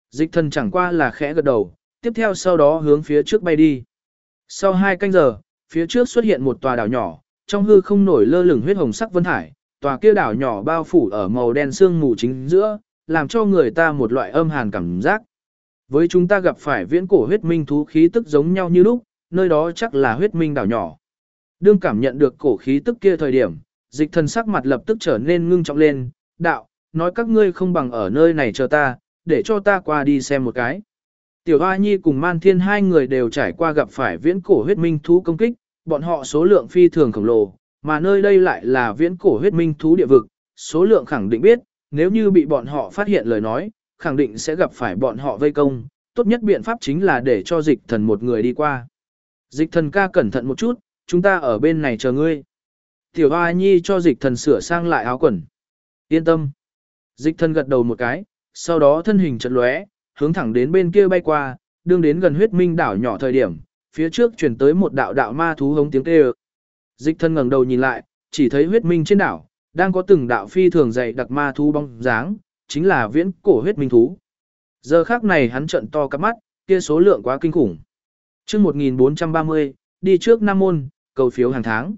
Dịch thần chẳng qua là khẽ gật đầu, tiếp theo sau đó hướng phía trước bay đi. Sau 2 canh giờ, phía trước xuất hiện một tòa đảo nhỏ, trong hư không nổi lơ lửng huyết hồng sắc vân hải, tòa kia đảo nhỏ bao phủ ở màu đen sương mù chính giữa, làm cho người ta một loại âm hàn cảm giác. Với chúng ta gặp phải viễn cổ huyết minh thú khí tức giống nhau như lúc, nơi đó chắc là huyết minh đảo nhỏ. Đương cảm nhận được cổ khí tức kia thời điểm, dịch thần sắc mặt lập tức trở nên ngưng trọng lên, đạo, nói các ngươi không bằng ở nơi này chờ ta, để cho ta qua đi xem một cái. Tiểu Hoa Nhi cùng Man Thiên hai người đều trải qua gặp phải viễn cổ huyết minh thú công kích, bọn họ số lượng phi thường khổng lồ, mà nơi đây lại là viễn cổ huyết minh thú địa vực, số lượng khẳng định biết, nếu như bị bọn họ phát hiện lời nói, khẳng định sẽ gặp phải bọn họ vây công, tốt nhất biện pháp chính là để cho dịch thần một người đi qua. Dịch thần ca cẩn thận một chút, chúng ta ở bên này chờ ngươi. Tiểu Hoa Nhi cho dịch thần sửa sang lại áo quần. Yên tâm. Dịch thần gật đầu một cái, sau đó thân hình chợt lóe, hướng thẳng đến bên kia bay qua, đương đến gần huyết minh đảo nhỏ thời điểm, phía trước chuyển tới một đạo đạo ma thú hống tiếng kêu. Dịch thần ngẩng đầu nhìn lại, chỉ thấy huyết minh trên đảo, đang có từng đạo phi thường dày đặc ma thú bóng dáng, chính là viễn cổ huyết minh thú. Giờ khắc này hắn trợn to cắp mắt, kia số lượng quá kinh khủng. Chương 1430, đi trước Nam môn, cầu phiếu hàng tháng.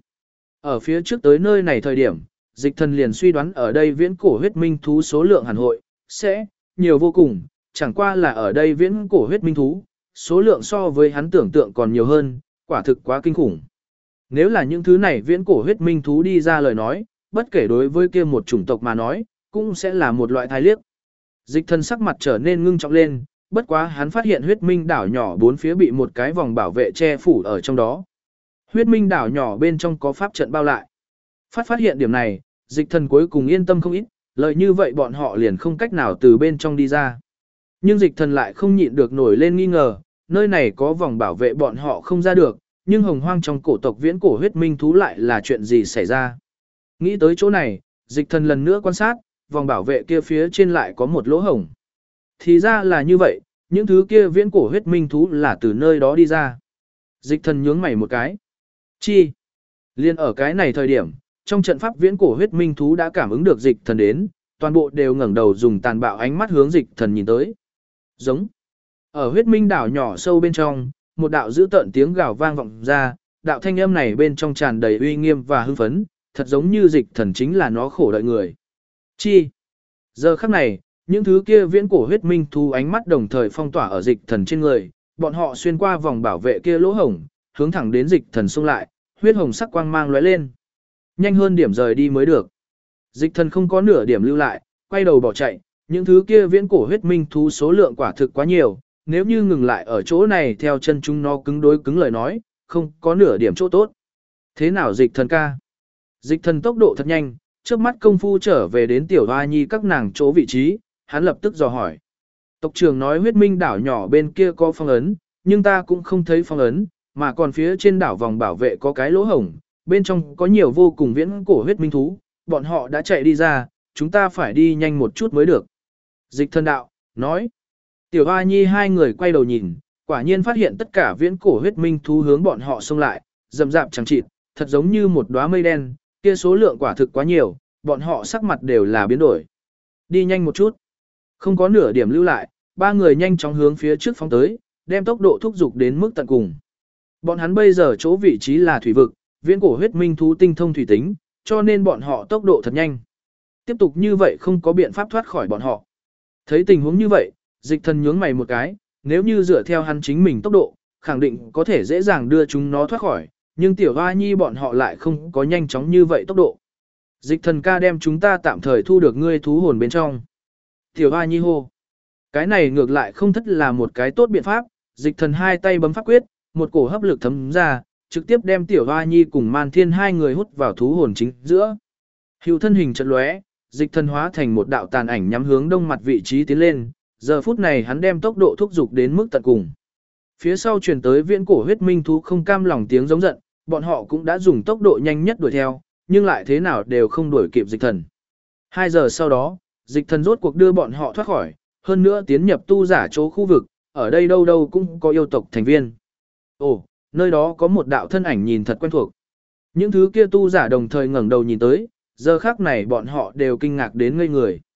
Ở phía trước tới nơi này thời điểm, dịch thần liền suy đoán ở đây viễn cổ huyết minh thú số lượng hẳn hội sẽ nhiều vô cùng, chẳng qua là ở đây viễn cổ huyết minh thú, số lượng so với hắn tưởng tượng còn nhiều hơn, quả thực quá kinh khủng. Nếu là những thứ này viễn cổ huyết minh thú đi ra lời nói, bất kể đối với kia một chủng tộc mà nói, cũng sẽ là một loại thai liếc. Dịch thần sắc mặt trở nên ngưng trọng lên, bất quá hắn phát hiện huyết minh đảo nhỏ bốn phía bị một cái vòng bảo vệ che phủ ở trong đó. Huyết minh đảo nhỏ bên trong có pháp trận bao lại. Phát hiện điểm này, dịch thần cuối cùng yên tâm không ít, lợi như vậy bọn họ liền không cách nào từ bên trong đi ra. Nhưng dịch thần lại không nhịn được nổi lên nghi ngờ, nơi này có vòng bảo vệ bọn họ không ra được, nhưng hồng hoang trong cổ tộc viễn cổ huyết minh thú lại là chuyện gì xảy ra. Nghĩ tới chỗ này, dịch thần lần nữa quan sát, vòng bảo vệ kia phía trên lại có một lỗ hổng. Thì ra là như vậy, những thứ kia viễn cổ huyết minh thú là từ nơi đó đi ra. Dịch thần nhướng mày một cái. Chi? Liên ở cái này thời điểm, trong trận pháp viễn cổ huyết minh thú đã cảm ứng được dịch thần đến, toàn bộ đều ngẩng đầu dùng tàn bạo ánh mắt hướng dịch thần nhìn tới. Giống. Ở huyết minh đảo nhỏ sâu bên trong, một đạo dữ tợn tiếng gào vang vọng ra, đạo thanh âm này bên trong tràn đầy uy nghiêm và hưng phấn, thật giống như dịch thần chính là nó khổ đợi người. Chi? Giờ khắc này, những thứ kia viễn cổ huyết minh thú ánh mắt đồng thời phong tỏa ở dịch thần trên người, bọn họ xuyên qua vòng bảo vệ kia lỗ hổng, hướng thẳng đến dịch thần xông lại, huyết hồng sắc quang mang lóe lên. Nhanh hơn điểm rời đi mới được. Dịch thần không có nửa điểm lưu lại, quay đầu bỏ chạy, những thứ kia viễn cổ huyết minh thú số lượng quả thực quá nhiều, nếu như ngừng lại ở chỗ này theo chân chúng nó cứng đối cứng lời nói, không có nửa điểm chỗ tốt. Thế nào dịch thần ca? Dịch thần tốc độ thật nhanh, trước mắt công phu trở về đến Tiểu Hoa Nhi các nàng chỗ vị trí, hắn lập tức dò hỏi. Tộc trưởng nói huyết minh đảo nhỏ bên kia có phong ấn, nhưng ta cũng không thấy phong ấn, mà còn phía trên đảo vòng bảo vệ có cái lỗ hổng, bên trong có nhiều vô cùng viễn cổ huyết minh thú, bọn họ đã chạy đi ra, chúng ta phải đi nhanh một chút mới được. Dịch thần đạo, nói. Tiểu Hoa Nhi hai người quay đầu nhìn, quả nhiên phát hiện tất cả viễn cổ huyết minh thú hướng bọn họ xông lại, rầm rạp chẳng chịt, thật giống như một đóa mây đen, kia số lượng quả thực quá nhiều, bọn họ sắc mặt đều là biến đổi. Đi nhanh một chút. Không có nửa điểm lưu lại, ba người nhanh chóng hướng phía trước phóng tới, đem tốc độ thúc giục đến mức tận cùng. Bọn hắn bây giờ chỗ vị trí là thủy vực, viễn cổ huyết minh thú tinh thông thủy tính, cho nên bọn họ tốc độ thật nhanh. Tiếp tục như vậy không có biện pháp thoát khỏi bọn họ. Thấy tình huống như vậy, dịch thần nhướng mày một cái, nếu như dựa theo hắn chính mình tốc độ, khẳng định có thể dễ dàng đưa chúng nó thoát khỏi, nhưng Tiểu Hoa Nhi bọn họ lại không có nhanh chóng như vậy tốc độ. Dịch thần ca đem chúng ta tạm thời thu được ngươi thú hồn bên trong. Tiểu Hoa Nhi hô. Cái này ngược lại không thất là một cái tốt biện pháp, dịch thần hai tay bấm pháp quyết, một cổ hấp lực thấm ra, trực tiếp đem Tiểu Hoa Nhi cùng Man Thiên hai người hút vào thú hồn chính giữa. Hưu thân hình chợt lóe, dịch thần hóa thành một đạo tàn ảnh nhắm hướng đông mặt vị trí tiến lên, giờ phút này hắn đem tốc độ thúc giục đến mức tận cùng. Phía sau truyền tới viễn cổ huyết minh thú không cam lòng tiếng giống giận, bọn họ cũng đã dùng tốc độ nhanh nhất đuổi theo, nhưng lại thế nào đều không đuổi kịp dịch thần. 2 giờ sau đó, dịch thần rốt cuộc đưa bọn họ thoát khỏi, hơn nữa tiến nhập tu giả chỗ khu vực, ở đây đâu đâu cũng có yêu tộc thành viên. Ồ, nơi đó có một đạo thân ảnh nhìn thật quen thuộc. Những thứ kia tu giả đồng thời ngẩng đầu nhìn tới, giờ khắc này bọn họ đều kinh ngạc đến ngây người.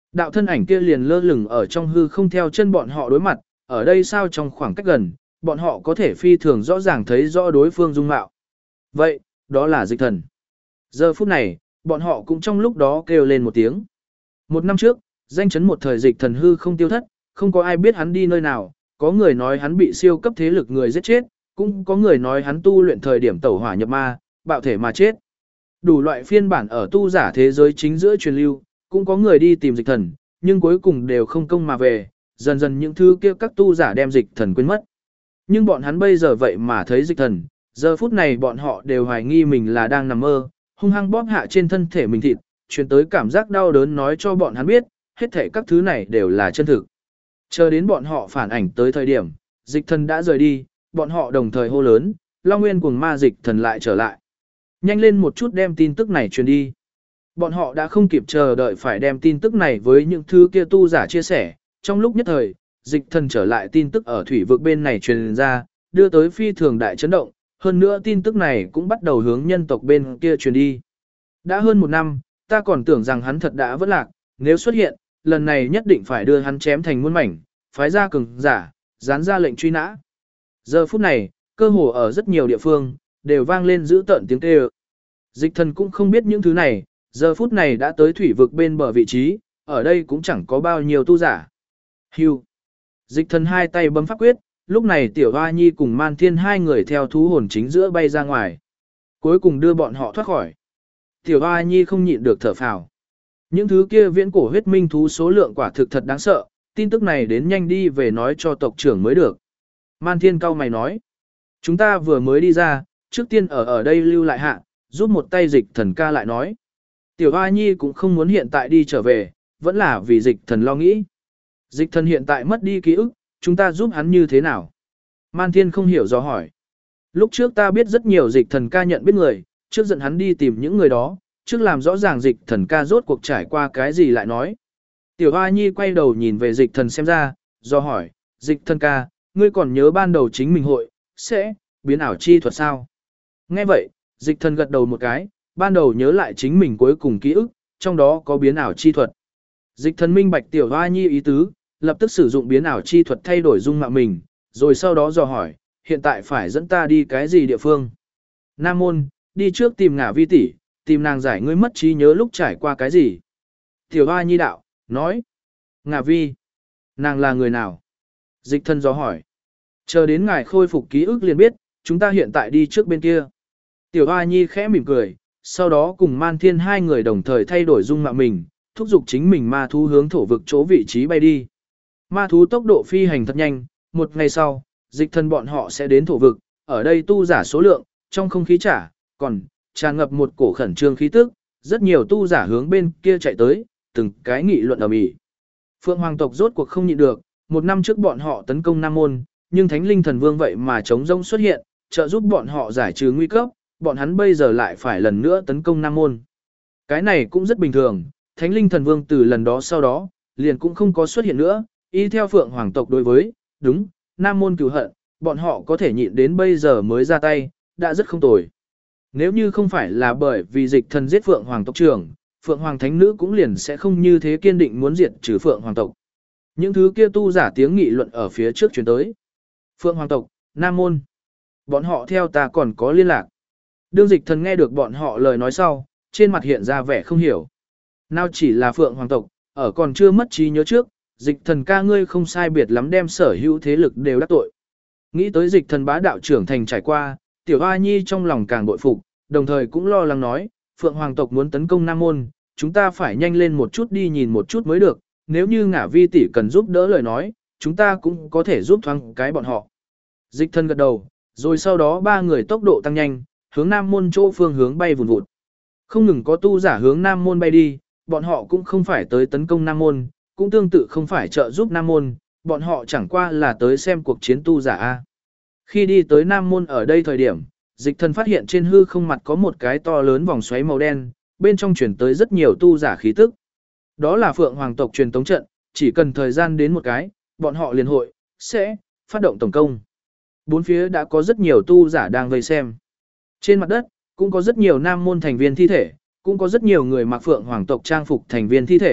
Đạo thân ảnh kia liền lơ lửng ở trong hư không theo chân bọn họ đối mặt, ở đây sao trong khoảng cách gần, bọn họ có thể phi thường rõ ràng thấy rõ đối phương dung mạo. Vậy, đó là Dịch Thần. Giờ phút này, bọn họ cũng trong lúc đó kêu lên một tiếng. Một năm trước, danh chấn một thời Dịch Thần hư không tiêu thất, không có ai biết hắn đi nơi nào, có người nói hắn bị siêu cấp thế lực người giết chết, cũng có người nói hắn tu luyện thời điểm tẩu hỏa nhập ma, bạo thể mà chết. Đủ loại phiên bản ở tu giả thế giới chính giữa truyền lưu, cũng có người đi tìm Dịch Thần, nhưng cuối cùng đều không công mà về, dần dần những thứ kia các tu giả đem Dịch Thần quên mất. Nhưng bọn hắn bây giờ vậy mà thấy Dịch Thần, giờ phút này bọn họ đều hoài nghi mình là đang nằm mơ, hung hăng bóp hạ trên thân thể mình thịt, truyền tới cảm giác đau đớn nói cho bọn hắn biết, hết thảy các thứ này đều là chân thực. Chờ đến bọn họ phản ảnh tới thời điểm, Dịch Thần đã rời đi, bọn họ đồng thời hô lớn, Long Nguyên cuồng ma Dịch Thần lại trở lại. Nhanh lên một chút đem tin tức này truyền đi. Bọn họ đã không kịp chờ đợi phải đem tin tức này với những thứ kia tu giả chia sẻ, trong lúc nhất thời, Dịch Thần trở lại tin tức ở thủy vực bên này truyền ra, đưa tới phi thường đại chấn động, hơn nữa tin tức này cũng bắt đầu hướng nhân tộc bên kia truyền đi. Đã hơn một năm, ta còn tưởng rằng hắn thật đã vất lạc, nếu xuất hiện, lần này nhất định phải đưa hắn chém thành muôn mảnh, phái ra cường giả, dán ra lệnh truy nã. Giờ phút này, cơ hồ ở rất nhiều địa phương, đều vang lên dữ tợn tiếng kêu. Dịch Thần cũng không biết những thứ này, giờ phút này đã tới thủy vực bên bờ vị trí, ở đây cũng chẳng có bao nhiêu tu giả. Hưu. Dịch Thần hai tay bấm pháp quyết, lúc này Tiểu Hoa Nhi cùng Man Thiên hai người theo thú hồn chính giữa bay ra ngoài. Cuối cùng đưa bọn họ thoát khỏi. Tiểu Hoa Nhi không nhịn được thở phào. Những thứ kia viễn cổ huyết minh thú số lượng quả thực thật đáng sợ, tin tức này đến nhanh đi về nói cho tộc trưởng mới được. Man Thiên cau mày nói. Chúng ta vừa mới đi ra, trước tiên ở đây lưu lại hạ, giúp một tay Dịch Thần ca lại nói. Tiểu Hoa Nhi cũng không muốn hiện tại đi trở về, vẫn là vì Dịch Thần lo nghĩ. Dịch Thần hiện tại mất đi ký ức, chúng ta giúp hắn như thế nào? Man Thiên không hiểu do hỏi. Lúc trước ta biết rất nhiều Dịch Thần ca nhận biết người, trước dẫn hắn đi tìm những người đó, trước làm rõ ràng Dịch Thần ca rốt cuộc trải qua cái gì lại nói. Tiểu Hoa Nhi quay đầu nhìn về Dịch Thần xem ra, do hỏi, Dịch Thần ca, ngươi còn nhớ ban đầu chính mình hội, sẽ, biến ảo chi thuật sao? Nghe vậy, Dịch Thần gật đầu một cái, ban đầu nhớ lại chính mình cuối cùng ký ức, trong đó có biến ảo chi thuật. Dịch Thần minh bạch Tiểu Hoa Nhi ý tứ, lập tức sử dụng biến ảo chi thuật thay đổi dung mạo mình, rồi sau đó dò hỏi, hiện tại phải dẫn ta đi cái gì địa phương? Nam Môn, đi trước tìm Ngả Vi tỷ, tìm nàng giải ngươi mất trí nhớ lúc trải qua cái gì? Tiểu Hoa Nhi đạo, nói, Ngả Vi, nàng là người nào? Dịch Thần dò hỏi, chờ đến ngài khôi phục ký ức liền biết, chúng ta hiện tại đi trước bên kia. Tiểu Hoa Nhi khẽ mỉm cười, sau đó cùng Man Thiên hai người đồng thời thay đổi dung mạo mình, thúc giục chính mình ma thú hướng thổ vực chỗ vị trí bay đi. Ma thú tốc độ phi hành thật nhanh, một ngày sau, Dịch Thần bọn họ sẽ đến thổ vực, ở đây tu giả số lượng, trong không khí còn tràn ngập một cổ khẩn trương khí tức, rất nhiều tu giả hướng bên kia chạy tới, từng cái nghị luận ầm ĩ. Phượng Hoàng tộc rốt cuộc không nhịn được, một năm trước bọn họ tấn công Nam Môn, nhưng Thánh Linh Thần Vương vậy mà chống rông xuất hiện, trợ giúp bọn họ giải trừ nguy cấp, bọn hắn bây giờ lại phải lần nữa tấn công Nam Môn. Cái này cũng rất bình thường, Thánh Linh Thần Vương từ lần đó sau đó, liền cũng không có xuất hiện nữa, y theo Phượng Hoàng tộc đối với, đúng, Nam Môn cửu hận, bọn họ có thể nhịn đến bây giờ mới ra tay, đã rất không tồi. Nếu như không phải là bởi vì Dịch Thần giết Phượng Hoàng tộc trưởng, Phượng Hoàng Thánh Nữ cũng liền sẽ không như thế kiên định muốn diệt trừ Phượng Hoàng tộc. Những thứ kia tu giả tiếng nghị luận ở phía trước chuyển tới. Phượng Hoàng tộc, Nam Môn. Bọn họ theo ta còn có liên lạc. Đương Dịch Thần nghe được bọn họ lời nói sau, trên mặt hiện ra vẻ không hiểu. Nào chỉ là Phượng Hoàng tộc, ở còn chưa mất trí nhớ trước, Dịch Thần ca ngươi không sai biệt lắm đem sở hữu thế lực đều đắc tội. Nghĩ tới Dịch Thần bá đạo trưởng thành trải qua, Tiểu Hoa Nhi trong lòng càng bội phục, đồng thời cũng lo lắng nói, Phượng Hoàng tộc muốn tấn công Nam Môn, chúng ta phải nhanh lên một chút đi nhìn một chút mới được, nếu như Ngả Vi tỷ cần giúp đỡ lời nói, chúng ta cũng có thể giúp thoáng cái bọn họ. Dịch Thần gật đầu, rồi sau đó ba người tốc độ tăng nhanh, hướng Nam Môn chỗ phương hướng bay vùn vụt. Không ngừng có tu giả hướng Nam Môn bay đi, bọn họ cũng không phải tới tấn công Nam Môn, cũng tương tự không phải trợ giúp Nam Môn, bọn họ chẳng qua là tới xem cuộc chiến tu giả A. Khi đi tới Nam Môn ở đây thời điểm, Dịch Thần phát hiện trên hư không mặt có một cái to lớn vòng xoáy màu đen, bên trong chuyển tới rất nhiều tu giả khí tức. Đó là Phượng Hoàng tộc truyền tống trận, chỉ cần thời gian đến một cái, bọn họ liền hội, sẽ, phát động tổng công. Bốn phía đã có rất nhiều tu giả đang vây xem. Trên mặt đất, cũng có rất nhiều Nam Môn thành viên thi thể, cũng có rất nhiều người mặc Phượng Hoàng tộc trang phục thành viên thi thể,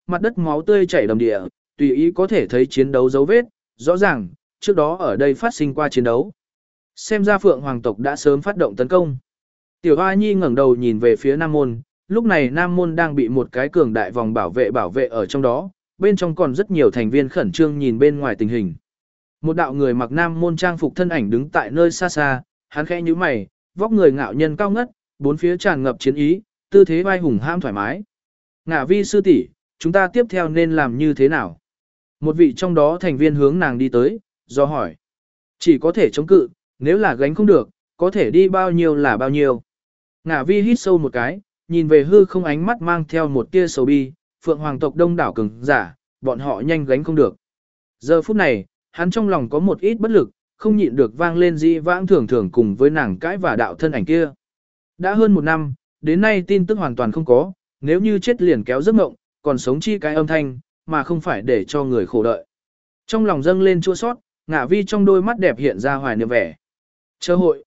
mặt đất máu tươi chảy đầm địa, tùy ý có thể thấy chiến đấu dấu vết, rõ ràng, trước đó ở đây phát sinh qua chiến đấu. Xem ra Phượng Hoàng tộc đã sớm phát động tấn công. Tiểu Hoa Nhi ngẩng đầu nhìn về phía Nam Môn, lúc này Nam Môn đang bị một cái cường đại vòng bảo vệ ở trong đó, bên trong còn rất nhiều thành viên khẩn trương nhìn bên ngoài tình hình. Một đạo người mặc Nam Môn trang phục thân ảnh đứng tại nơi xa xa, hắn khẽ nhíu mày, vóc người ngạo nhân cao ngất, bốn phía tràn ngập chiến ý, tư thế vai hùng ham thoải mái. Ngạ Vi sư tỷ, chúng ta tiếp theo nên làm như thế nào? Một vị trong đó thành viên hướng nàng đi tới, do hỏi. Chỉ có thể chống cự, nếu là gánh không được, có thể đi bao nhiêu là bao nhiêu. Ngạ Vi hít sâu một cái, nhìn về hư không, ánh mắt mang theo một tia sầu bi, Phượng Hoàng tộc đông đảo cường giả, bọn họ nhanh gánh không được. Giờ phút này, hắn trong lòng có một ít bất lực, không nhịn được vang lên dĩ vãng thường thường cùng với nàng cãi và đạo thân ảnh kia. Đã hơn 1 năm, đến nay tin tức hoàn toàn không có, nếu như chết liền kéo giấc mộng, còn sống chi cái âm thanh, mà không phải để cho người khổ đợi. Trong lòng dâng lên chua sót, Ngạ Vi trong đôi mắt đẹp hiện ra hoài niệm vẻ. Chờ hội,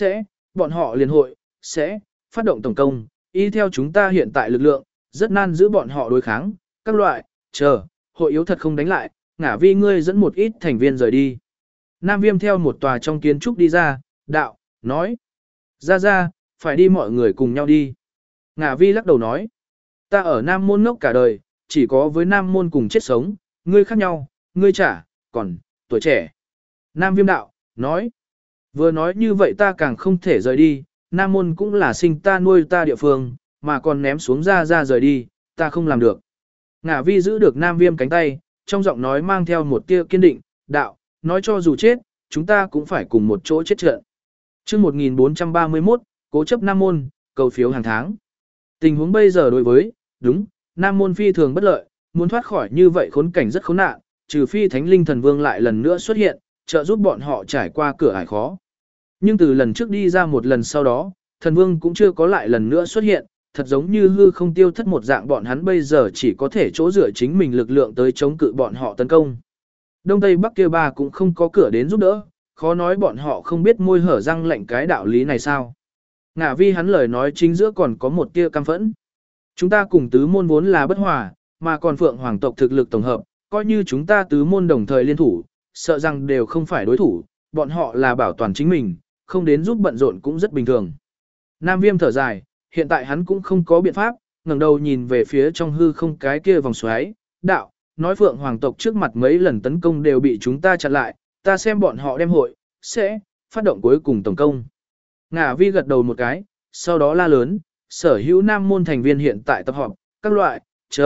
bọn họ liền hội, phát động tổng công, y theo chúng ta hiện tại lực lượng, rất nan giữ bọn họ đối kháng, các loại, hội yếu thật không đánh lại, Ngạ Vi ngươi dẫn một ít thành viên rời đi. Nam Viêm theo một tòa trong kiến trúc đi ra, đạo, nói. Ra, phải đi mọi người cùng nhau đi. Ngạ Vi lắc đầu nói. Ta ở Nam Môn ngốc cả đời, chỉ có với Nam Môn cùng chết sống, ngươi khác nhau, ngươi còn, tuổi trẻ. Nam Viêm đạo, nói. Vừa nói như vậy ta càng không thể rời đi, Nam Môn cũng là sinh ta nuôi ta địa phương, mà còn ném xuống ra rời đi, ta không làm được. Ngạ Vi giữ được Nam Viêm cánh tay, trong giọng nói mang theo một tia kiên định, đạo, nói cho dù chết, chúng ta cũng phải cùng một chỗ chết trận. Chương 1431, cố chấp Nam Môn, cầu phiếu hàng tháng. Tình huống bây giờ đối với, Nam Môn phi thường bất lợi, muốn thoát khỏi như vậy khốn cảnh rất khốn nạn, trừ phi Thánh Linh Thần Vương lại lần nữa xuất hiện, trợ giúp bọn họ trải qua cửa ải khó. Nhưng từ lần trước đi ra một lần sau đó, Thần Vương cũng chưa có lại lần nữa xuất hiện, thật giống như hư không tiêu thất một dạng, bọn hắn bây giờ chỉ có thể chỗ dựa chính mình lực lượng tới chống cự bọn họ tấn công. Đông Tây Bắc kia ba cũng không có cửa đến giúp đỡ, khó nói bọn họ không biết môi hở răng lệnh cái đạo lý này sao. Ngạ Vi hắn lời nói chính giữa còn có một tia căm phẫn. Chúng ta cùng tứ môn vốn là bất hòa, mà còn Phượng Hoàng tộc thực lực tổng hợp, coi như chúng ta tứ môn đồng thời liên thủ, sợ rằng đều không phải đối thủ, bọn họ là bảo toàn chính mình, không đến giúp bận rộn cũng rất bình thường. Nam Viêm thở dài, hiện tại hắn cũng không có biện pháp, ngẩng đầu nhìn về phía trong hư không cái kia vòng xoáy, đạo, nói Phượng Hoàng tộc trước mặt mấy lần tấn công đều bị chúng ta chặn lại, ta xem bọn họ đem hội, phát động cuối cùng tổng công. Ngạ Vi gật đầu một cái, sau đó la lớn, sở hữu Nam Môn thành viên hiện tại tập họp, các loại,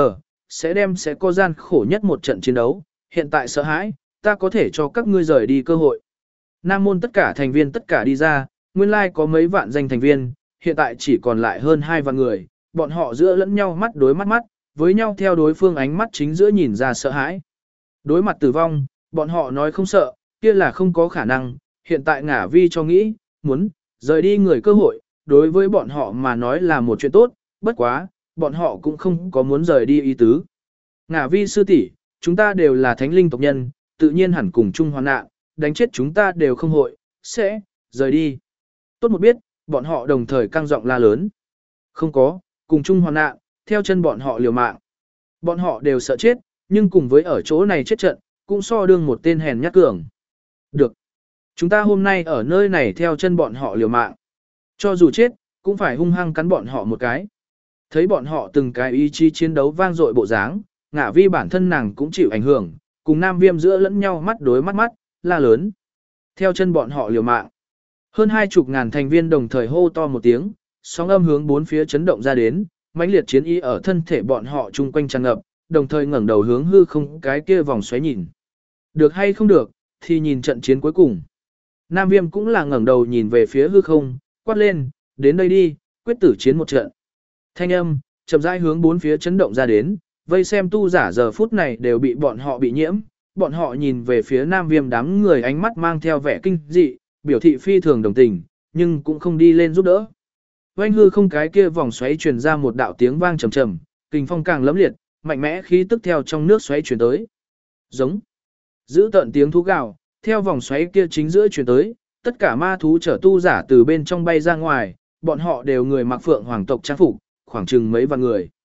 sẽ có gian khổ nhất một trận chiến đấu, hiện tại sợ hãi, ta có thể cho các ngươi rời đi cơ hội. Nam Môn tất cả thành viên tất cả đi ra, nguyên lai có mấy vạn danh thành viên, hiện tại chỉ còn lại hơn 2 vạn người, bọn họ giữa lẫn nhau mắt đối mắt, với nhau theo đối phương ánh mắt chính giữa nhìn ra sợ hãi. Đối mặt tử vong, bọn họ nói không sợ, kia là không có khả năng, hiện tại Ngạ Vi cho nghĩ, muốn rời đi người cơ hội, đối với bọn họ mà nói là một chuyện tốt, bất quá, bọn họ cũng không có muốn rời đi ý tứ. Ngạ Vi sư tỷ, chúng ta đều là thánh linh tộc nhân, tự nhiên hẳn cùng chung hoạn nạn, đánh chết chúng ta đều không hội, rời đi. Tốt một biết, bọn họ đồng thời căng giọng la lớn. Không có, cùng chung hoạn nạn, theo chân bọn họ liều mạng. Bọn họ đều sợ chết, nhưng cùng với ở chỗ này chết trận, cũng so đương một tên hèn nhát cường. Được. Chúng ta hôm nay ở nơi này theo chân bọn họ liều mạng. Cho dù chết, cũng phải hung hăng cắn bọn họ một cái. Thấy bọn họ từng cái ý chí chiến đấu vang dội bộ dáng, Ngạ Vi bản thân nàng cũng chịu ảnh hưởng, cùng Nam Viêm giữa lẫn nhau mắt đối mắt, la lớn. Theo chân bọn họ liều mạng. Hơn 20.000 thành viên đồng thời hô to một tiếng, sóng âm hướng bốn phía chấn động ra đến, mãnh liệt chiến ý ở thân thể bọn họ chung quanh tràn ngập, đồng thời ngẩng đầu hướng hư không cái kia vòng xoáy nhìn. Được hay không được, thì nhìn trận chiến cuối cùng. Nam Viêm cũng là ngẩng đầu nhìn về phía hư không, quát lên, đến đây đi, quyết tử chiến một trận. Thanh âm, chậm rãi hướng bốn phía chấn động ra đến, vây xem tu giả giờ phút này đều bị bọn họ bị nhiễm, bọn họ nhìn về phía Nam Viêm đám người ánh mắt mang theo vẻ kinh dị, biểu thị phi thường đồng tình, nhưng cũng không đi lên giúp đỡ. Oanh hư không cái kia vòng xoáy truyền ra một đạo tiếng vang trầm trầm, kình phong càng lẫm liệt, mạnh mẽ khí tức theo trong nước xoáy truyền tới. Giống. Giữ tận tiếng thú gào, theo vòng xoáy kia chính giữa truyền tới, tất cả ma thú trở tu giả từ bên trong bay ra ngoài, bọn họ đều người mặc Phượng Hoàng tộc trang phục, khoảng chừng mấy vạn người.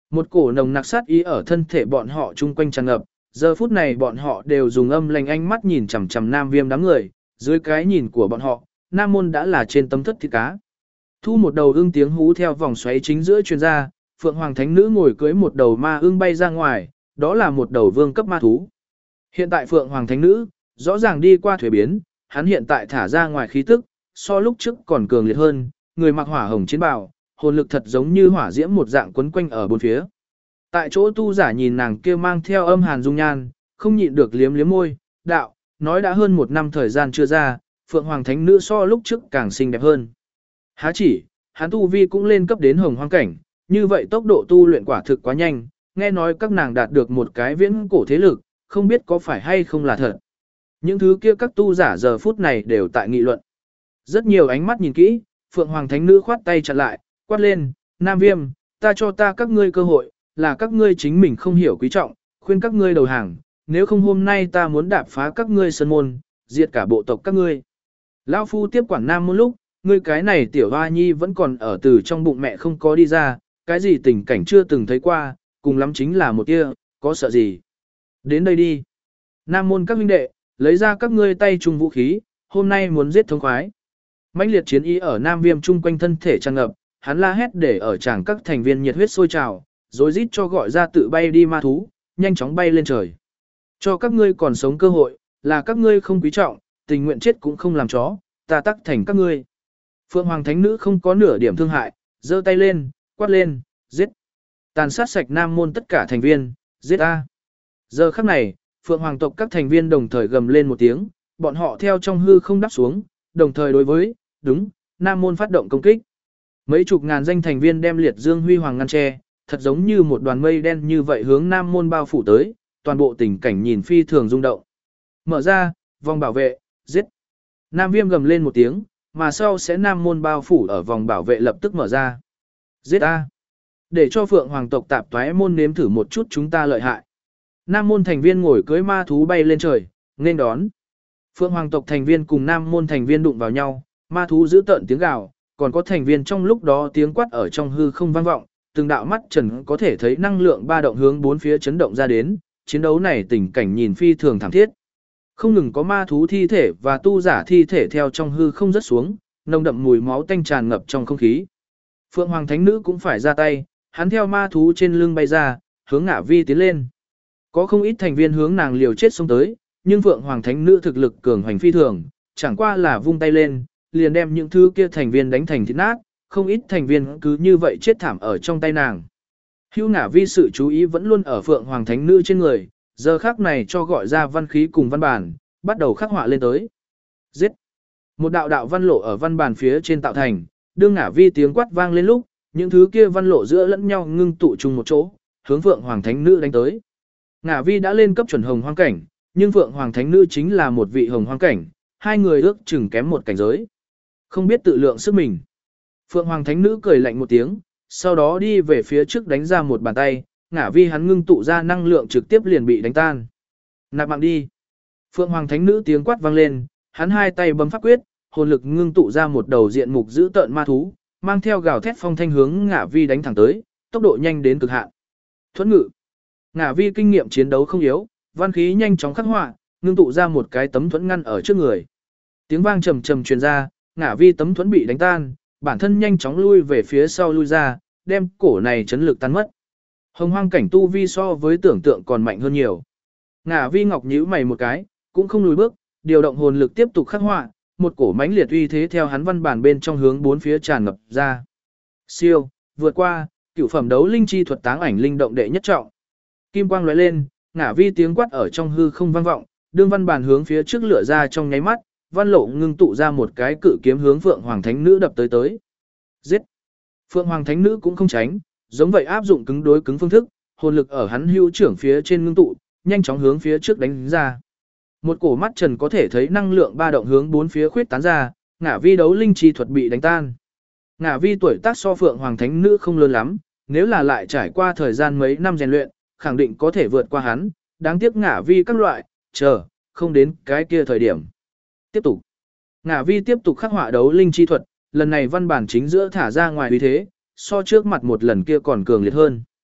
Một cổ nồng nặc sát ý ở thân thể bọn họ chung quanh tràn ngập, giờ phút này bọn họ đều dùng âm lành ánh mắt nhìn chằm chằm Nam Viêm đám người, dưới cái nhìn của bọn họ, Nam Môn đã là trên tấm thất thịt cá. Thu một đầu ưng tiếng hú theo vòng xoáy chính giữa truyền ra, Phượng Hoàng Thánh Nữ ngồi cưới một đầu ma ưng bay ra ngoài, đó là một đầu vương cấp ma thú. Hiện tại Phượng Hoàng Thánh Nữ, rõ ràng đi qua thuế biến, hắn hiện tại thả ra ngoài khí tức, so lúc trước còn cường liệt hơn, người mặc hỏa hồng chiến bào, hồn lực thật giống như hỏa diễm một dạng quấn quanh ở bốn phía. Tại chỗ tu giả nhìn nàng kia mang theo âm hàn dung nhan, không nhịn được liếm liếm môi, đạo, nói đã hơn 1 năm thời gian chưa ra, Phượng Hoàng Thánh Nữ so lúc trước càng xinh đẹp hơn. Há chỉ, hắn tu vi cũng lên cấp đến hồng hoang cảnh, như vậy tốc độ tu luyện quả thực quá nhanh, nghe nói các nàng đạt được một cái viễn cổ thế lực, không biết có phải hay không là thật. Những thứ kia các tu giả giờ phút này đều tại nghị luận. Rất nhiều ánh mắt nhìn kỹ, Phượng Hoàng Thánh Nữ khoát tay chặn lại, quát lên, Nam Viêm, ta cho các ngươi cơ hội, là các ngươi chính mình không hiểu quý trọng, khuyên các ngươi đầu hàng, nếu không hôm nay ta muốn đạp phá các ngươi sơn môn, diệt cả bộ tộc các ngươi. Lão Phu tiếp quản Nam Môn lúc, ngươi cái này tiểu hoa nhi vẫn còn ở từ trong bụng mẹ không có đi ra, cái gì tình cảnh chưa từng thấy qua, cùng lắm chính là một tia, có sợ gì. Đến đây đi. Nam Môn các huynh đệ, lấy ra các ngươi tay chung vũ khí, hôm nay muốn giết thống khoái. Mãnh liệt chiến ý ở Nam Viêm chung quanh thân thể tràn ngập, hắn la hét để ở chàng các thành viên nhiệt huyết sôi trào, rồi rít cho gọi ra tự bay đi ma thú, nhanh chóng bay lên trời. Cho các ngươi còn sống cơ hội, là các ngươi không quý trọng, tình nguyện chết cũng không làm chó, ta tắc thành các ngươi. Phượng Hoàng Thánh Nữ không có nửa điểm thương hại, giơ tay lên, quát lên, giết. Tàn sát sạch Nam Môn tất cả thành viên, giết a. Giờ khắc này, Phượng Hoàng tộc các thành viên đồng thời gầm lên một tiếng, bọn họ theo trong hư không đáp xuống, đồng thời đối với, đúng, Nam Môn phát động công kích. Mấy chục ngàn danh thành viên đem liệt dương huy hoàng ngăn che, thật giống như một đoàn mây đen như vậy hướng Nam Môn bao phủ tới, toàn bộ tình cảnh nhìn phi thường rung động. Mở ra, vòng bảo vệ, giết. Nam Viêm gầm lên một tiếng, mà sau sẽ Nam Môn bao phủ ở vòng bảo vệ lập tức mở ra. Giết a. Để cho Phượng Hoàng tộc tạp toái môn nếm thử một chút chúng ta lợi hại. Nam Môn thành viên ngồi cưỡi ma thú bay lên trời, nên đón. Phượng Hoàng tộc thành viên cùng Nam Môn thành viên đụng vào nhau, ma thú giữ tợn tiếng gào, còn có thành viên trong lúc đó tiếng quát ở trong hư không vang vọng, từng đạo mắt trần có thể thấy năng lượng ba động hướng bốn phía chấn động ra đến, chiến đấu này tình cảnh nhìn phi thường thảm thiết. Không ngừng có ma thú thi thể và tu giả thi thể theo trong hư không rớt xuống, nồng đậm mùi máu tanh tràn ngập trong không khí. Phượng Hoàng Thánh Nữ cũng phải ra tay, hắn theo ma thú trên lưng bay ra, hướng Ngả Vi tiến lên. Có không ít thành viên hướng nàng liều chết xông tới, nhưng Phượng Hoàng Thánh Nữ thực lực cường hoành phi thường, chẳng qua là vung tay lên, liền đem những thứ kia thành viên đánh thành thịt nát, không ít thành viên cứ như vậy chết thảm ở trong tay nàng. Hưu Ngả Vi sự chú ý vẫn luôn ở Phượng Hoàng Thánh Nữ trên người, giờ khắc này cho gọi ra văn khí cùng văn bản, bắt đầu khắc họa lên tới. Giết! Một đạo đạo văn lộ ở văn bản phía trên tạo thành, đương Ngả Vi tiếng quát vang lên lúc, những thứ kia văn lộ giữa lẫn nhau ngưng tụ chung một chỗ, hướng Phượng Hoàng Thánh Nữ đánh tới. Ngả Vi đã lên cấp chuẩn hồng hoang cảnh, nhưng Phượng Hoàng Thánh Nữ chính là một vị hồng hoang cảnh, hai người ước chừng kém một cảnh giới. Không biết tự lượng sức mình. Phượng Hoàng Thánh Nữ cười lạnh một tiếng, sau đó đi về phía trước đánh ra một bàn tay, Ngả Vi hắn ngưng tụ ra năng lượng trực tiếp liền bị đánh tan. Nạp mạng đi. Phượng Hoàng Thánh Nữ tiếng quát vang lên, hắn hai tay bấm pháp quyết, hồn lực ngưng tụ ra một đầu diện mục dữ tợn ma thú, mang theo gào thét phong thanh hướng Ngả Vi đánh thẳng tới, tốc độ nhanh đến cực hạn. Thuẫn ngự. Ngả Vi kinh nghiệm chiến đấu không yếu, văn khí nhanh chóng khắc họa, ngưng tụ ra một cái tấm thuẫn ngăn ở trước người. Tiếng vang trầm trầm truyền ra, Ngả Vi tấm thuẫn bị đánh tan, bản thân nhanh chóng lui về phía sau lui ra, đem cổ này chấn lực tan mất. Hồng hoang cảnh tu vi so với tưởng tượng còn mạnh hơn nhiều. Ngả Vi ngọc nhíu mày một cái, cũng không lùi bước, điều động hồn lực tiếp tục khắc họa, một cổ mãnh liệt uy thế theo hắn văn bản bên trong hướng bốn phía tràn ngập ra. Siêu, vượt qua, cửu phẩm đấu linh chi thuật táng ảnh linh động đệ nhất trọng. Kim quang lóe lên, Ngả Vi tiếng quát ở trong hư không vang vọng, đương văn bản hướng phía trước lửa ra trong nháy mắt, văn lộ ngưng tụ ra một cái cự kiếm hướng Phượng Hoàng Thánh Nữ đập tới tới. Giết! Phượng Hoàng Thánh Nữ cũng không tránh, giống vậy áp dụng cứng đối cứng phương thức, hồn lực ở hắn hữu trưởng phía trên ngưng tụ, nhanh chóng hướng phía trước đánh ra. Một cổ mắt trần có thể thấy năng lượng ba động hướng bốn phía khuyết tán ra, Ngả Vi đấu linh chi thuật bị đánh tan. Ngả Vi tuổi tác so Phượng Hoàng Thánh Nữ không lớn lắm, nếu là lại trải qua thời gian mấy năm rèn luyện, khẳng định có thể vượt qua hắn, đáng tiếc Ngả Vi các loại, không đến cái kia thời điểm. Tiếp tục. Ngả Vi tiếp tục khắc họa đấu linh chi thuật, lần này văn bản chính giữa thả ra ngoài uy thế, so trước mặt một lần kia còn cường liệt hơn.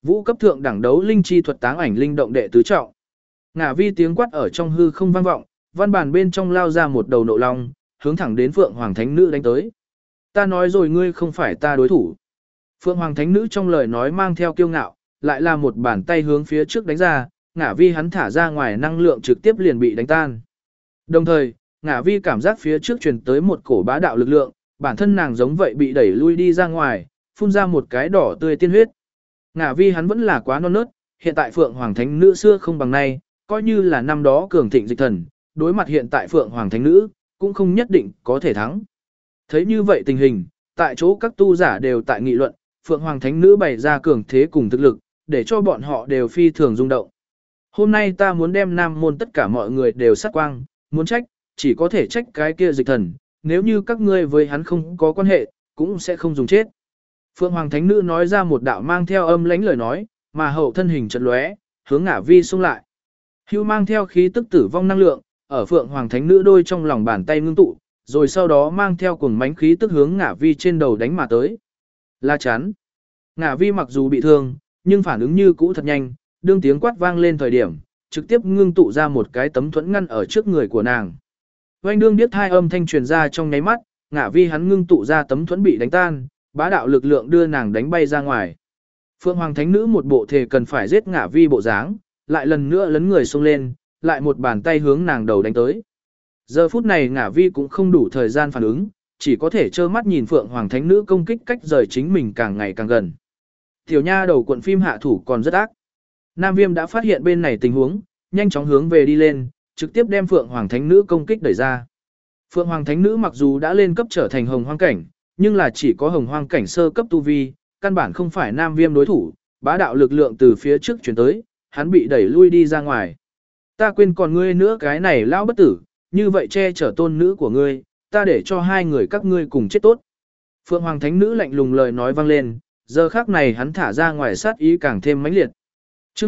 Vũ cấp thượng đẳng đấu linh chi thuật táng ảnh linh động đệ tứ trọng. Ngả vi tiếng quát ở trong hư không vang vọng, văn bản bên trong lao ra một đầu nộ long, hướng thẳng đến Phượng Hoàng Thánh Nữ đánh tới. Ta nói rồi ngươi không phải ta đối thủ. Phượng Hoàng Thánh Nữ trong lời nói mang theo kiêu ngạo, lại là một bàn tay hướng phía trước đánh ra, ngả vi hắn thả ra ngoài năng lượng trực tiếp liền bị đánh tan. Đồng thời, ngả vi cảm giác phía trước truyền tới một cổ bá đạo lực lượng, bản thân nàng giống vậy bị đẩy lui đi ra ngoài, phun ra một cái đỏ tươi tiên huyết. Ngả vi hắn vẫn là quá non nớt, hiện tại Phượng Hoàng Thánh Nữ xưa không bằng nay, coi như là năm đó cường thịnh dịch thần, đối mặt hiện tại Phượng Hoàng Thánh Nữ, cũng không nhất định có thể thắng. Thấy như vậy tình hình, tại chỗ các tu giả đều tại nghị luận, Phượng Hoàng Thánh Nữ bày ra cường thế cùng thực lực, để cho bọn họ đều phi thường rung động. Hôm nay ta muốn đem Nam môn tất cả mọi người đều sát quang, muốn trách, chỉ có thể trách cái kia dịch thần, nếu như các ngươi với hắn không có quan hệ, cũng sẽ không dùng chết. Phượng Hoàng Thánh Nữ nói ra một đạo mang theo âm lãnh lời nói, mà hậu thân hình chợt lóe, hướng ngả vi xông lại. Hưu mang theo khí tức tử vong năng lượng, ở Phượng Hoàng Thánh Nữ đôi trong lòng bàn tay ngưng tụ, rồi sau đó mang theo cuồng mãnh khí tức hướng ngả vi trên đầu đánh mà tới. La chắn. Ngả vi mặc dù bị thương, nhưng phản ứng như cũ thật nhanh, đương tiếng quát vang lên thời điểm, trực tiếp ngưng tụ ra một cái tấm thuẫn ngăn ở trước người của nàng. Oanh đương biết hai âm thanh truyền ra trong nháy mắt, ngả vi hắn ngưng tụ ra tấm thuẫn bị đánh tan, bá đạo lực lượng đưa nàng đánh bay ra ngoài. Phượng Hoàng Thánh Nữ một bộ thể cần phải giết ngả vi bộ dáng, lại lần nữa lấn người xông lên, lại một bàn tay hướng nàng đầu đánh tới. Giờ phút này ngả vi cũng không đủ thời gian phản ứng, chỉ có thể trơ mắt nhìn Phượng Hoàng Thánh Nữ công kích cách rời chính mình càng ngày càng gần. Tiểu nha đầu cuộn phim hạ thủ còn rất ác. Nam Viêm đã phát hiện bên này tình huống, nhanh chóng hướng về đi lên, trực tiếp đem Phượng Hoàng Thánh Nữ công kích đẩy ra. Phượng Hoàng Thánh Nữ mặc dù đã lên cấp trở thành hồng hoang cảnh, nhưng là chỉ có hồng hoang cảnh sơ cấp tu vi, căn bản không phải Nam Viêm đối thủ, bá đạo lực lượng từ phía trước chuyển tới, hắn bị đẩy lui đi ra ngoài. Ta quên còn ngươi nữa cái này lão bất tử, như vậy che chở tôn nữ của ngươi, ta để cho hai người các ngươi cùng chết tốt. Phượng Hoàng Thánh Nữ lạnh lùng lời nói vang lên, giờ khắc này hắn thả ra ngoài sát ý càng thêm mãnh liệt. Chương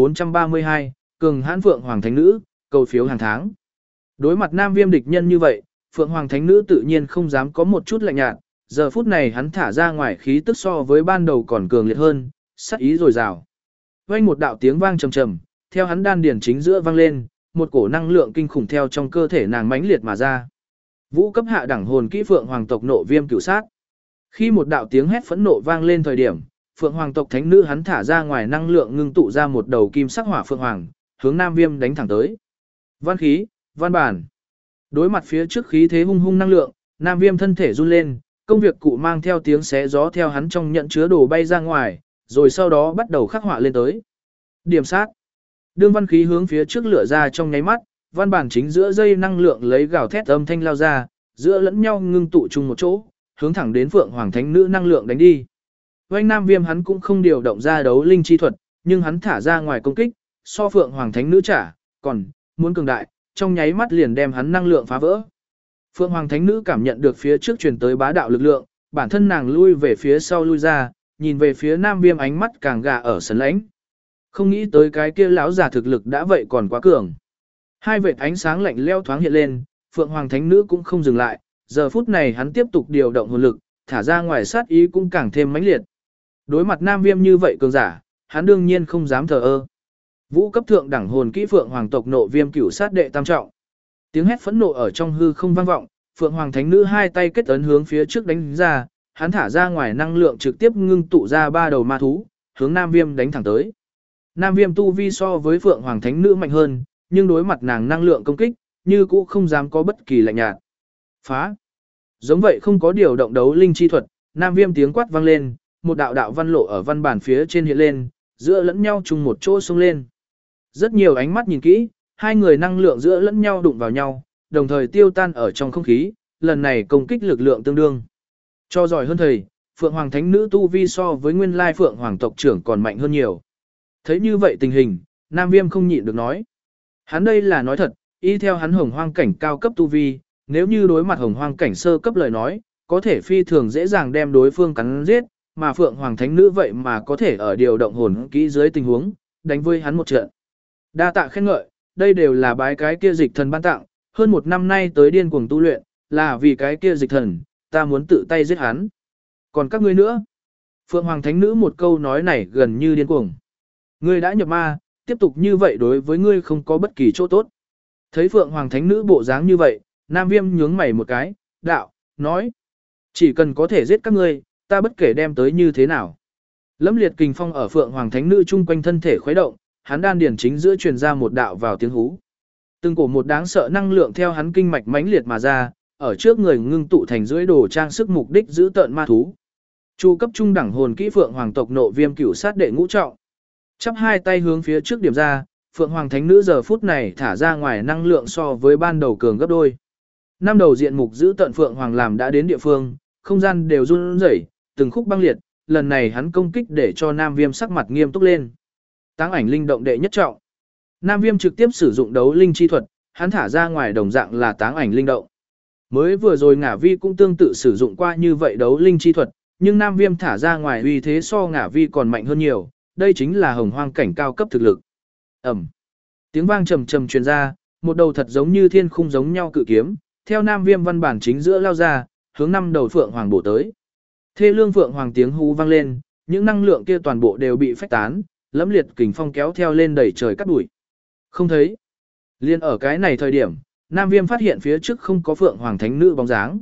1432, cường hãn Phượng Hoàng Thánh Nữ, cầu phiếu hàng tháng. Đối mặt Nam Viêm địch nhân như vậy, Phượng Hoàng Thánh Nữ tự nhiên không dám có một chút lạnh nhạt, giờ phút này hắn thả ra ngoài khí tức so với ban đầu còn cường liệt hơn, sát ý dồi dào. Vang một đạo tiếng vang trầm trầm, theo hắn đan điển chính giữa vang lên, một cổ năng lượng kinh khủng theo trong cơ thể nàng mãnh liệt mà ra. Vũ cấp hạ đẳng hồn kỹ Phượng Hoàng tộc nộ viêm cửu sát. Khi một đạo tiếng hét phẫn nộ vang lên thời điểm, Phượng Hoàng tộc thánh nữ hắn thả ra ngoài năng lượng ngưng tụ ra một đầu kim sắc hỏa phượng hoàng, hướng Nam Viêm đánh thẳng tới. Văn khí, văn bản. Đối mặt phía trước khí thế hung hung năng lượng, Nam Viêm thân thể run lên, công việc cụ mang theo tiếng xé gió theo hắn trong nhận chứa đồ bay ra ngoài, rồi sau đó bắt đầu khắc họa lên tới. Điểm sát. Đương văn khí hướng phía trước lửa ra trong nháy mắt, văn bản chính giữa dây năng lượng lấy gào thét âm thanh lao ra, giữa lẫn nhau ngưng tụ chung một chỗ, hướng thẳng đến Phượng Hoàng Thánh Nữ năng lượng đánh đi. Oanh Nam Viêm hắn cũng không điều động ra đấu linh chi thuật, nhưng hắn thả ra ngoài công kích, so Phượng Hoàng Thánh Nữ trả, còn muốn cường đại, trong nháy mắt liền đem hắn năng lượng phá vỡ. Phượng Hoàng Thánh Nữ cảm nhận được phía trước truyền tới bá đạo lực lượng, bản thân nàng lui về phía sau lui ra, nhìn về phía Nam Viêm ánh mắt càng gà ở sấn lãnh. Không nghĩ tới cái kia lão già thực lực đã vậy còn quá cường. Hai vệt ánh sáng lạnh leo thoáng hiện lên, Phượng Hoàng Thánh Nữ cũng không dừng lại, giờ phút này hắn tiếp tục điều động hồn lực, thả ra ngoài sát ý cũng càng thêm mãnh liệt. Đối mặt Nam Viêm như vậy cường giả, hắn đương nhiên không dám thờ ơ. Vũ cấp thượng đẳng hồn kỹ Phượng Hoàng tộc nộ viêm cửu sát đệ tam trọng. Tiếng hét phẫn nộ ở trong hư không vang vọng, Phượng Hoàng Thánh Nữ hai tay kết ấn hướng phía trước đánh ra, hắn thả ra ngoài năng lượng trực tiếp ngưng tụ ra ba đầu ma thú, hướng Nam Viêm đánh thẳng tới. Nam Viêm tu vi so với Phượng Hoàng Thánh Nữ mạnh hơn, nhưng đối mặt nàng năng lượng công kích, như cũ không dám có bất kỳ lạnh nhạt. Phá! Giống vậy không có điều động đấu linh chi thuật, Nam Viêm tiếng quát vang lên, một đạo đạo văn lộ ở văn bản phía trên hiện lên, giữa lẫn nhau chung một chỗ xông lên. Rất nhiều ánh mắt nhìn kỹ, hai người năng lượng giữa lẫn nhau đụng vào nhau, đồng thời tiêu tan ở trong không khí, lần này công kích lực lượng tương đương. Cho giỏi hơn thầy, Phượng Hoàng Thánh Nữ tu vi so với nguyên lai Phượng Hoàng tộc trưởng còn mạnh hơn nhiều. Thấy như vậy tình hình, Nam Viêm không nhịn được nói. Hắn đây là nói thật, y theo hắn hồng hoang cảnh cao cấp tu vi, nếu như đối mặt hồng hoang cảnh sơ cấp lời nói, có thể phi thường dễ dàng đem đối phương cắn giết, mà Phượng Hoàng Thánh Nữ vậy mà có thể ở điều động hồn kỹ dưới tình huống, đánh với hắn một trận. Đa tạ khen ngợi, đây đều là bái cái kia dịch thần ban tặng, hơn một năm nay tới điên cuồng tu luyện, là vì cái kia dịch thần, ta muốn tự tay giết hắn. Còn các ngươi nữa? Phượng Hoàng Thánh Nữ một câu nói này gần như điên cuồng. Ngươi đã nhập ma, tiếp tục như vậy đối với ngươi không có bất kỳ chỗ tốt. Thấy Phượng Hoàng Thánh Nữ bộ dáng như vậy, Nam Viêm nhướng mày một cái, đạo, nói. Chỉ cần có thể giết các ngươi, ta bất kể đem tới như thế nào. Lẫm liệt kình phong ở Phượng Hoàng Thánh Nữ chung quanh thân thể khuấy động, hắn đan điển chính giữa truyền ra một đạo vào tiếng hú. Từng cổ một đáng sợ năng lượng theo hắn kinh mạch mãnh liệt mà ra, ở trước người ngưng tụ thành dưới đồ trang sức mục đích giữ tợn ma thú. Chu cấp trung đẳng hồn kỹ Phượng Hoàng tộc nộ viêm cửu sát đệ ngũ trọng. Chắp hai tay hướng phía trước điểm ra, Phượng Hoàng Thánh Nữ giờ phút này thả ra ngoài năng lượng so với ban đầu cường gấp đôi. Năm đầu diện mục giữ tận Phượng Hoàng làm đã đến địa phương, không gian đều run rẩy, từng khúc băng liệt, lần này hắn công kích để cho Nam Viêm sắc mặt nghiêm túc lên. Táng ảnh linh động đệ nhất trọng. Nam Viêm trực tiếp sử dụng đấu linh chi thuật, hắn thả ra ngoài đồng dạng là táng ảnh linh động. Mới vừa rồi Ngả Vi cũng tương tự sử dụng qua như vậy đấu linh chi thuật, nhưng Nam Viêm thả ra ngoài uy thế so Ngả Vi còn mạnh hơn nhiều, đây chính là hồng hoang cảnh cao cấp thực lực. Ầm. Tiếng vang trầm trầm truyền ra, một đầu thật giống như thiên khung giống nhau cự kiếm, theo Nam Viêm văn bản chính giữa lao ra, hướng năm đầu Phượng Hoàng bổ tới. Thê lương Phượng Hoàng tiếng hú vang lên, những năng lượng kia toàn bộ đều bị phách tán, lẫm liệt kình phong kéo theo lên đẩy trời cắt đuổi. Không thấy. Liên ở cái này thời điểm, Nam Viêm phát hiện phía trước không có Phượng Hoàng Thánh Nữ bóng dáng.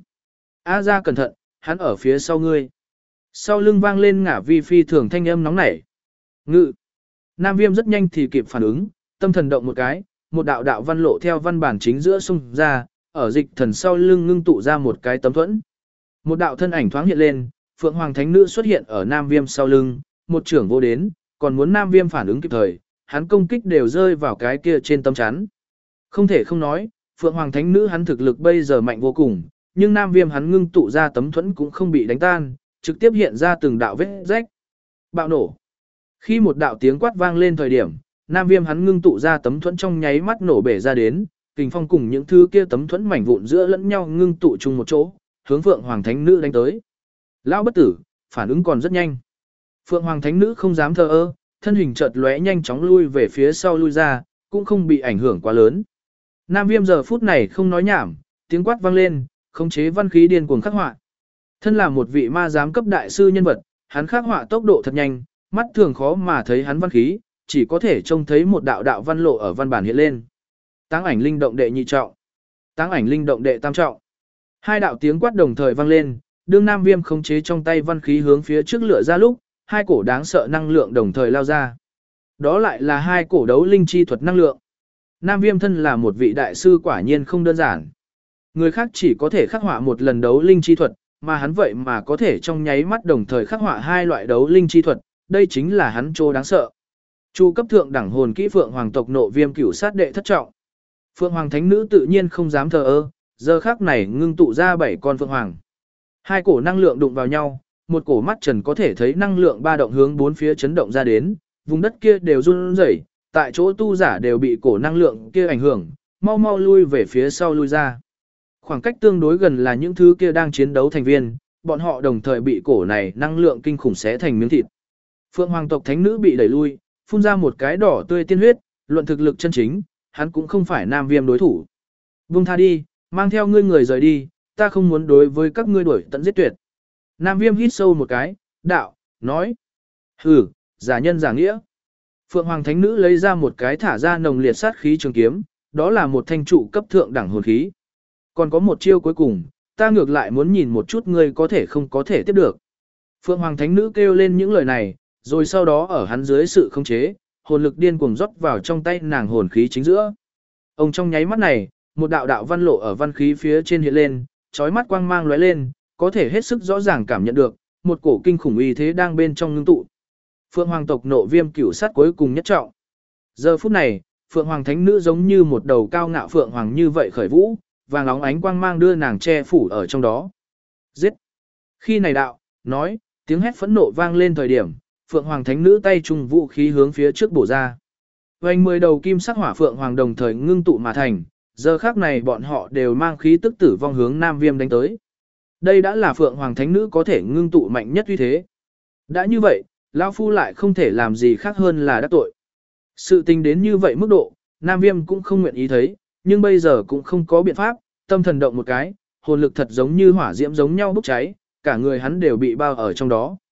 A ra cẩn thận, hắn ở phía sau ngươi. Sau lưng vang lên Ngả Vi phi thường thanh âm nóng nảy. Ngự. Nam Viêm rất nhanh thì kịp phản ứng, tâm thần động một cái, một đạo đạo văn lộ theo văn bản chính giữa xung ra, ở dịch thần sau lưng ngưng tụ ra một cái tấm thuẫn. Một đạo thân ảnh thoáng hiện lên, Phượng Hoàng Thánh Nữ xuất hiện ở Nam Viêm sau lưng, một trưởng vô đến, còn muốn Nam Viêm phản ứng kịp thời, hắn công kích đều rơi vào cái kia trên tấm chắn. Không thể không nói, Phượng Hoàng Thánh Nữ hắn thực lực bây giờ mạnh vô cùng, nhưng Nam Viêm hắn ngưng tụ ra tấm thuẫn cũng không bị đánh tan, trực tiếp hiện ra từng đạo vết rách. Bạo nổ. Khi một đạo tiếng quát vang lên thời điểm, Nam Viêm hắn ngưng tụ ra tấm thuẫn trong nháy mắt nổ bể ra đến, kình phong cùng những thứ kia tấm thuẫn mảnh vụn giữa lẫn nhau ngưng tụ chung một chỗ, hướng Phượng Hoàng Thánh Nữ đánh tới. Lão bất tử, phản ứng còn rất nhanh. Phượng Hoàng Thánh Nữ không dám thờ ơ, thân hình chợt lóe nhanh chóng lui về phía sau lui ra, cũng không bị ảnh hưởng quá lớn. Nam Viêm giờ phút này không nói nhảm, tiếng quát vang lên, khống chế văn khí điên cuồng khắc họa. Thân là một vị ma giám cấp đại sư nhân vật, hắn khắc họa tốc độ thật nhanh, mắt thường khó mà thấy hắn văn khí, chỉ có thể trông thấy một đạo đạo văn lộ ở văn bản hiện lên. Táng ảnh linh động đệ nhị trọng, táng ảnh linh động đệ tam trọng. Hai đạo tiếng quát đồng thời vang lên, đương Nam Viêm khống chế trong tay văn khí hướng phía trước lựa ra lúc, hai cổ đáng sợ năng lượng đồng thời lao ra. Đó lại là hai cổ đấu linh chi thuật năng lượng. Nam Viêm thân là một vị đại sư quả nhiên không đơn giản. Người khác chỉ có thể khắc họa một lần đấu linh chi thuật, mà hắn vậy mà có thể trong nháy mắt đồng thời khắc họa hai loại đấu linh chi thuật, đây chính là hắn trô đáng sợ. Chu cấp thượng đẳng hồn kỹ Phượng Hoàng tộc nộ viêm cửu sát đệ thất trọng. Phượng Hoàng Thánh Nữ tự nhiên không dám thờ ơ, giờ khắc này ngưng tụ ra 7 con Phượng Hoàng. Hai cổ năng lượng đụng vào nhau, một cổ mắt trần có thể thấy năng lượng ba động hướng bốn phía chấn động ra đến, vùng đất kia đều run rẩy, tại chỗ tu giả đều bị cổ năng lượng kia ảnh hưởng, mau mau lui về phía sau lui ra. Khoảng cách tương đối gần là những thứ kia đang chiến đấu thành viên, bọn họ đồng thời bị cổ này năng lượng kinh khủng xé thành miếng thịt. Phượng Hoàng tộc Thánh Nữ bị đẩy lui, phun ra một cái đỏ tươi tiên huyết, luận thực lực chân chính, hắn cũng không phải Nam Viêm đối thủ. Buông tha đi, mang theo ngươi người rời đi, ta không muốn đối với các ngươi đuổi tận giết tuyệt. Nam Viêm hít sâu một cái, đạo, nói. Hừ, giả nhân giả nghĩa. Phượng Hoàng Thánh Nữ lấy ra một cái thả ra nồng liệt sát khí trường kiếm, đó là một thanh trụ cấp thượng đẳng hồn khí. Còn có một chiêu cuối cùng, ta ngược lại muốn nhìn một chút ngươi có thể không có thể tiếp được. Phượng Hoàng Thánh Nữ kêu lên những lời này, rồi sau đó ở hắn dưới sự khống chế, hồn lực điên cuồng rót vào trong tay nàng hồn khí chính giữa. Ông trong nháy mắt này, một đạo đạo văn lộ ở văn khí phía trên hiện lên, chói mắt quang mang lóe lên, có thể hết sức rõ ràng cảm nhận được, một cổ kinh khủng uy thế đang bên trong ngưng tụ. Phượng Hoàng tộc nộ viêm cửu sát cuối cùng nhất trọng. Giờ phút này, Phượng Hoàng Thánh Nữ giống như một đầu cao ngạo Phượng Hoàng như vậy khởi vũ, vàng óng ánh quang mang đưa nàng che phủ ở trong đó. Giết! Khi này đạo, nói, tiếng hét phẫn nộ vang lên thời điểm, Phượng Hoàng Thánh Nữ tay trung vũ khí hướng phía trước bổ ra. Vành 10 đầu kim sắc hỏa Phượng Hoàng đồng thời ngưng tụ mà thành, giờ khác này bọn họ đều mang khí tức tử vong hướng Nam Viêm đánh tới. Đây đã là Phượng Hoàng Thánh Nữ có thể ngưng tụ mạnh nhất uy thế. Đã như vậy, Lão Phu lại không thể làm gì khác hơn là đắc tội. Sự tình đến như vậy mức độ, Nam Viêm cũng không nguyện ý thấy, nhưng bây giờ cũng không có biện pháp, tâm thần động một cái, hồn lực thật giống như hỏa diễm giống nhau bốc cháy, cả người hắn đều bị bao ở trong đó.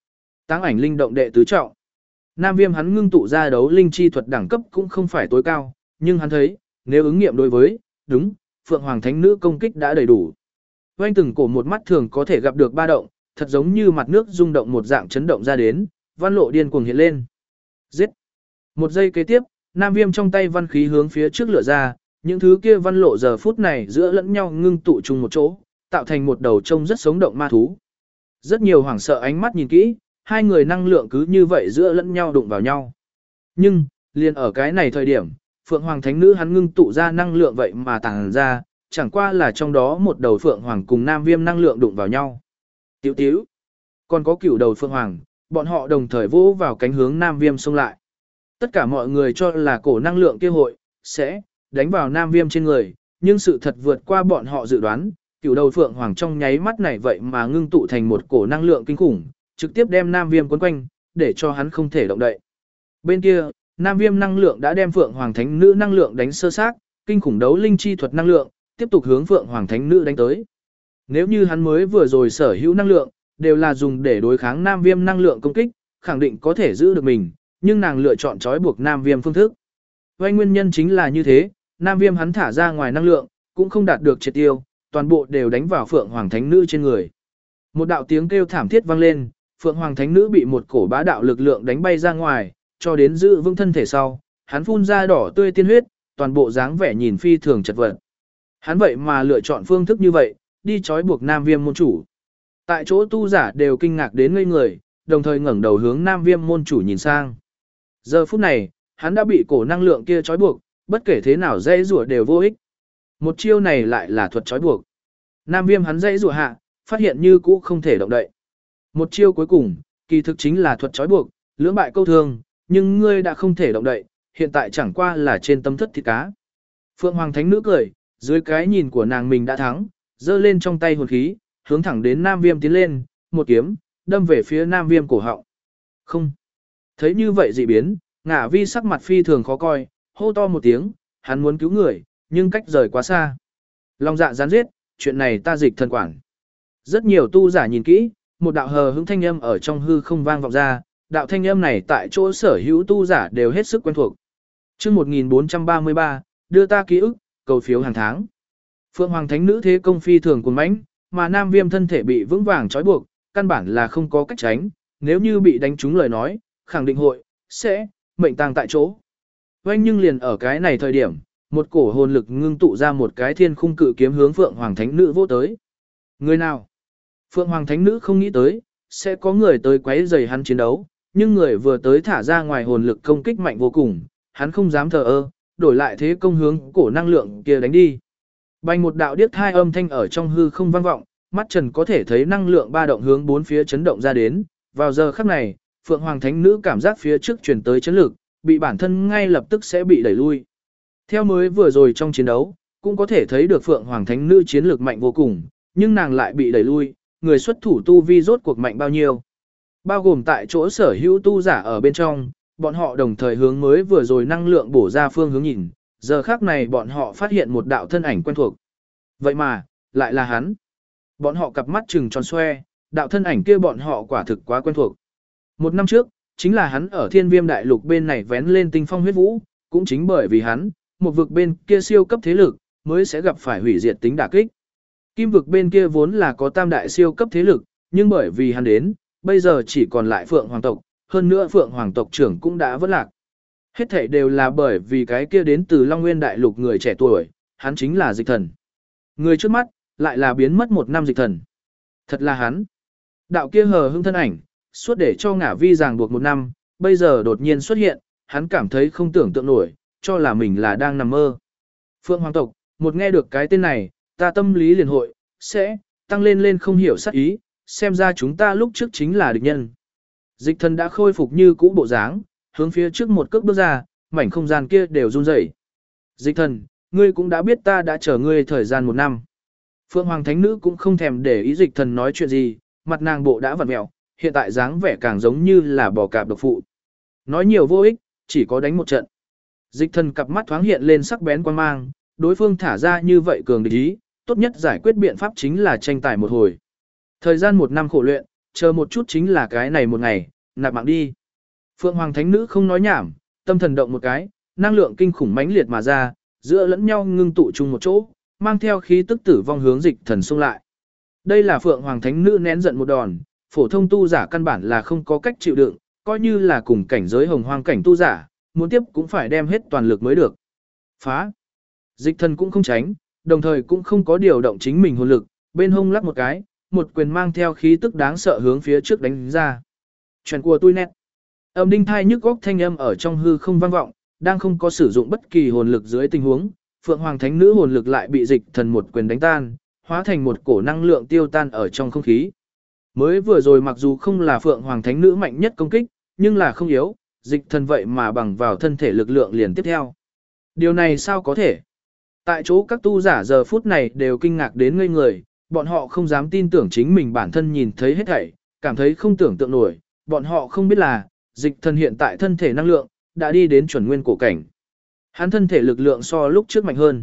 Táng ảnh linh động đệ tứ trọng. Nam Viêm hắn ngưng tụ ra đấu linh chi thuật đẳng cấp cũng không phải tối cao, nhưng hắn thấy, nếu ứng nghiệm đối với, đúng, Phượng Hoàng Thánh Nữ công kích đã đầy đủ. Oanh từng cổ một mắt thường có thể gặp được ba động, thật giống như mặt nước rung động một dạng chấn động ra đến, văn lộ điên cuồng hiện lên. Giết! Một giây kế tiếp, Nam Viêm trong tay văn khí hướng phía trước lựa ra, những thứ kia văn lộ giờ phút này giữa lẫn nhau ngưng tụ chung một chỗ, tạo thành một đầu trông rất sống động ma thú. Rất nhiều hoảng sợ ánh mắt nhìn kỹ, hai người năng lượng cứ như vậy giữa lẫn nhau đụng vào nhau. Nhưng, liền ở cái này thời điểm, Phượng Hoàng Thánh Nữ hắn ngưng tụ ra năng lượng vậy mà tàng ra, chẳng qua là trong đó một đầu Phượng Hoàng cùng Nam Viêm năng lượng đụng vào nhau. Tiểu tiểu, còn có cửu đầu Phượng Hoàng, bọn họ đồng thời vỗ vào cánh hướng Nam Viêm xông lại. Tất cả mọi người cho là cổ năng lượng kia hội sẽ đánh vào Nam Viêm trên người, nhưng sự thật vượt qua bọn họ dự đoán, cửu đầu Phượng Hoàng trong nháy mắt này vậy mà ngưng tụ thành một cổ năng lượng kinh khủng, trực tiếp đem Nam Viêm quấn quanh, để cho hắn không thể động đậy. Bên kia, Nam Viêm năng lượng đã đem Phượng Hoàng Thánh Nữ năng lượng đánh sơ xác, kinh khủng đấu linh chi thuật năng lượng, tiếp tục hướng Phượng Hoàng Thánh Nữ đánh tới. Nếu như hắn mới vừa rồi sở hữu năng lượng, đều là dùng để đối kháng Nam Viêm năng lượng công kích, khẳng định có thể giữ được mình, nhưng nàng lựa chọn trói buộc Nam Viêm phương thức. Vậy nguyên nhân chính là như thế, Nam Viêm hắn thả ra ngoài năng lượng, cũng không đạt được triệt tiêu, toàn bộ đều đánh vào Phượng Hoàng Thánh Nữ trên người. Một đạo tiếng kêu thảm thiết vang lên, Phượng Hoàng Thánh Nữ bị một cổ bá đạo lực lượng đánh bay ra ngoài, cho đến giữ vững thân thể sau, hắn phun ra đỏ tươi tiên huyết, toàn bộ dáng vẻ nhìn phi thường chật vật. Hắn vậy mà lựa chọn phương thức như vậy, đi trói buộc Nam Viêm môn chủ. Tại chỗ tu giả đều kinh ngạc đến ngây người, đồng thời ngẩng đầu hướng Nam Viêm môn chủ nhìn sang. Giờ phút này, hắn đã bị cổ năng lượng kia trói buộc, bất kể thế nào dây rủa đều vô ích. Một chiêu này lại là thuật trói buộc. Nam Viêm hắn dây rủa hạ, phát hiện như cũ không thể động đậy. Một chiêu cuối cùng, kỳ thực chính là thuật trói buộc, lưỡng bại câu thương, nhưng ngươi đã không thể động đậy, hiện tại chẳng qua là trên tấm thất thịt cá. Phượng Hoàng Thánh Nữ cười, dưới cái nhìn của nàng mình đã thắng, giơ lên trong tay hồn khí, hướng thẳng đến Nam Viêm tiến lên, một kiếm, đâm về phía Nam Viêm cổ họng. Không. Thấy như vậy dị biến, Ngả Vi sắc mặt phi thường khó coi, hô to một tiếng, hắn muốn cứu người, nhưng cách rời quá xa. Long dạ gián giết, chuyện này ta dịch thần quản. Rất nhiều tu giả nhìn kỹ, một đạo hờ hững thanh âm ở trong hư không vang vọng ra, đạo thanh âm này tại chỗ sở hữu tu giả đều hết sức quen thuộc. Chương 1433, đưa ta ký ức, cầu phiếu hàng tháng. Phượng Hoàng Thánh Nữ thế công phi thường cuồng mãnh, mà Nam Viêm thân thể bị vững vàng trói buộc, căn bản là không có cách tránh, nếu như bị đánh trúng lời nói, khẳng định hội sẽ mệnh tang tại chỗ. Vành nhưng liền ở cái này thời điểm, một cổ hồn lực ngưng tụ ra một cái thiên khung cự kiếm hướng Phượng Hoàng Thánh Nữ vỗ tới. Người nào? Phượng Hoàng Thánh Nữ không nghĩ tới, sẽ có người tới quấy rầy hắn chiến đấu, nhưng người vừa tới thả ra ngoài hồn lực công kích mạnh vô cùng, hắn không dám thờ ơ, đổi lại thế công hướng cổ năng lượng kia đánh đi. Bành một đạo điếc thai âm thanh ở trong hư không vang vọng, mắt Trần có thể thấy năng lượng ba động hướng bốn phía chấn động ra đến, vào giờ khắc này, Phượng Hoàng Thánh Nữ cảm giác phía trước truyền tới chấn lực, bị bản thân ngay lập tức sẽ bị đẩy lui. Theo mới vừa rồi trong chiến đấu, cũng có thể thấy được Phượng Hoàng Thánh Nữ chiến lược mạnh vô cùng, nhưng nàng lại bị đẩy lui, người xuất thủ tu vi rốt cuộc mạnh bao nhiêu. Bao gồm tại chỗ sở hữu tu giả ở bên trong, bọn họ đồng thời hướng mới vừa rồi năng lượng bổ ra phương hướng nhìn, giờ khác này bọn họ phát hiện một đạo thân ảnh quen thuộc. Vậy mà, lại là hắn. Bọn họ cặp mắt trừng tròn xoe, đạo thân ảnh kia bọn họ quả thực quá quen thuộc. Một năm trước, chính là hắn ở Thiên Viêm Đại Lục bên này vén lên tinh phong huyết vũ, cũng chính bởi vì hắn, một vực bên kia siêu cấp thế lực, mới sẽ gặp phải hủy diệt tính đả kích. Kim vực bên kia vốn là có tam đại siêu cấp thế lực, nhưng bởi vì hắn đến, bây giờ chỉ còn lại Phượng Hoàng tộc, hơn nữa Phượng Hoàng tộc trưởng cũng đã vất lạc. Hết thảy đều là bởi vì cái kia đến từ Long Nguyên Đại Lục người trẻ tuổi, hắn chính là Dịch Thần. Người trước mắt, lại là biến mất một năm Dịch Thần. Thật là hắn. Đạo kia hờ hững thân ảnh, suốt để cho Ngả Vi ràng buộc một năm, bây giờ đột nhiên xuất hiện, hắn cảm thấy không tưởng tượng nổi, cho là mình là đang nằm mơ. Phượng Hoàng tộc, một nghe được cái tên này, ta tâm lý liền hội, sẽ tăng lên không hiểu sát ý, xem ra chúng ta lúc trước chính là địch nhân. Dịch Thần đã khôi phục như cũ bộ dáng, hướng phía trước một cước bước ra, mảnh không gian kia đều run rẩy. Dịch Thần, ngươi cũng đã biết ta đã chờ ngươi thời gian một năm. Phượng Hoàng Thánh Nữ cũng không thèm để ý Dịch Thần nói chuyện gì, mặt nàng bộ đã vặn mẹo, hiện tại dáng vẻ càng giống như là bò cạp độc phụ. Nói nhiều vô ích, chỉ có đánh một trận. Dịch Thần cặp mắt thoáng hiện lên sắc bén quan mang, đối phương thả ra như vậy cường địch ý, tốt nhất giải quyết biện pháp chính là tranh tài một hồi. Thời gian một năm khổ luyện, chờ một chút chính là cái này một ngày, nạp mạng đi. Phượng Hoàng Thánh Nữ không nói nhảm, tâm thần động một cái, năng lượng kinh khủng mãnh liệt mà ra, giữa lẫn nhau ngưng tụ chung một chỗ, mang theo khí tức tử vong hướng Dịch Thần xung lại. Đây là Phượng Hoàng Thánh Nữ nén giận một đòn, phổ thông tu giả căn bản là không có cách chịu đựng, coi như là cùng cảnh giới hồng hoang cảnh tu giả, muốn tiếp cũng phải đem hết toàn lực mới được. Phá! Dịch Thần cũng không tránh, đồng thời cũng không có điều động chính mình hồn lực, bên hông lắc một cái, một quyền mang theo khí tức đáng sợ hướng phía trước đánh ra. Chuyện của tôi nét. Âm đinh thai nhức góc thanh âm ở trong hư không vang vọng, đang không có sử dụng bất kỳ hồn lực dưới tình huống, Phượng Hoàng Thánh Nữ hồn lực lại bị Dịch Thần một quyền đánh tan, hóa thành một cổ năng lượng tiêu tan ở trong không khí. Mới vừa rồi mặc dù không là Phượng Hoàng Thánh Nữ mạnh nhất công kích, nhưng là không yếu, Dịch Thần vậy mà bằng vào thân thể lực lượng liền tiếp theo. Điều này sao có thể? Tại chỗ các tu giả giờ phút này đều kinh ngạc đến ngây người, bọn họ không dám tin tưởng chính mình bản thân nhìn thấy hết thảy, cảm thấy không tưởng tượng nổi, bọn họ không biết là, Dịch Thần hiện tại thân thể năng lượng, đã đi đến chuẩn nguyên cổ cảnh. Hắn thân thể lực lượng so lúc trước mạnh hơn.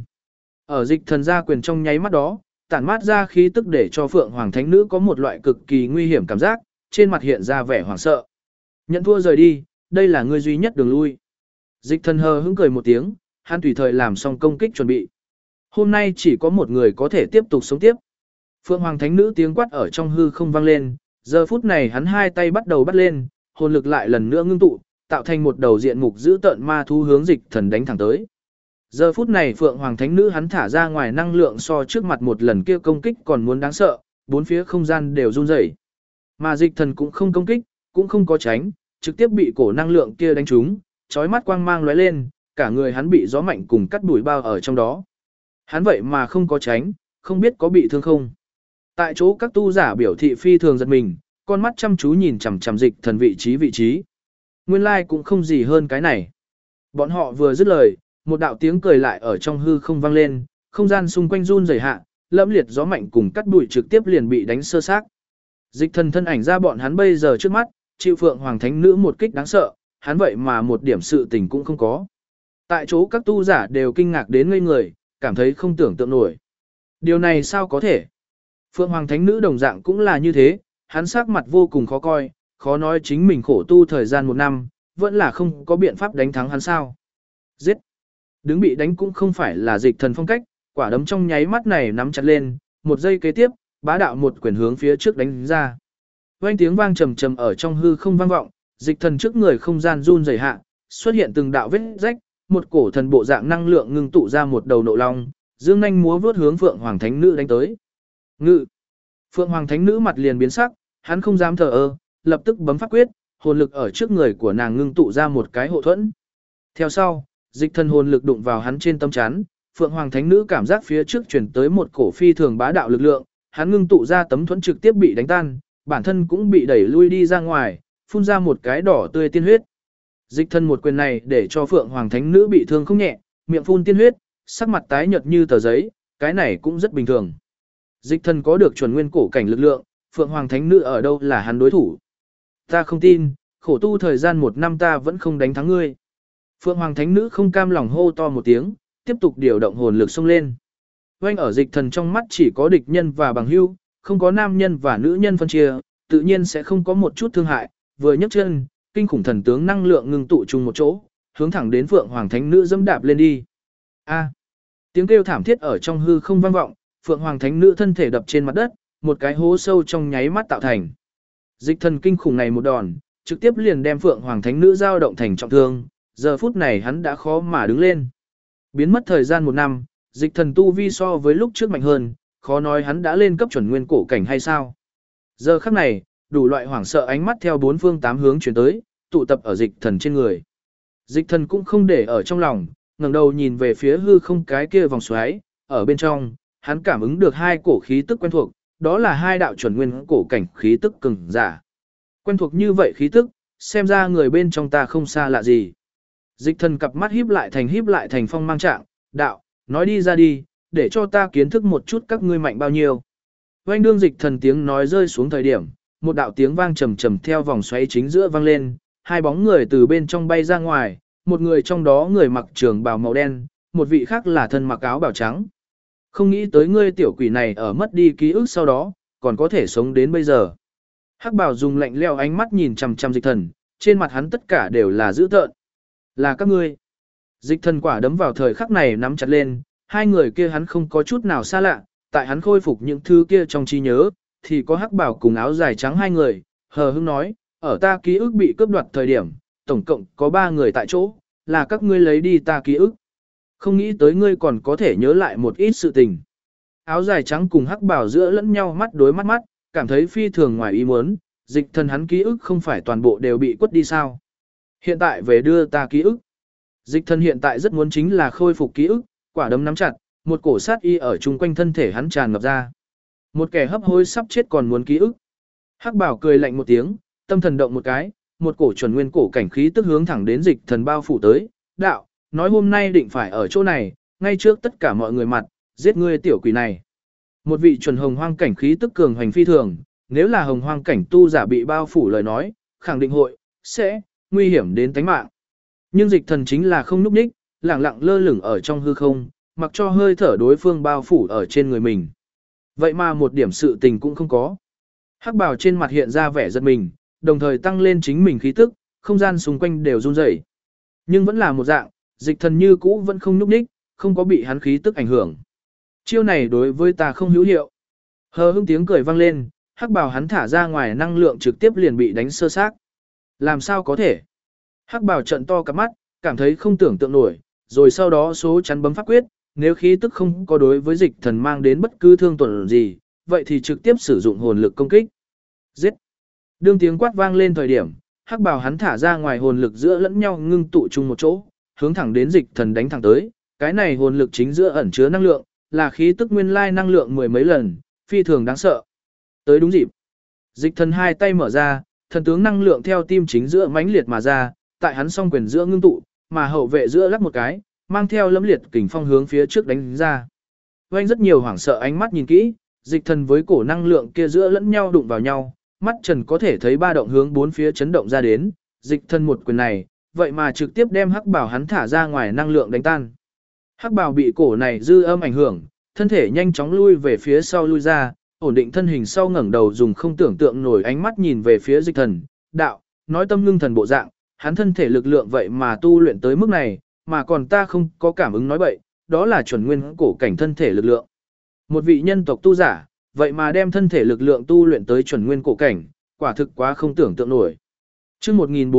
Ở Dịch Thần ra quyền trong nháy mắt đó, tản mát ra khí tức để cho Phượng Hoàng Thánh Nữ có một loại cực kỳ nguy hiểm cảm giác, trên mặt hiện ra vẻ hoảng sợ. Nhận thua rời đi, đây là ngươi duy nhất đường lui. Dịch Thần hờ hững cười một tiếng, hắn tùy thời làm xong công kích chuẩn bị. Hôm nay chỉ có một người có thể tiếp tục sống tiếp. Phượng Hoàng Thánh Nữ tiếng quát ở trong hư không vang lên, giờ phút này hắn hai tay bắt đầu bắt lên, hồn lực lại lần nữa ngưng tụ, tạo thành một đầu diện mục dữ tợn ma thú hướng Dịch Thần đánh thẳng tới. Giờ phút này Phượng Hoàng Thánh Nữ hắn thả ra ngoài năng lượng so trước mặt một lần kia công kích còn muốn đáng sợ, bốn phía không gian đều run rẩy. Mà Dịch Thần cũng không công kích, cũng không có tránh, trực tiếp bị cổ năng lượng kia đánh trúng, chói mắt quang mang lóe lên, cả người hắn bị gió mạnh cùng cắt đuổi bao ở trong đó. Hắn vậy mà không có tránh, không biết có bị thương không. Tại chỗ các tu giả biểu thị phi thường giật mình, con mắt chăm chú nhìn chằm chằm Dịch Thần vị trí. Nguyên lai cũng không gì hơn cái này. Bọn họ vừa dứt lời, một đạo tiếng cười lại ở trong hư không vang lên, không gian xung quanh run rẩy hạ, lẫm liệt gió mạnh cùng cắt bụi trực tiếp liền bị đánh sơ xác. Dịch Thần thân ảnh ra bọn hắn bây giờ trước mắt, chịu Phượng Hoàng Thánh Nữ một kích đáng sợ, hắn vậy mà một điểm sự tình cũng không có. Tại chỗ các tu giả đều kinh ngạc đến ngây người, cảm thấy không tưởng tượng nổi. Điều này sao có thể? Phượng Hoàng Thánh Nữ đồng dạng cũng là như thế, hắn sắc mặt vô cùng khó coi, khó nói chính mình khổ tu thời gian 1 năm, vẫn là không có biện pháp đánh thắng hắn sao. Giết! Đứng bị đánh cũng không phải là Dịch Thần phong cách, quả đấm trong nháy mắt này nắm chặt lên, một giây kế tiếp, bá đạo một quyền hướng phía trước đánh ra. Vang tiếng vang trầm trầm ở trong hư không vang vọng, Dịch Thần trước người không gian run rẩy hạ, xuất hiện từng đạo vết rách, một cổ thần bộ dạng năng lượng ngưng tụ ra một đầu nộ long, dương nhanh múa vút hướng Phượng Hoàng Thánh Nữ đánh tới. Ngự! Phượng Hoàng Thánh Nữ mặt liền biến sắc, hắn không dám thờ ơ, lập tức bấm pháp quyết, hồn lực ở trước người của nàng ngưng tụ ra một cái hộ thuẫn. Theo sau, Dịch Thần hồn lực đụng vào hắn trên tâm chắn, Phượng Hoàng Thánh Nữ cảm giác phía trước truyền tới một cổ phi thường bá đạo lực lượng, hắn ngưng tụ ra tấm thuẫn trực tiếp bị đánh tan, bản thân cũng bị đẩy lui đi ra ngoài, phun ra một cái đỏ tươi tiên huyết. Dịch Thần một quyền này để cho Phượng Hoàng Thánh Nữ bị thương không nhẹ, miệng phun tiên huyết, sắc mặt tái nhợt như tờ giấy, cái này cũng rất bình thường. Dịch Thần có được chuẩn nguyên cổ cảnh lực lượng, Phượng Hoàng Thánh Nữ ở đâu là hắn đối thủ? Ta không tin, khổ tu thời gian 1 năm ta vẫn không đánh thắng ngươi. Phượng Hoàng Thánh Nữ không cam lòng hô to một tiếng, tiếp tục điều động hồn lực xông lên. Oanh ở Dịch Thần trong mắt chỉ có địch nhân và bằng hữu, không có nam nhân và nữ nhân phân chia, tự nhiên sẽ không có một chút thương hại, vừa nhấc chân, kinh khủng thần tướng năng lượng ngưng tụ chung một chỗ, hướng thẳng đến Phượng Hoàng Thánh Nữ dẫm đạp lên đi. A! Tiếng kêu thảm thiết ở trong hư không vang vọng, Phượng Hoàng Thánh Nữ thân thể đập trên mặt đất, một cái hố sâu trong nháy mắt tạo thành. Dịch Thần kinh khủng này một đòn, trực tiếp liền đem Phượng Hoàng Thánh Nữ dao động thành trọng thương, giờ phút này hắn đã khó mà đứng lên. Biến mất thời gian 1 năm, Dịch Thần tu vi so với lúc trước mạnh hơn, khó nói hắn đã lên cấp chuẩn nguyên cổ cảnh hay sao. Giờ khắc này, đủ loại hoảng sợ ánh mắt theo 4 phương 8 hướng chuyển tới, tụ tập ở Dịch Thần trên người. Dịch Thần cũng không để ở trong lòng, ngẩng đầu nhìn về phía hư không cái kia vòng xoáy, ở bên trong, hắn cảm ứng được 2 cổ khí tức quen thuộc, đó là 2 đạo chuẩn nguyên cổ cảnh khí tức cường giả. Quen thuộc như vậy khí tức, xem ra người bên trong ta không xa lạ gì. Dịch Thần cặp mắt híp lại thành phong mang trạng, đạo, nói đi ra đi, để cho ta kiến thức một chút các ngươi mạnh bao nhiêu. Oanh đương Dịch Thần tiếng nói rơi xuống thời điểm, một đạo tiếng vang trầm trầm theo vòng xoáy chính giữa vang lên, 2 bóng người từ bên trong bay ra ngoài, một người trong đó người mặc trường bào màu đen, một vị khác là thân mặc áo bào trắng. Không nghĩ tới ngươi tiểu quỷ này ở mất đi ký ức sau đó, còn có thể sống đến bây giờ. Hắc Bảo dùng lạnh lẽo ánh mắt nhìn chằm chằm Dịch Thần, trên mặt hắn tất cả đều là dữ tợn. Là các ngươi. Dịch Thần quả đấm vào thời khắc này nắm chặt lên, hai người kia hắn không có chút nào xa lạ, tại hắn khôi phục những thứ kia trong trí nhớ, thì có Hắc Bảo cùng áo dài trắng hai người, hờ hững nói, ở ta ký ức bị cướp đoạt thời điểm, tổng cộng có 3 người tại chỗ, là các ngươi lấy đi ta ký ức. Không nghĩ tới ngươi còn có thể nhớ lại một ít sự tình. Áo dài trắng cùng Hắc Bảo giữa lẫn nhau mắt đối mắt mắt, cảm thấy phi thường ngoài ý muốn, Dịch Thần hắn ký ức không phải toàn bộ đều bị quất đi sao. Hiện tại về đưa ta ký ức. Dịch Thần hiện tại rất muốn chính là khôi phục ký ức, quả đấm nắm chặt, một cổ sát y ở chung quanh thân thể hắn tràn ngập ra. Một kẻ hấp hối sắp chết còn muốn ký ức. Hắc Bảo cười lạnh một tiếng, tâm thần động một cái, một cổ chuẩn nguyên cổ cảnh khí tức hướng thẳng đến Dịch Thần bao phủ tới, đạo, nói hôm nay định phải ở chỗ này, ngay trước tất cả mọi người mặt, giết ngươi tiểu quỷ này. Một vị chuẩn hồng hoang cảnh khí tức cường hành phi thường, nếu là hồng hoang cảnh tu giả bị bao phủ lời nói, khẳng định sẽ nguy hiểm đến tính mạng. Nhưng Dịch Thần chính là không núp ních, lẳng lặng lơ lửng ở trong hư không, mặc cho hơi thở đối phương bao phủ ở trên người mình. Vậy mà một điểm sự tình cũng không có. Hắc Bảo trên mặt hiện ra vẻ giật mình, đồng thời tăng lên chính mình khí tức, không gian xung quanh đều run rẩy. Nhưng vẫn là một dạng, Dịch Thần như cũ vẫn không núp ních, không có bị hắn khí tức ảnh hưởng. Chiêu này đối với ta không hữu hiệu. Hờ hững tiếng cười vang lên, Hắc Bảo hắn thả ra ngoài năng lượng trực tiếp liền bị đánh sơ xác. Làm sao có thể? Hắc Bảo trận to cả mắt, cảm thấy không tưởng tượng nổi, rồi sau đó số chắn bấm pháp quyết, nếu khí tức không có đối với Dịch Thần mang đến bất cứ thương tổn gì, vậy thì trực tiếp sử dụng hồn lực công kích. Giết! Đương tiếng quát vang lên thời điểm, Hắc Bảo hắn thả ra ngoài hồn lực giữa lẫn nhau ngưng tụ chung một chỗ, hướng thẳng đến Dịch Thần đánh thẳng tới. Cái này hồn lực chính giữa ẩn chứa năng lượng, là khí tức nguyên lai năng lượng mười mấy lần, phi thường đáng sợ. Tới đúng dịp. Dịch Thần hai tay mở ra, thần tướng năng lượng theo tim chính giữa mãnh liệt mà ra, tại hắn song quyền giữa ngưng tụ, mà hậu vệ giữa lắc một cái, mang theo lẫm liệt kình phong hướng phía trước đánh ra. Vành rất nhiều hoảng sợ ánh mắt nhìn kỹ, Dịch Thần với cổ năng lượng kia giữa lẫn nhau đụng vào nhau, mắt trần có thể thấy ba động hướng bốn phía chấn động ra đến, Dịch Thần một quyền này, vậy mà trực tiếp đem Hắc Bảo hắn thả ra ngoài năng lượng đánh tan. Hắc Bảo bị cổ này dư âm ảnh hưởng, thân thể nhanh chóng lui về phía sau lui ra, ổn định thân hình sau ngẩng đầu dùng không tưởng tượng nổi ánh mắt nhìn về phía Dịch Thần, đạo, nói tâm ngưng thần bộ dạng, hắn thân thể lực lượng vậy mà tu luyện tới mức này, mà còn ta không có cảm ứng nói bậy, đó là chuẩn nguyên cổ cảnh thân thể lực lượng. Một vị nhân tộc tu giả, vậy mà đem thân thể lực lượng tu luyện tới chuẩn nguyên cổ cảnh, quả thực quá không tưởng tượng nổi. Chương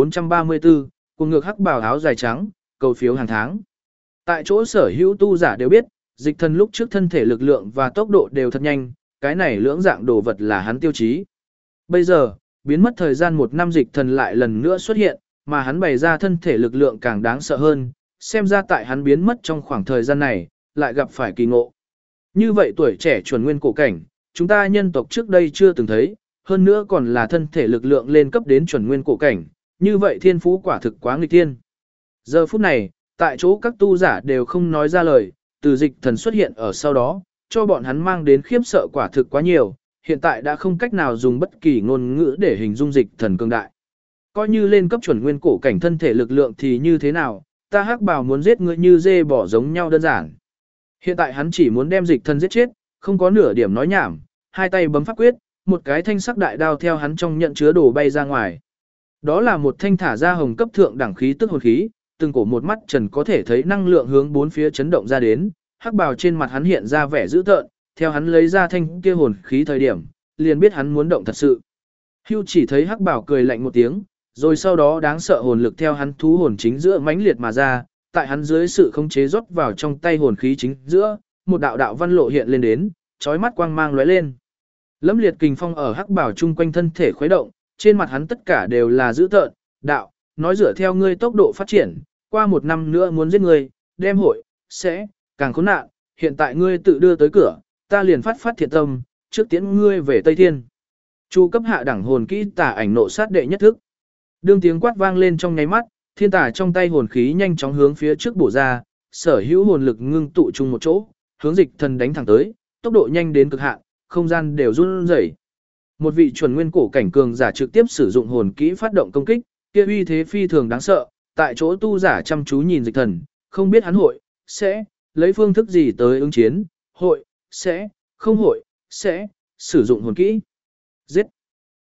1434, cùng ngược Hắc Bảo áo dài trắng, cầu phiếu hàng tháng. Tại chỗ sở hữu tu giả đều biết, Dịch Thần lúc trước thân thể lực lượng và tốc độ đều thật nhanh, cái này lưỡng dạng đồ vật là hắn tiêu chí. Bây giờ, biến mất thời gian 1 năm Dịch Thần lại lần nữa xuất hiện, mà hắn bày ra thân thể lực lượng càng đáng sợ hơn, xem ra tại hắn biến mất trong khoảng thời gian này, lại gặp phải kỳ ngộ. Như vậy tuổi trẻ chuẩn nguyên cổ cảnh, chúng ta nhân tộc trước đây chưa từng thấy, hơn nữa còn là thân thể lực lượng lên cấp đến chuẩn nguyên cổ cảnh, như vậy thiên phú quả thực quá nghịch thiên. Giờ phút này, tại chỗ các tu giả đều không nói ra lời, từ Dịch Thần xuất hiện ở sau đó, cho bọn hắn mang đến khiếp sợ quả thực quá nhiều, hiện tại đã không cách nào dùng bất kỳ ngôn ngữ để hình dung Dịch Thần cường đại. Coi như lên cấp chuẩn nguyên cổ cảnh thân thể lực lượng thì như thế nào, ta Hắc Bảo muốn giết ngươi như dê bỏ giống nhau đơn giản. Hiện tại hắn chỉ muốn đem Dịch Thần giết chết, không có nửa điểm nói nhảm, hai tay bấm pháp quyết, một cái thanh sắc đại đao theo hắn trong nhận chứa đồ bay ra ngoài. Đó là một thanh thả ra hồng cấp thượng đẳng khí tức hồn khí, từng cổ một mắt trần có thể thấy năng lượng hướng bốn phía chấn động ra đến, Hắc Bảo trên mặt hắn hiện ra vẻ dữ tợn, theo hắn lấy ra thanh kia hồn khí thời điểm, liền biết hắn muốn động thật sự. Hưu chỉ thấy Hắc Bảo cười lạnh một tiếng, rồi sau đó đáng sợ hồn lực theo hắn thú hồn chính giữa mãnh liệt mà ra, tại hắn dưới sự khống chế rót vào trong tay hồn khí chính giữa, một đạo đạo văn lộ hiện lên đến, chói mắt quang mang lóe lên. Lẫm liệt kình phong ở Hắc Bảo chung quanh thân thể khuấy động, trên mặt hắn tất cả đều là dữ tợn, đạo, nói dựa theo ngươi tốc độ phát triển, qua 1 năm nữa muốn giết ngươi, đem sẽ càng khốn nạn, hiện tại ngươi tự đưa tới cửa, ta liền phát thiện tâm, trước tiễn ngươi về Tây Thiên. Chu cấp hạ đẳng hồn kỹ tả ảnh nộ sát đệ nhất thức. Đương tiếng quát vang lên trong nháy mắt, thiên tả trong tay hồn khí nhanh chóng hướng phía trước bổ ra, sở hữu hồn lực ngưng tụ chung một chỗ, hướng Dịch Thần đánh thẳng tới, tốc độ nhanh đến cực hạn, không gian đều run rẩy. Một vị chuẩn nguyên cổ cảnh cường giả trực tiếp sử dụng hồn kỹ phát động công kích, kia uy thế phi thường đáng sợ, tại chỗ tu giả chăm chú nhìn Dịch Thần, không biết hắn sẽ lấy phương thức gì tới ứng chiến, sẽ không sẽ sử dụng hồn kỹ. Giết!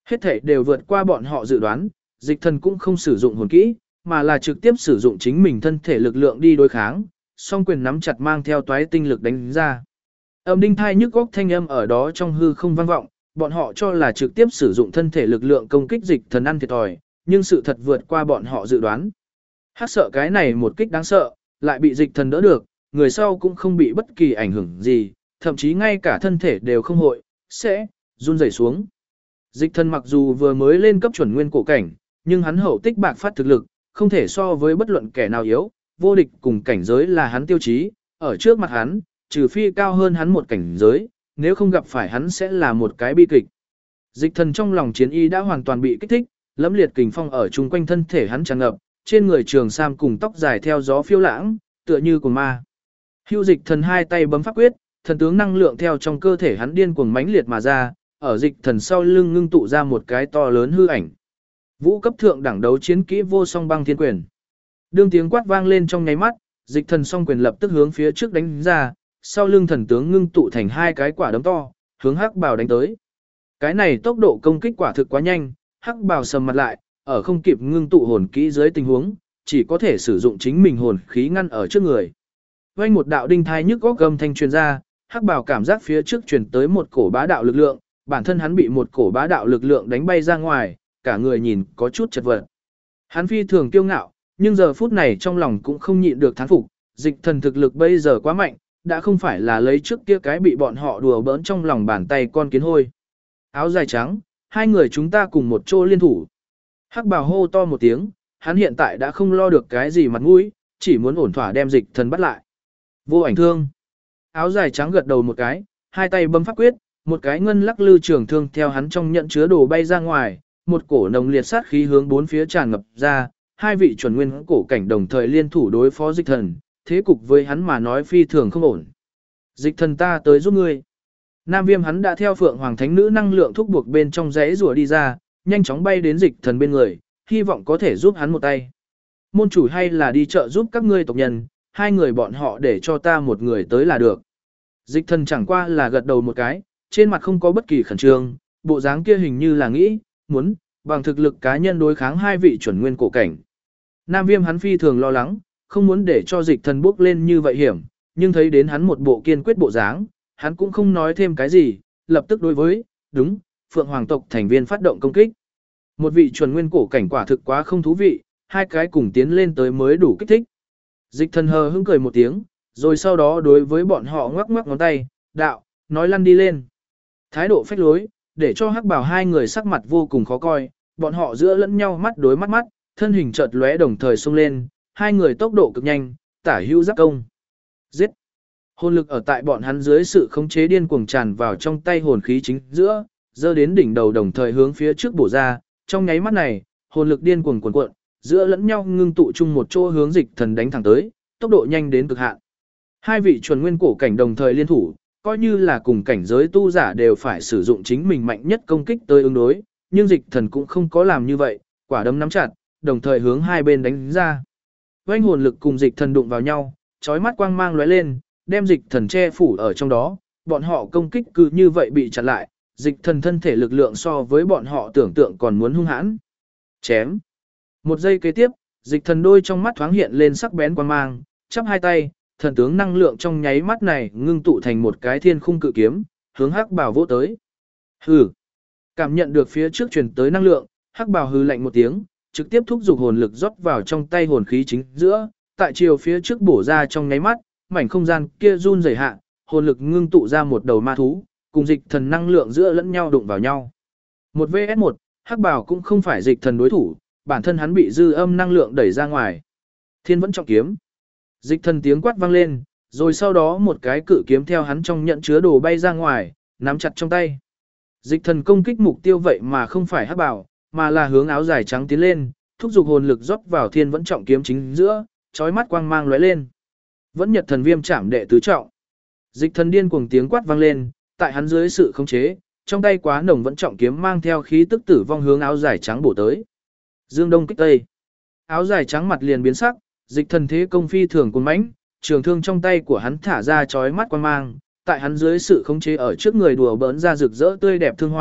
Hết thảy đều vượt qua bọn họ dự đoán, dịch thần cũng không sử dụng hồn kỹ, mà là trực tiếp sử dụng chính mình thân thể lực lượng đi đối kháng, song quyền nắm chặt mang theo toái tinh lực đánh ra. Âm đinh thai nhức góc thanh âm ở đó trong hư không vang vọng, bọn họ cho là trực tiếp sử dụng thân thể lực lượng công kích dịch thần ăn thiệt thòi, nhưng sự thật vượt qua bọn họ dự đoán. Hắc sợ cái này một kích đáng sợ, lại bị dịch thần đỡ được, người sau cũng không bị bất kỳ ảnh hưởng gì, thậm chí ngay cả thân thể đều không hội, sẽ run rẩy xuống. Dịch thần mặc dù vừa mới lên cấp chuẩn nguyên cổ cảnh, nhưng hắn hậu tích bạc phát thực lực, không thể so với bất luận kẻ nào yếu, vô địch cùng cảnh giới là hắn tiêu chí, ở trước mặt hắn, trừ phi cao hơn hắn một cảnh giới, nếu không gặp phải hắn sẽ là một cái bi kịch. Dịch thần trong lòng chiến y đã hoàn toàn bị kích thích, lẫm liệt kình phong ở chung quanh thân thể hắn tràn ngập, trên người trường sam cùng tóc dài theo gió phiêu lãng, tựa như của ma. Hưu dịch thần hai tay bấm pháp quyết, thần tướng năng lượng theo trong cơ thể hắn điên cuồng mãnh liệt mà ra, ở dịch thần sau lưng ngưng tụ ra một cái to lớn hư ảnh. Vũ cấp thượng đẳng đấu chiến kỹ vô song băng thiên quyền. Đương tiếng quát vang lên trong nháy mắt, dịch thần song quyền lập tức hướng phía trước đánh ra, sau lưng thần tướng ngưng tụ thành hai cái quả đấm to, hướng Hắc Bào đánh tới. Cái này tốc độ công kích quả thực quá nhanh, Hắc Bào sầm mặt lại, ở không kịp ngưng tụ hồn kỹ dưới tình huống, chỉ có thể sử dụng chính mình hồn khí ngăn ở trước người. Vang một đạo đinh thai nhức góc gầm thanh truyền ra, Hắc Bào cảm giác phía trước truyền tới một cổ bá đạo lực lượng, bản thân hắn bị một cổ bá đạo lực lượng đánh bay ra ngoài, cả người nhìn có chút chật vật. Hắn phi thường kiêu ngạo, nhưng giờ phút này trong lòng cũng không nhịn được thán phục, dịch thần thực lực bây giờ quá mạnh, đã không phải là lấy trước kia cái bị bọn họ đùa bỡn trong lòng bàn tay con kiến hôi. Áo dài trắng, hai người chúng ta cùng một chỗ liên thủ. Hắc Bào hô to một tiếng, hắn hiện tại đã không lo được cái gì mặt mũi, chỉ muốn ổn thỏa đem dịch thần bắt lại. Vô ảnh thương. Áo dài trắng gật đầu một cái, hai tay bấm pháp quyết, một cái ngân lắc lư trường thương theo hắn trong nhận chứa đồ bay ra ngoài, một cổ nồng liệt sát khí hướng bốn phía tràn ngập ra, hai vị chuẩn nguyên cổ cảnh đồng thời liên thủ đối phó dịch thần, thế cục với hắn mà nói phi thường không ổn. Dịch thần ta tới giúp ngươi. Nam Viêm hắn đã theo Phượng Hoàng Thánh Nữ năng lượng thúc buộc bên trong rẽ rùa đi ra, nhanh chóng bay đến dịch thần bên người, hy vọng có thể giúp hắn một tay. Môn chủ hay là đi chợ giúp các ngươi tộc nhân, hai người bọn họ để cho ta một người tới là được. Dịch thần chẳng qua là gật đầu một cái, trên mặt không có bất kỳ khẩn trương, bộ dáng kia hình như là nghĩ, muốn, bằng thực lực cá nhân đối kháng hai vị chuẩn nguyên cổ cảnh. Nam Viêm hắn phi thường lo lắng, không muốn để cho dịch thần bước lên như vậy hiểm, nhưng thấy đến hắn một bộ kiên quyết bộ dáng, hắn cũng không nói thêm cái gì, lập tức đối với, đúng, Phượng Hoàng tộc thành viên phát động công kích. Một vị chuẩn nguyên cổ cảnh quả thực quá không thú vị, hai cái cùng tiến lên tới mới đủ kích thích. Dịch thần hờ hững cười một tiếng, rồi sau đó đối với bọn họ ngoắc ngoắc ngón tay, đạo, nói lăn đi lên. Thái độ phách lối, để cho Hắc Bào hai người sắc mặt vô cùng khó coi, bọn họ giữa lẫn nhau mắt đối mắt mắt, thân hình chợt lóe đồng thời xông lên, hai người tốc độ cực nhanh, tả hữu giáp công. Giết! Hồn lực ở tại bọn hắn dưới sự khống chế điên cuồng tràn vào trong tay hồn khí chính giữa, dơ đến đỉnh đầu đồng thời hướng phía trước bổ ra, trong nháy mắt này, hồn lực điên cuồng cuộn cuộn, giữa lẫn nhau ngưng tụ chung một chỗ hướng dịch thần đánh thẳng tới, tốc độ nhanh đến cực hạn. Hai vị chuẩn nguyên cổ cảnh đồng thời liên thủ, coi như là cùng cảnh giới tu giả đều phải sử dụng chính mình mạnh nhất công kích tới ứng đối, nhưng dịch thần cũng không có làm như vậy, quả đấm nắm chặt, đồng thời hướng hai bên đánh ra. Vành hồn lực cùng dịch thần đụng vào nhau, chói mắt quang mang lóe lên, đem dịch thần che phủ ở trong đó, bọn họ công kích cứ như vậy bị chặn lại, dịch thần thân thể lực lượng so với bọn họ tưởng tượng còn muốn hung hãn. Chém. Một giây kế tiếp, dịch thần đôi trong mắt thoáng hiện lên sắc bén quang mang, chắp hai tay, thần tướng năng lượng trong nháy mắt này ngưng tụ thành một cái thiên khung cự kiếm, hướng Hắc Bào vỗ tới. Hừ. Cảm nhận được phía trước truyền tới năng lượng, Hắc Bào hừ lạnh một tiếng, trực tiếp thúc giục hồn lực rót vào trong tay hồn khí chính giữa, tại chiều phía trước bổ ra trong nháy mắt, mảnh không gian kia run rẩy hạ, hồn lực ngưng tụ ra một đầu ma thú, cùng dịch thần năng lượng giữa lẫn nhau đụng vào nhau. Một vs 1, Hắc Bào cũng không phải dịch thần đối thủ, bản thân hắn bị dư âm năng lượng đẩy ra ngoài. Thiên vẫn trọng kiếm. Dịch thần tiếng quát vang lên, rồi sau đó một cái cự kiếm theo hắn trong nhận chứa đồ bay ra ngoài, nắm chặt trong tay. Dịch thần công kích mục tiêu vậy mà không phải Hắc Bào, mà là hướng áo dài trắng tiến lên, thúc giục hồn lực rót vào thiên vẫn trọng kiếm chính giữa, chói mắt quang mang lóe lên. Vẫn nhật thần viêm chạm đệ tứ trọng. Dịch thần điên cuồng tiếng quát vang lên, tại hắn dưới sự khống chế, trong tay quá nồng vẫn trọng kiếm mang theo khí tức tử vong hướng áo dài trắng bổ tới. Dương đông kích tây. Áo dài trắng mặt liền biến sắc, dịch thần thế công phi thường cuồng mãnh, trường thương trong tay của hắn thả ra chói mắt quang mang, tại hắn dưới sự khống chế ở trước người đùa bỡn ra rực rỡ tươi đẹp thương hoa,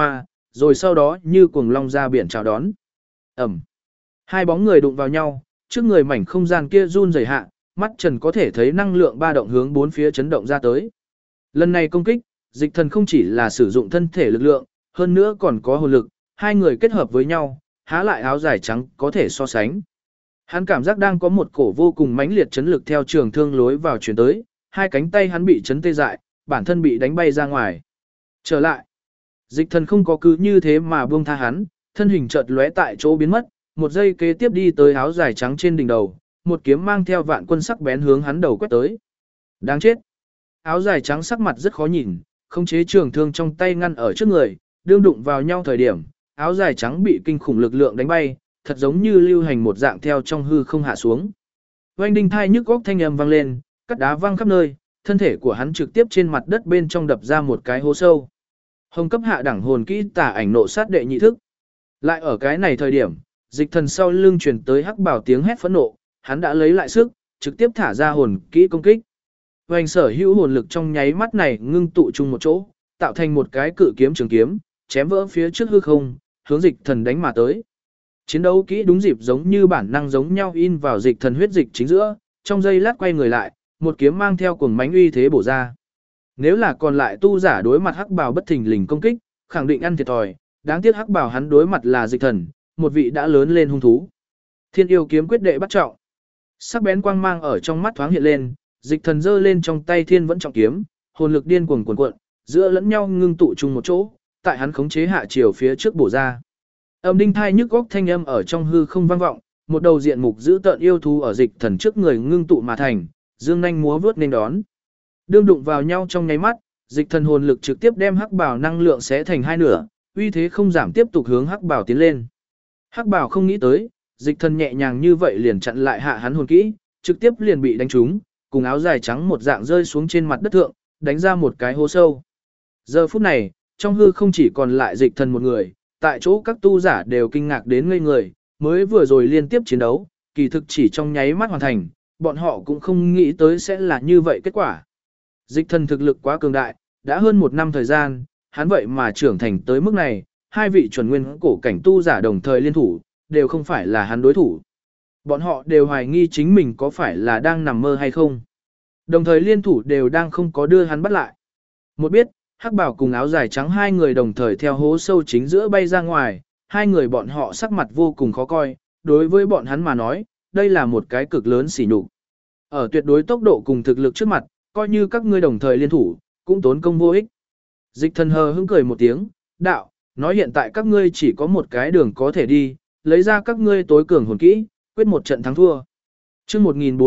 rồi sau đó như cuồng long ra biển chào đón. Ẩm. Hai bóng người đụng vào nhau, trước người mảnh không gian kia run rẩy hạ, mắt Trần có thể thấy năng lượng ba động hướng bốn phía chấn động ra tới. Lần này công kích, Dịch Thần không chỉ là sử dụng thân thể lực lượng, hơn nữa còn có hồn lực, hai người kết hợp với nhau, há lại áo dài trắng có thể so sánh. Hắn cảm giác đang có một cổ vô cùng mãnh liệt chấn lực theo trường thương lối vào chuyển tới, hai cánh tay hắn bị chấn tê dại, bản thân bị đánh bay ra ngoài. Trở lại. Dịch Thần không có cứ như thế mà buông tha hắn, thân hình chợt lóe tại chỗ biến mất, một giây kế tiếp đi tới áo dài trắng trên đỉnh đầu, một kiếm mang theo vạn quân sắc bén hướng hắn đầu quét tới. Đáng chết. Áo dài trắng sắc mặt rất khó nhìn, không chế trường thương trong tay ngăn ở trước người, đương đụng vào nhau thời điểm, áo dài trắng bị kinh khủng lực lượng đánh bay, thật giống như lưu hành một dạng theo trong hư không hạ xuống. Oanh đinh thai nhức góc thanh âm vang lên, cắt đá văng khắp nơi, thân thể của hắn trực tiếp trên mặt đất bên trong đập ra một cái hố sâu. Hồng cấp hạ đẳng hồn kỹ tả ảnh nộ sát đệ nhị thức. Lại ở cái này thời điểm, Dịch Thần sau lưng truyền tới hắc bảo tiếng hét phẫn nộ, hắn đã lấy lại sức, trực tiếp thả ra hồn kỹ công kích. Hoành sở hữu hồn lực trong nháy mắt này ngưng tụ chung một chỗ, tạo thành một cái cự kiếm trường kiếm, chém vỡ phía trước hư không, hướng Dịch Thần đánh mà tới. Chiến đấu kỹ đúng dịp giống như bản năng giống nhau in vào Dịch Thần huyết dịch chính giữa, trong giây lát quay người lại, một kiếm mang theo cuồng mãnh uy thế bổ ra. Nếu là còn lại tu giả đối mặt hắc bào bất thình lình công kích, khẳng định ăn thiệt thòi, đáng tiếc hắc bào hắn đối mặt là Dịch Thần, một vị đã lớn lên hung thú. Thiên yêu kiếm quyết đệ bắt trọng. Sắc bén quang mang ở trong mắt thoáng hiện lên, Dịch Thần giơ lên trong tay thiên vẫn trọng kiếm, hồn lực điên cuồng cuồn cuộn, giữa lẫn nhau ngưng tụ chung một chỗ, tại hắn khống chế hạ chiều phía trước bổ ra. Âm đinh thai nhức góc thanh âm ở trong hư không vang vọng, một đầu diện mục giữ tợn yêu thú ở Dịch Thần trước người ngưng tụ mà thành, dương nhanh múa vướt nên đón. Đương đụng vào nhau trong nháy mắt, Dịch Thần hồn lực trực tiếp đem hắc bảo năng lượng xé thành hai nửa, uy thế không giảm tiếp tục hướng hắc bảo tiến lên. Hắc bảo không nghĩ tới, Dịch Thần nhẹ nhàng như vậy liền chặn lại hạ hắn hồn kỹ, trực tiếp liền bị đánh trúng, cùng áo dài trắng một dạng rơi xuống trên mặt đất thượng, đánh ra một cái hố sâu. Giờ phút này, trong hư không chỉ còn lại Dịch Thần một người, tại chỗ các tu giả đều kinh ngạc đến ngây người, mới vừa rồi liên tiếp chiến đấu, kỳ thực chỉ trong nháy mắt hoàn thành, bọn họ cũng không nghĩ tới sẽ là như vậy kết quả. Dịch Thần thực lực quá cường đại, đã hơn một năm thời gian, hắn vậy mà trưởng thành tới mức này, hai vị chuẩn nguyên cổ cảnh tu giả đồng thời liên thủ, đều không phải là hắn đối thủ. Bọn họ đều hoài nghi chính mình có phải là đang nằm mơ hay không. Đồng thời liên thủ đều đang không có đưa hắn bắt lại. Một biết, hắc bảo cùng áo dài trắng hai người đồng thời theo hố sâu chính giữa bay ra ngoài, hai người bọn họ sắc mặt vô cùng khó coi, đối với bọn hắn mà nói, đây là một cái cực lớn sỉ nhục. Ở tuyệt đối tốc độ cùng thực lực trước mặt, coi như các ngươi đồng thời liên thủ, cũng tốn công vô ích. Dịch Thần hờ hững cười một tiếng, đạo, nói hiện tại các ngươi chỉ có một cái đường có thể đi, lấy ra các ngươi tối cường hồn kỹ, quyết một trận thắng thua. Chương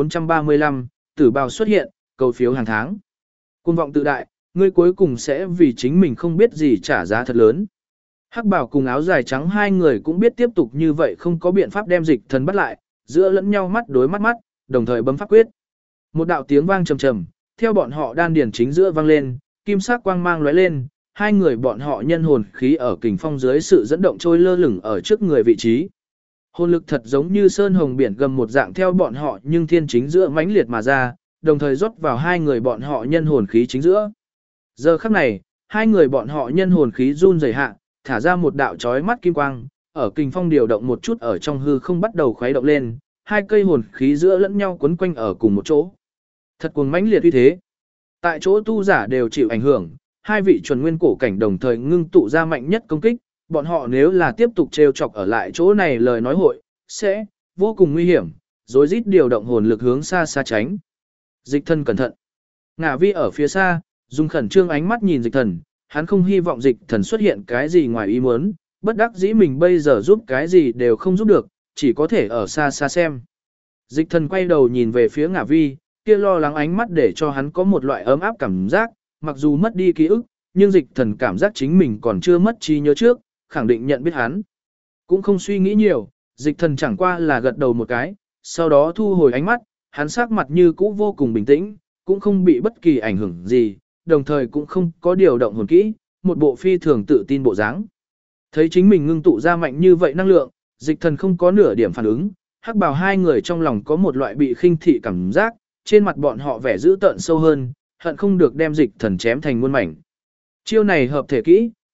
1435, tử bào xuất hiện, cầu phiếu hàng tháng. Cuồng vọng tự đại, ngươi cuối cùng sẽ vì chính mình không biết gì trả giá thật lớn. Hắc bảo cùng áo dài trắng hai người cũng biết tiếp tục như vậy không có biện pháp đem Dịch Thần bắt lại, giữa lẫn nhau mắt đối mắt mắt, đồng thời bấm pháp quyết. Một đạo tiếng vang trầm trầm, theo bọn họ đan điền chính giữa vang lên, kim sắc quang mang lóe lên, hai người bọn họ nhân hồn khí ở kình phong dưới sự dẫn động trôi lơ lửng ở trước người vị trí. Hồn lực thật giống như sơn hồng biển gầm một dạng theo bọn họ nhưng thiên chính giữa mãnh liệt mà ra, đồng thời rót vào hai người bọn họ nhân hồn khí chính giữa. Giờ khắc này, hai người bọn họ nhân hồn khí run rẩy hạ, thả ra một đạo chói mắt kim quang, ở kình phong điều động một chút ở trong hư không bắt đầu khuấy động lên, hai cây hồn khí giữa lẫn nhau quấn quanh ở cùng một chỗ. Thật cuồng mãnh liệt uy thế. Tại chỗ tu giả đều chịu ảnh hưởng, hai vị chuẩn nguyên cổ cảnh đồng thời ngưng tụ ra mạnh nhất công kích, bọn họ nếu là tiếp tục trêu chọc ở lại chỗ này lời nói hội, sẽ vô cùng nguy hiểm, rối rít điều động hồn lực hướng xa xa tránh. Dịch Thần cẩn thận. Ngả Vi ở phía xa, dùng khẩn trương ánh mắt nhìn Dịch Thần, hắn không hy vọng Dịch Thần xuất hiện cái gì ngoài ý muốn, bất đắc dĩ mình bây giờ giúp cái gì đều không giúp được, chỉ có thể ở xa xa xem. Dịch Thần quay đầu nhìn về phía Ngả Vi, kia lo lắng ánh mắt để cho hắn có một loại ấm áp cảm giác, mặc dù mất đi ký ức, nhưng Dịch Thần cảm giác chính mình còn chưa mất trí nhớ trước, khẳng định nhận biết hắn. Cũng không suy nghĩ nhiều, Dịch Thần chẳng qua là gật đầu một cái, sau đó thu hồi ánh mắt, hắn sắc mặt như cũ vô cùng bình tĩnh, cũng không bị bất kỳ ảnh hưởng gì, đồng thời cũng không có điều động hồn kỹ, một bộ phi thường tự tin bộ dáng. Thấy chính mình ngưng tụ ra mạnh như vậy năng lượng, Dịch Thần không có nửa điểm phản ứng, hắc bào hai người trong lòng có một loại bị khinh thị cảm giác, trên mặt bọn họ vẻ dữ tợn sâu hơn, hận không được đem Dịch Thần chém thành muôn mảnh. Chiêu này hợp thể kỹ,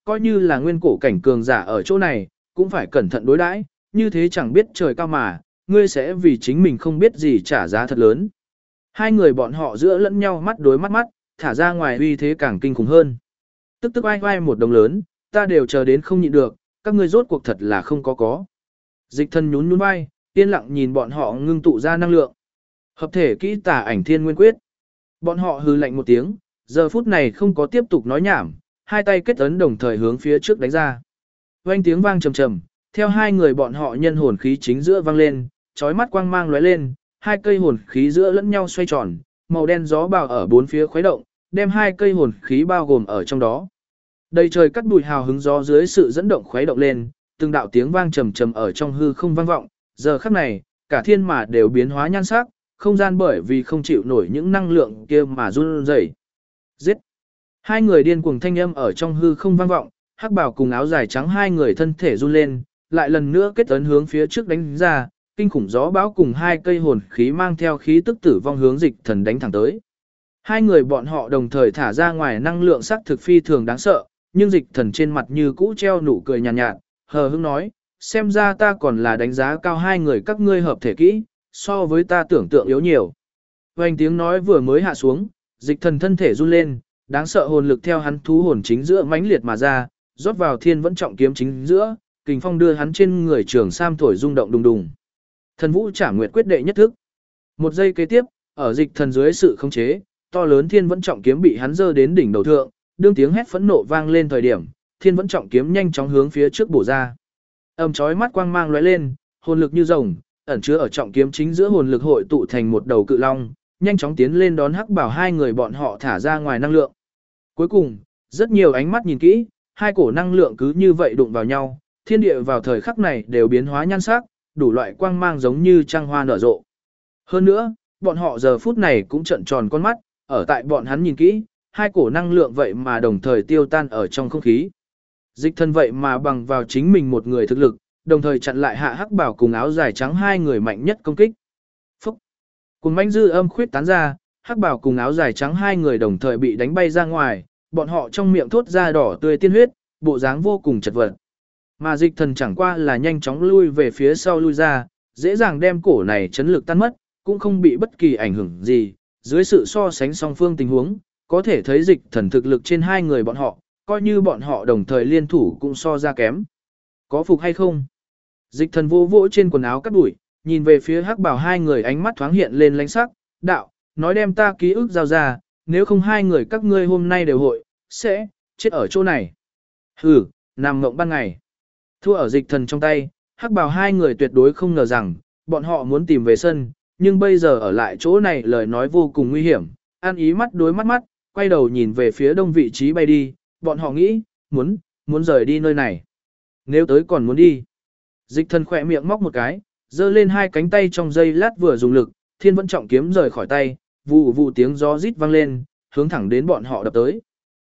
coi như là nguyên cổ cảnh cường giả ở chỗ này, cũng phải cẩn thận đối đãi, như thế chẳng biết trời cao mà, ngươi sẽ vì chính mình không biết gì trả giá thật lớn. Hai người bọn họ giữa lẫn nhau mắt đối mắt mắt, thả ra ngoài uy thế càng kinh khủng hơn. Tức tức ai vai một đồng lớn, ta đều chờ đến không nhịn được, các ngươi rốt cuộc thật là không có. Dịch Thần nhún nhún vai, yên lặng nhìn bọn họ ngưng tụ ra năng lượng. Hợp thể kỹ tả ảnh thiên nguyên quyết. Bọn họ hừ lạnh một tiếng, giờ phút này không có tiếp tục nói nhảm, hai tay kết ấn đồng thời hướng phía trước đánh ra. Vang tiếng vang trầm trầm, theo hai người bọn họ nhân hồn khí chính giữa vang lên, chói mắt quang mang lóe lên, hai cây hồn khí giữa lẫn nhau xoay tròn, màu đen gió bào ở bốn phía khuấy động, đem hai cây hồn khí bao gồm ở trong đó. Đầy trời cắt bụi hào hứng gió dưới sự dẫn động khuấy động lên, từng đạo tiếng vang trầm trầm ở trong hư không vang vọng, giờ khắc này, cả thiên mà đều biến hóa nhan sắc, không gian bởi vì không chịu nổi những năng lượng kia mà run rẩy. Giết! Hai người điên cuồng thanh âm ở trong hư không vang vọng, hắc bào cùng áo dài trắng hai người thân thể run lên, lại lần nữa kết ấn hướng phía trước đánh ra, kinh khủng gió bão cùng hai cây hồn khí mang theo khí tức tử vong hướng Dịch Thần đánh thẳng tới. Hai người bọn họ đồng thời thả ra ngoài năng lượng sắc thực phi thường đáng sợ, nhưng Dịch Thần trên mặt như cũ treo nụ cười nhàn nhạt, hờ hững nói, xem ra ta còn là đánh giá cao hai người các ngươi hợp thể kỹ, so với ta tưởng tượng yếu nhiều. Vành tiếng nói vừa mới hạ xuống, Dịch Thần thân thể run lên, đáng sợ hồn lực theo hắn thú hồn chính giữa mãnh liệt mà ra, rót vào thiên vẫn trọng kiếm chính giữa, kình phong đưa hắn trên người trường sam thổi rung động đùng đùng. Thần Vũ Trảm Nguyệt quyết đệ nhất thức. Một giây kế tiếp, ở Dịch Thần dưới sự khống chế, to lớn thiên vẫn trọng kiếm bị hắn giơ đến đỉnh đầu thượng, đương tiếng hét phẫn nộ vang lên thời điểm, thiên vẫn trọng kiếm nhanh chóng hướng phía trước bổ ra. Âm chói mắt quang mang lóe lên, hồn lực như rồng, ẩn chứa ở trọng kiếm chính giữa hồn lực hội tụ thành một đầu cự long, nhanh chóng tiến lên đón hắc bảo hai người bọn họ thả ra ngoài năng lượng. Cuối cùng, rất nhiều ánh mắt nhìn kỹ, hai cổ năng lượng cứ như vậy đụng vào nhau, thiên địa vào thời khắc này đều biến hóa nhan sắc, đủ loại quang mang giống như trăng hoa nở rộ. Hơn nữa, bọn họ giờ phút này cũng trợn tròn con mắt, ở tại bọn hắn nhìn kỹ, hai cổ năng lượng vậy mà đồng thời tiêu tan ở trong không khí. Dịch Thần vậy mà bằng vào chính mình một người thực lực, đồng thời chặn lại hạ hắc bảo cùng áo dài trắng hai người mạnh nhất công kích. Phúc! Cùng manh dư âm khuyết tán ra, hắc bảo cùng áo dài trắng hai người đồng thời bị đánh bay ra ngoài, bọn họ trong miệng thốt ra đỏ tươi tiên huyết, bộ dáng vô cùng chật vật. Mà Dịch Thần chẳng qua là nhanh chóng lui về phía sau lui ra, dễ dàng đem cổ này chấn lực tan mất, cũng không bị bất kỳ ảnh hưởng gì. Dưới sự so sánh song phương tình huống, có thể thấy Dịch Thần thực lực trên hai người bọn họ, coi như bọn họ đồng thời liên thủ cũng so ra kém. Có phục hay không? Dịch Thần vô vỗ trên quần áo cắt đuổi, nhìn về phía hắc bảo hai người, ánh mắt thoáng hiện lên lánh sắc, đạo, nói đem ta ký ức giao ra, nếu không hai người các ngươi hôm nay đều hội, sẽ, chết ở chỗ này. Hừ, nằm ngộng ban ngày. Thua ở Dịch Thần trong tay, hắc bảo hai người tuyệt đối không ngờ rằng, bọn họ muốn tìm về sân, nhưng bây giờ ở lại chỗ này lời nói vô cùng nguy hiểm, ăn ý mắt đối mắt mắt, quay đầu nhìn về phía đông vị trí bay đi, bọn họ nghĩ, muốn rời đi nơi này. Nếu tới còn muốn đi. Dịch Thần khỏe miệng móc một cái, giơ lên hai cánh tay trong giây lát vừa dùng lực, thiên vẫn trọng kiếm rời khỏi tay, vù vù tiếng gió rít vang lên, hướng thẳng đến bọn họ đập tới.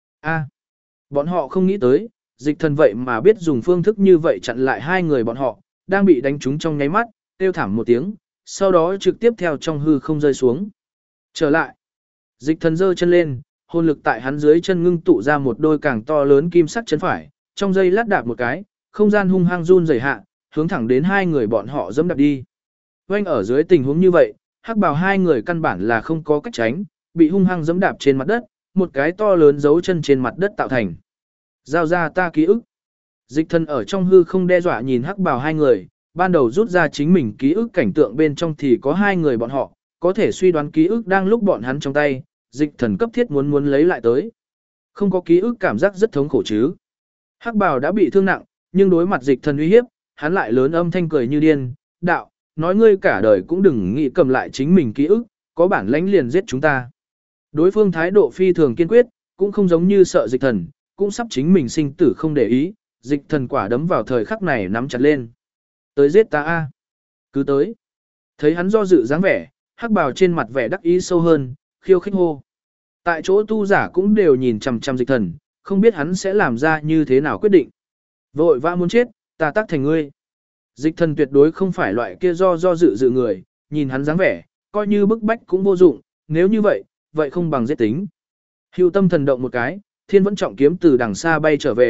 Bọn họ không nghĩ tới, Dịch Thần vậy mà biết dùng phương thức như vậy chặn lại hai người bọn họ, đang bị đánh trúng trong nháy mắt, kêu thảm một tiếng, sau đó trực tiếp theo trong hư không rơi xuống. Trở lại. Dịch Thần giơ chân lên, hồn lực tại hắn dưới chân ngưng tụ ra một đôi càng to lớn kim sắc chân phải, trong giây lát đạp một cái, không gian hung hăng run rẩy hạ, hướng thẳng đến hai người bọn họ dẫm đạp đi. Oanh ở dưới tình huống như vậy, hắc bào hai người căn bản là không có cách tránh, bị hung hăng dẫm đạp trên mặt đất, một cái to lớn dấu chân trên mặt đất tạo thành. Giao ra ta ký ức. Dịch Thần ở trong hư không đe dọa nhìn hắc bào hai người, ban đầu rút ra chính mình ký ức cảnh tượng bên trong thì có hai người bọn họ, có thể suy đoán ký ức đang lúc bọn hắn trong tay, Dịch Thần cấp thiết muốn lấy lại tới. Không có ký ức cảm giác rất thống khổ chứ. Hắc bào đã bị thương nặng, nhưng đối mặt Dịch Thần uy hiếp, hắn lại lớn âm thanh cười như điên, đạo, nói ngươi cả đời cũng đừng nghĩ cầm lại chính mình ký ức, có bản lãnh liền giết chúng ta. Đối phương thái độ phi thường kiên quyết, cũng không giống như sợ Dịch Thần, cũng sắp chính mình sinh tử không để ý, Dịch Thần quả đấm vào thời khắc này nắm chặt lên. Tới giết ta a, cứ tới. Thấy hắn do dự dáng vẻ, hắc bào trên mặt vẻ đắc ý sâu hơn, khiêu khích hô. Tại chỗ tu giả cũng đều nhìn chằm chằm Dịch Thần, không biết hắn sẽ làm ra như thế nào quyết định. Vội vã muốn chết, ta tác thành ngươi. Dịch Thần tuyệt đối không phải loại kia do dự người, nhìn hắn dáng vẻ, coi như bức bách cũng vô dụng, nếu như vậy không bằng giết tính. Hưu tâm thần động một cái, thiên vẫn trọng kiếm từ đằng xa bay trở về,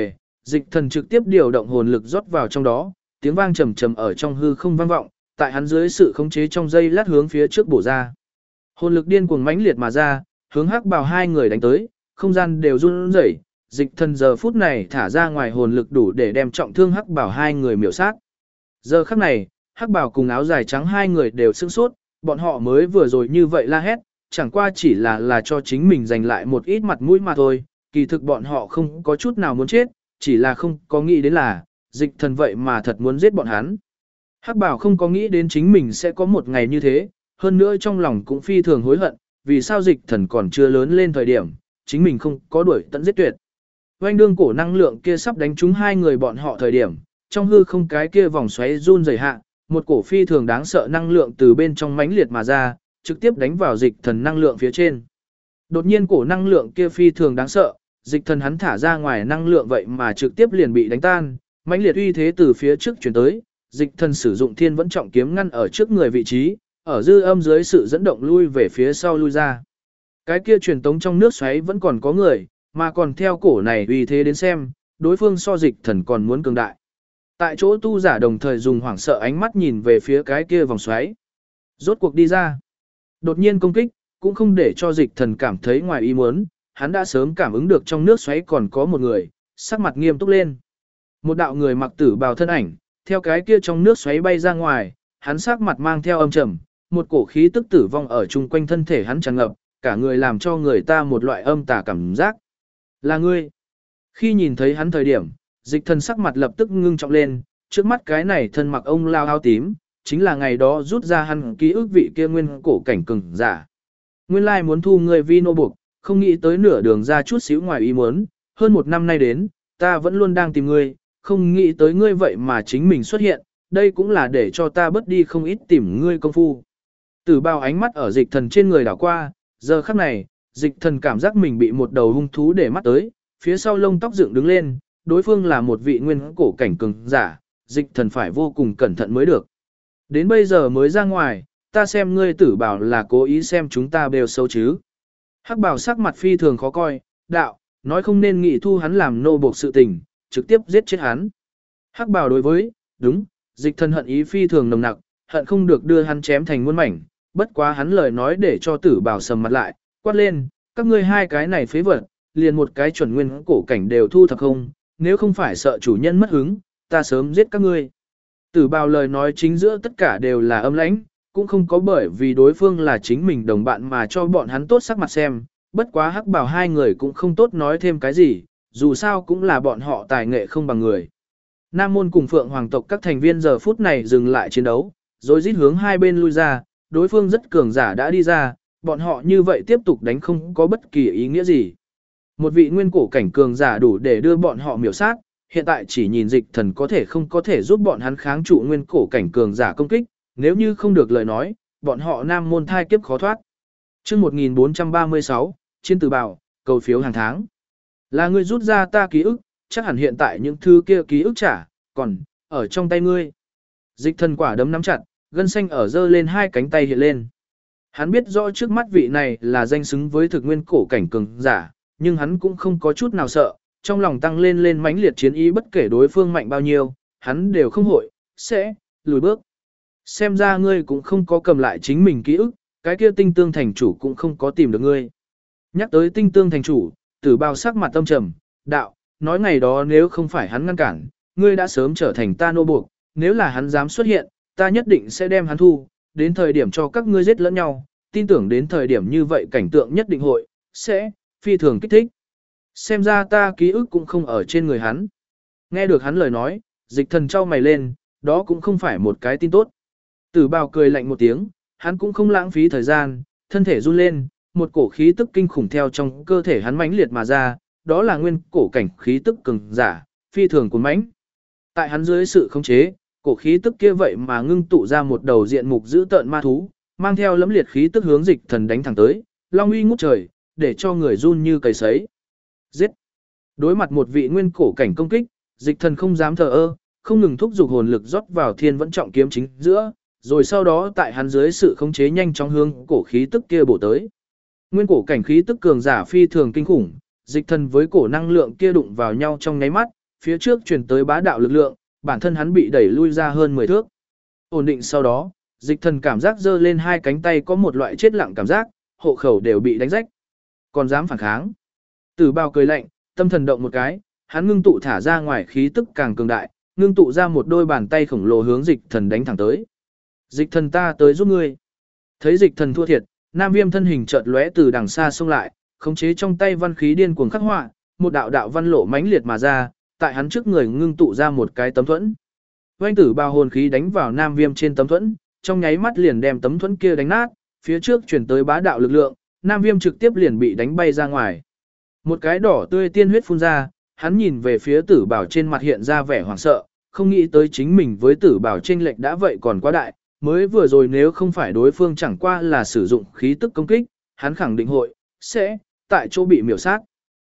Dịch thần trực tiếp điều động hồn lực rót vào trong đó, tiếng vang trầm trầm ở trong hư không vang vọng, tại hắn dưới sự khống chế trong dây lát hướng phía trước bổ ra. Hồn lực điên cuồng mãnh liệt mà ra, hướng hắc bào hai người đánh tới, không gian đều run rẩy. Dịch thần giờ phút này thả ra ngoài hồn lực đủ để đem trọng thương hắc bào hai người miểu sát. Giờ khắc này, hắc bào cùng áo dài trắng hai người đều sững sốt, bọn họ mới vừa rồi như vậy la hét, chẳng qua chỉ là cho chính mình giành lại một ít mặt mũi mà thôi, kỳ thực bọn họ không có chút nào muốn chết, chỉ là không có nghĩ đến là, dịch thần vậy mà thật muốn giết bọn hắn. Hắc bào không có nghĩ đến chính mình sẽ có một ngày như thế, hơn nữa trong lòng cũng phi thường hối hận, vì sao dịch thần còn chưa lớn lên thời điểm, chính mình không có đuổi tận giết tuyệt. Oanh đương cổ năng lượng kia sắp đánh trúng hai người bọn họ thời điểm, trong hư không cái kia vòng xoáy run rẩy hạ, một cổ phi thường đáng sợ năng lượng từ bên trong mãnh liệt mà ra, trực tiếp đánh vào dịch thần năng lượng phía trên. Đột nhiên cổ năng lượng kia phi thường đáng sợ, dịch thần hắn thả ra ngoài năng lượng vậy mà trực tiếp liền bị đánh tan, mãnh liệt uy thế từ phía trước chuyển tới, dịch thần sử dụng thiên vẫn trọng kiếm ngăn ở trước người vị trí, ở dư âm dưới sự dẫn động lui về phía sau lui ra. Cái kia truyền tống trong nước xoáy vẫn còn có người, mà còn theo cổ này uy thế đến xem, đối phương so dịch thần còn muốn cường đại. Tại chỗ tu giả đồng thời dùng hoảng sợ ánh mắt nhìn về phía cái kia vòng xoáy. Rốt cuộc đi ra. Đột nhiên công kích, cũng không để cho dịch thần cảm thấy ngoài ý muốn, hắn đã sớm cảm ứng được trong nước xoáy còn có một người, sắc mặt nghiêm túc lên. Một đạo người mặc tử bào thân ảnh, theo cái kia trong nước xoáy bay ra ngoài, hắn sắc mặt mang theo âm trầm, một cổ khí tức tử vong ở chung quanh thân thể hắn tràn ngập, cả người làm cho người ta một loại âm tà cảm giác. Là ngươi. Khi nhìn thấy hắn thời điểm, dịch thần sắc mặt lập tức ngưng trọng lên, trước mắt cái này thân mặc ông lao áo tím, chính là ngày đó rút ra hắn ký ức vị kia nguyên cổ cảnh cường giả. Nguyên lai muốn thu ngươi vi nô buộc, không nghĩ tới nửa đường ra chút xíu ngoài ý muốn, hơn một năm nay đến, ta vẫn luôn đang tìm ngươi, không nghĩ tới ngươi vậy mà chính mình xuất hiện, đây cũng là để cho ta bớt đi không ít tìm ngươi công phu. Tử bao ánh mắt ở dịch thần trên người đảo qua, giờ khắc này, dịch thần cảm giác mình bị một đầu hung thú để mắt tới, phía sau lông tóc dựng đứng lên, đối phương là một vị nguyên cổ cảnh cường giả, dịch thần phải vô cùng cẩn thận mới được. Đến bây giờ mới ra ngoài, ta xem ngươi tử bảo là cố ý xem chúng ta bêu xấu chứ. Hắc bảo sắc mặt phi thường khó coi, đạo, nói không nên nghị thu hắn làm nô buộc sự tình, trực tiếp giết chết hắn. Hắc bảo đối với, đúng, dịch thần hận ý phi thường nồng nặc, hận không được đưa hắn chém thành muôn mảnh, bất quá hắn lời nói để cho tử bảo sầm mặt lại, quát lên, các ngươi hai cái này phế vật, liền một cái chuẩn nguyên cổ cảnh đều thu thập không, nếu không phải sợ chủ nhân mất hứng, ta sớm giết các ngươi. Tử bào lời nói chính giữa tất cả đều là âm lãnh, cũng không có bởi vì đối phương là chính mình đồng bạn mà cho bọn hắn tốt sắc mặt xem, bất quá hắc bào hai người cũng không tốt nói thêm cái gì, dù sao cũng là bọn họ tài nghệ không bằng người. Nam môn cùng phượng hoàng tộc các thành viên giờ phút này dừng lại chiến đấu, rồi rít hướng hai bên lui ra, đối phương rất cường giả đã đi ra, bọn họ như vậy tiếp tục đánh không có bất kỳ ý nghĩa gì. Một vị nguyên cổ cảnh cường giả đủ để đưa bọn họ miểu sát, hiện tại chỉ nhìn dịch thần có thể không có thể giúp bọn hắn kháng trụ nguyên cổ cảnh cường giả công kích, nếu như không được lời nói, bọn họ nam môn thai kiếp khó thoát. Chương 1436, Chiến Tử Bảo, cầu phiếu hàng tháng. Là ngươi rút ra ta ký ức, chắc hẳn hiện tại những thứ kia ký ức trả, còn ở trong tay ngươi. Dịch thần quả đấm nắm chặt, gân xanh ở giơ lên hai cánh tay hiện lên. Hắn biết rõ trước mắt vị này là danh xứng với thực nguyên cổ cảnh cường giả, nhưng hắn cũng không có chút nào sợ, trong lòng tăng lên mãnh liệt chiến ý bất kể đối phương mạnh bao nhiêu, hắn đều không hội, sẽ lùi bước. Xem ra ngươi cũng không có cầm lại chính mình ký ức, cái kia tinh tương thành chủ cũng không có tìm được ngươi. Nhắc tới tinh tương thành chủ, tử bào sắc mặt tâm trầm, đạo, nói ngày đó nếu không phải hắn ngăn cản, ngươi đã sớm trở thành ta nô buộc, nếu là hắn dám xuất hiện, ta nhất định sẽ đem hắn thu, đến thời điểm cho các ngươi giết lẫn nhau, tin tưởng đến thời điểm như vậy cảnh tượng nhất định hội, sẽ phi thường kích thích. Xem ra ta ký ức cũng không ở trên người hắn. Nghe được hắn lời nói, dịch thần trao mày lên, đó cũng không phải một cái tin tốt. Tử bào cười lạnh một tiếng, hắn cũng không lãng phí thời gian, thân thể run lên, một cổ khí tức kinh khủng theo trong cơ thể hắn mãnh liệt mà ra, đó là nguyên cổ cảnh khí tức cường giả, phi thường cuốn mãnh. Tại hắn dưới sự khống chế, cổ khí tức kia vậy mà ngưng tụ ra một đầu diện mục dữ tợn ma thú, mang theo lẫm liệt khí tức hướng dịch thần đánh thẳng tới, long uy ngút trời, để cho người run như cầy sấy. Giết! Đối mặt một vị nguyên cổ cảnh công kích, dịch thần không dám thờ ơ, không ngừng thúc giục hồn lực rót vào thiên vẫn trọng kiếm chính giữa, rồi sau đó tại hắn dưới sự khống chế nhanh chóng hướng cổ khí tức kia bổ tới. Nguyên cổ cảnh khí tức cường giả phi thường kinh khủng, dịch thần với cổ năng lượng kia đụng vào nhau trong nháy mắt, phía trước truyền tới bá đạo lực lượng, bản thân hắn bị đẩy lui ra hơn 10 thước. Ổn định sau đó, dịch thần cảm giác giơ lên hai cánh tay có một loại chết lặng cảm giác, hộ khẩu đều bị đánh rách. Còn dám phản kháng. Tử Bào cười lạnh, tâm thần động một cái, hắn ngưng tụ thả ra ngoài khí tức càng cường đại, ngưng tụ ra một đôi bàn tay khổng lồ hướng dịch thần đánh thẳng tới. Dịch thần ta tới giúp ngươi. Thấy dịch thần thua thiệt, Nam Viêm thân hình chợt lóe từ đằng xa xông lại, khống chế trong tay văn khí điên cuồng khắc họa, một đạo đạo văn lộ mãnh liệt mà ra, tại hắn trước người ngưng tụ ra một cái tấm thuẫn. Oanh Tử Bào hồn khí đánh vào Nam Viêm trên tấm thuẫn, trong nháy mắt liền đem tấm thuẫn kia đánh nát, phía trước truyền tới bá đạo lực lượng, Nam Viêm trực tiếp liền bị đánh bay ra ngoài. Một cái đỏ tươi tiên huyết phun ra, hắn nhìn về phía Tử Bảo trên mặt hiện ra vẻ hoảng sợ, không nghĩ tới chính mình với Tử Bảo chênh lệch đã vậy còn quá đại, mới vừa rồi nếu không phải đối phương chẳng qua là sử dụng khí tức công kích, hắn khẳng định sẽ tại chỗ bị miểu sát.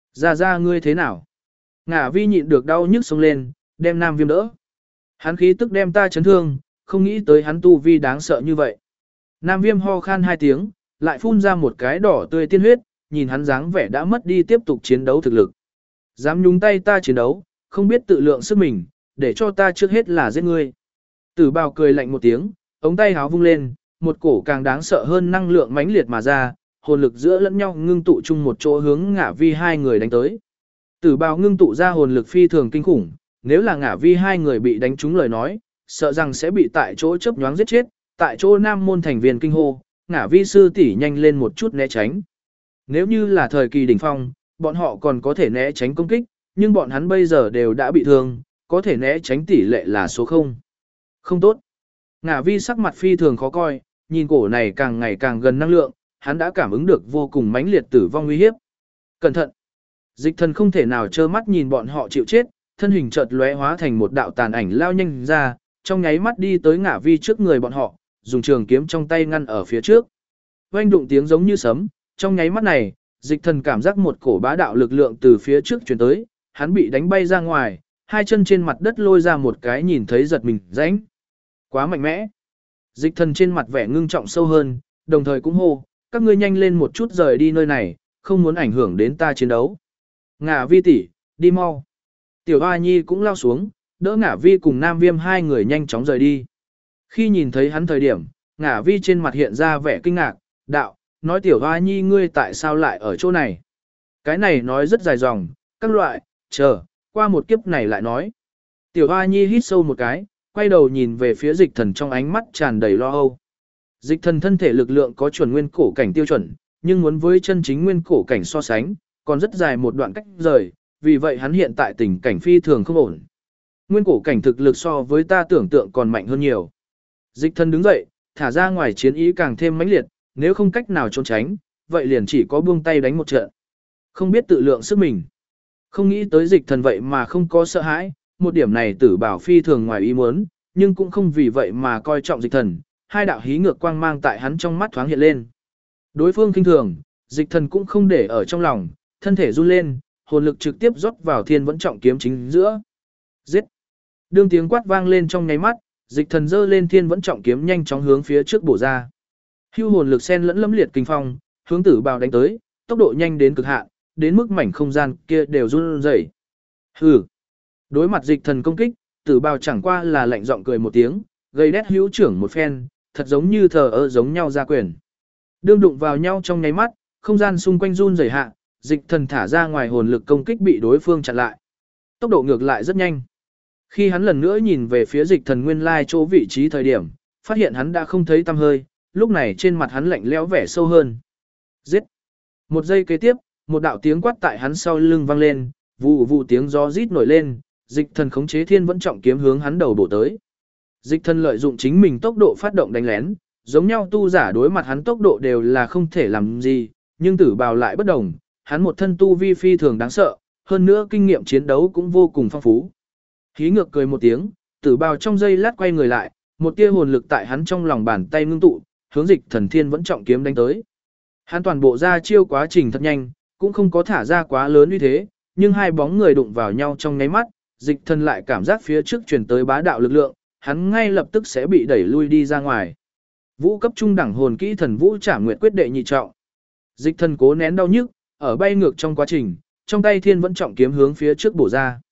Ra ngươi thế nào? Ngả Vi nhịn được đau nhức xông lên, đem Nam Viêm đỡ. Hắn khí tức đem ta chấn thương, không nghĩ tới hắn tu vi đáng sợ như vậy. Nam Viêm ho khan hai tiếng, lại phun ra một cái đỏ tươi tiên huyết, nhìn hắn dáng vẻ đã mất đi tiếp tục chiến đấu thực lực. Dám nhúng tay ta chiến đấu, không biết tự lượng sức mình, để cho ta trước hết là giết ngươi. Tử Bào cười lạnh một tiếng, ống tay háo vung lên, một cổ càng đáng sợ hơn năng lượng mãnh liệt mà ra, hồn lực giữa lẫn nhau ngưng tụ chung một chỗ hướng Ngả Vi hai người đánh tới. Tử Bào ngưng tụ ra hồn lực phi thường kinh khủng, nếu là Ngả Vi hai người bị đánh trúng lời nói, sợ rằng sẽ bị tại chỗ chớp nhoáng giết chết, tại chỗ Nam môn thành viên kinh hô, Ngả Vi sư tỷ nhanh lên một chút né tránh. Nếu như là thời kỳ đỉnh phong, bọn họ còn có thể né tránh công kích, nhưng bọn hắn bây giờ đều đã bị thương, có thể né tránh tỷ lệ là số 0. Không tốt. Ngả Vi sắc mặt phi thường khó coi, nhìn cổ này càng ngày càng gần năng lượng, hắn đã cảm ứng được vô cùng mãnh liệt tử vong nguy hiếp. Cẩn thận. Dịch thần không thể nào trơ mắt nhìn bọn họ chịu chết, thân hình chợt lóe hóa thành một đạo tàn ảnh lao nhanh ra, trong nháy mắt đi tới Ngả Vi trước người bọn họ, dùng trường kiếm trong tay ngăn ở phía trước. Oanh đụng tiếng giống như sấm, trong nháy mắt này, dịch thần cảm giác một cổ bá đạo lực lượng từ phía trước truyền tới, hắn bị đánh bay ra ngoài, hai chân trên mặt đất lôi ra một cái nhìn thấy giật mình rãnh. Quá mạnh mẽ. Dịch thần trên mặt vẻ ngưng trọng sâu hơn, đồng thời cũng hô, các ngươi nhanh lên một chút rời đi nơi này, không muốn ảnh hưởng đến ta chiến đấu. Ngả Vi tỷ, đi mau. Tiểu Hoa Nhi cũng lao xuống, đỡ Ngả Vi cùng Nam Viêm hai người nhanh chóng rời đi. Khi nhìn thấy hắn thời điểm, Ngả Vi trên mặt hiện ra vẻ kinh ngạc, đạo, nói Tiểu Hoa Nhi ngươi tại sao lại ở chỗ này? Cái này nói rất dài dòng, các loại, chờ, qua một kiếp này lại nói. Tiểu Hoa Nhi hít sâu một cái, quay đầu nhìn về phía dịch thần trong ánh mắt tràn đầy lo âu. Dịch thần thân thể lực lượng có chuẩn nguyên cổ cảnh tiêu chuẩn, nhưng muốn với chân chính nguyên cổ cảnh so sánh, còn rất dài một đoạn cách rời, vì vậy hắn hiện tại tình cảnh phi thường không ổn. Nguyên cổ cảnh thực lực so với ta tưởng tượng còn mạnh hơn nhiều. Dịch thần đứng dậy, thả ra ngoài chiến ý càng thêm mãnh liệt, nếu không cách nào trốn tránh, vậy liền chỉ có buông tay đánh một trận. Không biết tự lượng sức mình. Không nghĩ tới dịch thần vậy mà không có sợ hãi, một điểm này Tử Bảo phi thường ngoài ý muốn, nhưng cũng không vì vậy mà coi trọng dịch thần, hai đạo hí ngược quang mang tại hắn trong mắt thoáng hiện lên. Đối phương kinh thường, dịch thần cũng không để ở trong lòng, thân thể run lên, hồn lực trực tiếp rót vào thiên vẫn trọng kiếm chính giữa. Giết! Đương tiếng quát vang lên trong nháy mắt, dịch thần giơ lên thiên vẫn trọng kiếm nhanh chóng hướng phía trước bổ ra. Hưu hồn lực xen lẫn lẫm liệt kinh phong, hướng Tử Bảo đánh tới, tốc độ nhanh đến cực hạn, đến mức mảnh không gian kia đều run rẩy. Hừ. Đối mặt dịch thần công kích, Tử Bảo chẳng qua là lạnh giọng cười một tiếng, gây đét hữu trưởng một phen, thật giống như thờ ơ giống nhau ra quyền. Đương đụng vào nhau trong nháy mắt, không gian xung quanh run rẩy hạ, dịch thần thả ra ngoài hồn lực công kích bị đối phương chặn lại. Tốc độ ngược lại rất nhanh. Khi hắn lần nữa nhìn về phía dịch thần nguyên lai chỗ vị trí thời điểm, phát hiện hắn đã không thấy tăm hơi, lúc này trên mặt hắn lạnh lẽo vẻ sâu hơn. Giết! Một giây kế tiếp, một đạo tiếng quát tại hắn sau lưng vang lên, vù vù tiếng gió rít nổi lên, dịch thần khống chế thiên vẫn trọng kiếm hướng hắn đầu bổ tới. Dịch thần lợi dụng chính mình tốc độ phát động đánh lén, giống nhau tu giả đối mặt hắn tốc độ đều là không thể làm gì, nhưng Tử Bào lại bất đồng, hắn một thân tu vi phi thường đáng sợ, hơn nữa kinh nghiệm chiến đấu cũng vô cùng phong phú. Hí ngược cười một tiếng, Tử Bào trong giây lát quay người lại, một tia hồn lực tại hắn trong lòng bàn tay ngưng tụ, hướng dịch thần thiên vẫn trọng kiếm đánh tới. Hắn toàn bộ ra chiêu quá trình thật nhanh, cũng không có thả ra quá lớn uy thế, nhưng hai bóng người đụng vào nhau trong nháy mắt, dịch thần lại cảm giác phía trước truyền tới bá đạo lực lượng, hắn ngay lập tức sẽ bị đẩy lui đi ra ngoài. Vũ cấp trung đẳng hồn kỹ thần vũ trảm nguyệt quyết đệ nhị trọng. Dịch thần cố nén đau nhức, ở bay ngược trong quá trình, trong tay thiên vẫn trọng kiếm hướng phía trước bổ ra.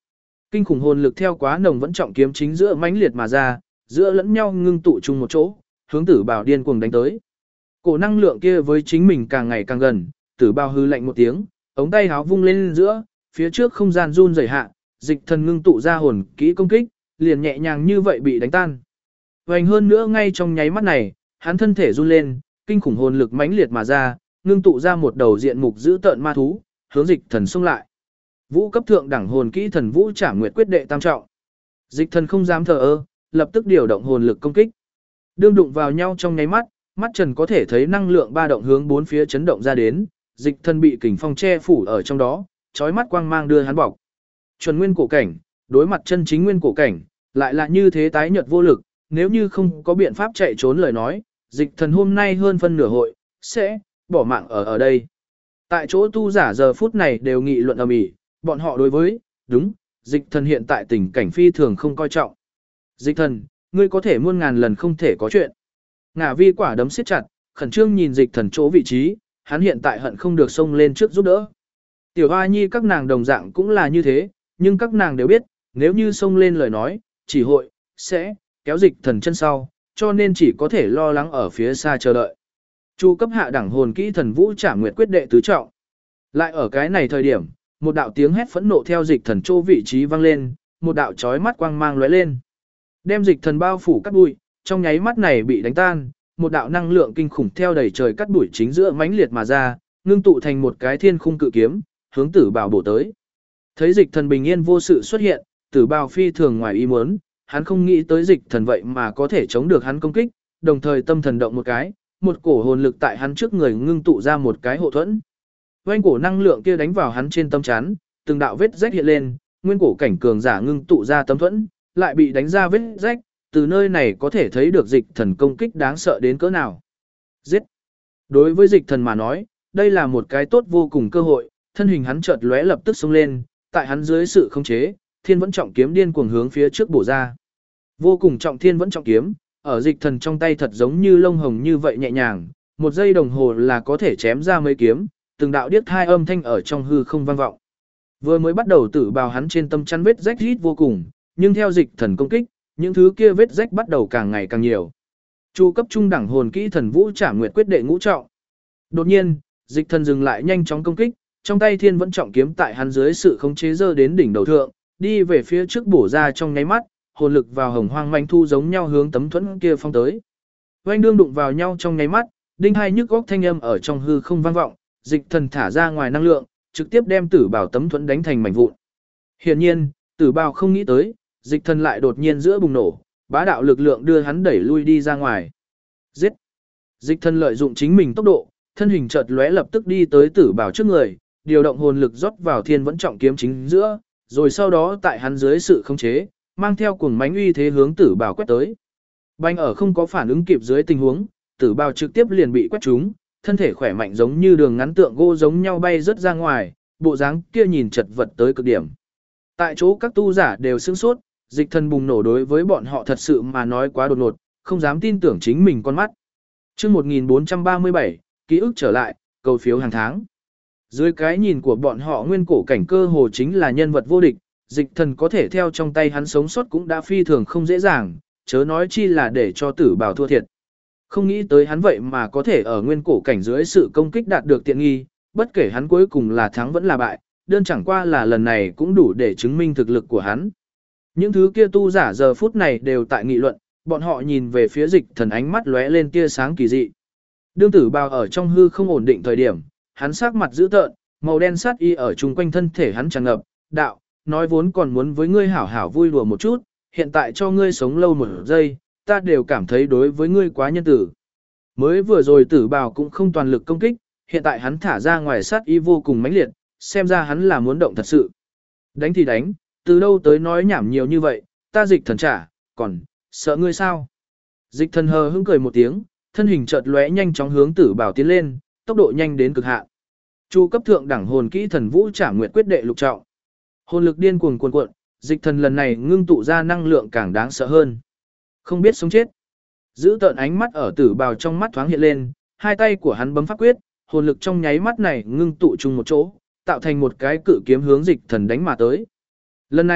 Kinh khủng hồn lực theo quá nồng vẫn trọng kiếm chính giữa mãnh liệt mà ra, giữa lẫn nhau ngưng tụ chung một chỗ, hướng Tử Bào điên cuồng đánh tới. Cổ năng lượng kia với chính mình càng ngày càng gần, Tử Bào hư lạnh một tiếng, ống tay háo vung lên giữa, phía trước không gian run rẩy hạ, dịch thần ngưng tụ ra hồn kỹ công kích, liền nhẹ nhàng như vậy bị đánh tan. Vành hơn nữa ngay trong nháy mắt này, hắn thân thể run lên, kinh khủng hồn lực mãnh liệt mà ra, ngưng tụ ra một đầu diện mục dữ tợn ma thú, hướng dịch thần xông lại. Vũ cấp thượng đẳng hồn kỹ thần vũ trảm nguyệt quyết đệ tam trọng. Dịch thần không dám thờ ơ, lập tức điều động hồn lực công kích. Đương đụng vào nhau trong nháy mắt, mắt Trần có thể thấy năng lượng ba động hướng bốn phía chấn động ra đến, dịch thần bị kình phong che phủ ở trong đó, chói mắt quang mang đưa hắn bọc. Chuẩn nguyên cổ cảnh, đối mặt chân chính nguyên cổ cảnh, lại là như thế tái nhợt vô lực, nếu như không có biện pháp chạy trốn lời nói, dịch thần hôm nay hơn phân nửa hội, sẽ bỏ mạng ở đây. Tại chỗ tu giả giờ phút này đều nghị luận ầm ĩ, bọn họ đối với, đúng, dịch thần hiện tại tình cảnh phi thường không coi trọng. Dịch thần, ngươi có thể muôn ngàn lần không thể có chuyện. Ngả vi quả đấm siết chặt, khẩn trương nhìn dịch thần chỗ vị trí, hắn hiện tại hận không được xông lên trước giúp đỡ. Tiểu Hoa Nhi các nàng đồng dạng cũng là như thế, nhưng các nàng đều biết, nếu như xông lên lời nói, chỉ hội, sẽ, kéo dịch thần chân sau, cho nên chỉ có thể lo lắng ở phía xa chờ đợi. Chu cấp hạ đẳng hồn kỹ thần vũ trảm nguyệt quyết đệ tứ trọng. Lại ở cái này thời điểm, một đạo tiếng hét phẫn nộ theo dịch thần chỗ vị trí vang lên, một đạo chói mắt quang mang lóe lên. Đem dịch thần bao phủ cắt bụi, trong nháy mắt này bị đánh tan, một đạo năng lượng kinh khủng theo đầy trời cắt bụi chính giữa mãnh liệt mà ra, ngưng tụ thành một cái thiên khung cự kiếm, hướng Tử Bào bổ tới. Thấy dịch thần bình yên vô sự xuất hiện, Tử Bào phi thường ngoài ý muốn, hắn không nghĩ tới dịch thần vậy mà có thể chống được hắn công kích, đồng thời tâm thần động một cái, một cổ hồn lực tại hắn trước người ngưng tụ ra một cái hộ thuẫn. Vành cổ năng lượng kia đánh vào hắn trên tâm chắn, từng đạo vết rách hiện lên, nguyên cổ cảnh cường giả ngưng tụ ra tấm thuẫn, lại bị đánh ra vết rách, từ nơi này có thể thấy được dịch thần công kích đáng sợ đến cỡ nào. Giết! Đối với dịch thần mà nói, đây là một cái tốt vô cùng cơ hội, thân hình hắn chợt lóe lập tức xông lên, tại hắn dưới sự khống chế, thiên vẫn trọng kiếm điên cuồng hướng phía trước bổ ra. Vô cùng trọng thiên vẫn trọng kiếm, ở dịch thần trong tay thật giống như lông hồng như vậy nhẹ nhàng, một giây đồng hồ là có thể chém ra mấy kiếm, từng đạo điếc hai âm thanh ở trong hư không vang vọng. Vừa mới bắt đầu Tử Bào hắn trên tâm chắn vết rách rít vô cùng, nhưng theo dịch thần công kích, những thứ kia vết rách bắt đầu càng ngày càng nhiều. Chu cấp trung đẳng hồn kỹ thần vũ trảm nguyệt quyết đệ ngũ trọng. Đột nhiên, dịch thần dừng lại nhanh chóng công kích, trong tay thiên vẫn trọng kiếm tại hắn dưới sự khống chế giơ đến đỉnh đầu thượng, đi về phía trước bổ ra trong nháy mắt, hồn lực vào hồng hoang manh thu giống nhau hướng tấm thuẫn kia phong tới. Oanh đương đụng vào nhau trong nháy mắt, đinh hai nhức góc thanh âm ở trong hư không vang vọng, dịch thần thả ra ngoài năng lượng, trực tiếp đem Tử Bào tấm thuẫn đánh thành mảnh vụn. Hiển nhiên, Tử Bào không nghĩ tới, dịch thần lại đột nhiên giữa bùng nổ, bá đạo lực lượng đưa hắn đẩy lui đi ra ngoài. Giết! Dịch thần lợi dụng chính mình tốc độ, thân hình chợt lóe lập tức đi tới Tử Bào trước người, điều động hồn lực rót vào thiên vẫn trọng kiếm chính giữa, rồi sau đó tại hắn dưới sự khống chế, mang theo cuồng mãnh uy thế hướng Tử Bào quét tới. Banh ở không có phản ứng kịp dưới tình huống, Tử Bào trực tiếp liền bị quét trúng, thân thể khỏe mạnh giống như đường ngắn tượng gỗ giống nhau bay rất ra ngoài, bộ dáng kia nhìn chật vật tới cực điểm. Tại chỗ các tu giả đều sửng sốt, dịch thần bùng nổ đối với bọn họ thật sự mà nói quá đột ngột, không dám tin tưởng chính mình con mắt. Chương 1437, ký ức trở lại, cầu phiếu hàng tháng. Dưới cái nhìn của bọn họ nguyên cổ cảnh cơ hồ chính là nhân vật vô địch, dịch thần có thể theo trong tay hắn sống sót cũng đã phi thường không dễ dàng, chớ nói chi là để cho Tử Bào thua thiệt. Không nghĩ tới hắn vậy mà có thể ở nguyên cổ cảnh dưới sự công kích đạt được tiện nghi, bất kể hắn cuối cùng là thắng vẫn là bại, đơn chẳng qua là lần này cũng đủ để chứng minh thực lực của hắn. Những thứ kia tu giả giờ phút này đều tại nghị luận, bọn họ nhìn về phía dịch thần ánh mắt lóe lên tia sáng kỳ dị. Đương Tử Bào ở trong hư không ổn định thời điểm, hắn sắc mặt dữ tợn, màu đen sát y ở chung quanh thân thể hắn tràn ngập, đạo, nói vốn còn muốn với ngươi hảo hảo vui đùa một chút, hiện tại cho ngươi sống lâu một giây, ta đều cảm thấy đối với ngươi quá nhân tử. Mới vừa rồi Tử Bào cũng không toàn lực công kích, hiện tại hắn thả ra ngoài sát y vô cùng mãnh liệt, xem ra hắn là muốn động thật sự. Đánh thì đánh, từ đâu tới nói nhảm nhiều như vậy, ta dịch thần trả, còn, sợ ngươi sao? Dịch thần hờ hững cười một tiếng, thân hình chợt lóe nhanh chóng hướng Tử Bào tiến lên, tốc độ nhanh đến cực hạn. Chu cấp thượng đẳng hồn kỹ thần vũ trảm nguyệt quyết đệ lục trọng. Hồn lực điên cuồng cuồn cuộn, dịch thần lần này ngưng tụ ra năng lượng càng đáng sợ hơn. Không biết sống chết. Giữ tợn ánh mắt ở Tử Bào trong mắt thoáng hiện lên, hai tay của hắn bấm pháp quyết, hồn lực trong nháy mắt này ngưng tụ chung một chỗ, tạo thành một cái cự kiếm hướng dịch thần đánh mà tới. Lần này,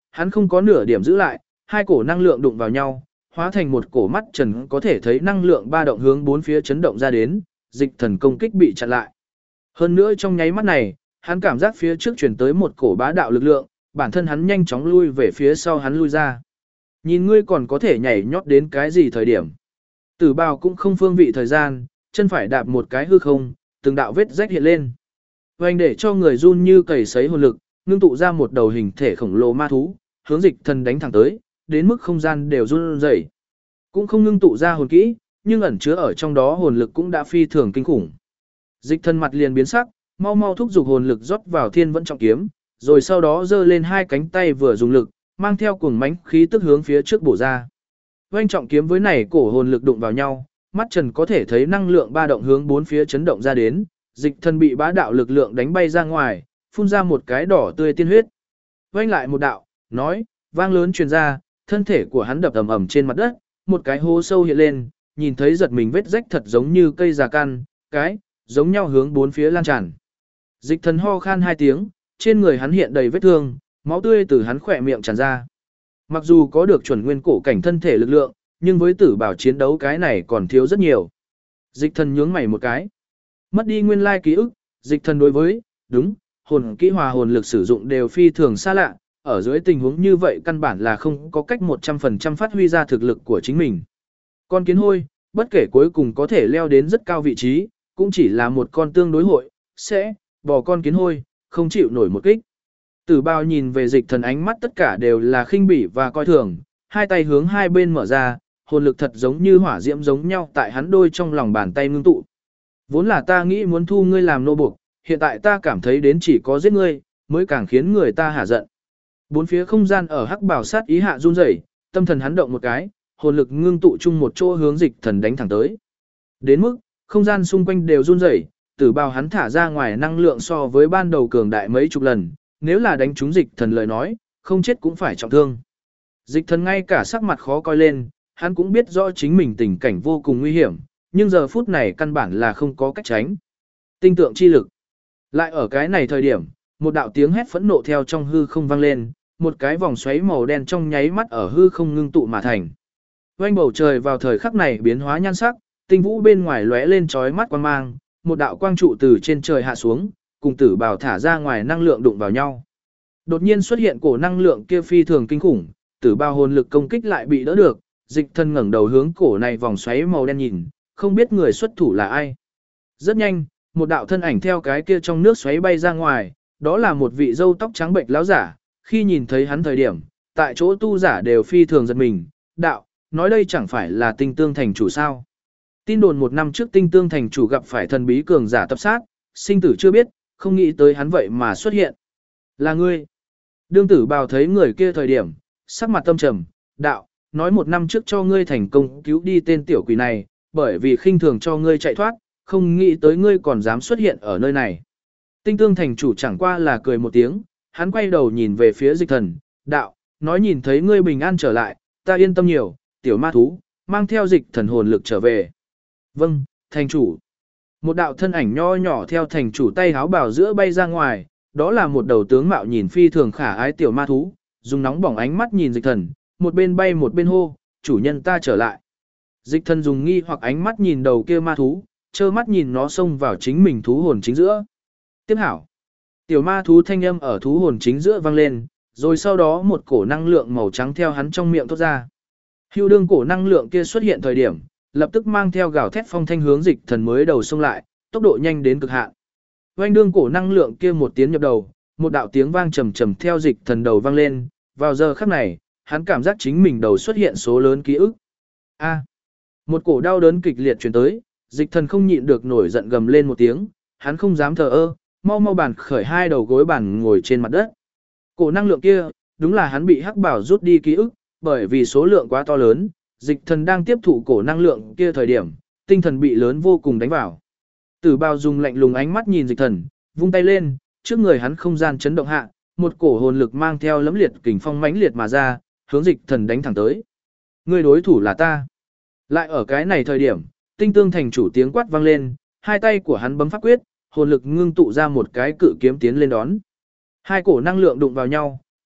hắn không có nửa điểm giữ lại, hai cổ năng lượng đụng vào nhau, hóa thành một cổ mắt trần có thể thấy năng lượng ba động hướng bốn phía chấn động ra đến, dịch thần công kích bị chặn lại. Hơn nữa trong nháy mắt này, hắn cảm giác phía trước chuyển tới một cổ bá đạo lực lượng, bản thân hắn nhanh chóng lui về phía sau hắn lui ra. Nhìn ngươi còn có thể nhảy nhót đến cái gì thời điểm. Tử bào cũng không phương vị thời gian, chân phải đạp một cái hư không, từng đạo vết rách hiện lên. Vành để cho người run như cầy sấy hồn lực, ngưng tụ ra một đầu hình thể khổng lồ ma thú, hướng dịch thần đánh thẳng tới, đến mức không gian đều run rẩy. Cũng không ngưng tụ ra hồn kỹ, nhưng ẩn chứa ở trong đó hồn lực cũng đã phi thường kinh khủng. Dịch thần mặt liền biến sắc, mau mau thúc giục hồn lực rót vào thiên vẫn trọng kiếm, rồi sau đó giơ lên hai cánh tay vừa dùng lực, mang theo cuồng mãnh khí tức hướng phía trước bổ ra. Oanh trọng kiếm với này cổ hồn lực đụng vào nhau, mắt trần có thể thấy năng lượng ba động hướng bốn phía chấn động ra đến, dịch thần bị bá đạo lực lượng đánh bay ra ngoài, phun ra một cái đỏ tươi tiên huyết. Oanh lại một đạo, nói, vang lớn truyền ra, thân thể của hắn đập ầm ầm trên mặt đất, một cái hố sâu hiện lên, nhìn thấy giật mình vết rách thật giống như cây già căn, giống nhau hướng bốn phía lan tràn. Dịch thần ho khan hai tiếng, trên người hắn hiện đầy vết thương, máu tươi từ hắn khỏe miệng tràn ra. Mặc dù có được chuẩn nguyên cổ cảnh thân thể lực lượng, nhưng với tử bảo chiến đấu cái này còn thiếu rất nhiều. Dịch thần nhướng mày một cái. Mất đi nguyên lai ký ức, dịch thần đối với, hồn kỹ hòa hồn lực sử dụng đều phi thường xa lạ, ở dưới tình huống như vậy căn bản là không có cách 100% phát huy ra thực lực của chính mình. Con kiến hôi, bất kể cuối cùng có thể leo đến rất cao vị trí, cũng chỉ là một con tương đối hội, bỏ con kiến hôi, không chịu nổi một kích. Tử bao nhìn về dịch thần ánh mắt tất cả đều là khinh bỉ và coi thường, hai tay hướng hai bên mở ra, hồn lực thật giống như hỏa diễm giống nhau tại hắn đôi trong lòng bàn tay ngưng tụ. Vốn là ta nghĩ muốn thu ngươi làm nô buộc, hiện tại ta cảm thấy đến chỉ có giết ngươi, mới càng khiến người ta hả giận. Bốn phía không gian ở hắc bảo sát ý hạ run rẩy, tâm thần hắn động một cái, hồn lực ngưng tụ chung một chỗ hướng dịch thần đánh thẳng tới. Đến mức, không gian xung quanh đều run rẩy, tử bào hắn thả ra ngoài năng lượng so với ban đầu cường đại mấy chục lần, nếu là đánh trúng dịch thần lời nói, không chết cũng phải trọng thương. Dịch thần ngay cả sắc mặt khó coi lên, hắn cũng biết rõ chính mình tình cảnh vô cùng nguy hiểm, nhưng giờ phút này căn bản là không có cách tránh. Tinh tượng chi lực. Lại ở cái này thời điểm, một đạo tiếng hét phẫn nộ theo trong hư không vang lên, một cái vòng xoáy màu đen trong nháy mắt ở hư không ngưng tụ mà thành. Oanh bầu trời vào thời khắc này biến hóa nhan sắc, tinh vũ bên ngoài lóe lên chói mắt quang mang, một đạo quang trụ từ trên trời hạ xuống, cùng tử bào thả ra ngoài năng lượng đụng vào nhau. Đột nhiên xuất hiện cổ năng lượng kia phi thường kinh khủng, tử bào hồn lực công kích lại bị đỡ được, dịch thân ngẩng đầu hướng cổ này vòng xoáy màu đen nhìn, không biết người xuất thủ là ai. Rất nhanh, một đạo thân ảnh theo cái kia trong nước xoáy bay ra ngoài, đó là một vị râu tóc trắng bệnh lão giả, khi nhìn thấy hắn thời điểm, tại chỗ tu giả đều phi thường giật mình, đạo, nói đây chẳng phải là tinh tương thành chủ sao. Tin đồn một năm trước tinh tương thành chủ gặp phải thần bí cường giả tập sát, sinh tử chưa biết, không nghĩ tới hắn vậy mà xuất hiện. Là ngươi. Đương tử bào thấy người kia thời điểm, sắc mặt tâm trầm, đạo, nói một năm trước cho ngươi thành công cứu đi tên tiểu quỷ này, bởi vì khinh thường cho ngươi chạy thoát, không nghĩ tới ngươi còn dám xuất hiện ở nơi này. Tinh tương thành chủ chẳng qua là cười một tiếng, hắn quay đầu nhìn về phía dịch thần, đạo, nói nhìn thấy ngươi bình an trở lại, ta yên tâm nhiều, tiểu ma thú, mang theo dịch thần hồn lực trở về. Vâng, thành chủ. Một đạo thân ảnh nho nhỏ theo thành chủ tay háo bảo giữa bay ra ngoài, đó là một đầu tướng mạo nhìn phi thường khả ái tiểu ma thú, dùng nóng bỏng ánh mắt nhìn dịch thần, một bên bay một bên hô, chủ nhân ta trở lại. Dịch thần dùng nghi hoặc ánh mắt nhìn đầu kia ma thú, trơ mắt nhìn nó xông vào chính mình thú hồn chính giữa. Tiếp hảo. Tiểu ma thú thanh âm ở thú hồn chính giữa vang lên, rồi sau đó một cổ năng lượng màu trắng theo hắn trong miệng thoát ra. Hưu đương cổ năng lượng kia xuất hiện thời điểm, lập tức mang theo gào thét phong thanh hướng dịch thần mới đầu xông lại, tốc độ nhanh đến cực hạn. Oanh đương cổ năng lượng kia một tiếng nhập đầu, một đạo tiếng vang trầm trầm theo dịch thần đầu vang lên, vào giờ khắc này, hắn cảm giác chính mình đầu xuất hiện số lớn ký ức. Một cổ đau đớn kịch liệt truyền tới, dịch thần không nhịn được nổi giận gầm lên một tiếng, hắn không dám thờ ơ, mau mau bàn khởi hai đầu gối bàn ngồi trên mặt đất. Cổ năng lượng kia, đúng là hắn bị hắc bảo rút đi ký ức, bởi vì số lượng quá to lớn, dịch thần đang tiếp thụ cổ năng lượng kia thời điểm, tinh thần bị lớn vô cùng đánh vào. Tử bào dùng lạnh lùng ánh mắt nhìn dịch thần, vung tay lên, trước người hắn không gian chấn động hạ, một cổ hồn lực mang theo lẫm liệt kình phong mãnh liệt mà ra, hướng dịch thần đánh thẳng tới. Người đối thủ là ta. Lại ở cái này thời điểm, tinh tương thành chủ tiếng quát vang lên, hai tay của hắn bấm pháp quyết, hồn lực ngưng tụ ra một cái cự kiếm tiến lên đón. Hai cổ năng lượng đụng vào nhau,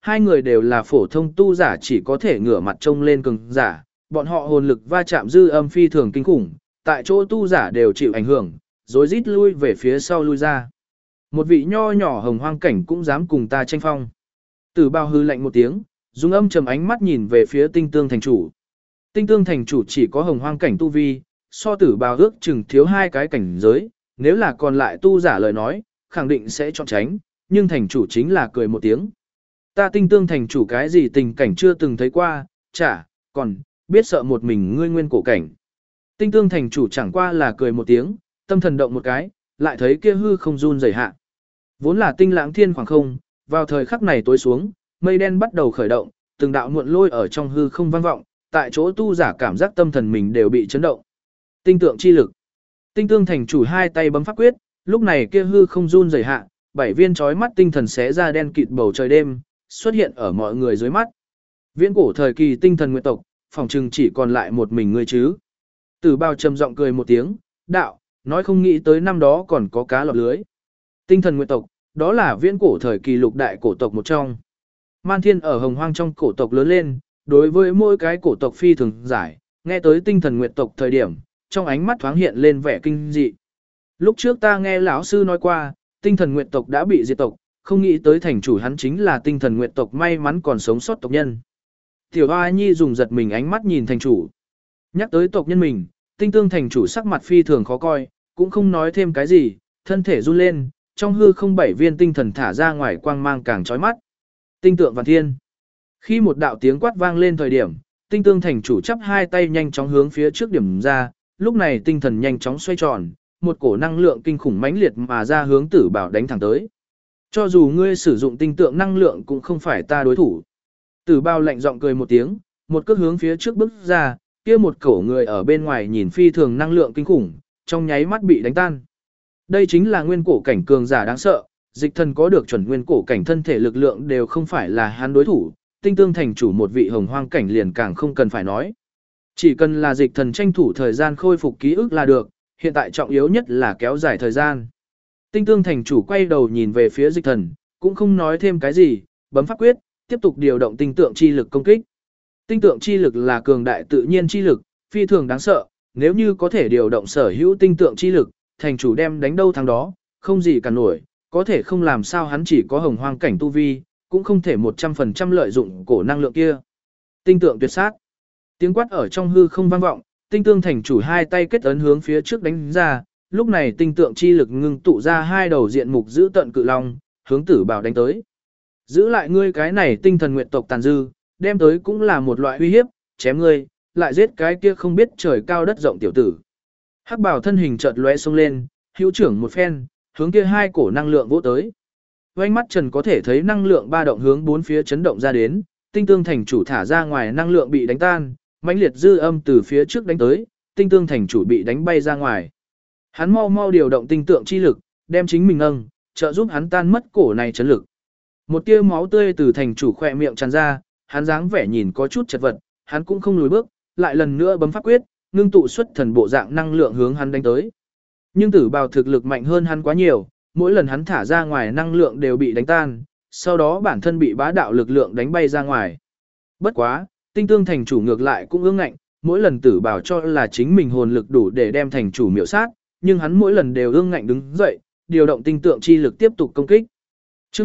hai người đều là phổ thông tu giả chỉ có thể ngửa mặt trông lên cường giả, bọn họ hồn lực va chạm dư âm phi thường kinh khủng, tại chỗ tu giả đều chịu ảnh hưởng, rối rít lui về phía sau lui ra. Một vị nho nhỏ hồng hoang cảnh cũng dám cùng ta tranh phong. Tử Bào hư lạnh một tiếng, dùng âm trầm ánh mắt nhìn về phía Tinh Tương thành chủ. Tinh Tương thành chủ chỉ có hồng hoang cảnh tu vi, so Tử Bào ước chừng thiếu hai cái cảnh giới, nếu là còn lại tu giả lời nói, khẳng định sẽ chọn tránh, nhưng thành chủ chính là cười một tiếng. Ta Tinh Tương thành chủ cái gì tình cảnh chưa từng thấy qua, chả, còn, biết sợ một mình ngươi nguyên cổ cảnh. Tinh Tương thành chủ chẳng qua là cười một tiếng, tâm thần động một cái, lại thấy kia hư không run rẩy hạ. Vốn là tinh lãng thiên khoảng không, vào thời khắc này tối xuống, mây đen bắt đầu khởi động, từng đạo muộn lôi ở trong hư không vang vọng, tại chỗ tu giả cảm giác tâm thần mình đều bị chấn động. Tinh tượng chi lực. Tinh Tương thành chủ hai tay bấm pháp quyết, lúc này kia hư không run rẩy hạ, bảy viên chói mắt tinh thần xé ra đen kịt bầu trời đêm, xuất hiện ở mọi người dưới mắt. Viễn cổ thời kỳ tinh thần nguyệt tộc, phòng trừng chỉ còn lại một mình ngươi chứ. Tử Bào trầm giọng cười một tiếng, đạo, nói không nghĩ tới năm đó còn có cá lọt lưới. Tinh thần nguyệt tộc, đó là viễn cổ thời kỳ lục đại cổ tộc một trong. Man Thiên ở hồng hoang trong cổ tộc lớn lên, đối với mỗi cái cổ tộc phi thường giải, nghe tới tinh thần nguyệt tộc thời điểm, trong ánh mắt thoáng hiện lên vẻ kinh dị. Lúc trước ta nghe lão sư nói qua, tinh thần nguyệt tộc đã bị diệt tộc, không nghĩ tới thành chủ hắn chính là tinh thần nguyệt tộc may mắn còn sống sót tộc nhân. Tiểu Hoa Nhi dùng giật mình ánh mắt nhìn thành chủ. Nhắc tới tộc nhân mình, Tinh Tương thành chủ sắc mặt phi thường khó coi, cũng không nói thêm cái gì, thân thể run lên, trong hư không bảy viên tinh thần thả ra ngoài quang mang càng chói mắt. Tinh tượng vạn thiên. Khi một đạo tiếng quát vang lên thời điểm, Tinh Tương thành chủ chắp hai tay nhanh chóng hướng phía trước điểm ra, lúc này tinh thần nhanh chóng xoay tròn, một cổ năng lượng kinh khủng mãnh liệt mà ra hướng Tử Bào đánh thẳng tới. Cho dù ngươi sử dụng tinh tượng năng lượng cũng không phải ta đối thủ. Tử Bào lạnh giọng cười một tiếng, một cước hướng phía trước bước ra, kia một cổ người ở bên ngoài nhìn phi thường năng lượng kinh khủng, trong nháy mắt bị đánh tan. Đây chính là nguyên cổ cảnh cường giả đáng sợ, dịch thần có được chuẩn nguyên cổ cảnh thân thể lực lượng đều không phải là hắn đối thủ, Tinh Tương thành chủ một vị hồng hoang cảnh liền càng không cần phải nói. Chỉ cần là dịch thần tranh thủ thời gian khôi phục ký ức là được, hiện tại trọng yếu nhất là kéo dài thời gian. Tinh Tương thành chủ quay đầu nhìn về phía dịch thần, cũng không nói thêm cái gì, bấm pháp quyết, tiếp tục điều động tinh tượng chi lực công kích. Tinh tượng chi lực là cường đại tự nhiên chi lực, phi thường đáng sợ, nếu như có thể điều động sở hữu tinh tượng chi lực, thành chủ đem đánh đâu thắng đó, không gì cả nổi, có thể không làm sao hắn chỉ có hồng hoang cảnh tu vi, cũng không thể 100% lợi dụng cổ năng lượng kia. Tinh tượng tuyệt sát. Tiếng quát ở trong hư không vang vọng, Tinh Tương thành chủ hai tay kết ấn hướng phía trước đánh ra, lúc này tinh tượng chi lực ngưng tụ ra hai đầu diện mục giữ tận cự long, hướng Tử Bào đánh tới. Giữ lại ngươi cái này tinh thần nguyệt tộc tàn dư, đem tới cũng là một loại uy hiếp, chém ngươi, lại giết cái kia không biết trời cao đất rộng tiểu tử. Hắc Bào thân hình chợt lóe xông lên, hữu trưởng một phen, hướng kia hai cổ năng lượng vỗ tới. Vành mắt Trần có thể thấy năng lượng ba động hướng bốn phía chấn động ra đến, Tinh Tương thành chủ thả ra ngoài năng lượng bị đánh tan, mãnh liệt dư âm từ phía trước đánh tới, Tinh Tương thành chủ bị đánh bay ra ngoài. Hắn mau mau điều động tinh tượng chi lực, đem chính mình nâng, trợ giúp hắn tan mất cổ này chấn lực. Một tia máu tươi từ thành chủ khỏe miệng tràn ra, hắn dáng vẻ nhìn có chút chật vật, hắn cũng không lùi bước, lại lần nữa bấm pháp quyết, ngưng tụ xuất thần bộ dạng năng lượng hướng hắn đánh tới. Nhưng Tử Bào thực lực mạnh hơn hắn quá nhiều, mỗi lần hắn thả ra ngoài năng lượng đều bị đánh tan, sau đó bản thân bị bá đạo lực lượng đánh bay ra ngoài. Bất quá, Tinh Tương thành chủ ngược lại cũng ương ngạnh, mỗi lần Tử Bào cho là chính mình hồn lực đủ để đem thành chủ miểu sát, nhưng hắn mỗi lần đều ương ngạnh đứng dậy, điều động tinh tượng chi lực tiếp tục công kích. Chương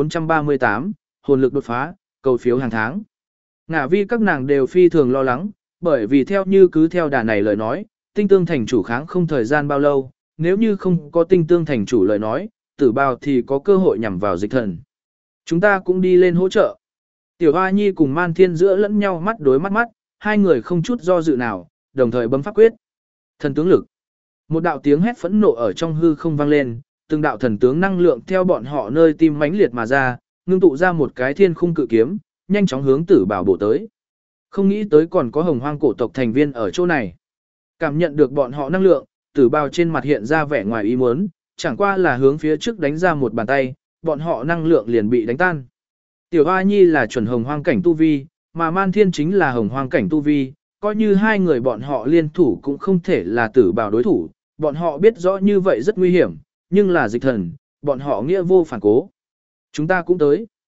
1438, hồn lực đột phá, cầu phiếu hàng tháng. Ngả Vi các nàng đều phi thường lo lắng, bởi vì theo như cứ theo đà này lời nói, Tinh Tương thành chủ kháng không thời gian bao lâu, nếu như không có Tinh Tương thành chủ lời nói, Tử Bào thì có cơ hội nhằm vào dịch thần. Chúng ta cũng đi lên hỗ trợ. Tiểu Hoa Nhi cùng Man Thiên giữa lẫn nhau mắt đối mắt, hai người không chút do dự nào, đồng thời bấm pháp quyết. Thần tướng lực. Một đạo tiếng hét phẫn nộ ở trong hư không vang lên, từng đạo thần tướng năng lượng theo bọn họ nơi tim mãnh liệt mà ra, ngưng tụ ra một cái thiên khung cự kiếm, nhanh chóng hướng Tử Bào bổ tới. Không nghĩ tới còn có hồng hoang cổ tộc thành viên ở chỗ này. Cảm nhận được bọn họ năng lượng, Tử Bào trên mặt hiện ra vẻ ngoài ý muốn, chẳng qua là hướng phía trước đánh ra một bàn tay, bọn họ năng lượng liền bị đánh tan. Tiểu Hoa Nhi là chuẩn hồng hoang cảnh tu vi, mà Man Thiên chính là hồng hoang cảnh tu vi, coi như hai người bọn họ liên thủ cũng không thể là Tử Bào đối thủ, bọn họ biết rõ như vậy rất nguy hiểm, nhưng là dịch thần, bọn họ nghĩa vô phản cố. Chúng ta cũng tới.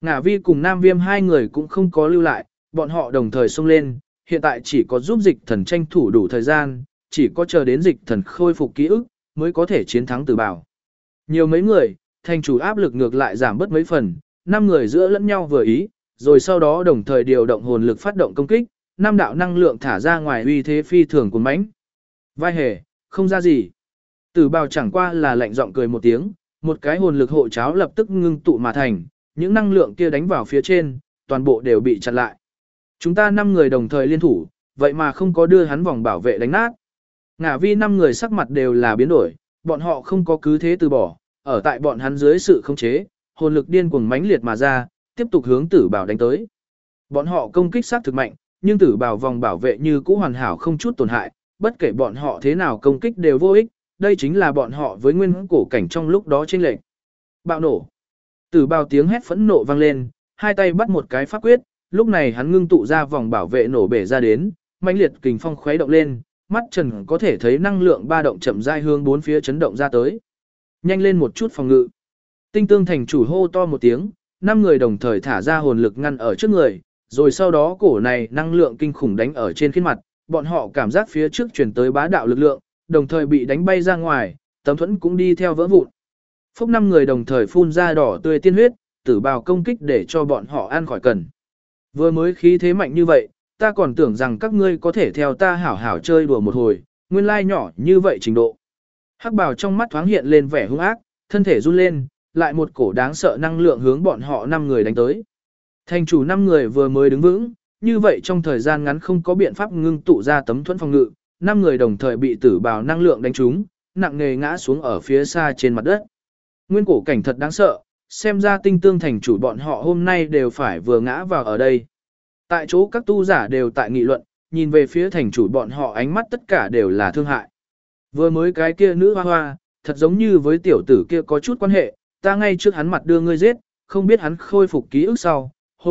Ngả Vi cùng Nam Viêm hai người cũng không có lưu lại, bọn họ đồng thời xông lên, hiện tại chỉ có giúp dịch thần tranh thủ đủ thời gian, chỉ có chờ đến dịch thần khôi phục ký ức, mới có thể chiến thắng Tử Bảo. Nhiều mấy người, thành chủ áp lực ngược lại giảm bớt mấy phần, 5 người giữa lẫn nhau vừa ý, rồi sau đó đồng thời điều động hồn lực phát động công kích, 5 đạo năng lượng thả ra ngoài uy thế phi thường cuồng mãnh. Vai hề, không ra gì. Tử Bảo chẳng qua là lạnh giọng cười một tiếng, một cái hồn lực hộ cháo lập tức ngưng tụ mà thành, những năng lượng kia đánh vào phía trên, toàn bộ đều bị chặn lại. Chúng ta 5 người đồng thời liên thủ, vậy mà không có đưa hắn vòng bảo vệ đánh nát. Ngả Vi 5 người sắc mặt đều là biến đổi, bọn họ không có cứ thế từ bỏ, ở tại bọn hắn dưới sự khống chế, hồn lực điên cuồng mãnh liệt mà ra, tiếp tục hướng Tử Bảo đánh tới. Bọn họ công kích sát thực mạnh, nhưng Tử Bảo vòng bảo vệ như cũ hoàn hảo không chút tổn hại, bất kể bọn họ thế nào công kích đều vô ích, đây chính là bọn họ với nguyên cổ cảnh trong lúc đó chênh lệch. Bạo nổ. Tử Bảo tiếng hét phẫn nộ vang lên, hai tay bắt một cái pháp quyết, lúc này hắn ngưng tụ ra vòng bảo vệ nổ bể ra đến, mãnh liệt kình phong khuấy động lên, mắt trần có thể thấy năng lượng ba động chậm rãi hướng bốn phía chấn động ra tới. Nhanh lên một chút phòng ngự. Tinh Tương thành chủ hô to một tiếng, 5 người đồng thời thả ra hồn lực ngăn ở trước người, rồi sau đó cổ này năng lượng kinh khủng đánh ở trên khuôn mặt, bọn họ cảm giác phía trước truyền tới bá đạo lực lượng, đồng thời bị đánh bay ra ngoài, tấm thuẫn cũng đi theo vỡ vụn. Phúc 5 người đồng thời phun ra đỏ tươi tiên huyết, Tử Bào công kích để cho bọn họ ăn khỏi cần. Vừa mới khí thế mạnh như vậy, ta còn tưởng rằng các ngươi có thể theo ta hảo hảo chơi đùa một hồi, nguyên lai nhỏ như vậy trình độ. Hắc Bào trong mắt thoáng hiện lên vẻ hung ác, thân thể run lên, lại một cổ đáng sợ năng lượng hướng bọn họ 5 người đánh tới. Thành chủ 5 người vừa mới đứng vững, như vậy trong thời gian ngắn không có biện pháp ngưng tụ ra tấm thuẫn phòng ngự, 5 người đồng thời bị Tử Bào năng lượng đánh trúng, nặng nề ngã xuống ở phía xa trên mặt đất. Nguyên cổ cảnh thật đáng sợ, xem ra Tinh Tương thành chủ bọn họ hôm nay đều phải vừa ngã vào ở đây. Tại chỗ các tu giả đều tại nghị luận, nhìn về phía thành chủ bọn họ ánh mắt tất cả đều là thương hại. Vừa mới cái kia nữ hoa hoa, thật giống như với tiểu tử kia có chút quan hệ, ta ngay trước hắn mặt đưa ngươi giết, không biết hắn khôi phục ký ức sau,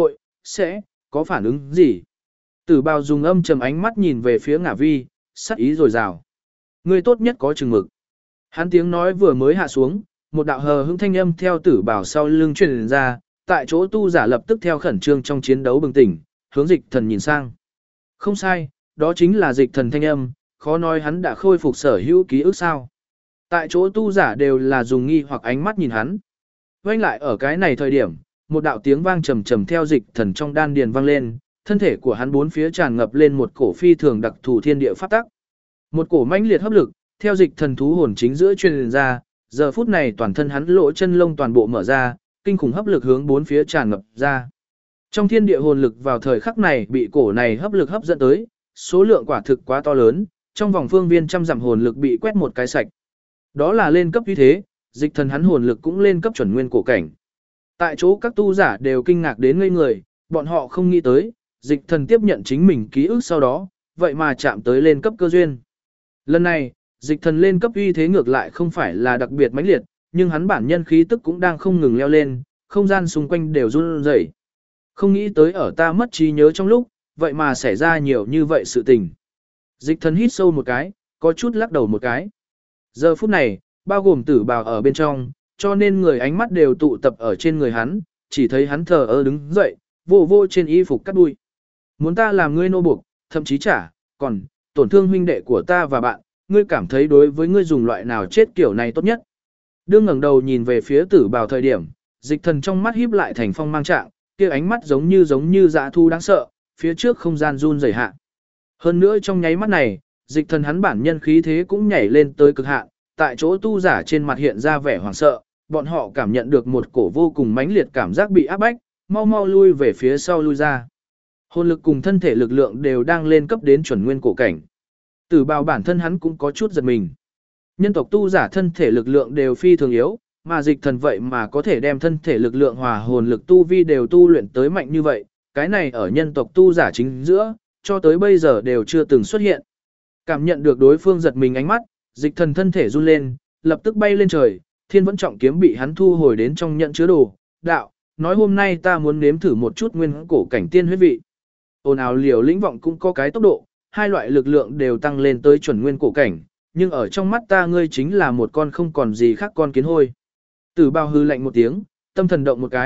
sẽ có phản ứng gì. Tử Bào dùng âm trầm ánh mắt nhìn về phía Ngả Vi, sắc ý dồi dào. Ngươi tốt nhất có chừng mực. Hắn tiếng nói vừa mới hạ xuống, một đạo hờ hững thanh âm theo Tử Bào sau lưng truyền ra, tại chỗ tu giả lập tức theo khẩn trương trong chiến đấu bừng tỉnh, hướng Dịch Thần nhìn sang. Không sai, đó chính là Dịch Thần thanh âm, khó nói hắn đã khôi phục sở hữu ký ức sao. Tại chỗ tu giả đều là dùng nghi hoặc ánh mắt nhìn hắn. Quanh lại ở cái này thời điểm, một đạo tiếng vang trầm trầm theo Dịch Thần trong đan điền vang lên, thân thể của hắn bốn phía tràn ngập lên một cổ phi thường đặc thù thiên địa pháp tắc. Một cổ mãnh liệt hấp lực, theo Dịch Thần thú hồn chính giữa truyền ra, giờ phút này toàn thân hắn lỗ chân lông toàn bộ mở ra, kinh khủng hấp lực hướng bốn phía tràn ngập ra. Trong thiên địa hồn lực vào thời khắc này bị cổ này hấp lực hấp dẫn tới, số lượng quả thực quá to lớn, trong vòng phương viên trăm dặm hồn lực bị quét một cái sạch. Đó là lên cấp như thế, Dịch Thần hắn hồn lực cũng lên cấp chuẩn nguyên cổ cảnh. Tại chỗ các tu giả đều kinh ngạc đến ngây người, bọn họ không nghĩ tới, Dịch Thần tiếp nhận chính mình ký ức sau đó, vậy mà chạm tới lên cấp cơ duyên. Lần này, Dịch Thần lên cấp uy thế ngược lại không phải là đặc biệt mãnh liệt, nhưng hắn bản nhân khí tức cũng đang không ngừng leo lên, không gian xung quanh đều run rẩy. Không nghĩ tới ở ta mất trí nhớ trong lúc, vậy mà xảy ra nhiều như vậy sự tình. Dịch Thần hít sâu một cái, có chút lắc đầu một cái. Giờ phút này, bao gồm Tử Bào ở bên trong, cho nên người ánh mắt đều tụ tập ở trên người hắn, chỉ thấy hắn thờ ơ đứng dậy, vô vô trên y phục cắt đuôi. Muốn ta làm ngươi nô buộc, thậm chí còn tổn thương huynh đệ của ta và bạn, ngươi cảm thấy đối với ngươi dùng loại nào chết kiểu này tốt nhất. Đương ngẩng đầu nhìn về phía Tử Bào thời điểm, Dịch Thần trong mắt híp lại thành phong mang trạng, kia ánh mắt giống như dã thu đáng sợ, phía trước không gian run rẩy hạ. Hơn nữa trong nháy mắt này, Dịch Thần hắn bản nhân khí thế cũng nhảy lên tới cực hạn, tại chỗ tu giả trên mặt hiện ra vẻ hoảng sợ, bọn họ cảm nhận được một cổ vô cùng mãnh liệt cảm giác bị áp bách, mau mau lui về phía sau lui ra. Hồn lực cùng thân thể lực lượng đều đang lên cấp đến chuẩn nguyên cổ cảnh. Tử Bào bản thân hắn cũng có chút giật mình. Nhân tộc tu giả thân thể lực lượng đều phi thường yếu, mà Dịch Thần vậy mà có thể đem thân thể lực lượng hòa hồn lực tu vi đều tu luyện tới mạnh như vậy, cái này ở nhân tộc tu giả chính giữa, cho tới bây giờ đều chưa từng xuất hiện. Cảm nhận được đối phương giật mình ánh mắt, Dịch Thần thân thể run lên, lập tức bay lên trời, Thiên Vẫn Trọng kiếm bị hắn thu hồi đến trong nhận chứa đồ. Đạo, nói hôm nay ta muốn nếm thử một chút nguyên cổ cảnh tiên huyết vị. Ồn ào liều lĩnh vọng cũng có cái tốc độ, hai loại lực lượng đều tăng lên tới chuẩn nguyên cổ cảnh, nhưng ở trong mắt ta ngươi chính là một con không còn gì khác con kiến hôi. Tử Bào hư lạnh một tiếng, tâm thần động một cái,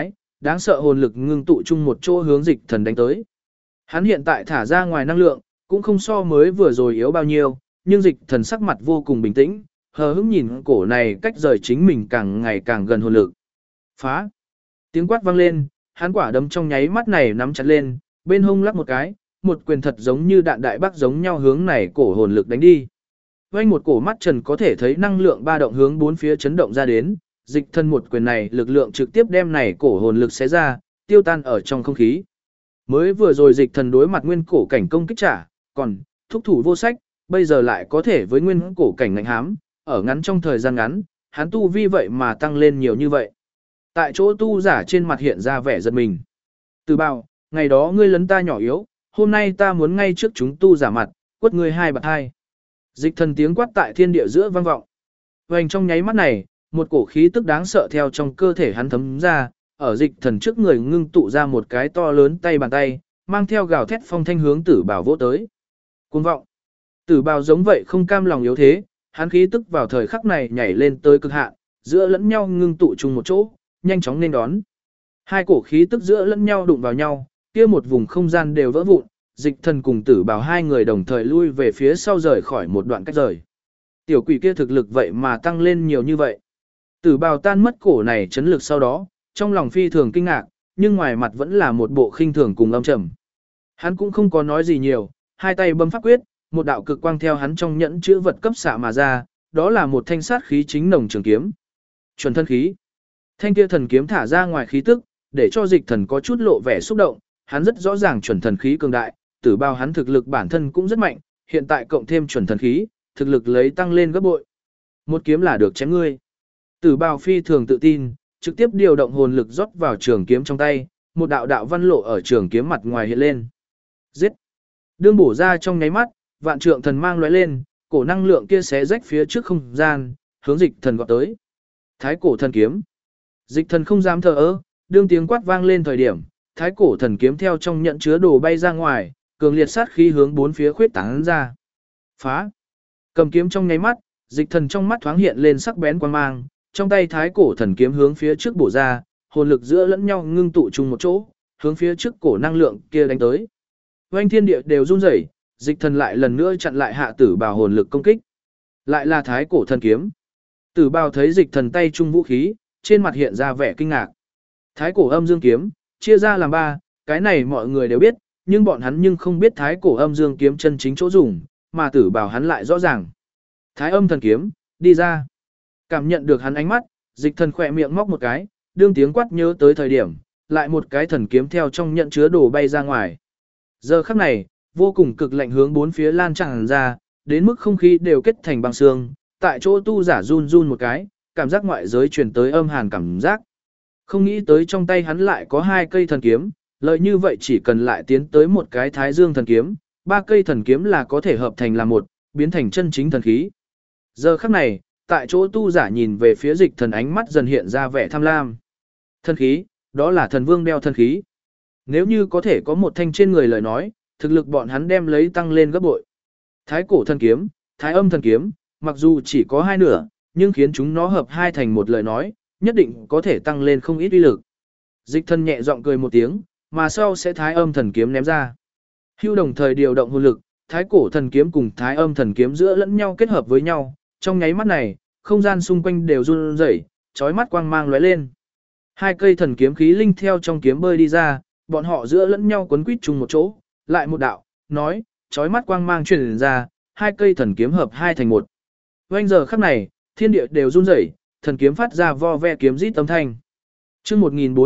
đáng sợ hồn lực ngưng tụ chung một chỗ hướng dịch thần đánh tới. Hắn hiện tại thả ra ngoài năng lượng, cũng không so mới vừa rồi yếu bao nhiêu, nhưng dịch thần sắc mặt vô cùng bình tĩnh, hờ hững nhìn cổ này cách rời chính mình càng ngày càng gần hồn lực. Phá! Tiếng quát vang lên, hắn quả đấm trong nháy mắt này nắm chặt lên, bên hông lắc một cái, một quyền thật giống như đạn đại bác giống nhau hướng này cổ hồn lực đánh đi. Vành một cổ mắt trần có thể thấy năng lượng ba động hướng bốn phía chấn động ra đến, dịch thần một quyền này lực lượng trực tiếp đem này cổ hồn lực xé ra, tiêu tan ở trong không khí. Mới vừa rồi dịch thần đối mặt nguyên cổ cảnh công kích trả, còn thúc thủ vô sách, bây giờ lại có thể với nguyên cổ cảnh ngạnh hám, ở ngắn trong thời gian ngắn, hắn tu vi vậy mà tăng lên nhiều như vậy. Tại chỗ tu giả trên mặt hiện ra vẻ giật mình. Từ Bào, ngày đó ngươi lấn ta nhỏ yếu, hôm nay ta muốn ngay trước chúng tu giả mặt, quất ngươi hai bạt hai. Dịch thần tiếng quát tại thiên địa giữa vang vọng. Vành trong nháy mắt này, một cổ khí tức đáng sợ theo trong cơ thể hắn thấm ra, ở dịch thần trước người ngưng tụ ra một cái to lớn tay bàn tay, mang theo gào thét phong thanh hướng Tử Bào vỗ tới. Cuồng vọng. Tử Bào giống vậy không cam lòng yếu thế, hắn khí tức vào thời khắc này nhảy lên tới cực hạn, giữa lẫn nhau ngưng tụ chung một chỗ, nhanh chóng nên đón. Hai cổ khí tức giữa lẫn nhau đụng vào nhau, kia một vùng không gian đều vỡ vụn, dịch thần cùng Tử Bào hai người đồng thời lui về phía sau rời khỏi một đoạn cách rời. Tiểu quỷ kia thực lực vậy mà tăng lên nhiều như vậy. Tử Bào tan mất cổ này chấn lực sau đó, trong lòng phi thường kinh ngạc, nhưng ngoài mặt vẫn là một bộ khinh thường cùng âm trầm. Hắn cũng không có nói gì nhiều, hai tay bấm pháp quyết, một đạo cực quang theo hắn trong nhẫn chữ vật cấp xạ mà ra, đó là một thanh sát khí chính nồng trường kiếm. Chuẩn thân khí. Thanh kia thần kiếm thả ra ngoài khí tức, để cho dịch thần có chút lộ vẻ xúc động, hắn rất rõ ràng chuẩn thần khí cường đại, Tử Bào hắn thực lực bản thân cũng rất mạnh, hiện tại cộng thêm chuẩn thần khí, thực lực lấy tăng lên gấp bội. Một kiếm là được chém ngươi. Tử Bào phi thường tự tin, trực tiếp điều động hồn lực rót vào trường kiếm trong tay, một đạo đạo văn lộ ở trường kiếm mặt ngoài hiện lên. Giết! Đương bổ ra trong nháy mắt, vạn trượng thần mang lóe lên, cổ năng lượng kia xé rách phía trước không gian, hướng dịch thần gọi tới. Thái cổ thần kiếm. Dịch thần không dám thờ ơ, đương tiếng quát vang lên thời điểm, thái cổ thần kiếm theo trong nhận chứa đồ bay ra ngoài, cường liệt sát khí hướng bốn phía khuyết tán ra. Phá! Cầm kiếm trong nháy mắt, dịch thần trong mắt thoáng hiện lên sắc bén quang mang, trong tay thái cổ thần kiếm hướng phía trước bổ ra, hồn lực giữa lẫn nhau ngưng tụ chung một chỗ, hướng phía trước cổ năng lượng kia đánh tới. Oanh thiên địa đều run rẩy, dịch thần lại lần nữa chặn lại hạ Tử Bào hồn lực công kích. Lại là thái cổ thần kiếm. Tử Bào thấy dịch thần tay chung vũ khí, trên mặt hiện ra vẻ kinh ngạc. Thái cổ âm dương kiếm, chia ra làm ba, cái này mọi người đều biết, nhưng bọn hắn nhưng không biết thái cổ âm dương kiếm chân chính chỗ dùng, mà Tử Bào hắn lại rõ ràng. Thái âm thần kiếm, đi ra. Cảm nhận được hắn ánh mắt, dịch thần khỏe miệng móc một cái, đương tiếng quát nhớ tới thời điểm, lại một cái thần kiếm theo trong nhận chứa đồ bay ra ngoài. Giờ khắc này, vô cùng cực lạnh hướng bốn phía lan tràn ra, đến mức không khí đều kết thành băng xương, tại chỗ tu giả run run một cái, cảm giác ngoại giới truyền tới âm hàn cảm giác. Không nghĩ tới trong tay hắn lại có hai cây thần kiếm, lợi như vậy chỉ cần lại tiến tới một cái thái dương thần kiếm, ba cây thần kiếm là có thể hợp thành là một, biến thành chân chính thần khí. Giờ khắc này, tại chỗ tu giả nhìn về phía dịch thần ánh mắt dần hiện ra vẻ tham lam. Thần khí, đó là thần vương đeo thần khí. Nếu như có thể có một thanh trên người lời nói, thực lực bọn hắn đem lấy tăng lên gấp bội. Thái cổ thần kiếm, thái âm thần kiếm, mặc dù chỉ có hai nửa, nhưng khiến chúng nó hợp hai thành một lời nói, nhất định có thể tăng lên không ít uy lực. Dịch thần nhẹ giọng cười một tiếng, mà sau sẽ thái âm thần kiếm ném ra. Hưu đồng thời điều động hồn lực, thái cổ thần kiếm cùng thái âm thần kiếm giữa lẫn nhau kết hợp với nhau, trong nháy mắt này, không gian xung quanh đều run rẩy, chói mắt quang mang lóe lên. Hai cây thần kiếm khí linh theo trong kiếm bơi đi ra, bọn họ giữa lẫn nhau quấn quýt chung một chỗ, lại một đạo, nói, chói mắt quang mang truyền ra, hai cây thần kiếm hợp hai thành một. Vành giờ khắc này, thiên địa đều run rẩy, thần kiếm phát ra vo ve kiếm rít âm thanh. Chương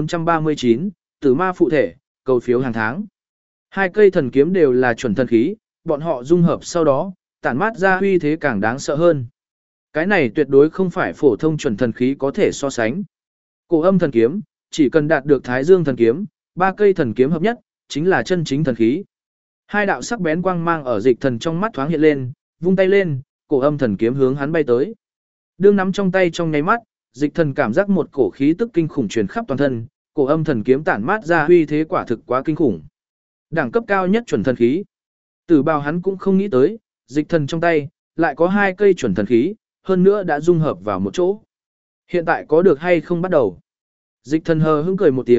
1439, Tử Ma phụ thể, cầu phiếu hàng tháng. Hai cây thần kiếm đều là chuẩn thần khí, bọn họ dung hợp sau đó, tản mát ra uy thế càng đáng sợ hơn. Cái này tuyệt đối không phải phổ thông chuẩn thần khí có thể so sánh. Cổ âm thần kiếm, chỉ cần đạt được Thái Dương thần kiếm, ba cây thần kiếm hợp nhất, chính là chân chính thần khí. Hai đạo sắc bén quang mang ở dịch thần trong mắt thoáng hiện lên, vung tay lên, cổ âm thần kiếm hướng hắn bay tới. Đương nắm trong tay trong nháy mắt, dịch thần cảm giác một cổ khí tức kinh khủng truyền khắp toàn thân, cổ âm thần kiếm tản mát ra uy thế quả thực quá kinh khủng. Đẳng cấp cao nhất chuẩn thần khí. Tử Bào hắn cũng không nghĩ tới, dịch thần trong tay lại có hai cây chuẩn thần khí, hơn nữa đã dung hợp vào một chỗ. Hiện tại có được hay không bắt đầu. Dịch thần hờ hững cười một tiếng,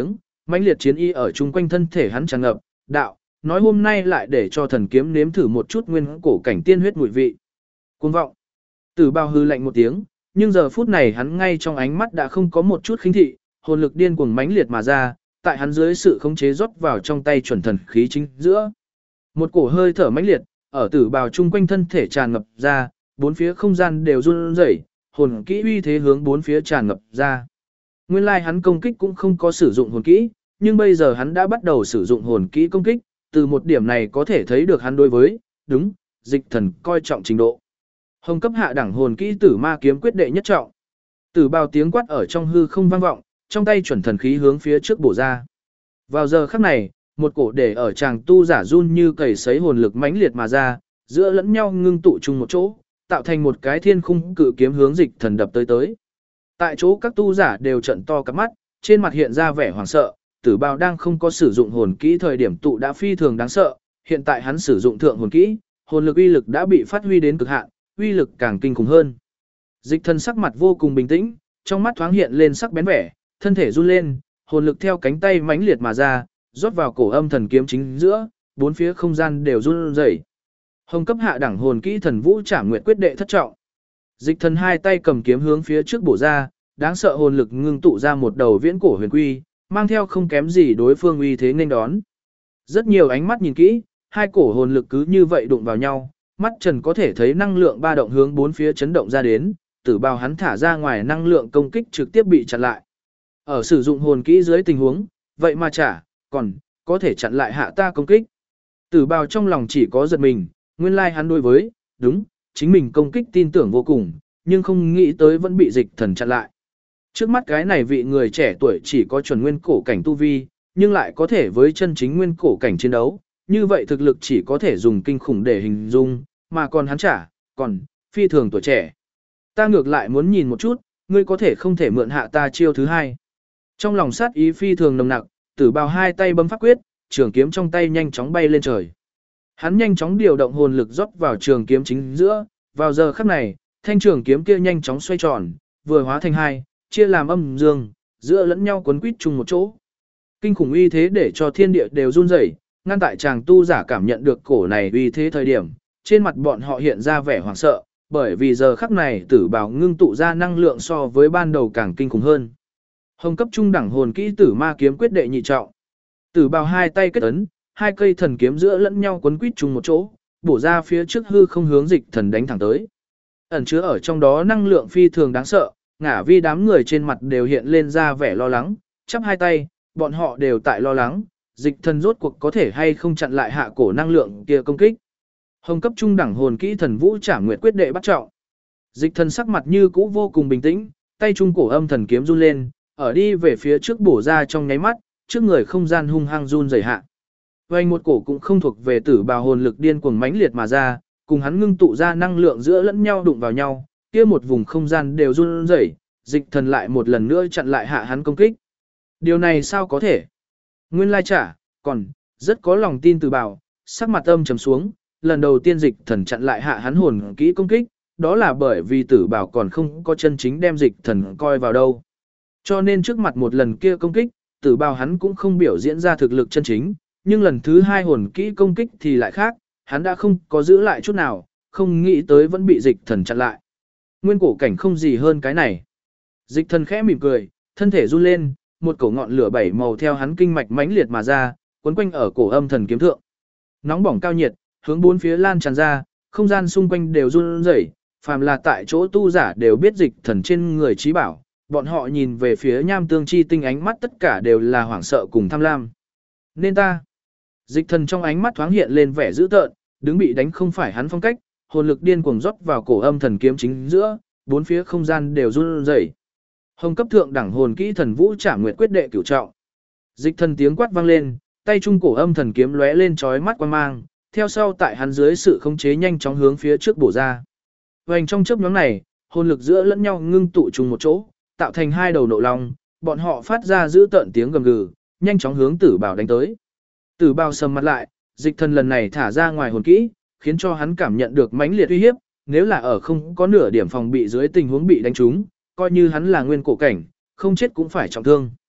Mãnh liệt chiến ý ở chung quanh thân thể hắn tràn ngập, đạo, nói hôm nay lại để cho thần kiếm nếm thử một chút nguyên cổ cảnh tiên huyết mùi vị. Cuồng vọng. Tử Bào hư lạnh một tiếng, nhưng giờ phút này hắn ngay trong ánh mắt đã không có một chút khinh thị, hồn lực điên cuồng mãnh liệt mà ra, tại hắn dưới sự khống chế rót vào trong tay chuẩn thần khí chính giữa. Một cổ hơi thở mãnh liệt ở Tử Bào chung quanh thân thể tràn ngập ra, bốn phía không gian đều run rẩy, hồn kỹ uy thế hướng bốn phía tràn ngập ra. Nguyên lai hắn công kích cũng không có sử dụng hồn kỹ, nhưng bây giờ hắn đã bắt đầu sử dụng hồn kỹ công kích, từ một điểm này có thể thấy được hắn đối với, đúng, dịch thần coi trọng trình độ. Hồng cấp hạ đẳng hồn kỹ Tử Ma kiếm quyết đệ nhất trọng. Tử Bào tiếng quát ở trong hư không vang vọng, trong tay chuẩn thần khí hướng phía trước bổ ra. Vào giờ khắc này, một cổ để ở chàng tu giả run như cầy sấy hồn lực mãnh liệt mà ra, giữa lẫn nhau ngưng tụ chung một chỗ, tạo thành một cái thiên khung cự kiếm hướng dịch thần đập tới tới. Tại chỗ các tu giả đều trợn to cặp mắt, trên mặt hiện ra vẻ hoảng sợ, Tử Bào đang không có sử dụng hồn kỹ thời điểm tụ đã phi thường đáng sợ, hiện tại hắn sử dụng thượng hồn kỹ, hồn lực uy lực đã bị phát huy đến cực hạn, uy lực càng kinh khủng hơn. Dịch thần sắc mặt vô cùng bình tĩnh, trong mắt thoáng hiện lên sắc bén vẻ, thân thể run lên, hồn lực theo cánh tay mãnh liệt mà ra, rót vào cổ âm thần kiếm chính giữa, bốn phía không gian đều run rẩy. Hồng cấp hạ đẳng hồn kỹ Thần Vũ Trảm Nguyệt quyết đệ thất trọng. Dịch thần hai tay cầm kiếm hướng phía trước bổ ra, đáng sợ hồn lực ngưng tụ ra một đầu viễn cổ huyền quy, mang theo không kém gì đối phương uy thế nên đón. Rất nhiều ánh mắt nhìn kỹ, hai cổ hồn lực cứ như vậy đụng vào nhau, mắt Trần có thể thấy năng lượng ba động hướng bốn phía chấn động ra đến, Tử Bào hắn thả ra ngoài năng lượng công kích trực tiếp bị chặn lại. Ở sử dụng hồn kỹ dưới tình huống, vậy mà còn có thể chặn lại hạ ta công kích. Tử Bào trong lòng chỉ có giật mình, nguyên lai hắn đối với, đúng, chính mình công kích tin tưởng vô cùng, nhưng không nghĩ tới vẫn bị dịch thần chặn lại. Trước mắt cái này vị người trẻ tuổi chỉ có chuẩn nguyên cổ cảnh tu vi, nhưng lại có thể với chân chính nguyên cổ cảnh chiến đấu, như vậy thực lực chỉ có thể dùng kinh khủng để hình dung, mà còn hắn còn phi thường tuổi trẻ. Ta ngược lại muốn nhìn một chút, ngươi có thể không thể mượn hạ ta chiêu thứ hai. Trong lòng sát ý phi thường nồng nặc, Tử Bào hai tay bấm pháp quyết, trường kiếm trong tay nhanh chóng bay lên trời. Hắn nhanh chóng điều động hồn lực rót vào trường kiếm chính giữa, vào giờ khắc này, thanh trường kiếm kia nhanh chóng xoay tròn, vừa hóa thành hai, chia làm âm dương, giữa lẫn nhau quấn quýt chung một chỗ. Kinh khủng uy thế để cho thiên địa đều run rẩy, ngăn tại chàng tu giả cảm nhận được cổ này uy thế thời điểm, trên mặt bọn họ hiện ra vẻ hoảng sợ, bởi vì giờ khắc này Tử Bào ngưng tụ ra năng lượng so với ban đầu càng kinh khủng hơn. Hồng cấp trung đẳng hồn kỹ Tử Ma kiếm quyết đệ nhị trọng. Tử Bào hai tay kết ấn, hai cây thần kiếm giữa lẫn nhau quấn quýt chung một chỗ, bổ ra phía trước hư không hướng dịch thần đánh thẳng tới. Ẩn chứa ở trong đó năng lượng phi thường đáng sợ, ngả vi đám người trên mặt đều hiện lên ra vẻ lo lắng, chắp hai tay, bọn họ đều tại lo lắng, dịch thần rốt cuộc có thể hay không chặn lại hạ cổ năng lượng kia công kích. Hồng cấp trung đẳng hồn kỹ Thần Vũ Trảm Nguyệt quyết đệ bắt trọng. Dịch thần sắc mặt như cũ vô cùng bình tĩnh, tay trung cổ âm thần kiếm run lên, ở đi về phía trước bổ ra trong nháy mắt, trước người không gian hung hăng run rẩy hạ. Vành một cổ cũng không thuộc về Tử Bào hồn lực điên cuồng mãnh liệt mà ra, cùng hắn ngưng tụ ra năng lượng giữa lẫn nhau đụng vào nhau, kia một vùng không gian đều run rẩy, dịch thần lại một lần nữa chặn lại hạ hắn công kích. Điều này sao có thể? Nguyên lai còn rất có lòng tin Tử Bào, sắc mặt âm trầm xuống, lần đầu tiên dịch thần chặn lại hạ hắn hồn kỹ công kích, đó là bởi vì Tử Bào còn không có chân chính đem dịch thần coi vào đâu. Cho nên trước mặt một lần kia công kích, Tử Bào hắn cũng không biểu diễn ra thực lực chân chính, nhưng lần thứ hai hồn kỹ công kích thì lại khác, hắn đã không có giữ lại chút nào, không nghĩ tới vẫn bị dịch thần chặn lại. Nguyên cổ cảnh không gì hơn cái này. Dịch thần khẽ mỉm cười, thân thể run lên, một cổ ngọn lửa bảy màu theo hắn kinh mạch mãnh liệt mà ra, quấn quanh ở cổ âm thần kiếm thượng. Nóng bỏng cao nhiệt, hướng bốn phía lan tràn ra, không gian xung quanh đều run rẩy, phàm là tại chỗ tu giả đều biết dịch thần trên người trí bảo, bọn họ nhìn về phía Nham Tương Chi Tinh ánh mắt tất cả đều là hoảng sợ cùng tham lam. Nên ta. Dịch thần trong ánh mắt thoáng hiện lên vẻ dữ tợn, đứng bị đánh không phải hắn phong cách, hồn lực điên cuồng rót vào cổ âm thần kiếm chính giữa, bốn phía không gian đều run rẩy. Hồng cấp thượng đẳng hồn kỹ Thần Vũ Trảm Nguyệt quyết đệ cửu trọng. Dịch thần tiếng quát vang lên, tay trung cổ âm thần kiếm lóe lên chói mắt quang mang, theo sau tại hắn dưới sự khống chế nhanh chóng hướng phía trước bổ ra. Vành trong chớp nhoáng này, hồn lực giữa lẫn nhau ngưng tụ chung một chỗ, tạo thành hai đầu nộ long, bọn họ phát ra dữ tợn tiếng gầm gừ, nhanh chóng hướng Tử Bào đánh tới. Tử Bào sầm mặt lại, dịch thần lần này thả ra ngoài hồn kỹ, khiến cho hắn cảm nhận được mãnh liệt uy hiếp, nếu là ở không có nửa điểm phòng bị dưới tình huống bị đánh trúng, coi như hắn là nguyên cổ cảnh, không chết cũng phải trọng thương.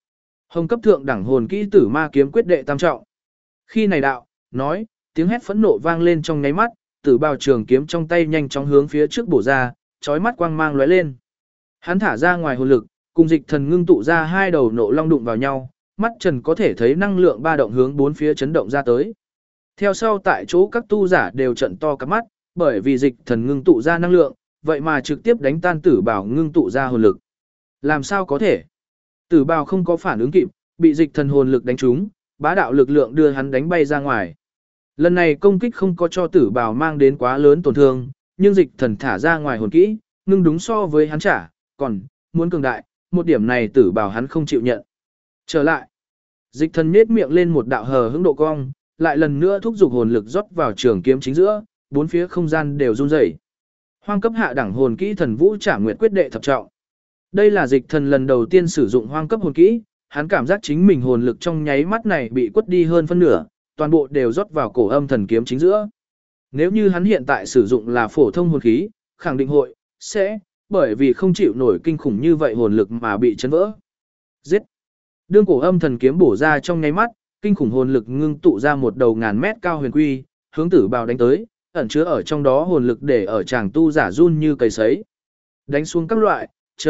Hồng cấp thượng đẳng hồn kỹ tử ma kiếm quyết đệ tam trọng. Khi này đạo, nói, tiếng hét phẫn nộ vang lên trong nháy mắt, tử bào trường kiếm trong tay nhanh chóng hướng phía trước bổ ra, chói mắt quang mang lóe lên. Hắn thả ra ngoài hồn lực, cùng dịch thần ngưng tụ ra hai đầu nộ long đụng vào nhau, mắt trần có thể thấy năng lượng ba động hướng bốn phía chấn động ra tới. Theo sau tại chỗ các tu giả đều trận to cả mắt, bởi vì dịch thần ngưng tụ ra năng lượng, vậy mà trực tiếp đánh tan tử bào ngưng tụ ra hồn lực. Làm sao có thể? Tử bào không có phản ứng kịp, bị dịch thần hồn lực đánh trúng, bá đạo lực lượng đưa hắn đánh bay ra ngoài. Lần này công kích không có cho tử bào mang đến quá lớn tổn thương, nhưng dịch thần thả ra ngoài hồn kỹ, ngưng đúng so với hắn trả, còn, muốn cường đại, một điểm này tử bào hắn không chịu nhận. Trở lại, dịch thần nhếch miệng lên một đạo hờ hững độ cong, lại lần nữa thúc giục hồn lực rót vào trường kiếm chính giữa, bốn phía không gian đều run rẩy. Hoang cấp hạ đẳng hồn kỹ thần vũ trả nguyệt quyết đệ thập trọng. Đây là dịch thần lần đầu tiên sử dụng hoang cấp hồn kỹ, hắn cảm giác chính mình hồn lực trong nháy mắt này bị quất đi hơn phân nửa, toàn bộ đều rót vào cổ âm thần kiếm chính giữa. Nếu như hắn hiện tại sử dụng là phổ thông hồn khí, khẳng định hội, sẽ, bởi vì không chịu nổi kinh khủng như vậy hồn lực mà bị chấn vỡ. Giết! Đương cổ âm thần kiếm bổ ra trong nháy mắt, kinh khủng hồn lực ngưng tụ ra một đầu ngàn mét cao huyền quy, hướng tử bào đánh tới, ẩn chứa ở trong đó hồn lực để ở chàng tu giả run như cầy sấy. Đánh xuống các loại,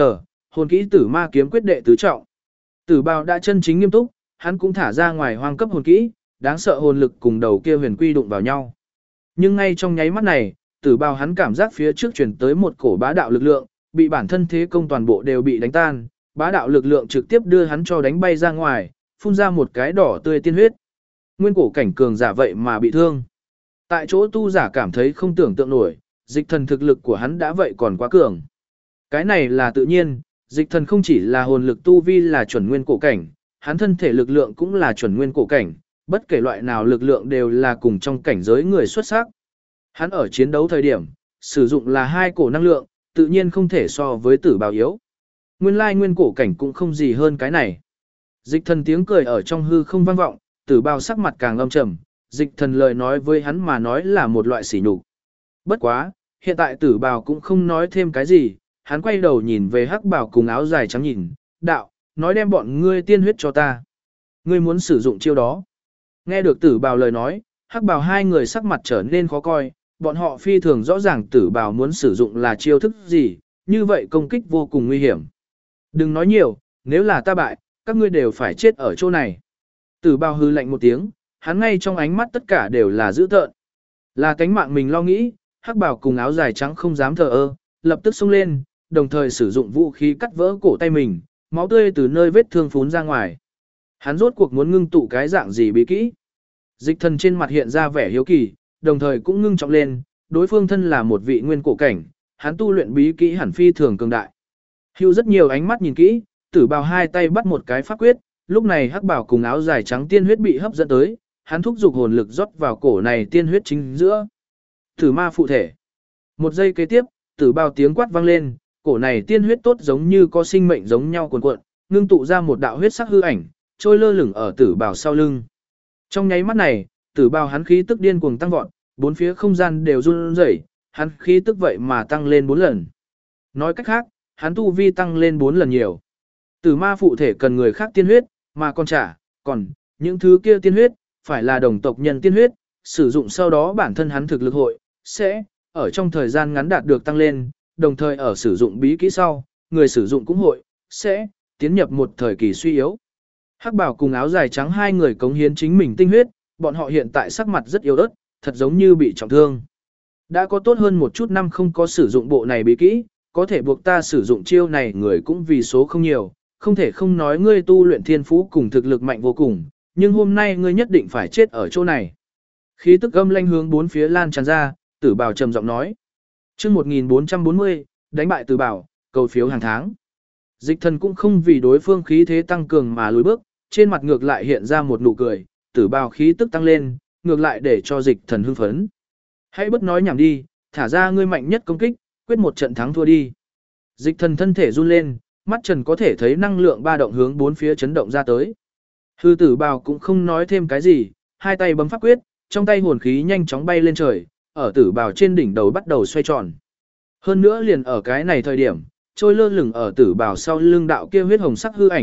hồn kỹ tử ma kiếm quyết đệ tứ trọng. Tử bào đã chân chính nghiêm túc, hắn cũng thả ra ngoài hoang cấp hồn kỹ, đáng sợ hồn lực cùng đầu kia huyền quy đụng vào nhau. Nhưng ngay trong nháy mắt này, tử bào hắn cảm giác phía trước truyền tới một cổ bá đạo lực lượng, bị bản thân thế công toàn bộ đều bị đánh tan, bá đạo lực lượng trực tiếp đưa hắn cho đánh bay ra ngoài, phun ra một cái đỏ tươi tiên huyết. Nguyên cổ cảnh cường giả vậy mà bị thương. Tại chỗ tu giả cảm thấy không tưởng tượng nổi, dịch thần thực lực của hắn đã vậy còn quá cường. Cái này là tự nhiên, dịch thần không chỉ là hồn lực tu vi là chuẩn nguyên cổ cảnh, hắn thân thể lực lượng cũng là chuẩn nguyên cổ cảnh, bất kể loại nào lực lượng đều là cùng trong cảnh giới người xuất sắc. Hắn ở chiến đấu thời điểm, sử dụng là hai cổ năng lượng, tự nhiên không thể so với tử bào yếu. Nguyên lai nguyên cổ cảnh cũng không gì hơn cái này. Dịch thần tiếng cười ở trong hư không vang vọng, tử bào sắc mặt càng âm trầm, dịch thần lời nói với hắn mà nói là một loại sỉ nhục. Bất quá, hiện tại tử bào cũng không nói thêm cái gì, hắn quay đầu nhìn về hắc bào cùng áo dài trắng nhìn, đạo, nói đem bọn ngươi tiên huyết cho ta. Ngươi muốn sử dụng chiêu đó. Nghe được tử bào lời nói, hắc bào hai người sắc mặt trở nên khó coi, bọn họ phi thường rõ ràng tử bào muốn sử dụng là chiêu thức gì, như vậy công kích vô cùng nguy hiểm. Đừng nói nhiều, nếu là ta bại, các ngươi đều phải chết ở chỗ này. Tử bào hư lạnh một tiếng, hắn ngay trong ánh mắt tất cả đều là dữ tợn. Là cánh mạng mình lo nghĩ, hắc bào cùng áo dài trắng không dám thờ ơ, lập tức xông lên, đồng thời sử dụng vũ khí cắt vỡ cổ tay mình, máu tươi từ nơi vết thương phún ra ngoài. Hắn rốt cuộc muốn ngưng tụ cái dạng gì bí kỹ. Dịch thần trên mặt hiện ra vẻ hiếu kỳ, đồng thời cũng ngưng trọng lên, đối phương thân là một vị nguyên cổ cảnh, hắn tu luyện bí kỹ hẳn phi thường cường đại. Hưu rất nhiều ánh mắt nhìn kỹ, tử bào hai tay bắt một cái pháp quyết, lúc này hắc bào cùng áo dài trắng tiên huyết bị hấp dẫn tới, hắn thúc giục hồn lực rót vào cổ này tiên huyết chính giữa. Tử ma phụ thể. Một giây kế tiếp, tử bào tiếng quát vang lên, cổ này tiên huyết tốt giống như có sinh mệnh giống nhau cuồn cuộn, ngưng tụ ra một đạo huyết sắc hư ảnh, trôi lơ lửng ở tử bào sau lưng. Trong nháy mắt này, tử bào hắn khí tức điên cuồng tăng vọt, bốn phía không gian đều run rẩy, hắn khí tức vậy mà tăng lên 4 lần. Nói cách khác, hắn tu vi tăng lên 4 lần nhiều. Tử ma phụ thể cần người khác tiên huyết, mà còn những thứ kia tiên huyết, phải là đồng tộc nhân tiên huyết, sử dụng sau đó bản thân hắn thực lực hội, sẽ, ở trong thời gian ngắn đạt được tăng lên, đồng thời ở sử dụng bí kỹ sau, người sử dụng cũng hội, sẽ, tiến nhập một thời kỳ suy yếu. Hắc bào cùng áo dài trắng hai người cống hiến chính mình tinh huyết, bọn họ hiện tại sắc mặt rất yếu ớt, thật giống như bị trọng thương. Đã có tốt hơn một chút năm không có sử dụng bộ này bí kỹ, có thể buộc ta sử dụng chiêu này người cũng vì số không nhiều, không thể không nói ngươi tu luyện thiên phú cùng thực lực mạnh vô cùng, nhưng hôm nay ngươi nhất định phải chết ở chỗ này. Khí tức âm lanh hướng bốn phía lan tràn ra, tử bào trầm giọng nói. Chương 1440, đánh bại tử bào, cầu phiếu hàng tháng. Dịch thần cũng không vì đối phương khí thế tăng cường mà lùi bước, trên mặt ngược lại hiện ra một nụ cười, tử bào khí tức tăng lên, ngược lại để cho dịch thần hưng phấn. Hãy bất nói nhảm đi, thả ra ngươi mạnh nhất công kích, quyết một trận thắng thua đi. Dịch thần thân thể run lên, mắt trần có thể thấy năng lượng ba động hướng bốn phía chấn động ra tới. Hư tử bào cũng không nói thêm cái gì, hai tay bấm pháp quyết, trong tay hồn khí nhanh chóng bay lên trời, ở tử bào trên đỉnh đầu bắt đầu xoay tròn. Hơn nữa liền ở cái này thời điểm, trôi lơ lửng ở tử bào sau lưng đạo kia huyết hồng sắc hư ảnh,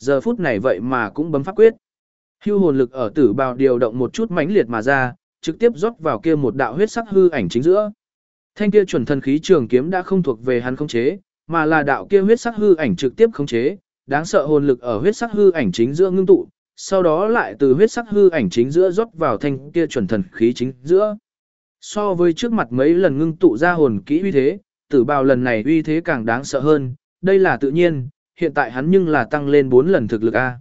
giờ phút này vậy mà cũng bấm pháp quyết. Hưu hồn lực ở tử bào điều động một chút mãnh liệt mà ra, trực tiếp rót vào kia một đạo huyết sắc hư ảnh chính giữa. Thanh kia chuẩn thần khí trường kiếm đã không thuộc về hắn khống chế, mà là đạo kia huyết sắc hư ảnh trực tiếp khống chế, đáng sợ hồn lực ở huyết sắc hư ảnh chính giữa ngưng tụ, sau đó lại từ huyết sắc hư ảnh chính giữa rót vào thanh kia chuẩn thần khí chính giữa. So với trước mặt mấy lần ngưng tụ ra hồn kỹ uy thế, tử bào lần này uy thế càng đáng sợ hơn, đây là tự nhiên, hiện tại hắn nhưng là tăng lên 4 lần thực lực A.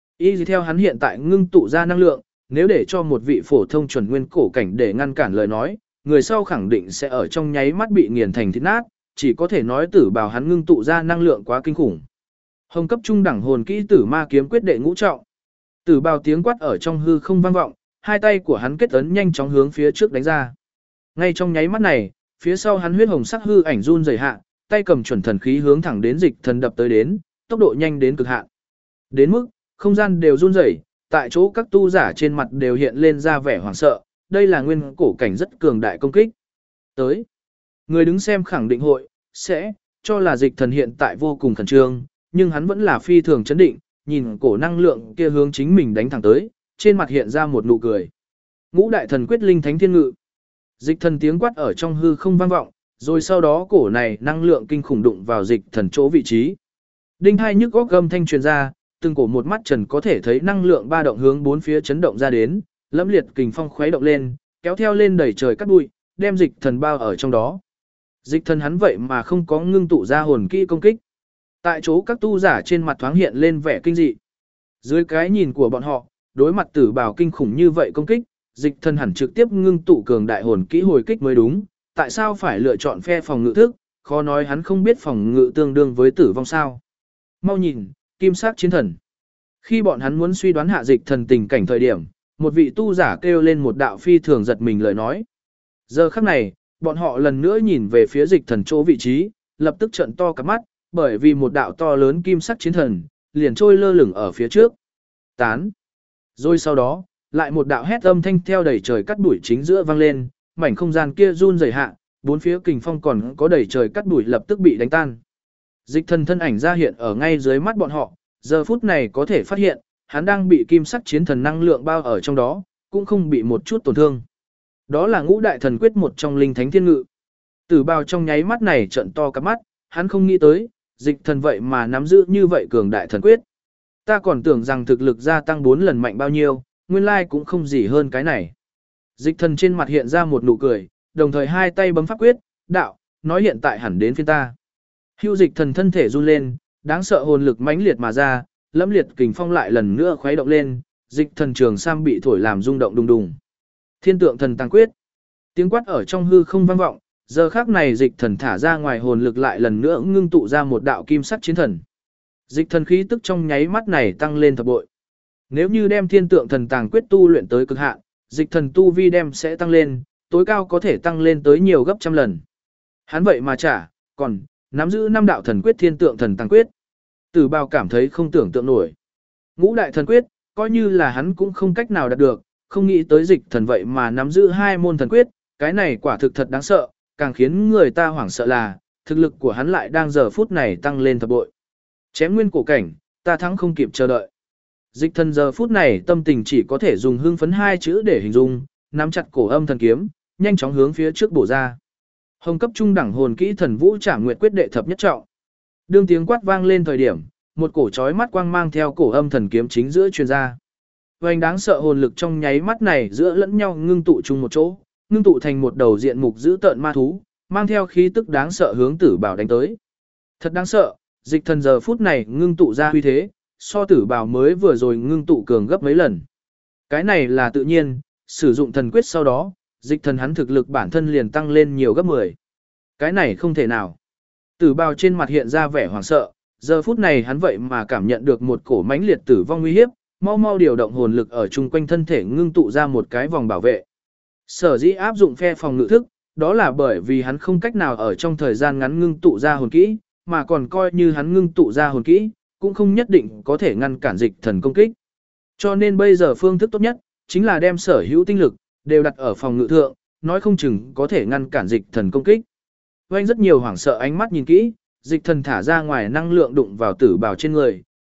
Y theo hắn hiện tại ngưng tụ ra năng lượng, nếu để cho một vị phổ thông chuẩn nguyên cổ cảnh để ngăn cản lời nói, người sau khẳng định sẽ ở trong nháy mắt bị nghiền thành thịt nát, chỉ có thể nói tử bào hắn ngưng tụ ra năng lượng quá kinh khủng. Hồng cấp trung đẳng hồn kỹ tử ma kiếm quyết đệ ngũ trọng. Tử bào tiếng quát ở trong hư không vang vọng, hai tay của hắn kết ấn nhanh chóng hướng phía trước đánh ra. Ngay trong nháy mắt này, phía sau hắn huyết hồng sắc hư ảnh run rẩy hạ, tay cầm chuẩn thần khí hướng thẳng đến dịch thần đập tới đến, tốc độ nhanh đến cực hạn. Đến mức, không gian đều run rẩy, tại chỗ các tu giả trên mặt đều hiện lên ra vẻ hoảng sợ, đây là nguyên cổ cảnh rất cường đại công kích. Tới, người đứng xem khẳng định hội, sẽ, cho là dịch thần hiện tại vô cùng khẩn trương, nhưng hắn vẫn là phi thường chấn định, nhìn cổ năng lượng kia hướng chính mình đánh thẳng tới, trên mặt hiện ra một nụ cười. Ngũ đại thần quyết linh thánh thiên ngự. Dịch thần tiếng quát ở trong hư không vang vọng, rồi sau đó cổ này năng lượng kinh khủng đụng vào dịch thần chỗ vị trí. Đinh hai nhức góc gầm thanh truyền ra, từng cổ một mắt trần có thể thấy năng lượng ba động hướng bốn phía chấn động ra đến, lẫm liệt kình phong khuấy động lên, kéo theo lên đẩy trời cắt bụi, đem dịch thần bao ở trong đó. Dịch thần hắn vậy mà không có ngưng tụ ra hồn kỹ công kích. Tại chỗ các tu giả trên mặt thoáng hiện lên vẻ kinh dị. Dưới cái nhìn của bọn họ, đối mặt tử bào kinh khủng như vậy công kích, dịch thần hẳn trực tiếp ngưng tụ cường đại hồn kỹ hồi kích mới đúng. Tại sao phải lựa chọn phe phòng ngự thức, khó nói hắn không biết phòng ngự tương đương với tử vong sao. Mau nhìn, kim sắc chiến thần. Khi bọn hắn muốn suy đoán hạ dịch thần tình cảnh thời điểm, một vị tu giả kêu lên một đạo phi thường giật mình lời nói. Giờ khắc này, bọn họ lần nữa nhìn về phía dịch thần chỗ vị trí, lập tức trợn to cả mắt, bởi vì một đạo to lớn kim sắc chiến thần, liền trôi lơ lửng ở phía trước. Tán. Rồi sau đó, lại một đạo hét âm thanh theo đầy trời cắt bụi chính giữa vang lên, mảnh không gian kia run rẩy hạ, bốn phía kình phong còn có đầy trời cắt bụi lập tức bị đánh tan. Dịch thần thân ảnh ra hiện ở ngay dưới mắt bọn họ, giờ phút này có thể phát hiện, hắn đang bị kim sắc chiến thần năng lượng bao ở trong đó, cũng không bị một chút tổn thương. Đó là ngũ đại thần quyết một trong linh thánh thiên ngự. Tử bào trong nháy mắt này trợn to cả mắt, hắn không nghĩ tới, dịch thần vậy mà nắm giữ như vậy cường đại thần quyết. Ta còn tưởng rằng thực lực gia tăng 4 lần mạnh bao nhiêu, nguyên lai cũng không gì hơn cái này. Dịch thần trên mặt hiện ra một nụ cười, đồng thời hai tay bấm pháp quyết, đạo, nói hiện tại hẳn đến phiên ta. Hưu dịch thần thân thể run lên, đáng sợ hồn lực mãnh liệt mà ra, lẫm liệt kình phong lại lần nữa khuấy động lên, dịch thần trường sam bị thổi làm rung động đùng đùng. Thiên tượng thần tăng quyết. Tiếng quát ở trong hư không vang vọng, giờ khắc này dịch thần thả ra ngoài hồn lực lại lần nữa ngưng tụ ra một đạo kim sắc chiến thần. Dịch thần khí tức trong nháy mắt này tăng lên thập bội. Nếu như đem thiên tượng thần tàng quyết tu luyện tới cực hạn, dịch thần tu vi đem sẽ tăng lên, tối cao có thể tăng lên tới nhiều gấp trăm lần. Hắn vậy mà còn nắm giữ 5 đạo thần quyết thiên tượng thần tàng quyết. Tử bào cảm thấy không tưởng tượng nổi. Ngũ đại thần quyết, coi như là hắn cũng không cách nào đạt được, không nghĩ tới dịch thần vậy mà nắm giữ 2 môn thần quyết, cái này quả thực thật đáng sợ, càng khiến người ta hoảng sợ là, thực lực của hắn lại đang giờ phút này tăng lên thập bội. Chém nguyên cổ cảnh, ta thắng không kịp chờ đợi. Dịch thần giờ phút này tâm tình chỉ có thể dùng hưng phấn 2 chữ để hình dung, nắm chặt cổ âm thần kiếm, nhanh chóng hướng phía trước bổ ra. Hồng cấp trung đẳng hồn kỹ thần vũ trảm nguyệt quyết đệ thập nhất trọng. Đương tiếng quát vang lên thời điểm, một cổ chói mắt quang mang theo cổ âm thần kiếm chính giữa truyền ra. Vành đáng sợ hồn lực trong nháy mắt này giữa lẫn nhau ngưng tụ chung một chỗ, ngưng tụ thành một đầu diện mục dữ tợn ma thú, mang theo khí tức đáng sợ hướng tử bảo đánh tới. Thật đáng sợ, dịch thần giờ phút này ngưng tụ ra huy thế, so tử bảo mới vừa rồi ngưng tụ cường gấp mấy lần. Cái này là tự nhiên, sử dụng thần quyết sau đó, dịch thần hắn thực lực bản thân liền tăng lên nhiều gấp 10. Cái này không thể nào. Tử bào trên mặt hiện ra vẻ hoảng sợ, giờ phút này hắn vậy mà cảm nhận được một cổ mãnh liệt tử vong nguy hiếp, mau mau điều động hồn lực ở chung quanh thân thể ngưng tụ ra một cái vòng bảo vệ. Sở dĩ áp dụng phe phòng ngự thức, đó là bởi vì hắn không cách nào ở trong thời gian ngắn ngưng tụ ra hồn kỹ, mà còn coi như hắn ngưng tụ ra hồn kỹ, cũng không nhất định có thể ngăn cản dịch thần công kích. Cho nên bây giờ phương thức tốt nhất, chính là đem sở hữu tinh lực, đều đặt ở phòng ngự thượng, nói không chừng có thể ngăn cản dịch thần công kích. Oanh rất nhiều hoảng sợ ánh mắt nhìn kỹ, dịch thần thả ra ngoài năng lượng đụng vào tử bào trên người,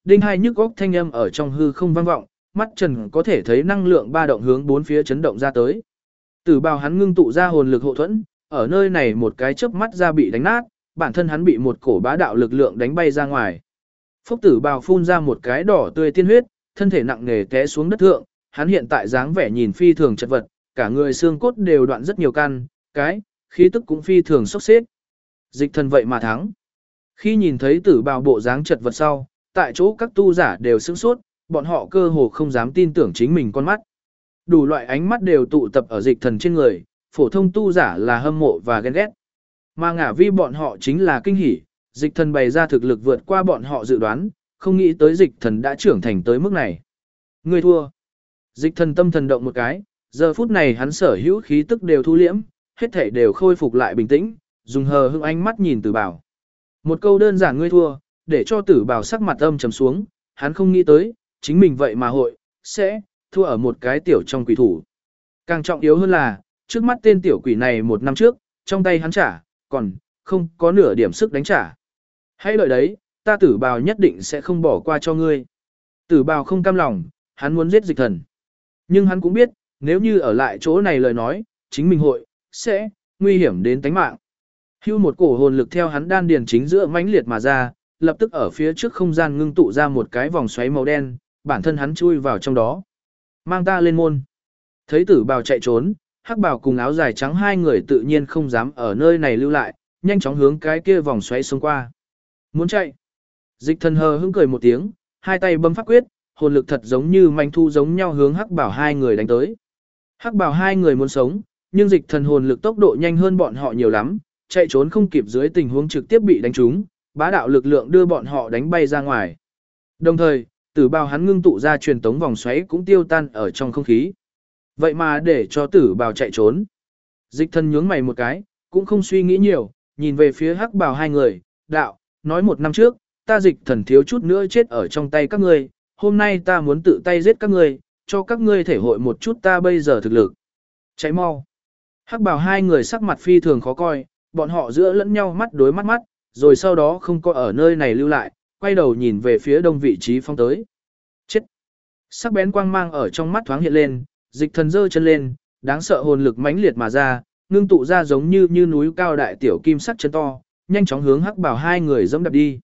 đinh hai nhức góc thanh âm ở trong hư không vang vọng, mắt Trần có thể thấy năng lượng ba động hướng bốn phía chấn động ra tới. Tử bào hắn ngưng tụ ra hồn lực hộ thuẫn, ở nơi này một cái chớp mắt ra bị đánh nát, bản thân hắn bị một cổ bá đạo lực lượng đánh bay ra ngoài. Phúc tử bào phun ra một cái đỏ tươi tiên huyết, thân thể nặng nề té xuống đất thượng, hắn hiện tại dáng vẻ nhìn phi thường chật vật, cả người xương cốt đều đoạn rất nhiều căn, khí tức cũng phi thường sốc xếp. Dịch thần vậy mà thắng. Khi nhìn thấy tử bào bộ dáng chật vật sau, tại chỗ các tu giả đều sửng sốt, bọn họ cơ hồ không dám tin tưởng chính mình con mắt. Đủ loại ánh mắt đều tụ tập ở dịch thần trên người, phổ thông tu giả là hâm mộ và ghen ghét. Mà ngả vi bọn họ chính là kinh hỉ, dịch thần bày ra thực lực vượt qua bọn họ dự đoán, không nghĩ tới dịch thần đã trưởng thành tới mức này. Người thua. Dịch thần tâm thần động một cái, giờ phút này hắn sở hữu khí tức đều thu liễm, hết thể đều khôi phục lại bình tĩnh, dùng hờ hững ánh mắt nhìn tử bảo. Một câu đơn giản ngươi thua, để cho tử bảo sắc mặt âm trầm xuống, hắn không nghĩ tới, chính mình vậy mà sẽ thua ở một cái tiểu trong quỷ thủ. Càng trọng yếu hơn là, trước mắt tên tiểu quỷ này một năm trước, trong tay hắn trả, còn không có nửa điểm sức đánh trả. Hãy đợi đấy, ta tử bào nhất định sẽ không bỏ qua cho ngươi. Tử bào không cam lòng, hắn muốn giết dịch thần. Nhưng hắn cũng biết, nếu như ở lại chỗ này lời nói, chính mình sẽ nguy hiểm đến tánh mạng. Hưu một cổ hồn lực theo hắn đan điền chính giữa mãnh liệt mà ra, lập tức ở phía trước không gian ngưng tụ ra một cái vòng xoáy màu đen, bản thân hắn chui vào trong đó. Mang ta lên môn. Thấy tử bào chạy trốn, hắc bào cùng áo dài trắng hai người tự nhiên không dám ở nơi này lưu lại, nhanh chóng hướng cái kia vòng xoáy xông qua. Muốn chạy. Dịch thần hờ hững cười một tiếng, hai tay bấm pháp quyết, hồn lực thật giống như manh thu giống nhau hướng hắc bào hai người đánh tới. Hắc bào hai người muốn sống, nhưng dịch thần hồn lực tốc độ nhanh hơn bọn họ nhiều lắm, chạy trốn không kịp dưới tình huống trực tiếp bị đánh trúng, bá đạo lực lượng đưa bọn họ đánh bay ra ngoài. Đồng thời, tử bào hắn ngưng tụ ra truyền tống vòng xoáy cũng tiêu tan ở trong không khí. Vậy mà để cho tử bào chạy trốn. Dịch thần nhướng mày một cái, cũng không suy nghĩ nhiều, nhìn về phía hắc bào hai người, đạo, nói một năm trước, ta dịch thần thiếu chút nữa chết ở trong tay các ngươi, hôm nay ta muốn tự tay giết các ngươi, cho các ngươi thể hội một chút ta bây giờ thực lực. Cháy mau. Hắc bào hai người sắc mặt phi thường khó coi, bọn họ giữa lẫn nhau mắt đối mắt, rồi sau đó không có ở nơi này lưu lại, quay đầu nhìn về phía đông vị trí phong tới. Chết! Sắc bén quang mang ở trong mắt thoáng hiện lên, dịch thần giơ chân lên, đáng sợ hồn lực mãnh liệt mà ra, ngưng tụ ra giống như núi cao đại tiểu kim sắc chân to, nhanh chóng hướng hắc bào hai người dẫm đạp đi.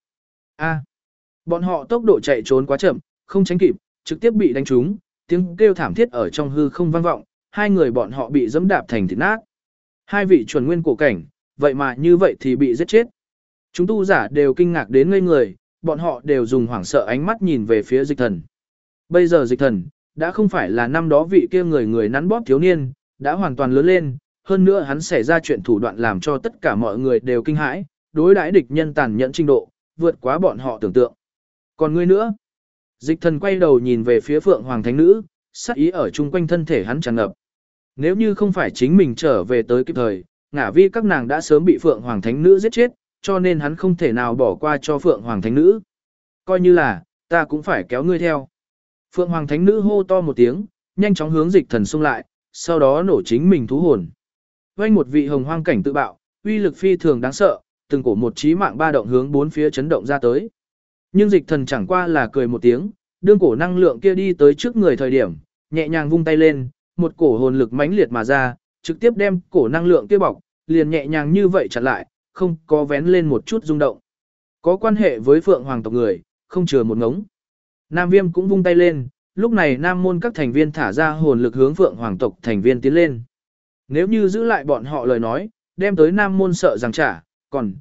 Bọn họ tốc độ chạy trốn quá chậm, không tránh kịp, trực tiếp bị đánh trúng, tiếng kêu thảm thiết ở trong hư không vang vọng, hai người bọn họ bị dẫm đạp thành thịt nát. Hai vị chuẩn nguyên cổ cảnh, vậy mà như vậy thì bị giết chết. Chúng tu giả đều kinh ngạc đến ngây người, bọn họ đều dùng hoảng sợ ánh mắt nhìn về phía dịch thần. Bây giờ dịch thần, đã không phải là năm đó vị kia người nắn bóp thiếu niên, đã hoàn toàn lớn lên, hơn nữa hắn xảy ra chuyện thủ đoạn làm cho tất cả mọi người đều kinh hãi, đối đãi địch nhân tàn nhẫn trình độ, vượt quá bọn họ tưởng tượng. Còn ngươi nữa? Dịch thần quay đầu nhìn về phía Phượng Hoàng Thánh Nữ, sát ý ở chung quanh thân thể hắn tràn ngập. Nếu như không phải chính mình trở về tới kịp thời, ngả vi các nàng đã sớm bị Phượng Hoàng Thánh Nữ giết chết, cho nên hắn không thể nào bỏ qua cho Phượng Hoàng Thánh Nữ. Coi như là, ta cũng phải kéo ngươi theo. Phượng Hoàng Thánh Nữ hô to một tiếng, nhanh chóng hướng dịch thần xung lại, sau đó nổ chính mình thú hồn. Vây một vị hồng hoang cảnh tự bạo, uy lực phi thường đáng sợ, từng cổ một chí mạng ba động hướng bốn phía chấn động ra tới. Nhưng dịch thần chẳng qua là cười một tiếng, đương cổ năng lượng kia đi tới trước người thời điểm, nhẹ nhàng vung tay lên, một cổ hồn lực mãnh liệt mà ra, trực tiếp đem cổ năng lượng kia bọc, liền nhẹ nhàng như vậy chặn lại, không có vén lên một chút rung động. Có quan hệ với Phượng Hoàng tộc người, không chừa một ngống. Nam Viêm cũng vung tay lên, lúc này Nam môn các thành viên thả ra hồn lực hướng Phượng Hoàng tộc thành viên tiến lên. Nếu như giữ lại bọn họ lời nói, đem tới Nam môn sợ rằng trả, còn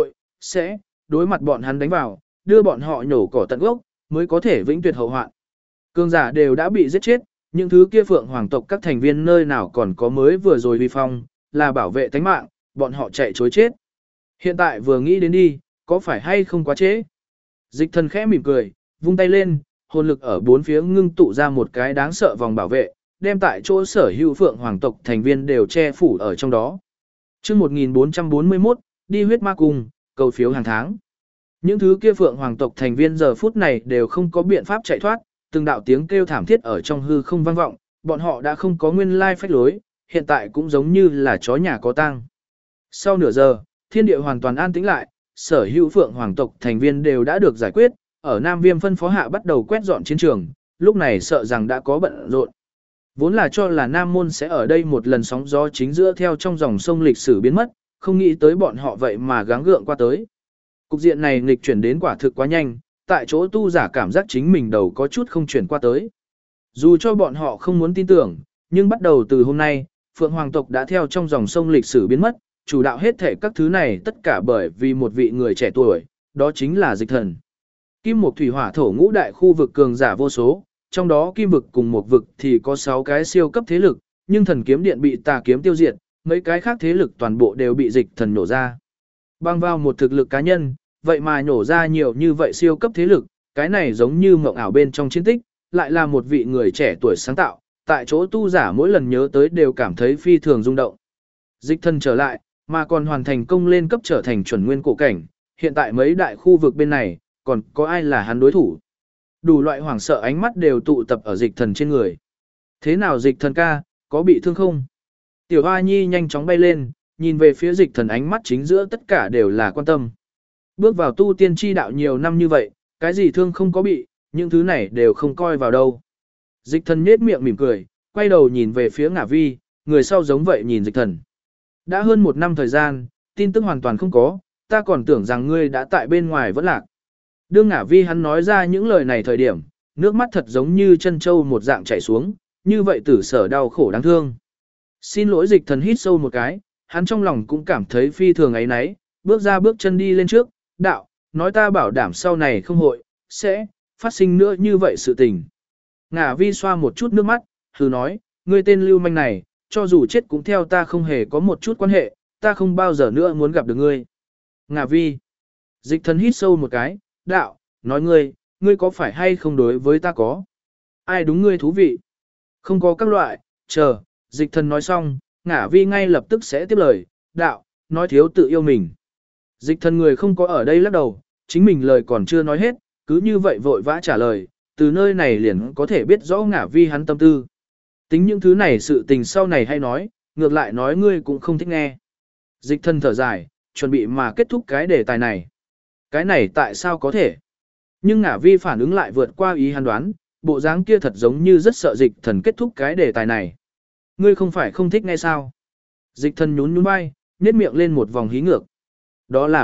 sẽ đối mặt bọn hắn đánh vào, đưa bọn họ nhổ cỏ tận gốc, mới có thể vĩnh tuyệt hậu hoạn. Cường giả đều đã bị giết chết, những thứ kia Phượng Hoàng tộc các thành viên nơi nào còn có mới vừa rồi vi phong, là bảo vệ tánh mạng, bọn họ chạy chối chết. Hiện tại vừa nghĩ đến đi, có phải hay không quá trễ? Dịch thần khẽ mỉm cười, vung tay lên, hồn lực ở bốn phía ngưng tụ ra một cái đáng sợ vòng bảo vệ, đem tại chỗ sở hữu Phượng Hoàng tộc thành viên đều che phủ ở trong đó. Chương 1441, đi huyết ma cung, cầu phiếu hàng tháng. Những thứ kia Phượng Hoàng tộc thành viên giờ phút này đều không có biện pháp chạy thoát, từng đạo tiếng kêu thảm thiết ở trong hư không vang vọng, bọn họ đã không có nguyên lai phách lối, hiện tại cũng giống như là chó nhà có tang. Sau nửa giờ, thiên địa hoàn toàn an tĩnh lại, sở hữu Phượng Hoàng tộc thành viên đều đã được giải quyết, ở Nam Viêm phân phó hạ bắt đầu quét dọn chiến trường, lúc này sợ rằng đã có bận rộn. Vốn là cho là Nam Môn sẽ ở đây một lần sóng gió chính giữa theo trong dòng sông lịch sử biến mất, không nghĩ tới bọn họ vậy mà gắng gượng qua tới. Cục diện này nghịch chuyển đến quả thực quá nhanh, tại chỗ tu giả cảm giác chính mình đầu có chút không chuyển qua tới. Dù cho bọn họ không muốn tin tưởng, nhưng bắt đầu từ hôm nay, Phượng Hoàng tộc đã theo trong dòng sông lịch sử biến mất, chủ đạo hết thể các thứ này tất cả bởi vì một vị người trẻ tuổi, đó chính là Dịch Thần. Kim Mộc Thủy Hỏa Thổ ngũ đại khu vực cường giả vô số, trong đó Kim vực cùng Mộc vực thì có 6 cái siêu cấp thế lực, nhưng Thần Kiếm Điện bị Tà Kiếm tiêu diệt, mấy cái khác thế lực toàn bộ đều bị Dịch Thần nổ ra. Bang vào một thực lực cá nhân, vậy mà nổ ra nhiều như vậy siêu cấp thế lực, cái này giống như mộng ảo bên trong chiến tích, lại là một vị người trẻ tuổi sáng tạo, tại chỗ tu giả mỗi lần nhớ tới đều cảm thấy phi thường rung động. Dịch Thần trở lại, mà còn hoàn thành công lên cấp trở thành chuẩn nguyên cổ cảnh, hiện tại mấy đại khu vực bên này, còn có ai là hắn đối thủ. Đủ loại hoảng sợ ánh mắt đều tụ tập ở Dịch Thần trên người. Thế nào Dịch Thần ca, có bị thương không? Tiểu Hoa Nhi nhanh chóng bay lên, nhìn về phía Dịch Thần, ánh mắt chính giữa tất cả đều là quan tâm. Bước vào tu tiên chi đạo nhiều năm như vậy, cái gì thương không có bị, những thứ này đều không coi vào đâu. Dịch Thần nhếch miệng mỉm cười, quay đầu nhìn về phía Ngả Vi, người sau giống vậy nhìn Dịch Thần. Đã hơn 1 năm thời gian, tin tức hoàn toàn không có, ta còn tưởng rằng ngươi đã tại bên ngoài vẫn lạc. Đương Ngả Vi hắn nói ra những lời này thời điểm, nước mắt thật giống như chân trâu một dạng chảy xuống, như vậy Tử Sở đau khổ đáng thương. Xin lỗi. Dịch Thần hít sâu một cái, hắn trong lòng cũng cảm thấy phi thường ấy nấy, bước ra bước chân đi lên trước, đạo, nói ta bảo đảm sau này không hội, sẽ, phát sinh nữa như vậy sự tình. Ngả Vi xoa một chút nước mắt, hừ nói, ngươi tên lưu manh này, cho dù chết cũng theo ta không hề có một chút quan hệ, ta không bao giờ nữa muốn gặp được ngươi. Ngả Vi. Dịch Thần hít sâu một cái, đạo, nói ngươi có phải hay không đối với ta có? Ai đúng ngươi thú vị? Không có các loại, chờ, Dịch Thần nói xong, Ngả Vi ngay lập tức sẽ tiếp lời, đạo, nói thiếu tự yêu mình. Dịch Thần người không có ở đây lắc đầu, chính mình lời còn chưa nói hết, cứ như vậy vội vã trả lời, từ nơi này liền có thể biết rõ Ngả Vi hắn tâm tư. Tính những thứ này sự tình sau này hay nói, ngược lại nói ngươi cũng không thích nghe. Dịch Thần thở dài, chuẩn bị mà kết thúc cái đề tài này. Cái này tại sao có thể? Nhưng Ngả Vi phản ứng lại vượt qua ý hắn đoán, bộ dáng kia thật giống như rất sợ Dịch Thần kết thúc cái đề tài này. Ngươi không phải không thích nghe sao? Dịch Thần nhún nhún vai, nhếch miệng lên một vòng hí ngược. Đó là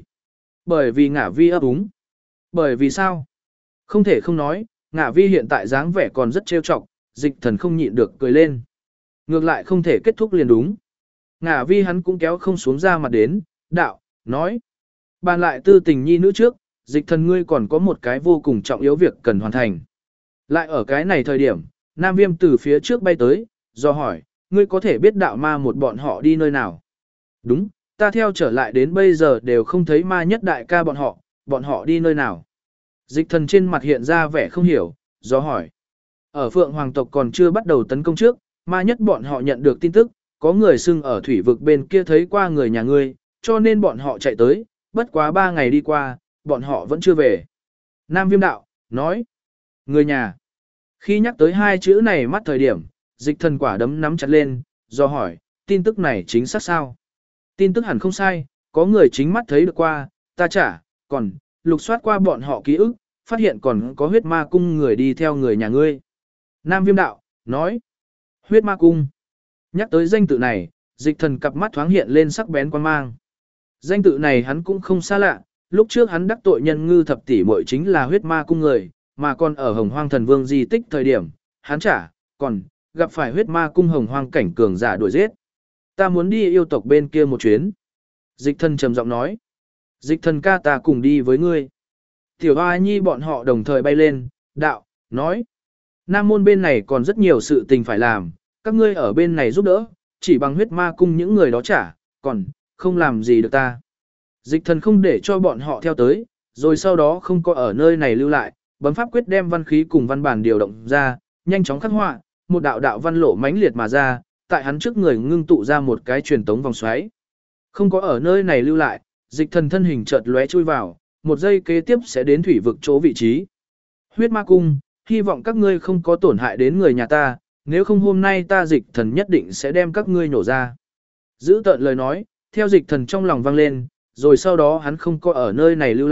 bởi vì Ngả Vi ấp úng. Bởi vì sao? Không thể không nói, Ngả Vi hiện tại dáng vẻ còn rất trêu chọc, Dịch Thần không nhịn được cười lên. Ngược lại không thể kết thúc liền đúng. Ngả Vi hắn cũng kéo không xuống ra mặt đến, đạo, nói. Bàn lại tư tình nhi nữ trước, Dịch Thần ngươi còn có một cái vô cùng trọng yếu việc cần hoàn thành. Lại ở cái này thời điểm, Nam Viêm từ phía trước bay tới, do hỏi, ngươi có thể biết đạo ma một bọn họ đi nơi nào? Đúng, ta theo trở lại đến bây giờ đều không thấy ma nhất đại ca bọn họ đi nơi nào? Dịch Thần trên mặt hiện ra vẻ không hiểu, do hỏi. Ở Phượng Hoàng tộc còn chưa bắt đầu tấn công trước, ma nhất bọn họ nhận được tin tức, có người xưng ở thủy vực bên kia thấy qua người nhà ngươi, cho nên bọn họ chạy tới, bất quá 3 ngày đi qua, bọn họ vẫn chưa về. Nam Viêm đạo, nói, người nhà. Khi nhắc tới 2 chữ này mắt thời điểm, Dịch Thần quả đấm nắm chặt lên, do hỏi, tin tức này chính xác sao? Tin tức hẳn không sai, có người chính mắt thấy được qua, ta còn, lục soát qua bọn họ ký ức, phát hiện còn có huyết ma cung người đi theo người nhà ngươi. Nam Viêm đạo, nói, huyết ma cung. Nhắc tới danh tự này, Dịch Thần cặp mắt thoáng hiện lên sắc bén quan mang. Danh tự này hắn cũng không xa lạ, lúc trước hắn đắc tội Nhân Ngư thập tỷ muội chính là huyết ma cung người, mà còn ở Hồng Hoang Thần Vương di tích thời điểm, hắn còn gặp phải huyết ma cung Hồng Hoang cảnh cường giả đuổi giết. Ta muốn đi yêu tộc bên kia một chuyến. Dịch Thần trầm giọng nói. Dịch Thần ca ta cùng đi với ngươi. Tiểu Hoa Nhi bọn họ đồng thời bay lên, đạo, nói. Nam môn bên này còn rất nhiều sự tình phải làm, các ngươi ở bên này giúp đỡ, chỉ bằng huyết ma cung những người đó còn không làm gì được ta. Dịch Thần không để cho bọn họ theo tới, rồi sau đó không có ở nơi này lưu lại, bấm pháp quyết đem văn khí cùng văn bản điều động ra, nhanh chóng khắc họa, một đạo đạo văn lộ mãnh liệt mà ra, tại hắn trước người ngưng tụ ra một cái truyền tống vòng xoáy. Không có ở nơi này lưu lại, Dịch Thần thân hình chợt lóe chui vào, một giây kế tiếp sẽ đến thủy vực chỗ vị trí. Huyết ma cung, hy vọng các ngươi không có tổn hại đến người nhà ta, nếu không hôm nay ta Dịch Thần nhất định sẽ đem các ngươi nổ ra. Giữ tợn lời nói, theo Dịch Thần trong lòng vang lên, rồi sau đó hắn không có ở nơi này lưu lại,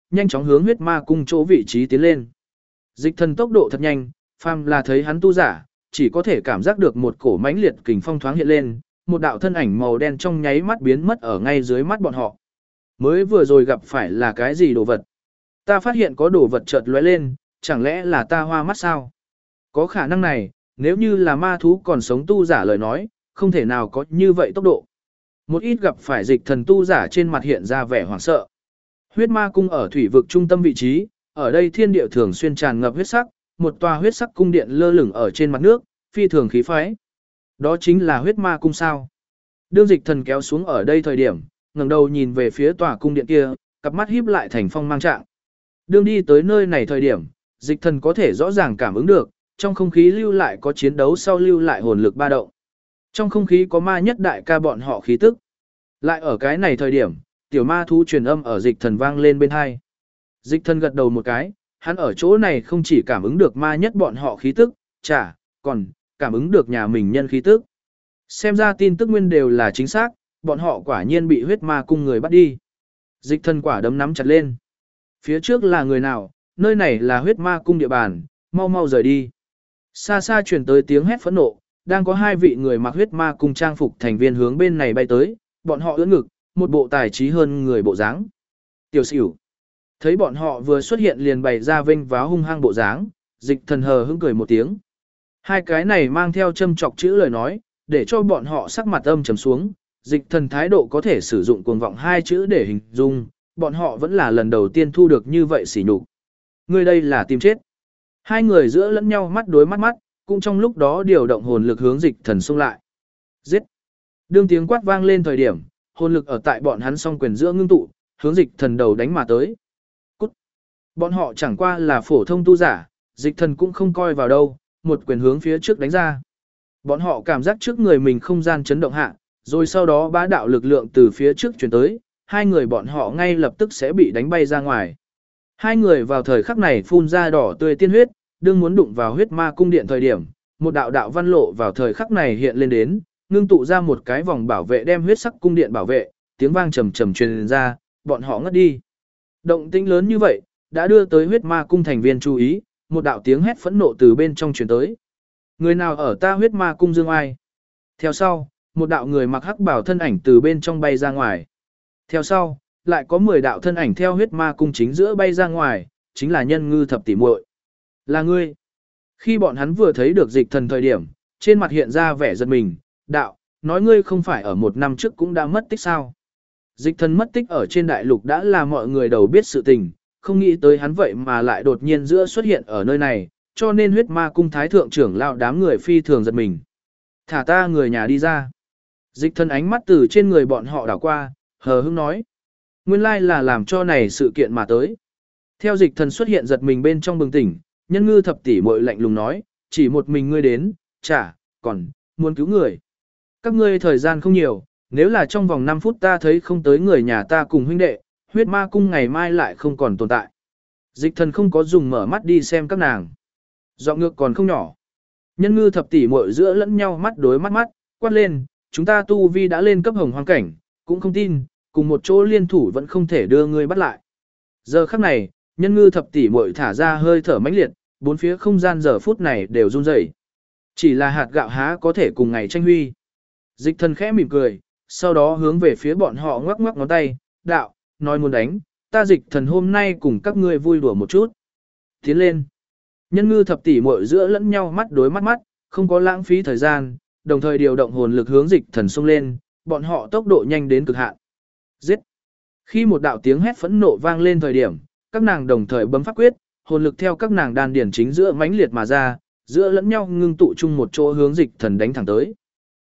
nhanh chóng hướng huyết ma cung chỗ vị trí tiến lên. Dịch thần tốc độ thật nhanh, phàm là thấy hắn tu giả, chỉ có thể cảm giác được một cổ mãnh liệt kình phong thoáng hiện lên, một đạo thân ảnh màu đen trong nháy mắt biến mất ở ngay dưới mắt bọn họ. Mới vừa rồi gặp phải là cái gì đồ vật? Ta phát hiện có đồ vật chợt lóe lên, chẳng lẽ là ta hoa mắt sao? Có khả năng này, nếu như là ma thú còn sống tu giả lời nói, không thể nào có như vậy tốc độ. Một ít gặp phải dịch thần tu giả trên mặt hiện ra vẻ hoảng sợ. Huyết ma cung ở thủy vực trung tâm vị trí, ở đây thiên địa thường xuyên tràn ngập huyết sắc, một tòa huyết sắc cung điện lơ lửng ở trên mặt nước, phi thường khí phái. Đó chính là huyết ma cung sao. Đương dịch thần kéo xuống ở đây thời điểm, ngẩng đầu nhìn về phía tòa cung điện kia, cặp mắt híp lại thành phong mang trạng. Đương đi tới nơi này thời điểm, dịch thần có thể rõ ràng cảm ứng được, trong không khí lưu lại có chiến đấu sau lưu lại hồn lực ba động. Trong không khí có ma nhất đại ca bọn họ khí tức. Lại ở cái này thời điểm, tiểu ma thú truyền âm ở dịch thần vang lên bên hai. Dịch thần gật đầu một cái, hắn ở chỗ này không chỉ cảm ứng được ma nhất bọn họ khí tức, còn cảm ứng được nhà mình nhân khí tức. Xem ra tin tức nguyên đều là chính xác, bọn họ quả nhiên bị huyết ma cung người bắt đi. Dịch thần quả đấm nắm chặt lên. Phía trước là người nào, nơi này là huyết ma cung địa bàn, mau mau rời đi. Xa xa truyền tới tiếng hét phẫn nộ, đang có hai vị người mặc huyết ma cung trang phục thành viên hướng bên này bay tới, bọn họ ưỡn ngực, một bộ tài trí hơn người bộ dáng. Tiểu xỉu. Thấy bọn họ vừa xuất hiện liền bày ra vênh váo hung hăng bộ dáng, dịch thần hờ hững cười một tiếng. Hai cái này mang theo châm chọc chữ lời nói, để cho bọn họ sắc mặt âm trầm xuống, dịch thần thái độ có thể sử dụng cuồng vọng hai chữ để hình dung, bọn họ vẫn là lần đầu tiên thu được như vậy sỉ nhục. Người đây là tìm chết. Hai người giữa lẫn nhau mắt đối mắt, cũng trong lúc đó điều động hồn lực hướng dịch thần xông lại. Giết! Đương tiếng quát vang lên thời điểm, hồn lực ở tại bọn hắn song quyền giữa ngưng tụ, hướng dịch thần đầu đánh mà tới. Cút! Bọn họ chẳng qua là phổ thông tu giả, dịch thần cũng không coi vào đâu, một quyền hướng phía trước đánh ra. Bọn họ cảm giác trước người mình không gian chấn động hạ, rồi sau đó bá đạo lực lượng từ phía trước chuyển tới, hai người bọn họ ngay lập tức sẽ bị đánh bay ra ngoài. Hai người vào thời khắc này phun ra đỏ tươi tiên huyết, đương muốn đụng vào huyết ma cung điện thời điểm, một đạo đạo văn lộ vào thời khắc này hiện lên đến, ngưng tụ ra một cái vòng bảo vệ đem huyết sắc cung điện bảo vệ, tiếng vang trầm trầm truyền ra, bọn họ ngất đi. Động tĩnh lớn như vậy, đã đưa tới huyết ma cung thành viên chú ý, một đạo tiếng hét phẫn nộ từ bên trong truyền tới. Người nào ở ta huyết ma cung dương ai? Theo sau, một đạo người mặc hắc bảo thân ảnh từ bên trong bay ra ngoài. Theo sau, lại có 10 đạo thân ảnh theo huyết ma cung chính giữa bay ra ngoài, chính là Nhân Ngư thập tỷ muội. Là ngươi. Khi bọn hắn vừa thấy được dịch thần thời điểm, trên mặt hiện ra vẻ giật mình, đạo, nói ngươi không phải ở một năm trước cũng đã mất tích sao. Dịch thần mất tích ở trên đại lục đã là mọi người đầu biết sự tình, không nghĩ tới hắn vậy mà lại đột nhiên giữa xuất hiện ở nơi này, cho nên huyết ma cung thái thượng trưởng lão đám người phi thường giật mình. Thả ta người nhà đi ra. Dịch thần ánh mắt từ trên người bọn họ đảo qua, hờ hững nói. Nguyên lai là làm cho này sự kiện mà tới. Theo dịch thần xuất hiện giật mình bên trong bừng tỉnh, Nhân Ngư thập tỷ muội lạnh lùng nói, chỉ một mình ngươi đến, còn, muốn cứu người. Các ngươi thời gian không nhiều, nếu là trong vòng 5 phút ta thấy không tới người nhà ta cùng huynh đệ, huyết ma cung ngày mai lại không còn tồn tại. Dịch thần không có dùng mở mắt đi xem các nàng. Giọng ngược còn không nhỏ. Nhân Ngư thập tỷ muội giữa lẫn nhau mắt đối mắt, quát lên, chúng ta tu vi đã lên cấp hồng hoang cảnh, cũng không tin, cùng một chỗ liên thủ vẫn không thể đưa ngươi bắt lại. Giờ khắc này, Nhân Ngư thập tỷ muội thả ra hơi thở mãnh liệt, bốn phía không gian giờ phút này đều run rẩy. Chỉ là hạt gạo há có thể cùng ngày tranh huy. Dịch thần khẽ mỉm cười, sau đó hướng về phía bọn họ ngoắc ngoắc ngón tay, đạo, nói muốn đánh, ta dịch thần hôm nay cùng các ngươi vui đùa một chút. Tiến lên. Nhân Ngư thập tỷ muội giữa lẫn nhau mắt đối mắt, không có lãng phí thời gian, đồng thời điều động hồn lực hướng dịch thần xông lên, bọn họ tốc độ nhanh đến cực hạn. Giết. Khi một đạo tiếng hét phẫn nộ vang lên thời điểm, các nàng đồng thời bấm pháp quyết, hồn lực theo các nàng đan điển chính giữa mãnh liệt mà ra, giữa lẫn nhau ngưng tụ chung một chỗ hướng dịch thần đánh thẳng tới.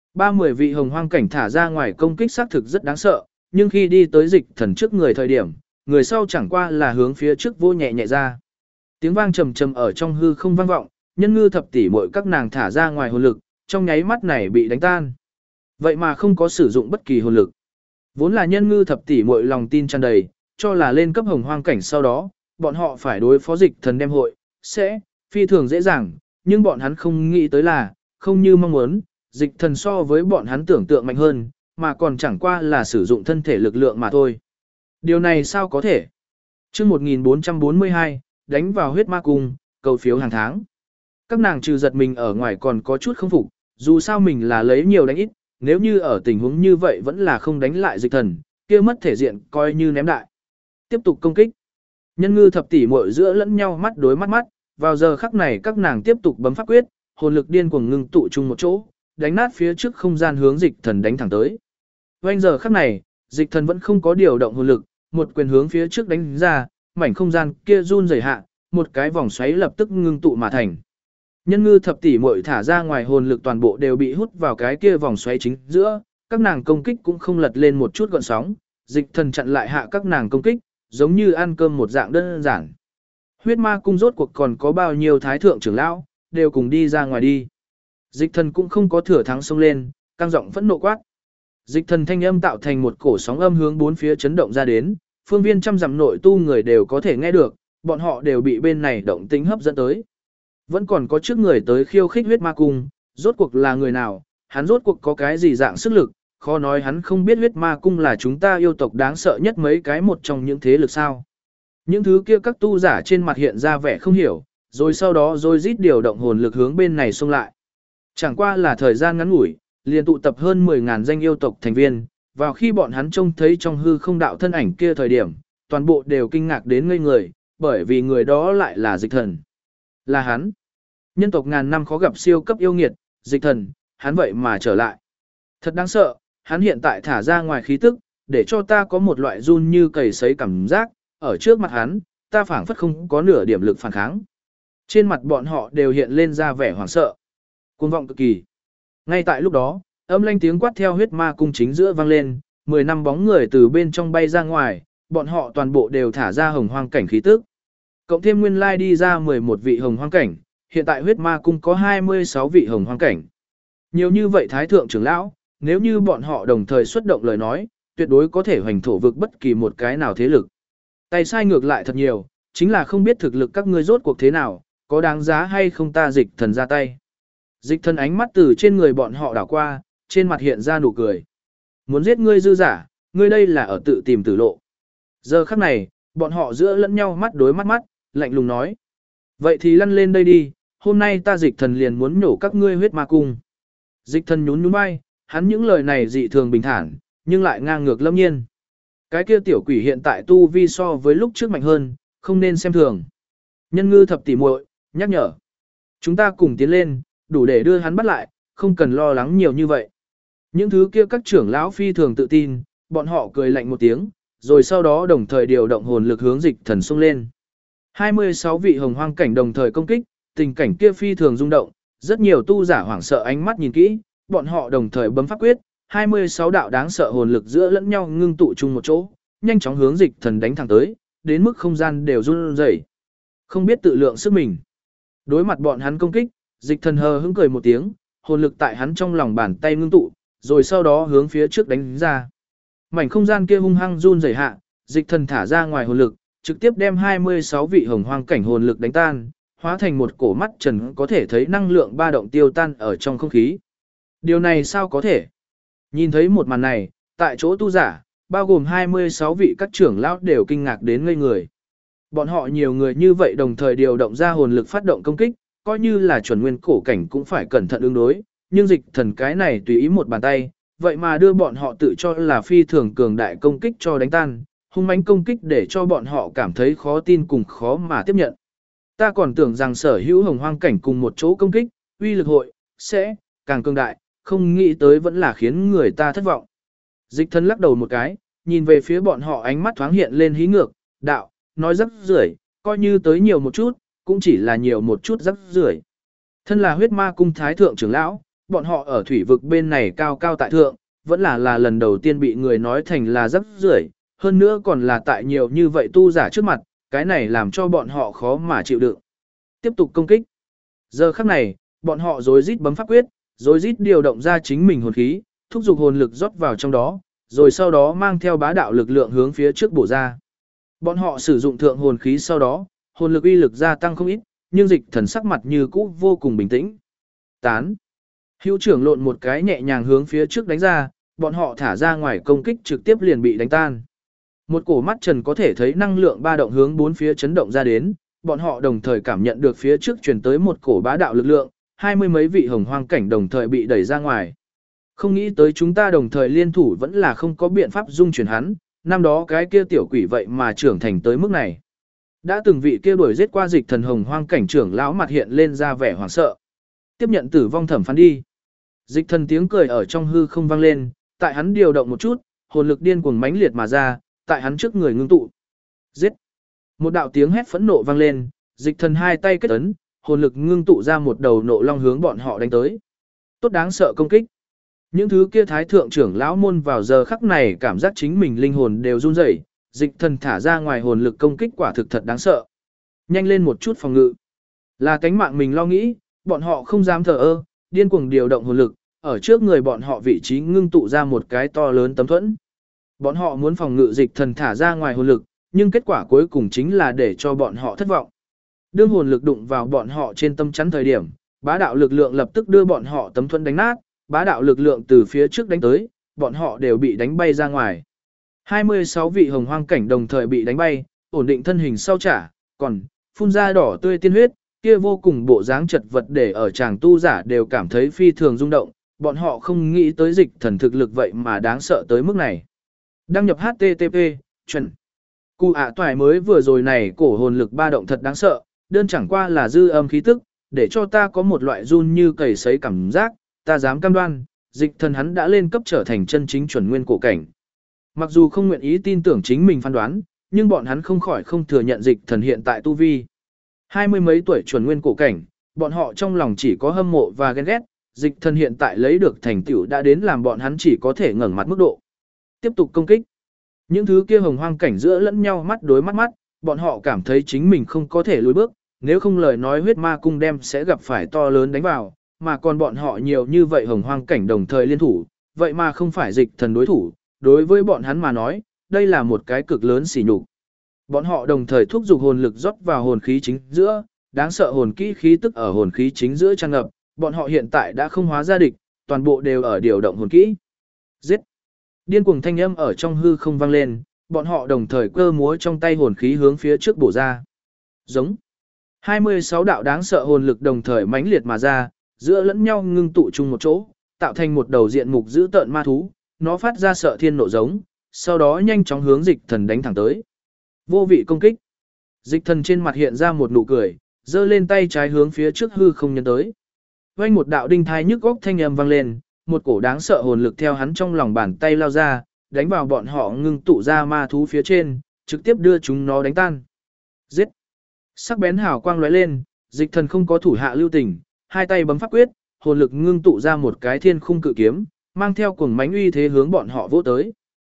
30 vị hồng hoang cảnh thả ra ngoài công kích xác thực rất đáng sợ, nhưng khi đi tới dịch thần trước người thời điểm, người sau chẳng qua là hướng phía trước vô nhẹ nhẹ ra. Tiếng vang trầm trầm ở trong hư không vang vọng, Nhân Ngư thập tỷ muội các nàng thả ra ngoài hồn lực, trong nháy mắt này bị đánh tan. Vậy mà không có sử dụng bất kỳ hồn lực. Vốn là Nhân Ngư thập tỷ muội lòng tin tràn đầy, cho là lên cấp hồng hoang cảnh sau đó, bọn họ phải đối phó dịch thần đem hội, sẽ phi thường dễ dàng, nhưng bọn hắn không nghĩ tới là, không như mong muốn, dịch thần so với bọn hắn tưởng tượng mạnh hơn, mà còn chẳng qua là sử dụng thân thể lực lượng mà thôi. Điều này sao có thể? Chương 1442, đánh vào huyết ma cung, cầu phiếu hàng tháng. Các nàng trừ giật mình ở ngoài còn có chút không phục, dù sao mình là lấy nhiều đánh ít, nếu như ở tình huống như vậy vẫn là không đánh lại dịch thần, kia mất thể diện coi như ném đại. Tiếp tục công kích. Nhân ngư thập tỷ muội giữa lẫn nhau mắt đối mắt mắt, vào giờ khắc này các nàng tiếp tục bấm pháp quyết, hồn lực điên cuồng ngưng tụ chung một chỗ, đánh nát phía trước không gian hướng dịch thần đánh thẳng tới. Vành giờ khắc này, dịch thần vẫn không có điều động hồn lực, một quyền hướng phía trước đánh ra, mảnh không gian kia run rẩy hạ, một cái vòng xoáy lập tức ngưng tụ mà thành. Nhân ngư thập tỷ muội thả ra ngoài hồn lực toàn bộ đều bị hút vào cái kia vòng xoáy chính giữa, các nàng công kích cũng không lật lên một chút gợn sóng, dịch thần chặn lại hạ các nàng công kích, giống như ăn cơm một dạng đơn giản. Huyết ma cung rốt cuộc còn có bao nhiêu thái thượng trưởng lão, đều cùng đi ra ngoài đi. Dịch thần cũng không có thừa thắng xông lên, căng giọng phẫn nộ quát. Dịch thần thanh âm tạo thành một cổ sóng âm hướng bốn phía chấn động ra đến, phương viên trăm dặm nội tu người đều có thể nghe được, bọn họ đều bị bên này động tĩnh hấp dẫn tới. Vẫn còn có trước người tới khiêu khích huyết ma cung, rốt cuộc là người nào, hắn rốt cuộc có cái gì dạng sức lực, khó nói hắn không biết huyết ma cung là chúng ta yêu tộc đáng sợ nhất mấy cái một trong những thế lực sao. Những thứ kia các tu giả trên mặt hiện ra vẻ không hiểu, rồi sau đó rồi rít điều động hồn lực hướng bên này xông lại. Chẳng qua là thời gian ngắn ngủi, liền tụ tập hơn 10.000 danh yêu tộc thành viên, vào khi bọn hắn trông thấy trong hư không đạo thân ảnh kia thời điểm, toàn bộ đều kinh ngạc đến ngây người, bởi vì người đó lại là dịch thần. Là hắn. Nhân tộc ngàn năm khó gặp siêu cấp yêu nghiệt, dịch thần, hắn vậy mà trở lại. Thật đáng sợ, hắn hiện tại thả ra ngoài khí tức, để cho ta có một loại run như cầy sấy cảm giác, ở trước mặt hắn, ta phảng phất không có nửa điểm lực phản kháng. Trên mặt bọn họ đều hiện lên ra vẻ hoảng sợ. Cuồng vọng cực kỳ. Ngay tại lúc đó, âm lanh tiếng quát theo huyết ma cung chính giữa vang lên, 10 năm bóng người từ bên trong bay ra ngoài, bọn họ toàn bộ đều thả ra hồng hoang cảnh khí tức. Cộng thêm nguyên lai đi ra 11 vị hồng hoang cảnh, hiện tại huyết ma cung có 26 vị hồng hoang cảnh. Nhiều như vậy thái thượng trưởng lão, nếu như bọn họ đồng thời xuất động lời nói, tuyệt đối có thể hoành thổ vực bất kỳ một cái nào thế lực. Tay sai ngược lại thật nhiều, chính là không biết thực lực các ngươi rốt cuộc thế nào, có đáng giá hay không ta dịch thần ra tay. Dịch thần ánh mắt từ trên người bọn họ đảo qua, trên mặt hiện ra nụ cười. Muốn giết ngươi dư giả, ngươi đây là ở tự tìm tử lộ. Giờ khắc này, bọn họ giữa lẫn nhau mắt đối mắt mắt, lạnh lùng nói. Vậy thì lăn lên đây đi, hôm nay ta dịch thần liền muốn nhổ các ngươi huyết ma cung. Dịch thần nhún nhún vai, hắn những lời này dị thường bình thản, nhưng lại ngang ngược lâm nhiên. Cái kia tiểu quỷ hiện tại tu vi so với lúc trước mạnh hơn, không nên xem thường. Nhân ngư thập tỷ muội nhắc nhở. Chúng ta cùng tiến lên, đủ để đưa hắn bắt lại, không cần lo lắng nhiều như vậy. Những thứ kia các trưởng lão phi thường tự tin, bọn họ cười lạnh một tiếng, rồi sau đó đồng thời điều động hồn lực hướng dịch thần xông lên. 26 vị hồng hoang cảnh đồng thời công kích, tình cảnh kia phi thường rung động, rất nhiều tu giả hoảng sợ ánh mắt nhìn kỹ, bọn họ đồng thời bấm pháp quyết, 26 đạo đáng sợ hồn lực giữa lẫn nhau ngưng tụ chung một chỗ, nhanh chóng hướng dịch thần đánh thẳng tới, đến mức không gian đều run rẩy. Không biết tự lượng sức mình. Đối mặt bọn hắn công kích, dịch thần hờ hững cười một tiếng, hồn lực tại hắn trong lòng bàn tay ngưng tụ, rồi sau đó hướng phía trước đánh ra. Mảnh không gian kia hung hăng run rẩy hạ, dịch thần thả ra ngoài hồn lực, trực tiếp đem 26 vị hồng hoang cảnh hồn lực đánh tan, hóa thành một cổ mắt trần có thể thấy năng lượng ba động tiêu tan ở trong không khí. Điều này sao có thể? Nhìn thấy một màn này, tại chỗ tu giả, bao gồm 26 vị các trưởng lão đều kinh ngạc đến ngây người. Bọn họ nhiều người như vậy đồng thời điều động ra hồn lực phát động công kích, coi như là chuẩn nguyên cổ cảnh cũng phải cẩn thận ứng đối, nhưng dịch thần cái này tùy ý một bàn tay, vậy mà đưa bọn họ tự cho là phi thường cường đại công kích cho đánh tan, hung mãnh công kích để cho bọn họ cảm thấy khó tin cùng khó mà tiếp nhận. Ta còn tưởng rằng sở hữu hồng hoang cảnh cùng một chỗ công kích, uy lực hội, sẽ, càng cường đại, không nghĩ tới vẫn là khiến người ta thất vọng. Dịch thần lắc đầu một cái, nhìn về phía bọn họ ánh mắt thoáng hiện lên hí ngược, đạo, nói rắc rưởi, coi như tới nhiều một chút, cũng chỉ là nhiều một chút rắc rưởi. Thân là huyết ma cung thái thượng trưởng lão, bọn họ ở thủy vực bên này cao cao tại thượng, vẫn là lần đầu tiên bị người nói thành là rắc rưởi, hơn nữa còn là tại nhiều như vậy tu giả trước mặt, cái này làm cho bọn họ khó mà chịu đựng. Tiếp tục công kích. Giờ khắc này, bọn họ rối rít bấm pháp quyết, rối rít điều động ra chính mình hồn khí, thúc giục hồn lực rót vào trong đó, rồi sau đó mang theo bá đạo lực lượng hướng phía trước bổ ra. Bọn họ sử dụng thượng hồn khí sau đó, hồn lực uy lực gia tăng không ít, nhưng dịch thần sắc mặt như cũ vô cùng bình tĩnh. Tán. Hữu trưởng lộn một cái nhẹ nhàng hướng phía trước đánh ra, bọn họ thả ra ngoài công kích trực tiếp liền bị đánh tan. Một cổ mắt trần có thể thấy năng lượng ba động hướng bốn phía chấn động ra đến, bọn họ đồng thời cảm nhận được phía trước truyền tới một cổ bá đạo lực lượng, 20 mấy vị hồng hoang cảnh đồng thời bị đẩy ra ngoài. Không nghĩ tới chúng ta đồng thời liên thủ vẫn là không có biện pháp dung chuyển hắn, năm đó cái kia tiểu quỷ vậy mà trưởng thành tới mức này. Đã từng vị kia đuổi giết qua dịch thần hồng hoang cảnh trưởng lão mặt hiện lên ra vẻ hoảng sợ. Tiếp nhận tử vong thẩm phán đi. Dịch thần tiếng cười ở trong hư không vang lên, tại hắn điều động một chút, hồn lực điên cuồng mãnh liệt mà ra, tại hắn trước người ngưng tụ. Giết! Một đạo tiếng hét phẫn nộ vang lên, dịch thần hai tay kết ấn, hồn lực ngưng tụ ra một đầu nộ long hướng bọn họ đánh tới. Tốt đáng sợ công kích. Những thứ kia thái thượng trưởng lão môn vào giờ khắc này cảm giác chính mình linh hồn đều run rẩy, dịch thần thả ra ngoài hồn lực công kích quả thực thật đáng sợ. Nhanh lên một chút phòng ngự. Là cánh mạng mình lo nghĩ, bọn họ không dám thờ ơ, điên cuồng điều động hồn lực, ở trước người bọn họ vị trí ngưng tụ ra một cái to lớn tấm thuẫn. Bọn họ muốn phòng ngự dịch thần thả ra ngoài hồn lực, nhưng kết quả cuối cùng chính là để cho bọn họ thất vọng. Đương hồn lực đụng vào bọn họ trên tâm chắn thời điểm, bá đạo lực lượng lập tức đưa bọn họ tấm thuẫn đánh nát, bá đạo lực lượng từ phía trước đánh tới, bọn họ đều bị đánh bay ra ngoài. 26 vị hồng hoang cảnh đồng thời bị đánh bay, ổn định thân hình sau trả, còn phun ra đỏ tươi tiên huyết, kia vô cùng bộ dáng chật vật để ở chàng tu giả đều cảm thấy phi thường rung động, bọn họ không nghĩ tới dịch thần thực lực vậy mà đáng sợ tới mức này. Đăng nhập HTTP, chuẩn. Cụ toại mới vừa rồi này cổ hồn lực ba động thật đáng sợ, đơn chẳng qua là dư âm khí tức, để cho ta có một loại run như cầy sấy cảm giác, ta dám cam đoan, dịch thần hắn đã lên cấp trở thành chân chính chuẩn nguyên cổ cảnh. Mặc dù không nguyện ý tin tưởng chính mình phán đoán, nhưng bọn hắn không khỏi không thừa nhận dịch thần hiện tại tu vi. 20 mấy tuổi chuẩn nguyên cổ cảnh, bọn họ trong lòng chỉ có hâm mộ và ghen ghét, dịch thần hiện tại lấy được thành tựu đã đến làm bọn hắn chỉ có thể ngẩng mặt mức độ. Tiếp tục công kích. Những thứ kia hồng hoang cảnh giữa lẫn nhau mắt đối mắt, bọn họ cảm thấy chính mình không có thể lùi bước, nếu không lời nói huyết ma cung đem sẽ gặp phải to lớn đánh vào, mà còn bọn họ nhiều như vậy hồng hoang cảnh đồng thời liên thủ, vậy mà không phải dịch thần đối thủ, đối với bọn hắn mà nói, đây là một cái cực lớn sỉ nhục. Bọn họ đồng thời thúc giục hồn lực rót vào hồn khí chính giữa, đáng sợ hồn kỹ khí tức ở hồn khí chính giữa tràn ngập, bọn họ hiện tại đã không hóa ra địch, toàn bộ đều ở điều động hồn kỹ. Giết! Điên cuồng thanh âm ở trong hư không vang lên, bọn họ đồng thời cơ múa trong tay hồn khí hướng phía trước bổ ra. Giống! 26 đạo đáng sợ hồn lực đồng thời mãnh liệt mà ra, giữa lẫn nhau ngưng tụ chung một chỗ, tạo thành một đầu diện mục dữ tợn ma thú, nó phát ra sợ thiên nộ giống, sau đó nhanh chóng hướng dịch thần đánh thẳng tới. Vô vị công kích. Dịch thần trên mặt hiện ra một nụ cười, giơ lên tay trái hướng phía trước hư không nhân tới. Vang một đạo đinh thai nhức góc thanh âm vang lên, một cổ đáng sợ hồn lực theo hắn trong lòng bàn tay lao ra, đánh vào bọn họ ngưng tụ ra ma thú phía trên, trực tiếp đưa chúng nó đánh tan. Giết! Sắc bén hào quang lóe lên, dịch thần không có thủ hạ lưu tình, hai tay bấm pháp quyết, hồn lực ngưng tụ ra một cái thiên khung cự kiếm, mang theo cuồng mãnh uy thế hướng bọn họ vỗ tới.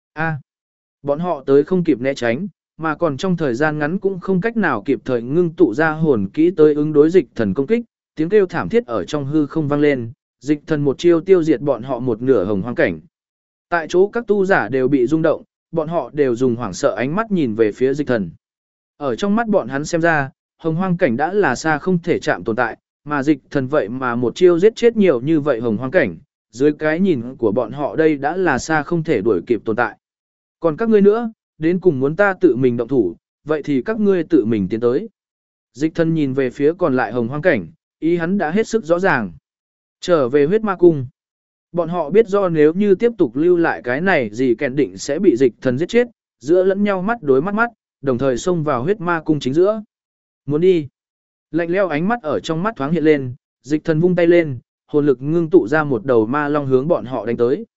Bọn họ tới không kịp né tránh, mà còn trong thời gian ngắn cũng không cách nào kịp thời ngưng tụ ra hồn kỹ tới ứng đối dịch thần công kích, tiếng kêu thảm thiết ở trong hư không vang lên, dịch thần một chiêu tiêu diệt bọn họ một nửa hồng hoang cảnh. Tại chỗ các tu giả đều bị rung động, bọn họ đều dùng hoảng sợ ánh mắt nhìn về phía dịch thần. Ở trong mắt bọn hắn xem ra, hồng hoang cảnh đã là xa không thể chạm tồn tại, mà dịch thần vậy mà một chiêu giết chết nhiều như vậy hồng hoang cảnh, dưới cái nhìn của bọn họ đây đã là xa không thể đuổi kịp tồn tại. Còn các ngươi nữa, đến cùng muốn ta tự mình động thủ, vậy thì các ngươi tự mình tiến tới. Dịch thần nhìn về phía còn lại hồng hoang cảnh, ý hắn đã hết sức rõ ràng. Trở về huyết ma cung. Bọn họ biết do nếu như tiếp tục lưu lại cái này gì kèn định sẽ bị dịch thần giết chết, giữa lẫn nhau mắt đối mắt, đồng thời xông vào huyết ma cung chính giữa. Muốn đi. Lạnh leo ánh mắt ở trong mắt thoáng hiện lên, dịch thần vung tay lên, hồn lực ngưng tụ ra một đầu ma long hướng bọn họ đánh tới.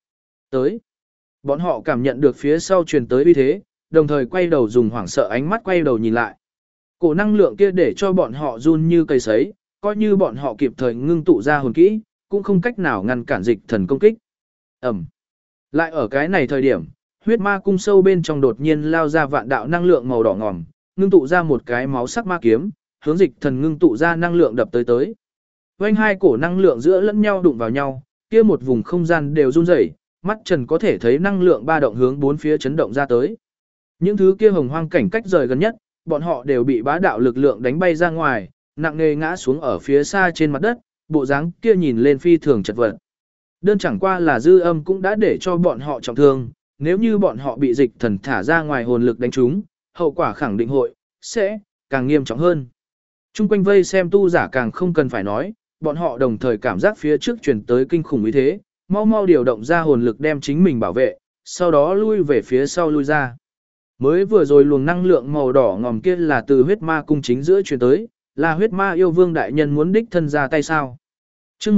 Bọn họ cảm nhận được phía sau truyền tới uy thế, đồng thời quay đầu dùng hoảng sợ ánh mắt quay đầu nhìn lại. Cổ năng lượng kia để cho bọn họ run như cây sấy, coi như bọn họ kịp thời ngưng tụ ra hồn kỹ, cũng không cách nào ngăn cản dịch thần công kích. Lại ở cái này thời điểm, huyết ma cung sâu bên trong đột nhiên lao ra vạn đạo năng lượng màu đỏ ngòm, ngưng tụ ra một cái máu sắc ma kiếm, hướng dịch thần ngưng tụ ra năng lượng đập tới. Vành hai cổ năng lượng giữa lẫn nhau đụng vào nhau, kia một vùng không gian đều run rẩy, mắt trần có thể thấy năng lượng ba động hướng bốn phía chấn động ra tới. Những thứ kia hồng hoang cảnh cách rời gần nhất, bọn họ đều bị bá đạo lực lượng đánh bay ra ngoài, nặng nề ngã xuống ở phía xa trên mặt đất, bộ dáng kia nhìn lên phi thường chật vật. Đơn chẳng qua là dư âm cũng đã để cho bọn họ trọng thương, nếu như bọn họ bị dịch thần thả ra ngoài hồn lực đánh trúng, hậu quả khẳng định sẽ càng nghiêm trọng hơn. Trung quanh vây xem tu giả càng không cần phải nói, bọn họ đồng thời cảm giác phía trước truyền tới kinh khủng uy thế, mau mau điều động ra hồn lực đem chính mình bảo vệ, sau đó lui về phía sau lui ra. Mới vừa rồi luồng năng lượng màu đỏ ngòm kia là từ huyết ma cung chính giữa truyền tới, là huyết ma yêu vương đại nhân muốn đích thân ra tay sao. Chương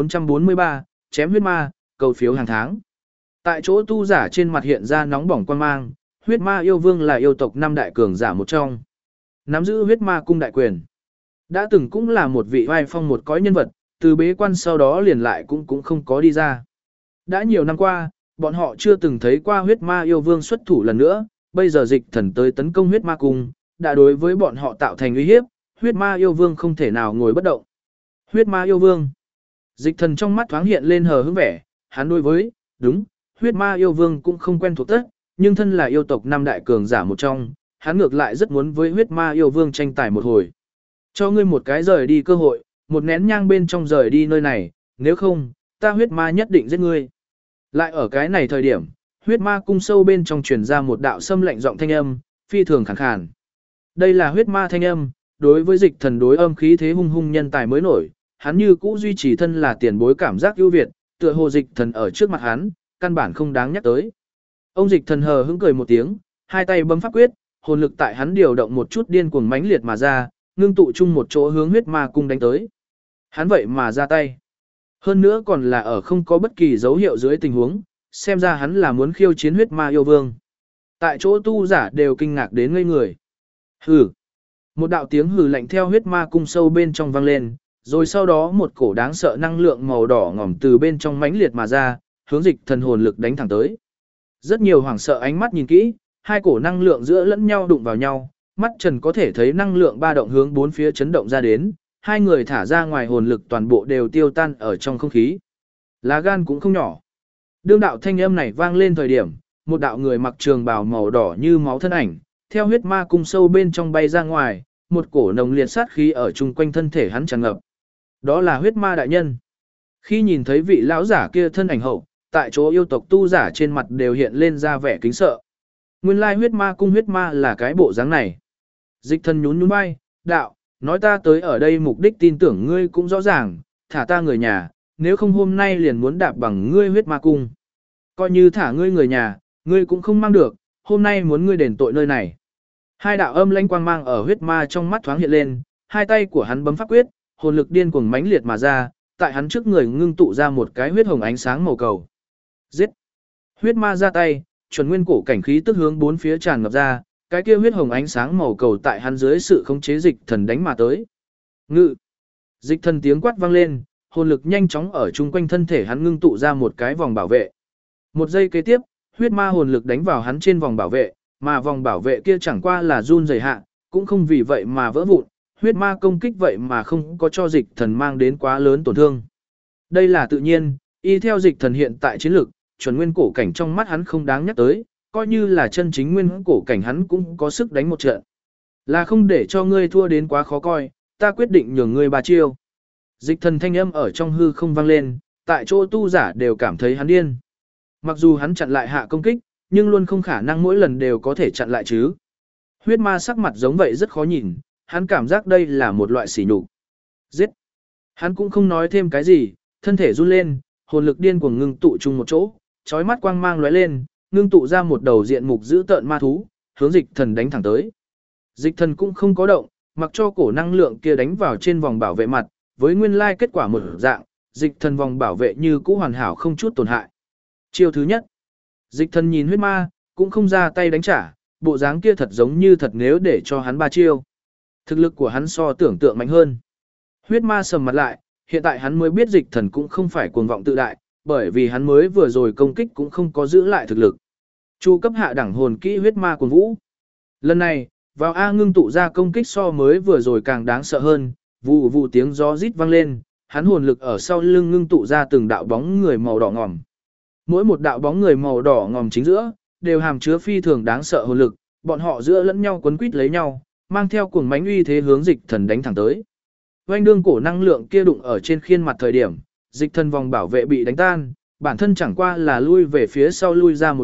1443, chém huyết ma, cầu phiếu hàng tháng. Tại chỗ tu giả trên mặt hiện ra nóng bỏng quan mang, huyết ma yêu vương là yêu tộc 5 đại cường giả một trong. Nắm giữ huyết ma cung đại quyền. Đã từng cũng là một vị vai phong một cõi nhân vật, từ bế quan sau đó liền lại cũng không có đi ra. Đã nhiều năm qua, bọn họ chưa từng thấy qua huyết ma yêu vương xuất thủ lần nữa, bây giờ dịch thần tới tấn công huyết ma cung, đã đối với bọn họ tạo thành uy hiếp, huyết ma yêu vương không thể nào ngồi bất động. Huyết ma yêu vương. Dịch thần trong mắt thoáng hiện lên hờ hững vẻ, hắn đối với, đúng, huyết ma yêu vương cũng không quen thuộc tất, nhưng thân là yêu tộc 5 đại cường giả một trong, hắn ngược lại rất muốn với huyết ma yêu vương tranh tài một hồi. Cho ngươi một cái rời đi cơ hội, một nén nhang bên trong rời đi nơi này, nếu không, ta huyết ma nhất định giết ngươi. Lại ở cái này thời điểm, huyết ma cung sâu bên trong truyền ra một đạo xâm lạnh giọng thanh âm, phi thường khàn khàn. Đây là huyết ma thanh âm, đối với dịch thần đối âm khí thế hung hung nhân tài mới nổi, hắn như cũ duy trì thân là tiền bối cảm giác ưu việt, tựa hồ dịch thần ở trước mặt hắn, căn bản không đáng nhắc tới. Ông dịch thần hờ hững cười một tiếng, hai tay bấm pháp quyết, hồn lực tại hắn điều động một chút điên cuồng mãnh liệt mà ra, ngưng tụ chung một chỗ hướng huyết ma cung đánh tới. Hắn vậy mà ra tay. Hơn nữa còn là ở không có bất kỳ dấu hiệu dưới tình huống, xem ra hắn là muốn khiêu chiến huyết ma yêu vương. Tại chỗ tu giả đều kinh ngạc đến ngây người. Hừ. Một đạo tiếng hừ lạnh theo huyết ma cung sâu bên trong vang lên, rồi sau đó một cổ đáng sợ năng lượng màu đỏ ngòm từ bên trong mãnh liệt mà ra, hướng dịch thần hồn lực đánh thẳng tới. Rất nhiều hoảng sợ ánh mắt nhìn kỹ, hai cổ năng lượng giữa lẫn nhau đụng vào nhau, mắt trần có thể thấy năng lượng ba động hướng bốn phía chấn động ra đến, hai người thả ra ngoài hồn lực toàn bộ đều tiêu tan ở trong không khí. Lá gan cũng không nhỏ. Đương đạo thanh âm này vang lên thời điểm, một đạo người mặc trường bào màu đỏ như máu thân ảnh, theo huyết ma cung sâu bên trong bay ra ngoài, một cổ nồng liệt sát khí ở chung quanh thân thể hắn tràn ngập. Đó là huyết ma đại nhân. Khi nhìn thấy vị lão giả kia thân ảnh hậu, tại chỗ yêu tộc tu giả trên mặt đều hiện lên ra vẻ kính sợ. Nguyên lai huyết ma cung huyết ma là cái bộ dáng này. Dịch thần nhún nhún vai, đạo, nói ta tới ở đây mục đích tin tưởng ngươi cũng rõ ràng, thả ta người nhà, nếu không hôm nay liền muốn đạp bằng ngươi huyết ma cung. Coi như thả ngươi người nhà, ngươi cũng không mang được, hôm nay muốn ngươi đền tội nơi này. Hai đạo âm lãnh quang mang ở huyết ma trong mắt thoáng hiện lên, hai tay của hắn bấm pháp quyết, hồn lực điên cuồng mãnh liệt mà ra, tại hắn trước người ngưng tụ ra một cái huyết hồng ánh sáng màu cầu. Giết! Huyết ma ra tay, chuẩn nguyên cổ cảnh khí tức hướng bốn phía tràn ngập ra, cái kia huyết hồng ánh sáng màu cầu tại hắn dưới sự khống chế dịch thần đánh mà tới. Ngự! Dịch thần tiếng quát vang lên, hồn lực nhanh chóng ở chung quanh thân thể hắn ngưng tụ ra một cái vòng bảo vệ. Một giây kế tiếp, huyết ma hồn lực đánh vào hắn trên vòng bảo vệ, mà vòng bảo vệ kia chẳng qua là run rẩy hạ, cũng không vì vậy mà vỡ vụn, huyết ma công kích vậy mà không có cho dịch thần mang đến quá lớn tổn thương. Đây là tự nhiên, y theo dịch thần hiện tại chiến lực, chuẩn nguyên cổ cảnh trong mắt hắn không đáng nhắc tới, coi như là chân chính nguyên cổ cảnh hắn cũng có sức đánh một trận. Là không để cho ngươi thua đến quá khó coi, ta quyết định nhường ngươi 3 chiêu. Dịch thần thanh âm ở trong hư không vang lên, tại chỗ tu giả đều cảm thấy hắn điên. Mặc dù hắn chặn lại hạ công kích, nhưng luôn không khả năng mỗi lần đều có thể chặn lại chứ. Huyết ma sắc mặt giống vậy rất khó nhìn, hắn cảm giác đây là một loại sỉ nhục. Giết! Hắn cũng không nói thêm cái gì, thân thể run lên, hồn lực điên cuồng ngưng tụ chung một chỗ, chói mắt quang mang lóe lên, ngưng tụ ra một đầu diện mục dữ tợn ma thú, hướng dịch thần đánh thẳng tới. Dịch thần cũng không có động, mặc cho cổ năng lượng kia đánh vào trên vòng bảo vệ mặt, với nguyên lai kết quả một dạng, dịch thần vòng bảo vệ như cũ hoàn hảo không chút tổn hại. Chiêu thứ nhất, dịch thần nhìn huyết ma, cũng không ra tay đánh trả, bộ dáng kia thật giống như thật nếu để cho hắn 3 chiêu. Thực lực của hắn so tưởng tượng mạnh hơn. Huyết ma sầm mặt lại, hiện tại hắn mới biết dịch thần cũng không phải cuồng vọng tự đại, bởi vì hắn mới vừa rồi công kích cũng không có giữ lại thực lực. Chu cấp hạ đẳng hồn kỹ huyết ma cuồng vũ. Lần này, vào A ngưng tụ ra công kích so mới vừa rồi càng đáng sợ hơn, vụ vụ tiếng gió rít vang lên, hắn hồn lực ở sau lưng ngưng tụ ra từng đạo bóng người màu đỏ ngòm. Mỗi một đạo bóng người màu đỏ ngòm chính giữa, đều hàm chứa phi thường đáng sợ hồn lực, bọn họ giữa lẫn nhau quấn quýt lấy nhau, mang theo cuồng mãnh uy thế hướng dịch thần đánh thẳng tới. Oanh đương cổ năng lượng kia đụng ở trên khiên mặt thời điểm, dịch thần vòng bảo vệ bị đánh tan, bản thân chẳng qua là lui về phía sau lui ra một bước,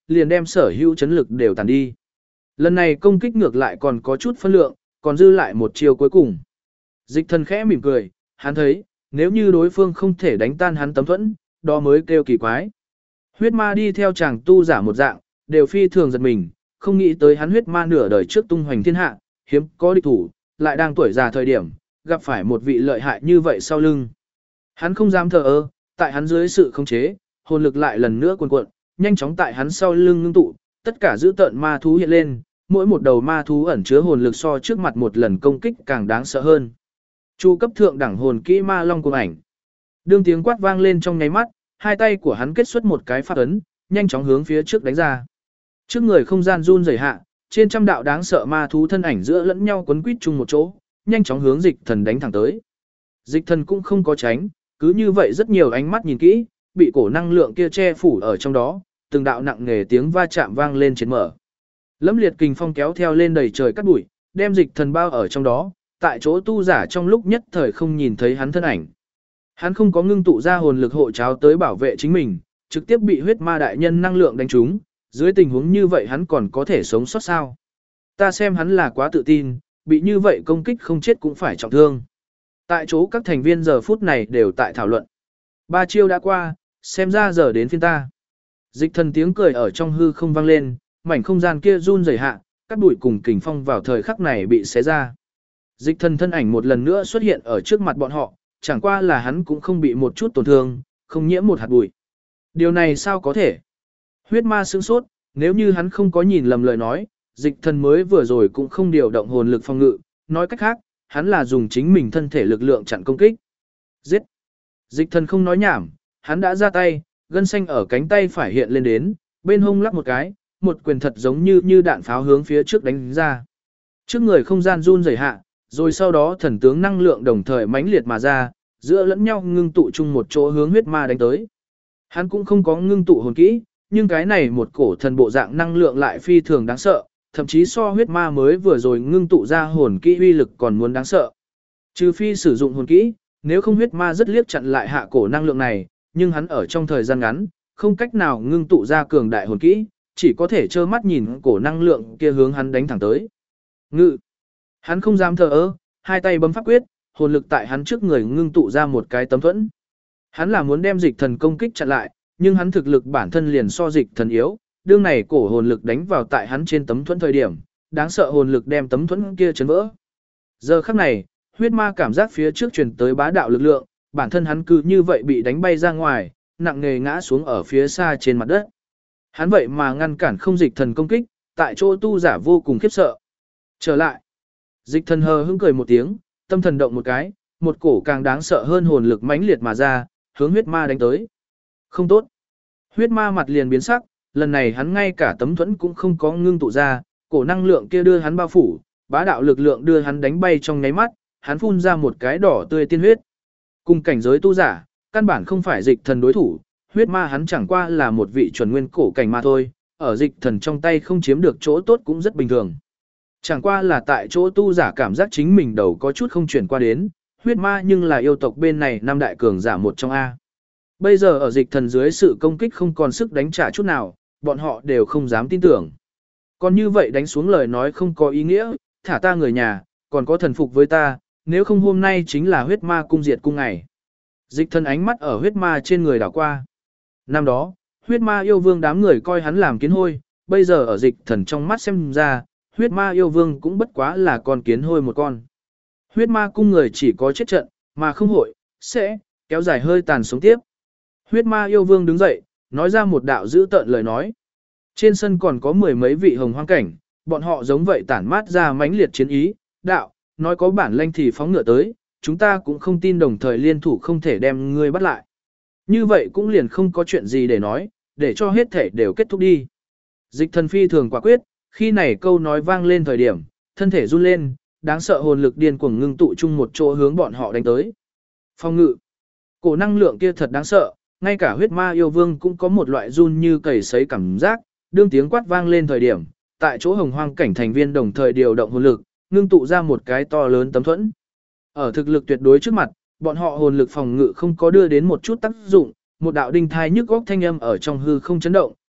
liền đem sở hữu chấn lực đều tàn đi. Lần này công kích ngược lại còn có chút phân lượng, còn dư lại một chiều cuối cùng. Dịch thần khẽ mỉm cười, hắn thấy, nếu như đối phương không thể đánh tan hắn tấm thuẫn, đó mới kêu kỳ quái. Huyết ma đi theo chàng tu giả một dạng, đều phi thường giật mình, không nghĩ tới hắn huyết ma nửa đời trước tung hoành thiên hạ, hiếm có địch thủ, lại đang tuổi già thời điểm, gặp phải một vị lợi hại như vậy sau lưng. Hắn không dám thờ ơ, tại hắn dưới sự khống chế, hồn lực lại lần nữa cuồn cuộn, nhanh chóng tại hắn sau lưng ngưng tụ, tất cả giữ tợn ma thú hiện lên, mỗi một đầu ma thú ẩn chứa hồn lực so trước mặt một lần công kích càng đáng sợ hơn. Chu cấp thượng đẳng hồn kỹ ma long cuồng ảnh. Đương tiếng quát vang lên trong nháy mắt, hai tay của hắn kết xuất một cái pháp ấn, nhanh chóng hướng phía trước đánh ra. Trước người không gian run rẩy hạ, trên trăm đạo đáng sợ ma thú thân ảnh giữa lẫn nhau quấn quýt chung một chỗ, nhanh chóng hướng Dịch Thần đánh thẳng tới. Dịch Thần cũng không có tránh, cứ như vậy rất nhiều ánh mắt nhìn kỹ, bị cổ năng lượng kia che phủ ở trong đó, từng đạo nặng nề tiếng va chạm vang lên trên mở. Lẫm liệt kình phong kéo theo lên đầy trời cát bụi, đem Dịch Thần bao ở trong đó, tại chỗ tu giả trong lúc nhất thời không nhìn thấy hắn thân ảnh. Hắn không có ngưng tụ ra hồn lực hộ cháo tới bảo vệ chính mình, trực tiếp bị huyết ma đại nhân năng lượng đánh trúng, dưới tình huống như vậy hắn còn có thể sống sót sao? Ta xem hắn là quá tự tin, bị như vậy công kích không chết cũng phải trọng thương. Tại chỗ các thành viên giờ phút này đều tại thảo luận. 3 chiêu đã qua, xem ra giờ đến phiên ta. Dịch thần tiếng cười ở trong hư không vang lên, mảnh không gian kia run rẩy hạ, các bụi cùng kình phong vào thời khắc này bị xé ra. Dịch thần thân ảnh một lần nữa xuất hiện ở trước mặt bọn họ, chẳng qua là hắn cũng không bị một chút tổn thương, không nhiễm một hạt bụi. Điều này sao có thể? Huyết ma sững sốt, nếu như hắn không có nhìn lầm lời nói, dịch thần mới vừa rồi cũng không điều động hồn lực phòng ngự, nói cách khác, hắn là dùng chính mình thân thể lực lượng chặn công kích. Giết! Dịch thần không nói nhảm, hắn đã ra tay, gân xanh ở cánh tay phải hiện lên đến, bên hông lắc một cái, một quyền thật giống như đạn pháo hướng phía trước đánh ra. Trước người không gian run rẩy hạ, rồi sau đó thần tướng năng lượng đồng thời mãnh liệt mà ra, giữa lẫn nhau ngưng tụ chung một chỗ hướng huyết ma đánh tới. Hắn cũng không có ngưng tụ hồn kỹ, nhưng cái này một cổ thần bộ dạng năng lượng lại phi thường đáng sợ, thậm chí so huyết ma mới vừa rồi ngưng tụ ra hồn kỹ uy lực còn muốn đáng sợ. Trừ phi sử dụng hồn kỹ, nếu không huyết ma rất liếc chặn lại hạ cổ năng lượng này, nhưng hắn ở trong thời gian ngắn, không cách nào ngưng tụ ra cường đại hồn kỹ, chỉ có thể trơ mắt nhìn cổ năng lượng kia hướng hắn đánh thẳng tới. Ngự! Hắn không dám thờ ơ, hai tay bấm pháp quyết, hồn lực tại hắn trước người ngưng tụ ra một cái tấm thuẫn. Hắn là muốn đem dịch thần công kích chặn lại, nhưng hắn thực lực bản thân liền so dịch thần yếu, đương này cổ hồn lực đánh vào tại hắn trên tấm thuẫn thời điểm, đáng sợ hồn lực đem tấm thuẫn kia chấn vỡ. Giờ khắc này, huyết ma cảm giác phía trước truyền tới bá đạo lực lượng, bản thân hắn cứ như vậy bị đánh bay ra ngoài, nặng nề ngã xuống ở phía xa trên mặt đất. Hắn vậy mà ngăn cản không dịch thần công kích, tại chỗ tu giả vô cùng khiếp sợ. Trở lại. Dịch thần hờ hững cười một tiếng, tâm thần động một cái, một cổ càng đáng sợ hơn hồn lực mãnh liệt mà ra, hướng huyết ma đánh tới. Không tốt. Huyết ma mặt liền biến sắc, lần này hắn ngay cả tấm thuẫn cũng không có ngưng tụ ra, cổ năng lượng kia đưa hắn bao phủ, bá đạo lực lượng đưa hắn đánh bay trong nháy mắt, hắn phun ra một cái đỏ tươi tiên huyết. Cùng cảnh giới tu giả, căn bản không phải dịch thần đối thủ, huyết ma hắn chẳng qua là một vị chuẩn nguyên cổ cảnh ma thôi, ở dịch thần trong tay không chiếm được chỗ tốt cũng rất bình thường. Chẳng qua là tại chỗ tu giả cảm giác chính mình đầu có chút không chuyển qua đến, huyết ma nhưng là yêu tộc bên này năm đại cường giả một trong A. Bây giờ ở dịch thần dưới sự công kích không còn sức đánh trả chút nào, bọn họ đều không dám tin tưởng. Còn như vậy đánh xuống lời nói không có ý nghĩa, thả ta người nhà, còn có thần phục với ta, nếu không hôm nay chính là huyết ma cung diệt cung ngày. Dịch thần ánh mắt ở huyết ma trên người đảo qua. Năm đó, huyết ma yêu vương đám người coi hắn làm kiến hôi, bây giờ ở dịch thần trong mắt xem ra, huyết ma yêu vương cũng bất quá là con kiến hôi một con. Huyết ma cung người chỉ có chết trận, mà không hội, sẽ kéo dài hơi tàn sống tiếp. Huyết ma yêu vương đứng dậy, nói ra một đạo dữ tợn lời nói. Trên sân còn có mười mấy vị hồng hoang cảnh, bọn họ giống vậy tản mát ra mãnh liệt chiến ý, đạo, nói có bản lanh thì phóng ngựa tới, chúng ta cũng không tin đồng thời liên thủ không thể đem ngươi bắt lại. Như vậy cũng liền không có chuyện gì để nói, để cho hết thể đều kết thúc đi. Dịch thần phi thường quả quyết, khi này câu nói vang lên thời điểm, thân thể run lên, đáng sợ hồn lực điên cuồng ngưng tụ chung một chỗ hướng bọn họ đánh tới. Phong ngự. Cổ năng lượng kia thật đáng sợ, ngay cả huyết ma yêu vương cũng có một loại run như cầy sấy cảm giác, đương tiếng quát vang lên thời điểm, tại chỗ hồng hoang cảnh thành viên đồng thời điều động hồn lực, ngưng tụ ra một cái to lớn tấm thuẫn. Ở thực lực tuyệt đối trước mặt, bọn họ hồn lực phòng ngự không có đưa đến một chút tác dụng, một đạo đinh thai nhức góc thanh âm ở trong hư không chấn động,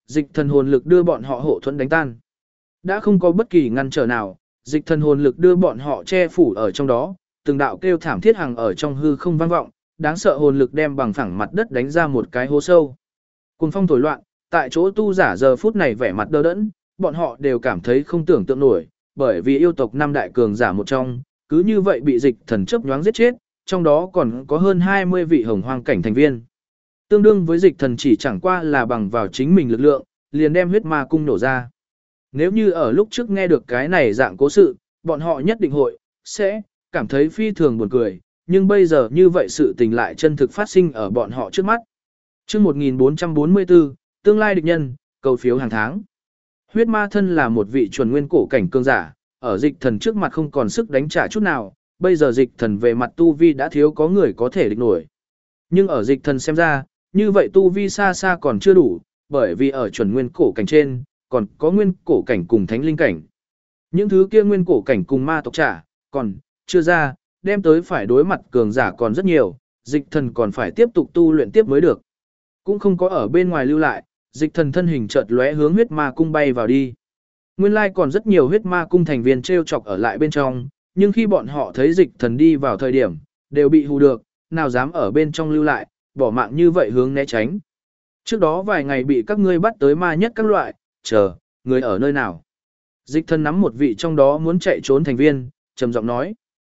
dịch thần hồn lực đưa bọn họ hộ thuẫn đánh tan. Đã không có bất kỳ ngăn trở nào, dịch thần hồn lực đưa bọn họ che phủ ở trong đó, từng đạo kêu thảm thiết hàng ở trong hư không vang vọng, đáng sợ hồn lực đem bằng phẳng mặt đất đánh ra một cái hố sâu. Cuồng phong thổi loạn, tại chỗ tu giả giờ phút này vẻ mặt đờ đẫn, bọn họ đều cảm thấy không tưởng tượng nổi, bởi vì yêu tộc năm đại cường giả một trong, cứ như vậy bị dịch thần chớp nhoáng giết chết, trong đó còn có hơn 20 vị hồng hoang cảnh thành viên. Tương đương với dịch thần chỉ chẳng qua là bằng vào chính mình lực lượng, liền đem huyết ma cung nổ ra. Nếu như ở lúc trước nghe được cái này dạng cố sự, bọn họ nhất định sẽ cảm thấy phi thường buồn cười, nhưng bây giờ như vậy sự tình lại chân thực phát sinh ở bọn họ trước mắt. Chương 1444, tương lai địch nhân, cầu phiếu hàng tháng. Huyết ma thân là một vị chuẩn nguyên cổ cảnh cường giả, ở dịch thần trước mặt không còn sức đánh trả chút nào, bây giờ dịch thần về mặt tu vi đã thiếu có người có thể địch nổi. Nhưng ở dịch thần xem ra, như vậy tu vi xa xa còn chưa đủ, bởi vì ở chuẩn nguyên cổ cảnh trên, còn có nguyên cổ cảnh cùng thánh linh cảnh. Những thứ kia nguyên cổ cảnh cùng ma tộc trả, còn chưa ra, đem tới phải đối mặt cường giả còn rất nhiều, dịch thần còn phải tiếp tục tu luyện tiếp mới được. Cũng không có ở bên ngoài lưu lại, dịch thần thân hình chợt lóe hướng huyết ma cung bay vào đi. Nguyên lai còn rất nhiều huyết ma cung thành viên treo chọc ở lại bên trong, nhưng khi bọn họ thấy dịch thần đi vào thời điểm, đều bị hù được, nào dám ở bên trong lưu lại, bỏ mạng như vậy hướng né tránh. Trước đó vài ngày bị các ngươi bắt tới ma nhất các loại, chờ, người ở nơi nào? Dịch thần nắm một vị trong đó muốn chạy trốn thành viên, trầm giọng nói.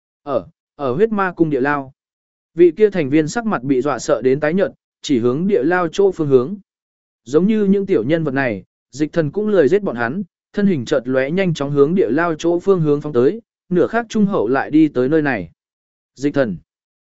Ở huyết ma cung địa lao. Vị kia thành viên sắc mặt bị dọa sợ đến tái nhợt, chỉ hướng địa lao chỗ phương hướng. Giống như những tiểu nhân vật này, dịch thần cũng lười giết bọn hắn, thân hình chợt lóe nhanh chóng hướng địa lao chỗ phương hướng phóng tới, nửa khắc trung hậu lại đi tới nơi này. Dịch thần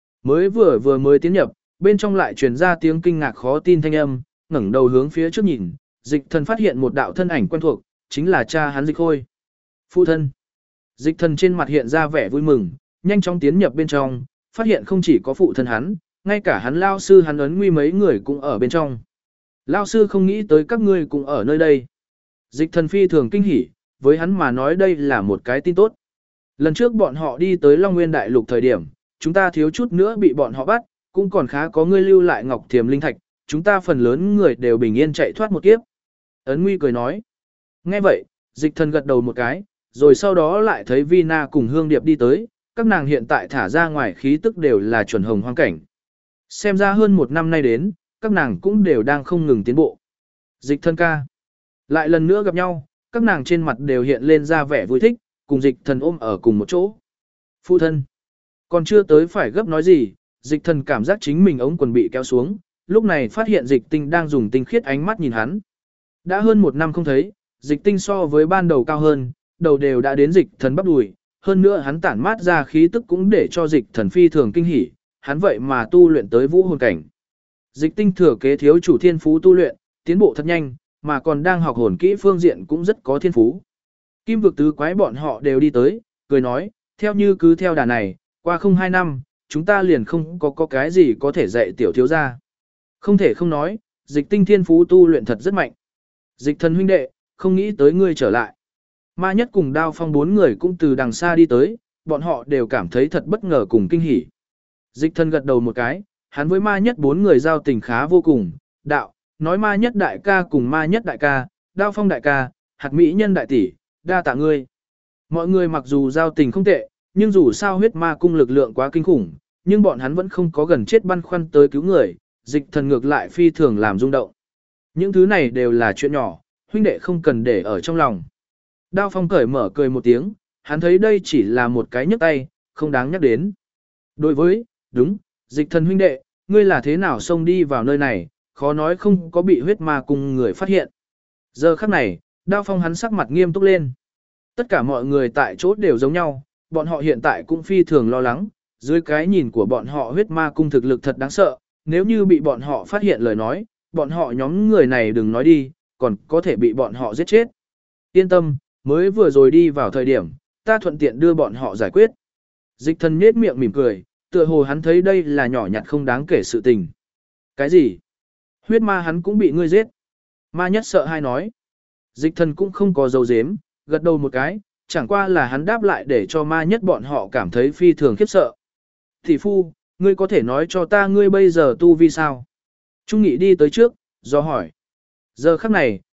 vừa mới tiến nhập, bên trong lại truyền ra tiếng kinh ngạc khó tin thanh âm, ngẩng đầu hướng phía trước nhìn, dịch thần phát hiện một đạo thân ảnh quen thuộc, chính là cha hắn Dịch Khôi. Phụ thân. Dịch thần trên mặt hiện ra vẻ vui mừng, nhanh chóng tiến nhập bên trong, phát hiện không chỉ có phụ thân hắn, ngay cả hắn lao sư hắn ấn nguy mấy người cũng ở bên trong. Lao sư không nghĩ tới các ngươi cũng ở nơi đây. Dịch thần phi thường kinh hỉ, với hắn mà nói đây là một cái tin tốt. Lần trước bọn họ đi tới Long Nguyên Đại Lục thời điểm, chúng ta thiếu chút nữa bị bọn họ bắt, cũng còn khá có ngươi lưu lại Ngọc Thiềm Linh Thạch, chúng ta phần lớn người đều bình yên chạy thoát một kiếp. Ấn Nguy cười nói. Nghe vậy, dịch thần gật đầu một cái, rồi sau đó lại thấy Vina cùng Hương Điệp đi tới, các nàng hiện tại thả ra ngoài khí tức đều là chuẩn hồng hoang cảnh. Xem ra hơn một năm nay đến, các nàng cũng đều đang không ngừng tiến bộ. Dịch thần ca. Lại lần nữa gặp nhau, các nàng trên mặt đều hiện lên ra vẻ vui thích, cùng dịch thần ôm ở cùng một chỗ. Phụ thân. Còn chưa tới phải gấp nói gì, dịch thần cảm giác chính mình ống quần bị kéo xuống, lúc này phát hiện dịch tinh đang dùng tinh khiết ánh mắt nhìn hắn. Đã hơn một năm không thấy, dịch tinh so với ban đầu cao hơn, đầu đều đã đến dịch thần bắp đùi, hơn nữa hắn tản mát ra khí tức cũng để cho dịch thần phi thường kinh hỉ, hắn vậy mà tu luyện tới vũ hồn cảnh. Dịch tinh thừa kế thiếu chủ thiên phú tu luyện, tiến bộ thật nhanh, mà còn đang học hồn kỹ phương diện cũng rất có thiên phú. Kim vực tứ quái bọn họ đều đi tới, cười nói, theo như cứ theo đà này, qua không 2 năm, chúng ta liền không có cái gì có thể dạy tiểu thiếu gia. Không thể không nói, dịch tinh thiên phú tu luyện thật rất mạnh. Dịch thần huynh đệ, không nghĩ tới ngươi trở lại. Ma nhất cùng Đao Phong 4 người cũng từ đằng xa đi tới, bọn họ đều cảm thấy thật bất ngờ cùng kinh hỉ. Dịch thần gật đầu một cái, hắn với ma nhất 4 người giao tình khá vô cùng, đạo, nói ma nhất đại ca cùng ma nhất đại ca, Đao Phong đại ca, hạt mỹ nhân đại tỷ, đa tạ ngươi. Mọi người mặc dù giao tình không tệ, nhưng dù sao huyết ma cung lực lượng quá kinh khủng, nhưng bọn hắn vẫn không có gần chết băn khoăn tới cứu người, dịch thần ngược lại phi thường làm rung động. Những thứ này đều là chuyện nhỏ, huynh đệ không cần để ở trong lòng. Đao Phong cởi mở cười một tiếng, hắn thấy đây chỉ là một cái nhấc tay, không đáng nhắc đến. Đối với, đúng, dịch thần huynh đệ, ngươi là thế nào xông đi vào nơi này, khó nói không có bị huyết ma cùng người phát hiện. Giờ khắc này, Đao Phong hắn sắc mặt nghiêm túc lên. Tất cả mọi người tại chỗ đều giống nhau, bọn họ hiện tại cũng phi thường lo lắng, dưới cái nhìn của bọn họ huyết ma cung thực lực thật đáng sợ, nếu như bị bọn họ phát hiện lời nói, bọn họ nhóm người này đừng nói đi, còn có thể bị bọn họ giết chết. Yên tâm, mới vừa rồi đi vào thời điểm, ta thuận tiện đưa bọn họ giải quyết. Dịch thần nhếch miệng mỉm cười, tựa hồ hắn thấy đây là nhỏ nhặt không đáng kể sự tình. Cái gì? Huyết ma hắn cũng bị ngươi giết. Ma nhất sợ hai nói. Dịch thần cũng không có dấu dếm, gật đầu một cái, chẳng qua là hắn đáp lại để cho ma nhất bọn họ cảm thấy phi thường khiếp sợ. Thị phu, ngươi có thể nói cho ta ngươi bây giờ tu vi sao? Trung Nghị đi tới trước, do hỏi. Giờ khắc này,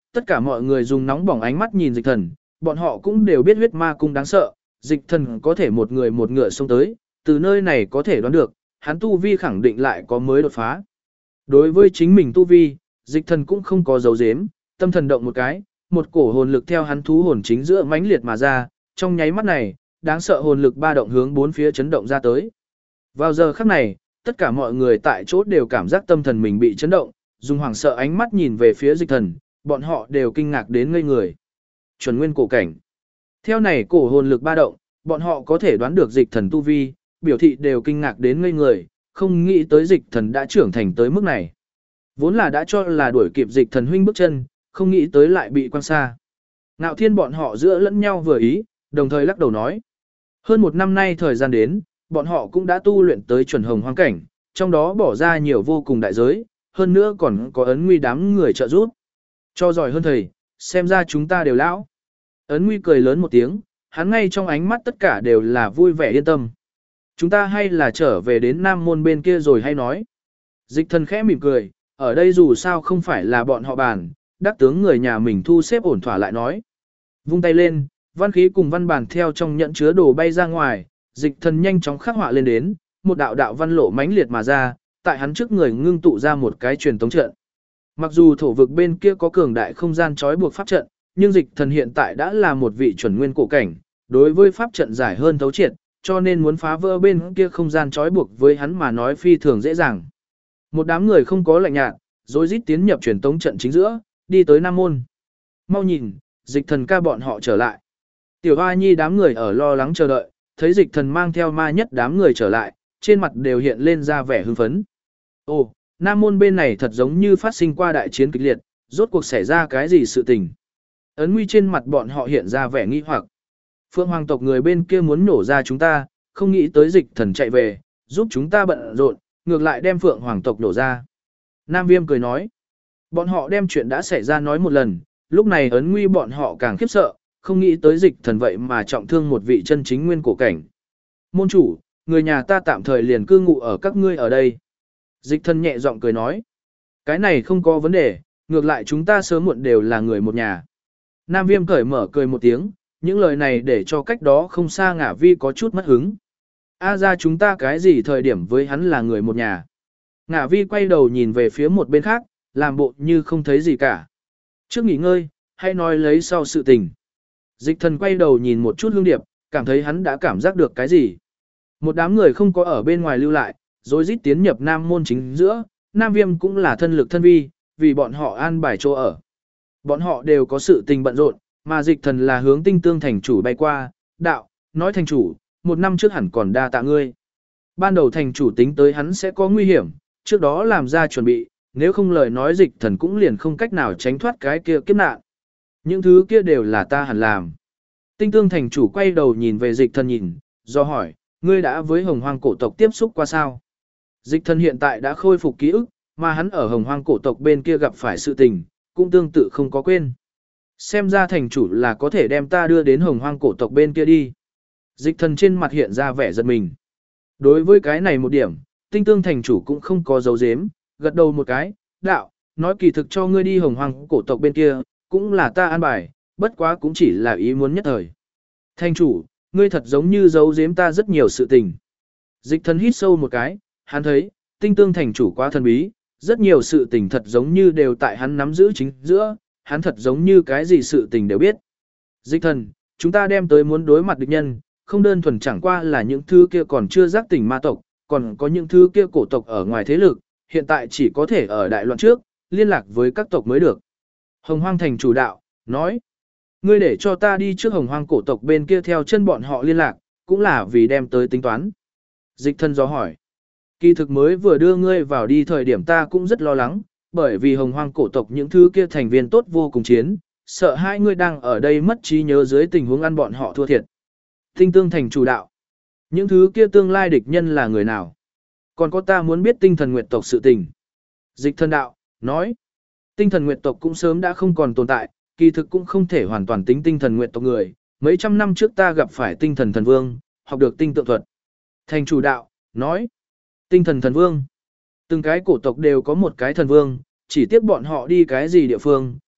tất cả mọi người dùng nóng bỏng ánh mắt nhìn dịch thần, bọn họ cũng đều biết huyết ma cung đáng sợ, dịch thần có thể một người một ngựa xông tới, từ nơi này có thể đoán được, hắn tu vi khẳng định lại có mới đột phá. Đối với chính mình tu vi, dịch thần cũng không có dấu dếm, tâm thần động một cái, một cổ hồn lực theo hắn thú hồn chính giữa mãnh liệt mà ra, trong nháy mắt này, đáng sợ hồn lực ba động hướng bốn phía chấn động ra tới. Vào giờ khắc này, tất cả mọi người tại chỗ đều cảm giác tâm thần mình bị chấn động, dùng hoảng sợ ánh mắt nhìn về phía dịch thần, bọn họ đều kinh ngạc đến ngây người. Chuẩn nguyên cổ cảnh. Theo này cổ hồn lực ba động, bọn họ có thể đoán được dịch thần tu vi, biểu thị đều kinh ngạc đến ngây người, không nghĩ tới dịch thần đã trưởng thành tới mức này. Vốn là đã cho là đuổi kịp dịch thần huynh bước chân, không nghĩ tới lại bị quăng xa. Ngạo Thiên bọn họ giữa lẫn nhau vừa ý, đồng thời lắc đầu nói. Hơn một năm nay thời gian đến, bọn họ cũng đã tu luyện tới chuẩn hồng hoang cảnh, trong đó bỏ ra nhiều vô cùng đại giới, hơn nữa còn có ấn nguy đám người trợ giúp. Cho giỏi hơn thầy, xem ra chúng ta đều lão. Ấn nguy cười lớn một tiếng, hắn ngay trong ánh mắt tất cả đều là vui vẻ yên tâm. Chúng ta hay là trở về đến Nam Môn bên kia rồi hay nói. Dịch thần khẽ mỉm cười, ở đây dù sao không phải là bọn họ bàn, đắc tướng người nhà mình thu xếp ổn thỏa lại nói. Vung tay lên, văn khí cùng văn bản theo trong nhẫn chứa đồ bay ra ngoài, dịch thần nhanh chóng khắc họa lên đến, một đạo đạo văn lộ mãnh liệt mà ra, tại hắn trước người ngưng tụ ra một cái truyền tống trận. Mặc dù thổ vực bên kia có cường đại không gian trói buộc pháp trận, nhưng dịch thần hiện tại đã là một vị chuẩn nguyên cổ cảnh, đối với pháp trận giải hơn thấu triệt, cho nên muốn phá vỡ bên kia không gian trói buộc với hắn mà nói phi thường dễ dàng. Một đám người không có lạnh nhạt, rồi rít tiến nhập truyền tống trận chính giữa, đi tới Nam Môn. Mau nhìn, dịch thần ca bọn họ trở lại. Tiểu Hoa Nhi đám người ở lo lắng chờ đợi, thấy dịch thần mang theo ma nhất đám người trở lại, trên mặt đều hiện lên ra vẻ hưng phấn. Ồ, Nam Môn bên này thật giống như phát sinh qua đại chiến kịch liệt, rốt cuộc xảy ra cái gì sự tình. Ấn nguy trên mặt bọn họ hiện ra vẻ nghi hoặc. Phượng Hoàng tộc người bên kia muốn nổ ra chúng ta, không nghĩ tới dịch thần chạy về, giúp chúng ta bận rộn, ngược lại đem Phượng Hoàng tộc nổ ra. Nam Viêm cười nói, bọn họ đem chuyện đã xảy ra nói một lần, lúc này ấn nguy bọn họ càng khiếp sợ, không nghĩ tới dịch thần vậy mà trọng thương một vị chân chính nguyên cổ cảnh. Môn chủ, người nhà ta tạm thời liền cư ngụ ở các ngươi ở đây. Dịch thần nhẹ giọng cười nói, cái này không có vấn đề, ngược lại chúng ta sớm muộn đều là người một nhà. Nam Viêm cởi mở cười một tiếng, những lời này để cho cách đó không xa Ngả Vi có chút mất hứng. A ra chúng ta cái gì thời điểm với hắn là người một nhà. Ngả Vi quay đầu nhìn về phía một bên khác, làm bộ như không thấy gì cả. Trước nghỉ ngơi, hay nói lấy sau sự tình. Dịch thần quay đầu nhìn một chút Hương Điệp, cảm thấy hắn đã cảm giác được cái gì. Một đám người không có ở bên ngoài lưu lại, rồi rít tiến nhập Nam Môn chính giữa, Nam Viêm cũng là thân lực thân vi, vì bọn họ an bài chỗ ở. Bọn họ đều có sự tình bận rộn, mà dịch thần là hướng Tinh Tương thành chủ bay qua, đạo, nói thành chủ, một năm trước hẳn còn đa tạ ngươi. Ban đầu thành chủ tính tới hắn sẽ có nguy hiểm, trước đó làm ra chuẩn bị, nếu không lời nói dịch thần cũng liền không cách nào tránh thoát cái kia kiếp nạn. Những thứ kia đều là ta hẳn làm. Tinh Tương thành chủ quay đầu nhìn về dịch thần nhìn, do hỏi, ngươi đã với Hồng Hoang cổ tộc tiếp xúc qua sao? Dịch thần hiện tại đã khôi phục ký ức, mà hắn ở Hồng Hoang cổ tộc bên kia gặp phải sự tình, cũng tương tự không có quên. Xem ra thành chủ là có thể đem ta đưa đến Hồng Hoang cổ tộc bên kia đi. Dịch thần trên mặt hiện ra vẻ giật mình. Đối với cái này một điểm, Tinh Tương thành chủ cũng không có dấu dếm, gật đầu một cái, đạo, nói kỳ thực cho ngươi đi Hồng Hoang cổ tộc bên kia, cũng là ta an bài, bất quá cũng chỉ là ý muốn nhất thời. Thành chủ, ngươi thật giống như giấu giếm ta rất nhiều sự tình. Dịch thần hít sâu một cái, hắn thấy, Tinh Tương thành chủ quá thần bí, rất nhiều sự tình thật giống như đều tại hắn nắm giữ chính giữa, hắn thật giống như cái gì sự tình đều biết. Dịch thần, chúng ta đem tới muốn đối mặt địch nhân, không đơn thuần chẳng qua là những thứ kia còn chưa giác tỉnh ma tộc, còn có những thứ kia cổ tộc ở ngoài thế lực, hiện tại chỉ có thể ở đại loạn trước, liên lạc với các tộc mới được. Hồng Hoang thành chủ đạo, nói, ngươi để cho ta đi trước Hồng Hoang cổ tộc bên kia theo chân bọn họ liên lạc, cũng là vì đem tới tính toán. Dịch thần do hỏi, kỳ thực mới vừa đưa ngươi vào đi thời điểm ta cũng rất lo lắng, bởi vì Hồng Hoang cổ tộc những thứ kia thành viên tốt vô cùng chiến, sợ hai ngươi đang ở đây mất trí nhớ dưới tình huống ăn bọn họ thua thiệt. Tinh Tương thành chủ đạo, những thứ kia tương lai địch nhân là người nào? Còn có ta muốn biết Tinh Thần Nguyệt tộc sự tình. Dịch thần đạo, nói, Tinh Thần Nguyệt tộc cũng sớm đã không còn tồn tại, kỳ thực cũng không thể hoàn toàn tính Tinh Thần Nguyệt tộc người. Mấy trăm năm trước ta gặp phải Tinh Thần Thần Vương, học được tinh tượng thuật. Thành chủ đạo, nói, Tinh Thần Thần Vương. Từng cái cổ tộc đều có một cái thần vương, chỉ tiếc bọn họ đi cái gì địa phương,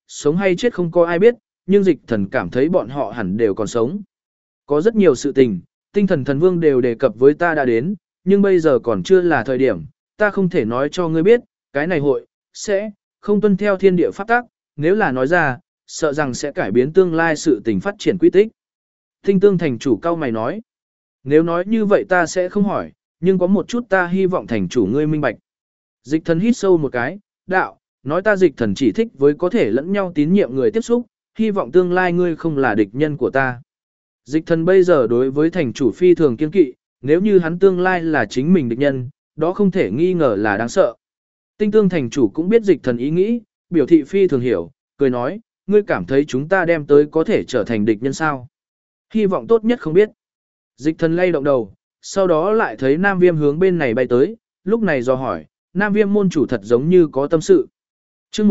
sống hay chết không có ai biết, nhưng dịch thần cảm thấy bọn họ hẳn đều còn sống. Có rất nhiều sự tình, tinh thần thần vương đều đề cập với ta đã đến, nhưng bây giờ còn chưa là thời điểm, ta không thể nói cho ngươi biết, cái này hội, sẽ, không tuân theo thiên địa pháp tắc, nếu là nói ra, sợ rằng sẽ cải biến tương lai sự tình phát triển quy tích. Tinh tương thành chủ cao mày nói, nếu nói như vậy ta sẽ không hỏi, nhưng có một chút ta hy vọng thành chủ ngươi minh bạch. Dịch thần hít sâu một cái, đạo, nói ta dịch thần chỉ thích với có thể lẫn nhau tín nhiệm người tiếp xúc, hy vọng tương lai ngươi không là địch nhân của ta. Dịch thần bây giờ đối với thành chủ phi thường kiên kỵ, nếu như hắn tương lai là chính mình địch nhân, đó không thể nghi ngờ là đáng sợ. Tinh tương thành chủ cũng biết dịch thần ý nghĩ, biểu thị phi thường hiểu, cười nói, ngươi cảm thấy chúng ta đem tới có thể trở thành địch nhân sao? Hy vọng tốt nhất không biết. Dịch thần lay động đầu, sau đó lại thấy Nam Viêm hướng bên này bay tới, lúc này do hỏi, Nam Viêm môn chủ thật giống như có tâm sự. Chương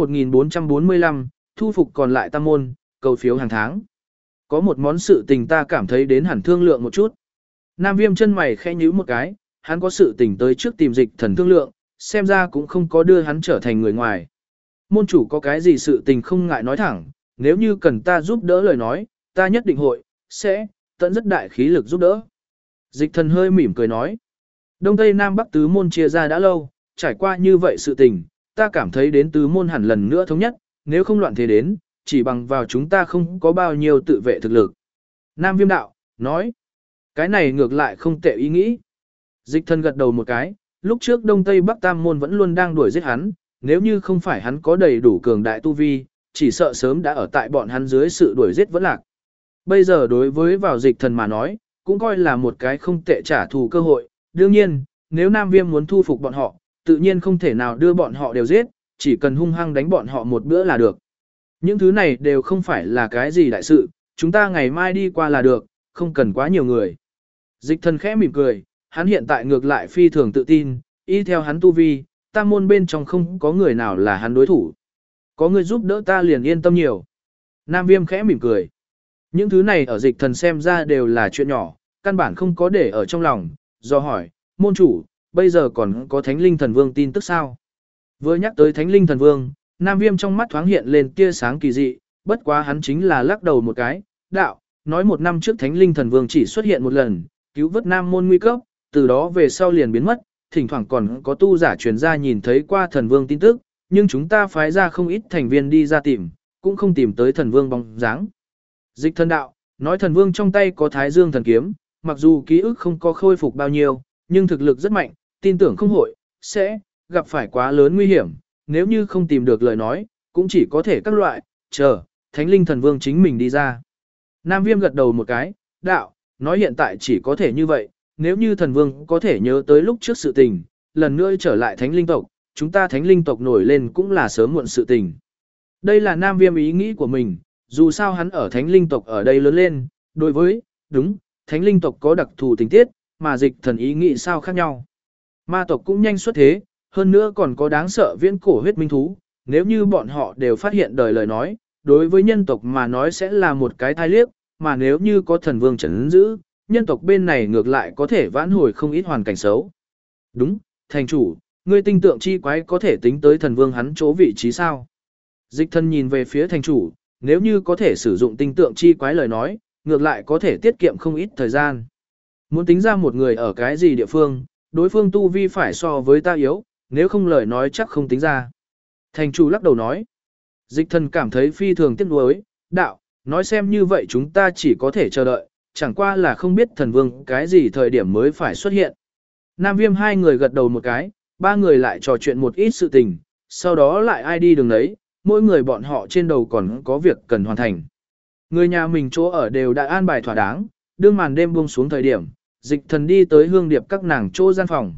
1445, thu phục còn lại tam môn, cầu phiếu hàng tháng. Có một món sự tình ta cảm thấy đến hẳn thương lượng một chút. Nam Viêm chân mày khẽ nhíu một cái, hắn có sự tình tới trước tìm dịch thần thương lượng, xem ra cũng không có đưa hắn trở thành người ngoài. Môn chủ có cái gì sự tình không ngại nói thẳng, nếu như cần ta giúp đỡ lời nói, ta nhất định hội, sẽ, tận rất đại khí lực giúp đỡ. Dịch thần hơi mỉm cười nói, Đông Tây Nam Bắc tứ môn chia ra đã lâu, trải qua như vậy sự tình, ta cảm thấy đến tứ môn hẳn lần nữa thống nhất, nếu không loạn thế đến, chỉ bằng vào chúng ta không có bao nhiêu tự vệ thực lực. Nam Viêm đạo, nói, cái này ngược lại không tệ ý nghĩ. Dịch thần gật đầu một cái, lúc trước Đông Tây Bắc tam môn vẫn luôn đang đuổi giết hắn, nếu như không phải hắn có đầy đủ cường đại tu vi, chỉ sợ sớm đã ở tại bọn hắn dưới sự đuổi giết vẫn lạc. Bây giờ đối với vào dịch thần mà nói, cũng coi là một cái không tệ trả thù cơ hội. Đương nhiên, nếu Nam Viêm muốn thu phục bọn họ, tự nhiên không thể nào đưa bọn họ đều giết, chỉ cần hung hăng đánh bọn họ một bữa là được. Những thứ này đều không phải là cái gì đại sự, chúng ta ngày mai đi qua là được, không cần quá nhiều người. Dịch thần khẽ mỉm cười, hắn hiện tại ngược lại phi thường tự tin, y theo hắn tu vi, tam môn bên trong không có người nào là hắn đối thủ. Có người giúp đỡ ta liền yên tâm nhiều. Nam Viêm khẽ mỉm cười. Những thứ này ở dịch thần xem ra đều là chuyện nhỏ, căn bản không có để ở trong lòng, do hỏi, môn chủ, bây giờ còn có Thánh Linh Thần Vương tin tức sao? Vừa nhắc tới Thánh Linh Thần Vương, Nam Viêm trong mắt thoáng hiện lên tia sáng kỳ dị, bất quá hắn chính là lắc đầu một cái, đạo, nói một năm trước Thánh Linh Thần Vương chỉ xuất hiện một lần, cứu vớt Nam môn nguy cấp, từ đó về sau liền biến mất, thỉnh thoảng còn có tu giả truyền ra nhìn thấy qua Thần Vương tin tức, nhưng chúng ta phái ra không ít thành viên đi ra tìm, cũng không tìm tới Thần Vương bóng dáng. Dịch thần đạo, nói Thần Vương trong tay có Thái Dương thần kiếm, mặc dù ký ức không có khôi phục bao nhiêu, nhưng thực lực rất mạnh, tin tưởng không hội, sẽ gặp phải quá lớn nguy hiểm, nếu như không tìm được lời nói, cũng chỉ có thể các loại, chờ, Thánh Linh Thần Vương chính mình đi ra. Nam Viêm gật đầu một cái, đạo, nói hiện tại chỉ có thể như vậy, nếu như Thần Vương có thể nhớ tới lúc trước sự tình, lần nữa trở lại Thánh Linh tộc, chúng ta Thánh Linh tộc nổi lên cũng là sớm muộn sự tình. Đây là Nam Viêm ý nghĩ của mình, dù sao hắn ở Thánh Linh tộc ở đây lớn lên, đối với, đúng, Thánh Linh tộc có đặc thù tình tiết, mà dịch thần ý nghĩ sao khác nhau. Ma tộc cũng nhanh xuất thế, hơn nữa còn có đáng sợ viễn cổ huyết minh thú, nếu như bọn họ đều phát hiện đời lời nói, đối với nhân tộc mà nói sẽ là một cái thai liếc, mà nếu như có Thần Vương trấn giữ, nhân tộc bên này ngược lại có thể vãn hồi không ít hoàn cảnh xấu. Đúng, thành chủ, ngươi tinh tượng chi quái có thể tính tới Thần Vương hắn chỗ vị trí sao? Dịch thần nhìn về phía thành chủ, nếu như có thể sử dụng tinh tượng chi quái lời nói, ngược lại có thể tiết kiệm không ít thời gian. Muốn tính ra một người ở cái gì địa phương, đối phương tu vi phải so với ta yếu, nếu không lời nói chắc không tính ra. Thành chủ lắc đầu nói. Dịch thần cảm thấy phi thường tiếc nuối, đạo, nói xem như vậy chúng ta chỉ có thể chờ đợi, chẳng qua là không biết Thần Vương cái gì thời điểm mới phải xuất hiện. Nam Viêm hai người gật đầu một cái, ba người lại trò chuyện một ít sự tình, sau đó lại ai đi đường đấy, mỗi người bọn họ trên đầu còn có việc cần hoàn thành. Người nhà mình chỗ ở đều đã an bài thỏa đáng, đương màn đêm buông xuống thời điểm, dịch thần đi tới Hương Điệp các nàng chỗ gian phòng.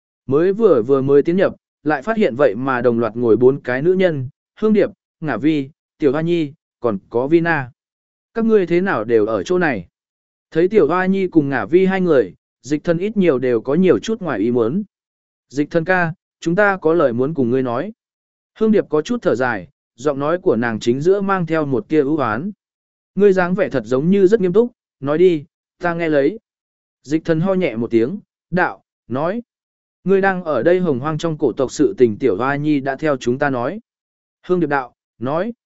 Vừa mới tiến nhập, lại phát hiện vậy mà đồng loạt ngồi 4 cái nữ nhân, Hương Điệp, Ngả Vi, Tiểu Hoa Nhi, còn có Vina. Các ngươi thế nào đều ở chỗ này? Thấy Tiểu Hoa Nhi cùng Ngả Vi hai người, dịch thần ít nhiều đều có nhiều chút ngoài ý muốn. Dịch thần ca, chúng ta có lời muốn cùng ngươi nói. Hương Điệp có chút thở dài, giọng nói của nàng chính giữa mang theo một tia ưu hoán. Ngươi dáng vẻ thật giống như rất nghiêm túc, nói đi, ta nghe lấy. Dịch thần ho nhẹ một tiếng, đạo, nói. Ngươi đang ở đây hồng hoang trong cổ tộc sự tình Tiểu Hoa Nhi đã theo chúng ta nói. Hương Điệp đạo, nói.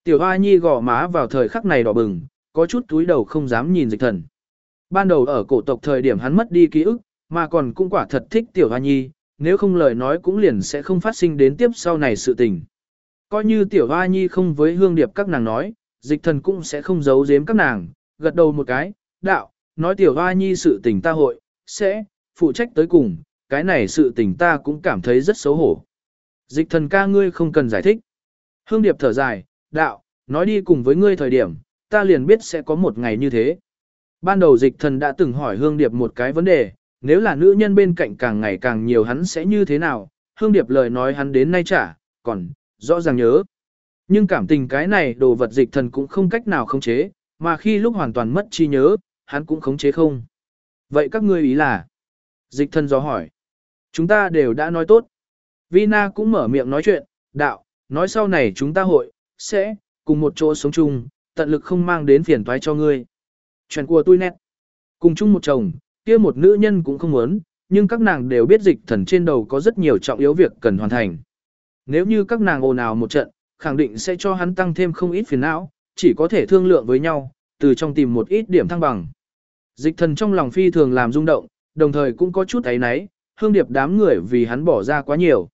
Tiểu Hoa Nhi gò má vào thời khắc này đỏ bừng, có chút túi đầu không dám nhìn Dịch Thần. Ban đầu ở cổ tộc thời điểm hắn mất đi ký ức, mà còn cũng quả thật thích Tiểu Hoa Nhi, nếu không lời nói cũng liền sẽ không phát sinh đến tiếp sau này sự tình. Coi như Tiểu Hoa Nhi không với Hương Điệp các nàng nói, Dịch Thần cũng sẽ không giấu giếm các nàng, gật đầu một cái, đạo, nói Tiểu Hoa Nhi sự tình ta hội, sẽ, phụ trách tới cùng, cái này sự tình ta cũng cảm thấy rất xấu hổ. Dịch Thần ca ngươi không cần giải thích. Hương Điệp thở dài, đạo, nói đi cùng với ngươi thời điểm, ta liền biết sẽ có một ngày như thế. Ban đầu Dịch Thần đã từng hỏi Hương Điệp một cái vấn đề, nếu là nữ nhân bên cạnh càng ngày càng nhiều hắn sẽ như thế nào, Hương Điệp lời nói hắn đến nay chả, còn, rõ ràng nhớ. Nhưng cảm tình cái này đồ vật Dịch Thần cũng không cách nào khống chế, mà khi lúc hoàn toàn mất trí nhớ, hắn cũng khống chế không. Vậy các ngươi ý là? Dịch Thần do hỏi. Chúng ta đều đã nói tốt. Vina cũng mở miệng nói chuyện, đạo, nói sau này chúng ta hội, sẽ, cùng một chỗ sống chung, tận lực không mang đến phiền toái cho ngươi. Chuyện của tôi nét. Cùng chung một chồng, kia một nữ nhân cũng không muốn, nhưng các nàng đều biết Dịch Thần trên đầu có rất nhiều trọng yếu việc cần hoàn thành. Nếu như các nàng ồn ào một trận, khẳng định sẽ cho hắn tăng thêm không ít phiền não, chỉ có thể thương lượng với nhau, từ trong tìm một ít điểm thăng bằng. Dịch Thần trong lòng phi thường làm rung động, đồng thời cũng có chút áy náy, Hương Điệp đám người vì hắn bỏ ra quá nhiều.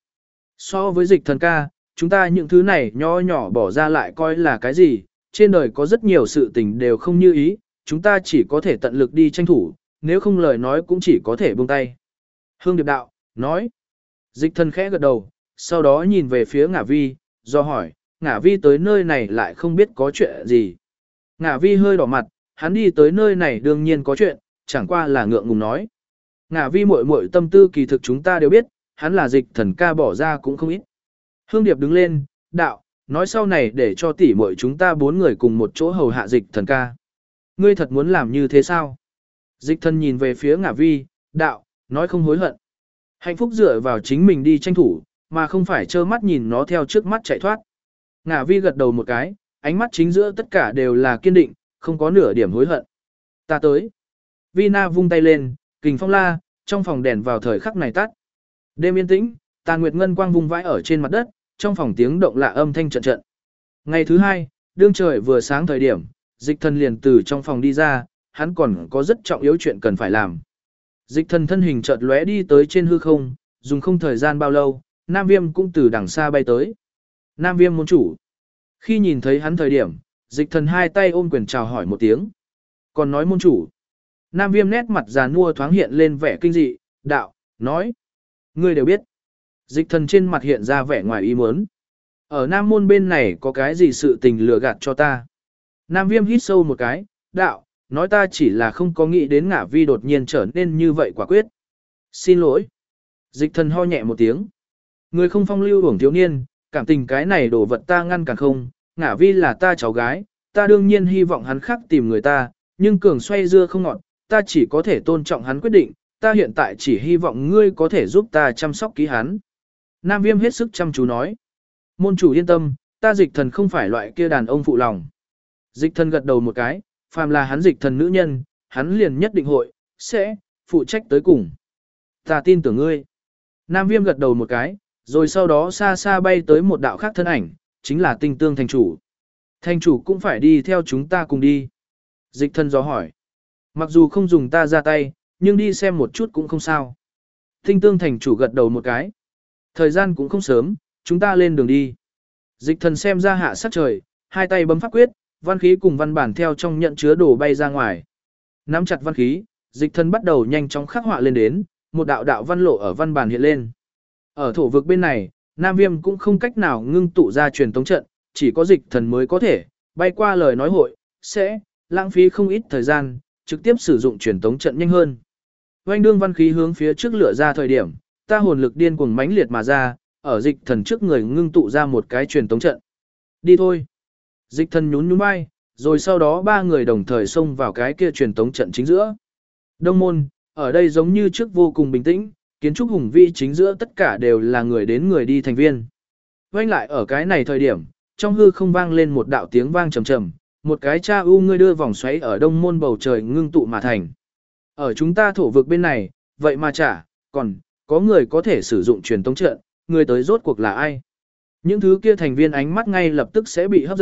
So với Dịch Thần ca, chúng ta những thứ này nho nhỏ bỏ ra lại coi là cái gì, trên đời có rất nhiều sự tình đều không như ý, chúng ta chỉ có thể tận lực đi tranh thủ, nếu không lời nói cũng chỉ có thể buông tay. Hương Điệp đạo, nói. Dịch Thần khẽ gật đầu, sau đó nhìn về phía Ngả Vi, do hỏi, Ngả Vi tới nơi này lại không biết có chuyện gì. Ngả Vi hơi đỏ mặt, hắn đi tới nơi này đương nhiên có chuyện, chẳng qua là ngượng ngùng nói. Ngả Vi muội muội tâm tư kỳ thực chúng ta đều biết, hắn là Dịch Thần ca bỏ ra cũng không ít. Hương Điệp đứng lên, đạo, nói sau này để cho tỷ muội chúng ta 4 người cùng một chỗ hầu hạ Dịch Thần ca. Ngươi thật muốn làm như thế sao? Dịch Thần nhìn về phía Ngả Vi, đạo, nói không hối hận. Hạnh phúc dựa vào chính mình đi tranh thủ, mà không phải trơ mắt nhìn nó theo trước mắt chạy thoát. Ngả Vi gật đầu một cái, ánh mắt chính giữa tất cả đều là kiên định, không có nửa điểm hối hận. Ta tới. Vina vung tay lên, kình phong la, trong phòng đèn vào thời khắc này tắt. Đêm yên tĩnh, tàn nguyệt ngân quang vung vãi ở trên mặt đất, trong phòng tiếng động lạ âm thanh trận trận. Ngày thứ hai, đương trời vừa sáng thời điểm, Dịch Thần liền từ trong phòng đi ra, hắn còn có rất trọng yếu chuyện cần phải làm. Dịch Thần thân hình chợt lóe đi tới trên hư không, dùng không thời gian bao lâu, Nam Viêm cũng từ đằng xa bay tới. Nam Viêm môn chủ. Khi nhìn thấy hắn thời điểm, Dịch Thần hai tay ôm quyền chào hỏi một tiếng. Còn nói môn chủ. Nam Viêm nét mặt già nua thoáng hiện lên vẻ kinh dị, đạo, nói. Ngươi đều biết. Dịch Thần trên mặt hiện ra vẻ ngoài ý muốn. Ở Nam môn bên này có cái gì sự tình lừa gạt cho ta. Nam Viêm hít sâu một cái, đạo, nói ta chỉ là không có nghĩ đến Ngả Vi đột nhiên trở nên như vậy quả quyết. Xin lỗi. Dịch Thần ho nhẹ một tiếng. Người không phong lưu hưởng thiếu niên, cảm tình cái này đổ vật ta ngăn cản không, Ngả Vi là ta cháu gái, ta đương nhiên hy vọng hắn khác tìm người ta, nhưng cường xoay dưa không ngọt, ta chỉ có thể tôn trọng hắn quyết định, ta hiện tại chỉ hy vọng ngươi có thể giúp ta chăm sóc kỹ hắn. Nam Viêm hết sức chăm chú nói. Môn chủ yên tâm, ta Dịch Thần không phải loại kia đàn ông phụ lòng. Dịch Thần gật đầu một cái, phàm là hắn Dịch Thần nữ nhân, hắn liền nhất định hội, sẽ, phụ trách tới cùng. Ta tin tưởng ngươi. Nam Viêm gật đầu một cái, rồi sau đó xa xa bay tới một đạo khác thân ảnh, chính là Tinh Tương thành chủ. Thành chủ cũng phải đi theo chúng ta cùng đi. Dịch Thần dò hỏi. Mặc dù không dùng ta ra tay, nhưng đi xem một chút cũng không sao. Tinh Tương thành chủ gật đầu một cái. Thời gian cũng không sớm, chúng ta lên đường đi. Dịch Thần xem ra hạ sắc trời, hai tay bấm pháp quyết, văn khí cùng văn bản theo trong nhận chứa đồ bay ra ngoài. Nắm chặt văn khí, Dịch Thần bắt đầu nhanh chóng khắc họa lên đến, một đạo đạo văn lộ ở văn bản hiện lên. Ở thổ vực bên này, Nam Viêm cũng không cách nào ngưng tụ ra truyền tống trận, chỉ có Dịch Thần mới có thể bay qua lời nói hội, sẽ lãng phí không ít thời gian, trực tiếp sử dụng truyền tống trận nhanh hơn. Oanh đương văn khí hướng phía trước lửa ra thời điểm, ta hồn lực điên cuồng mãnh liệt mà ra, ở Dịch Thần trước người ngưng tụ ra một cái truyền tống trận. Đi thôi. Dịch Thần nhún nhún vai, rồi sau đó ba người đồng thời xông vào cái kia truyền tống trận chính giữa. Đông môn, ở đây giống như trước vô cùng bình tĩnh, kiến trúc hùng vĩ chính giữa tất cả đều là người đến người đi thành viên. Vang lại ở cái này thời điểm, trong hư không vang lên một đạo tiếng vang trầm trầm, một cái cha u ngươi đưa vòng xoáy ở đông môn bầu trời ngưng tụ mà thành. Ở chúng ta thổ vực bên này, vậy mà chả, còn có người có thể sử dụng truyền tống trận, người tới rốt cuộc là ai? Những thứ kia thành viên ánh mắt ngay lập tức sẽ bị hấp dẫn,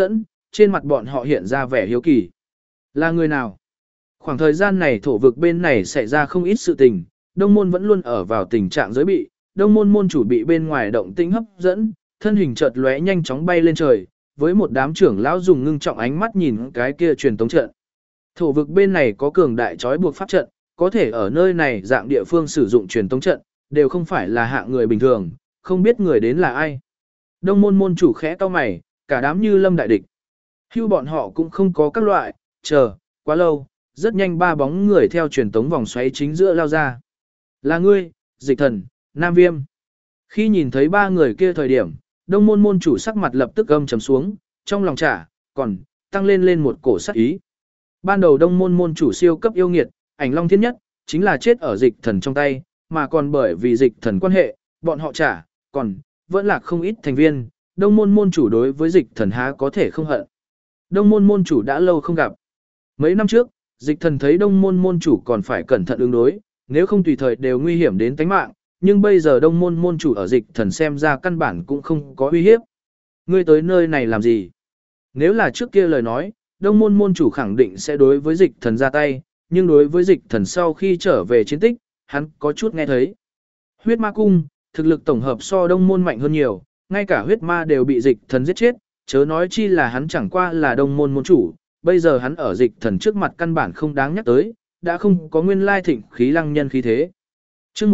trên mặt bọn họ hiện ra vẻ hiếu kỳ. Là người nào? Khoảng thời gian này thổ vực bên này xảy ra không ít sự tình, đông môn vẫn luôn ở vào tình trạng giới bị, đông môn môn chủ bị bên ngoài động tĩnh hấp dẫn, thân hình chợt lóe nhanh chóng bay lên trời, với một đám trưởng lão dùng ngưng trọng ánh mắt nhìn cái kia truyền tống trận. Thổ vực bên này có cường đại trói buộc pháp trận, có thể ở nơi này dạng địa phương sử dụng truyền tống trận, đều không phải là hạng người bình thường, không biết người đến là ai. Đông môn môn chủ khẽ cau mày, cả đám như lâm đại địch. Hưu bọn họ cũng không có các loại, chờ, quá lâu, rất nhanh ba bóng người theo truyền tống vòng xoáy chính giữa lao ra. Là ngươi, Dịch Thần, Nam Viêm. Khi nhìn thấy ba người kia thời điểm, đông môn môn chủ sắc mặt lập tức âm trầm xuống, trong lòng trả, còn, tăng lên một cổ sắc ý. Ban đầu đông môn môn chủ siêu cấp yêu nghiệt, ảnh long thiên nhất, chính là chết ở Dịch Thần trong tay, mà còn bởi vì Dịch Thần quan hệ, bọn họ trả, còn, vẫn là không ít thành viên, đông môn môn chủ đối với Dịch Thần há có thể không hận. Đông môn môn chủ đã lâu không gặp. Mấy năm trước, Dịch Thần thấy đông môn môn chủ còn phải cẩn thận ứng đối, nếu không tùy thời đều nguy hiểm đến tính mạng, nhưng bây giờ đông môn môn chủ ở Dịch Thần xem ra căn bản cũng không có uy hiếp. Ngươi tới nơi này làm gì? Nếu là trước kia lời nói, đông môn môn chủ khẳng định sẽ đối với Dịch Thần ra tay, nhưng đối với Dịch Thần sau khi trở về chiến tích, hắn có chút nghe thấy. Huyết ma cung, thực lực tổng hợp so đông môn mạnh hơn nhiều, ngay cả huyết ma đều bị Dịch Thần giết chết, chớ nói chi là hắn chẳng qua là đông môn môn chủ, bây giờ hắn ở Dịch Thần trước mặt căn bản không đáng nhắc tới, đã không có nguyên lai thịnh khí lăng nhân khí thế. Chương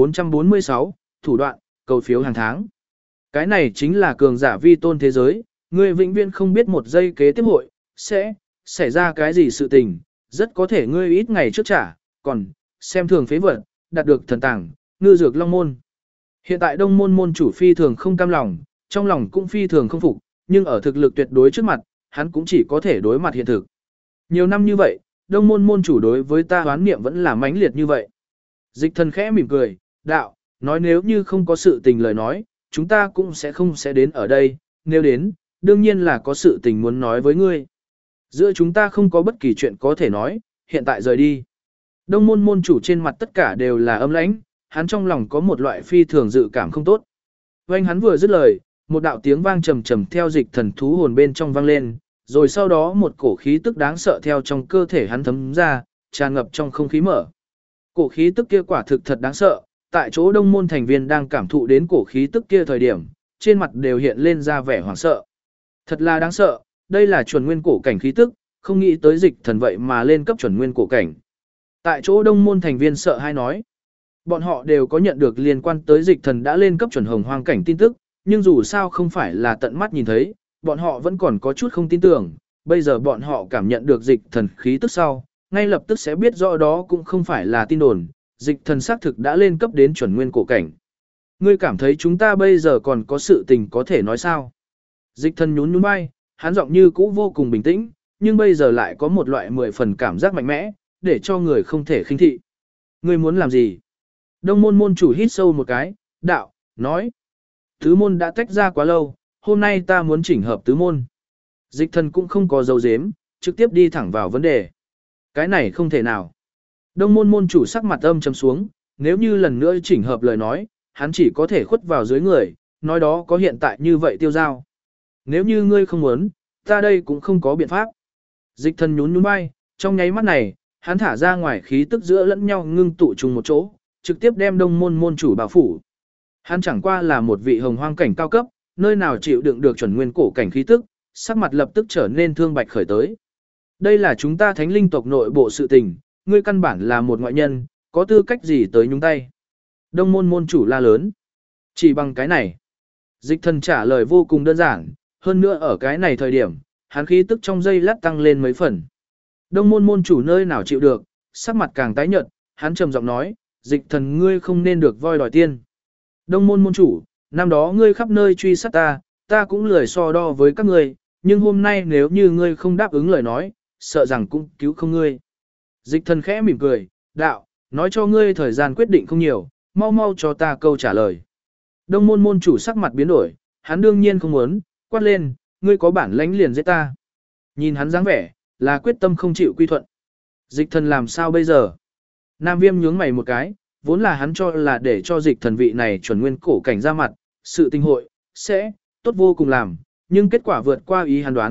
1446, thủ đoạn, cầu phiếu hàng tháng. Cái này chính là cường giả vi tôn thế giới, ngươi vĩnh viễn không biết một giây kế tiếp hội sẽ xảy ra cái gì sự tình, rất có thể ngươi ít ngày trước trả, còn xem thường phế vật, đạt được thần tàng, ngư dược long môn. Hiện tại đông môn môn chủ phi thường không cam lòng, trong lòng cũng phi thường không phục, nhưng ở thực lực tuyệt đối trước mặt, hắn cũng chỉ có thể đối mặt hiện thực. Nhiều năm như vậy, đông môn môn chủ đối với ta hoán niệm vẫn là mãnh liệt như vậy. Dịch Thần khẽ mỉm cười, đạo, nói nếu như không có sự tình lời nói, chúng ta cũng sẽ đến ở đây, nếu đến, đương nhiên là có sự tình muốn nói với ngươi. Giữa chúng ta không có bất kỳ chuyện có thể nói, hiện tại rời đi. Đông môn môn chủ trên mặt tất cả đều là âm lãnh, hắn trong lòng có một loại phi thường dự cảm không tốt. Vành hắn vừa dứt lời, một đạo tiếng vang trầm trầm theo Dịch Thần thú hồn bên trong vang lên, rồi sau đó một cổ khí tức đáng sợ theo trong cơ thể hắn thấm ra, tràn ngập trong không khí mở. Cổ khí tức kia quả thực thật đáng sợ, tại chỗ đông môn thành viên đang cảm thụ đến cổ khí tức kia thời điểm, trên mặt đều hiện lên ra vẻ hoảng sợ. Thật là đáng sợ, đây là chuẩn nguyên cổ cảnh khí tức, không nghĩ tới Dịch Thần vậy mà lên cấp chuẩn nguyên cổ cảnh. Tại chỗ đông môn thành viên sợ hai nói, bọn họ đều có nhận được liên quan tới Dịch Thần đã lên cấp chuẩn hồng hoang cảnh tin tức, nhưng dù sao không phải là tận mắt nhìn thấy, bọn họ vẫn còn có chút không tin tưởng, bây giờ bọn họ cảm nhận được Dịch Thần khí tức sau, ngay lập tức sẽ biết rõ đó cũng không phải là tin đồn, Dịch Thần xác thực đã lên cấp đến chuẩn nguyên cổ cảnh. Ngươi cảm thấy chúng ta bây giờ còn có sự tình có thể nói sao? Dịch Thần nhún nhún vai, hắn giọng như cũ vô cùng bình tĩnh, nhưng bây giờ lại có một loại 10 phần cảm giác mạnh mẽ, để cho người không thể khinh thị. Ngươi muốn làm gì? Đông môn môn chủ hít sâu một cái, đạo, nói. Tứ môn đã tách ra quá lâu, hôm nay ta muốn chỉnh hợp tứ môn. Dịch Thần cũng không có dấu dếm, trực tiếp đi thẳng vào vấn đề. Cái này không thể nào. Đông môn môn chủ sắc mặt âm trầm xuống, nếu như lần nữa chỉnh hợp lời nói, hắn chỉ có thể khuất vào dưới người, nói đó có hiện tại như vậy tiêu giao. Nếu như ngươi không muốn, ta đây cũng không có biện pháp. Dịch Thần nhún nhún vai, trong nháy mắt này, hắn thả ra ngoài khí tức giữa lẫn nhau ngưng tụ chung một chỗ, trực tiếp đem đông môn môn chủ bao phủ. Hắn chẳng qua là một vị hồng hoang cảnh cao cấp, nơi nào chịu đựng được chuẩn nguyên cổ cảnh khí tức, sắc mặt lập tức trở nên thương bạch khởi tới. Đây là chúng ta thánh linh tộc nội bộ sự tình, ngươi căn bản là một ngoại nhân, có tư cách gì tới nhúng tay. Đông môn môn chủ la lớn. Chỉ bằng cái này. Dịch Thần trả lời vô cùng đơn giản, hơn nữa ở cái này thời điểm, hắn khí tức trong giây lát tăng lên mấy phần. Đông môn môn chủ nơi nào chịu được, sắc mặt càng tái nhợt, hắn trầm giọng nói, Dịch Thần ngươi không nên được voi đòi tiên. Đông môn môn chủ, năm đó ngươi khắp nơi truy sát ta, ta cũng lười so đo với các ngươi, nhưng hôm nay nếu như ngươi không đáp ứng lời nói, sợ rằng cũng cứu không ngươi. Dịch Thần khẽ mỉm cười, đạo, nói cho ngươi thời gian quyết định không nhiều, mau mau cho ta câu trả lời. Đông môn môn chủ sắc mặt biến đổi, hắn đương nhiên không muốn, quát lên, ngươi có bản lãnh liền giết ta. Nhìn hắn dáng vẻ, là quyết tâm không chịu quy thuận. Dịch Thần làm sao bây giờ? Nam Viêm nhướng mày một cái, vốn là hắn cho là để cho Dịch Thần vị này chuẩn nguyên cổ cảnh ra mặt, sự tình hội, sẽ, tốt vô cùng làm, nhưng kết quả vượt qua ý hắn đoán,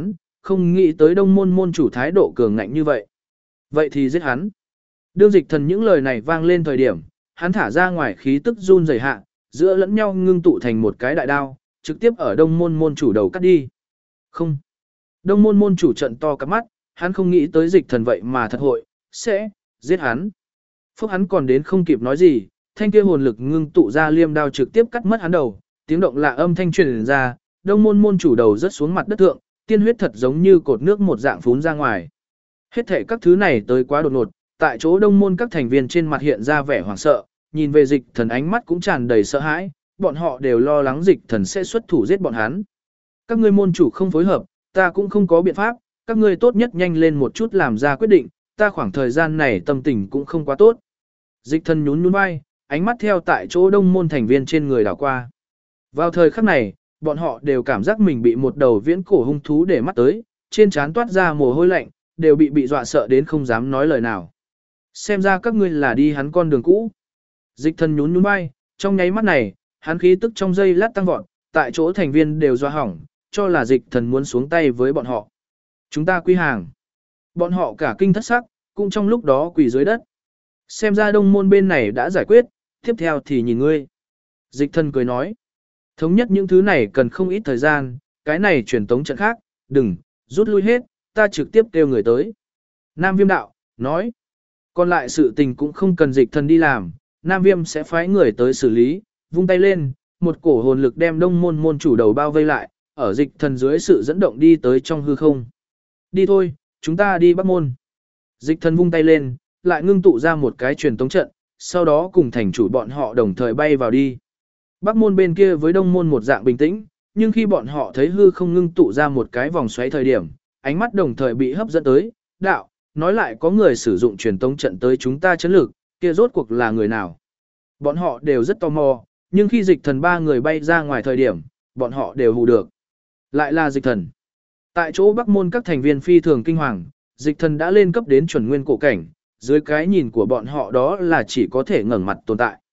không nghĩ tới đông môn môn chủ thái độ cường ngạnh như vậy. Vậy thì giết hắn. Đương dịch thần những lời này vang lên thời điểm, hắn thả ra ngoài khí tức run rẩy hạ, giữa lẫn nhau ngưng tụ thành một cái đại đao, trực tiếp ở đông môn môn chủ đầu cắt đi. Không. Đông môn môn chủ trận to cặp mắt, hắn không nghĩ tới dịch thần vậy mà thật hội, sẽ, giết hắn. Phúc hắn còn đến không kịp nói gì, thanh kia hồn lực ngưng tụ ra liêm đao trực tiếp cắt mất hắn đầu, tiếng động lạ âm thanh truyền ra, đông môn môn chủ đầu rớt xuống mặt đất thượng, tiên huyết thật giống như cột nước một dạng phún ra ngoài. Hết thể các thứ này tới quá đột ngột, tại chỗ đông môn các thành viên trên mặt hiện ra vẻ hoảng sợ, nhìn về dịch thần ánh mắt cũng tràn đầy sợ hãi, bọn họ đều lo lắng dịch thần sẽ xuất thủ giết bọn hắn. Các ngươi môn chủ không phối hợp, ta cũng không có biện pháp, các ngươi tốt nhất nhanh lên một chút làm ra quyết định, ta khoảng thời gian này tâm tình cũng không quá tốt. Dịch thần nhún nhún vai, ánh mắt theo tại chỗ đông môn thành viên trên người đảo qua. Vào thời khắc này, bọn họ đều cảm giác mình bị một đầu viễn cổ hung thú để mắt tới, trên trán toát ra mồ hôi lạnh, đều bị dọa sợ đến không dám nói lời nào. Xem ra các ngươi là đi hắn con đường cũ. Dịch thần nhún nhún vai, trong nháy mắt này, hắn khí tức trong giây lát tăng vọt, tại chỗ thành viên đều dọa hỏng, cho là dịch thần muốn xuống tay với bọn họ. Chúng ta quy hàng. Bọn họ cả kinh thất sắc, cũng trong lúc đó quỳ dưới đất. Xem ra đông môn bên này đã giải quyết, tiếp theo thì nhìn ngươi. Dịch thần cười nói. Thống nhất những thứ này cần không ít thời gian, cái này truyền tống trận khác, đừng, rút lui hết, ta trực tiếp kêu người tới. Nam Viêm đạo, nói. Còn lại sự tình cũng không cần dịch thần đi làm, Nam Viêm sẽ phái người tới xử lý, vung tay lên, một cổ hồn lực đem đông môn môn chủ đầu bao vây lại, ở dịch thần dưới sự dẫn động đi tới trong hư không. Đi thôi, chúng ta đi Bắc môn. Dịch thần vung tay lên, lại ngưng tụ ra một cái truyền tống trận, sau đó cùng thành chủ bọn họ đồng thời bay vào đi. Bắc môn bên kia với đông môn một dạng bình tĩnh, nhưng khi bọn họ thấy hư không ngưng tụ ra một cái vòng xoáy thời điểm, ánh mắt đồng thời bị hấp dẫn tới, đạo, nói lại có người sử dụng truyền tống trận tới chúng ta chấn lực, kia rốt cuộc là người nào. Bọn họ đều rất tò mò, nhưng khi dịch thần ba người bay ra ngoài thời điểm, bọn họ đều hù được. Lại là dịch thần. Tại chỗ Bắc môn các thành viên phi thường kinh hoàng, dịch thần đã lên cấp đến chuẩn nguyên cổ cảnh, dưới cái nhìn của bọn họ đó là chỉ có thể ngẩng mặt tồn tại.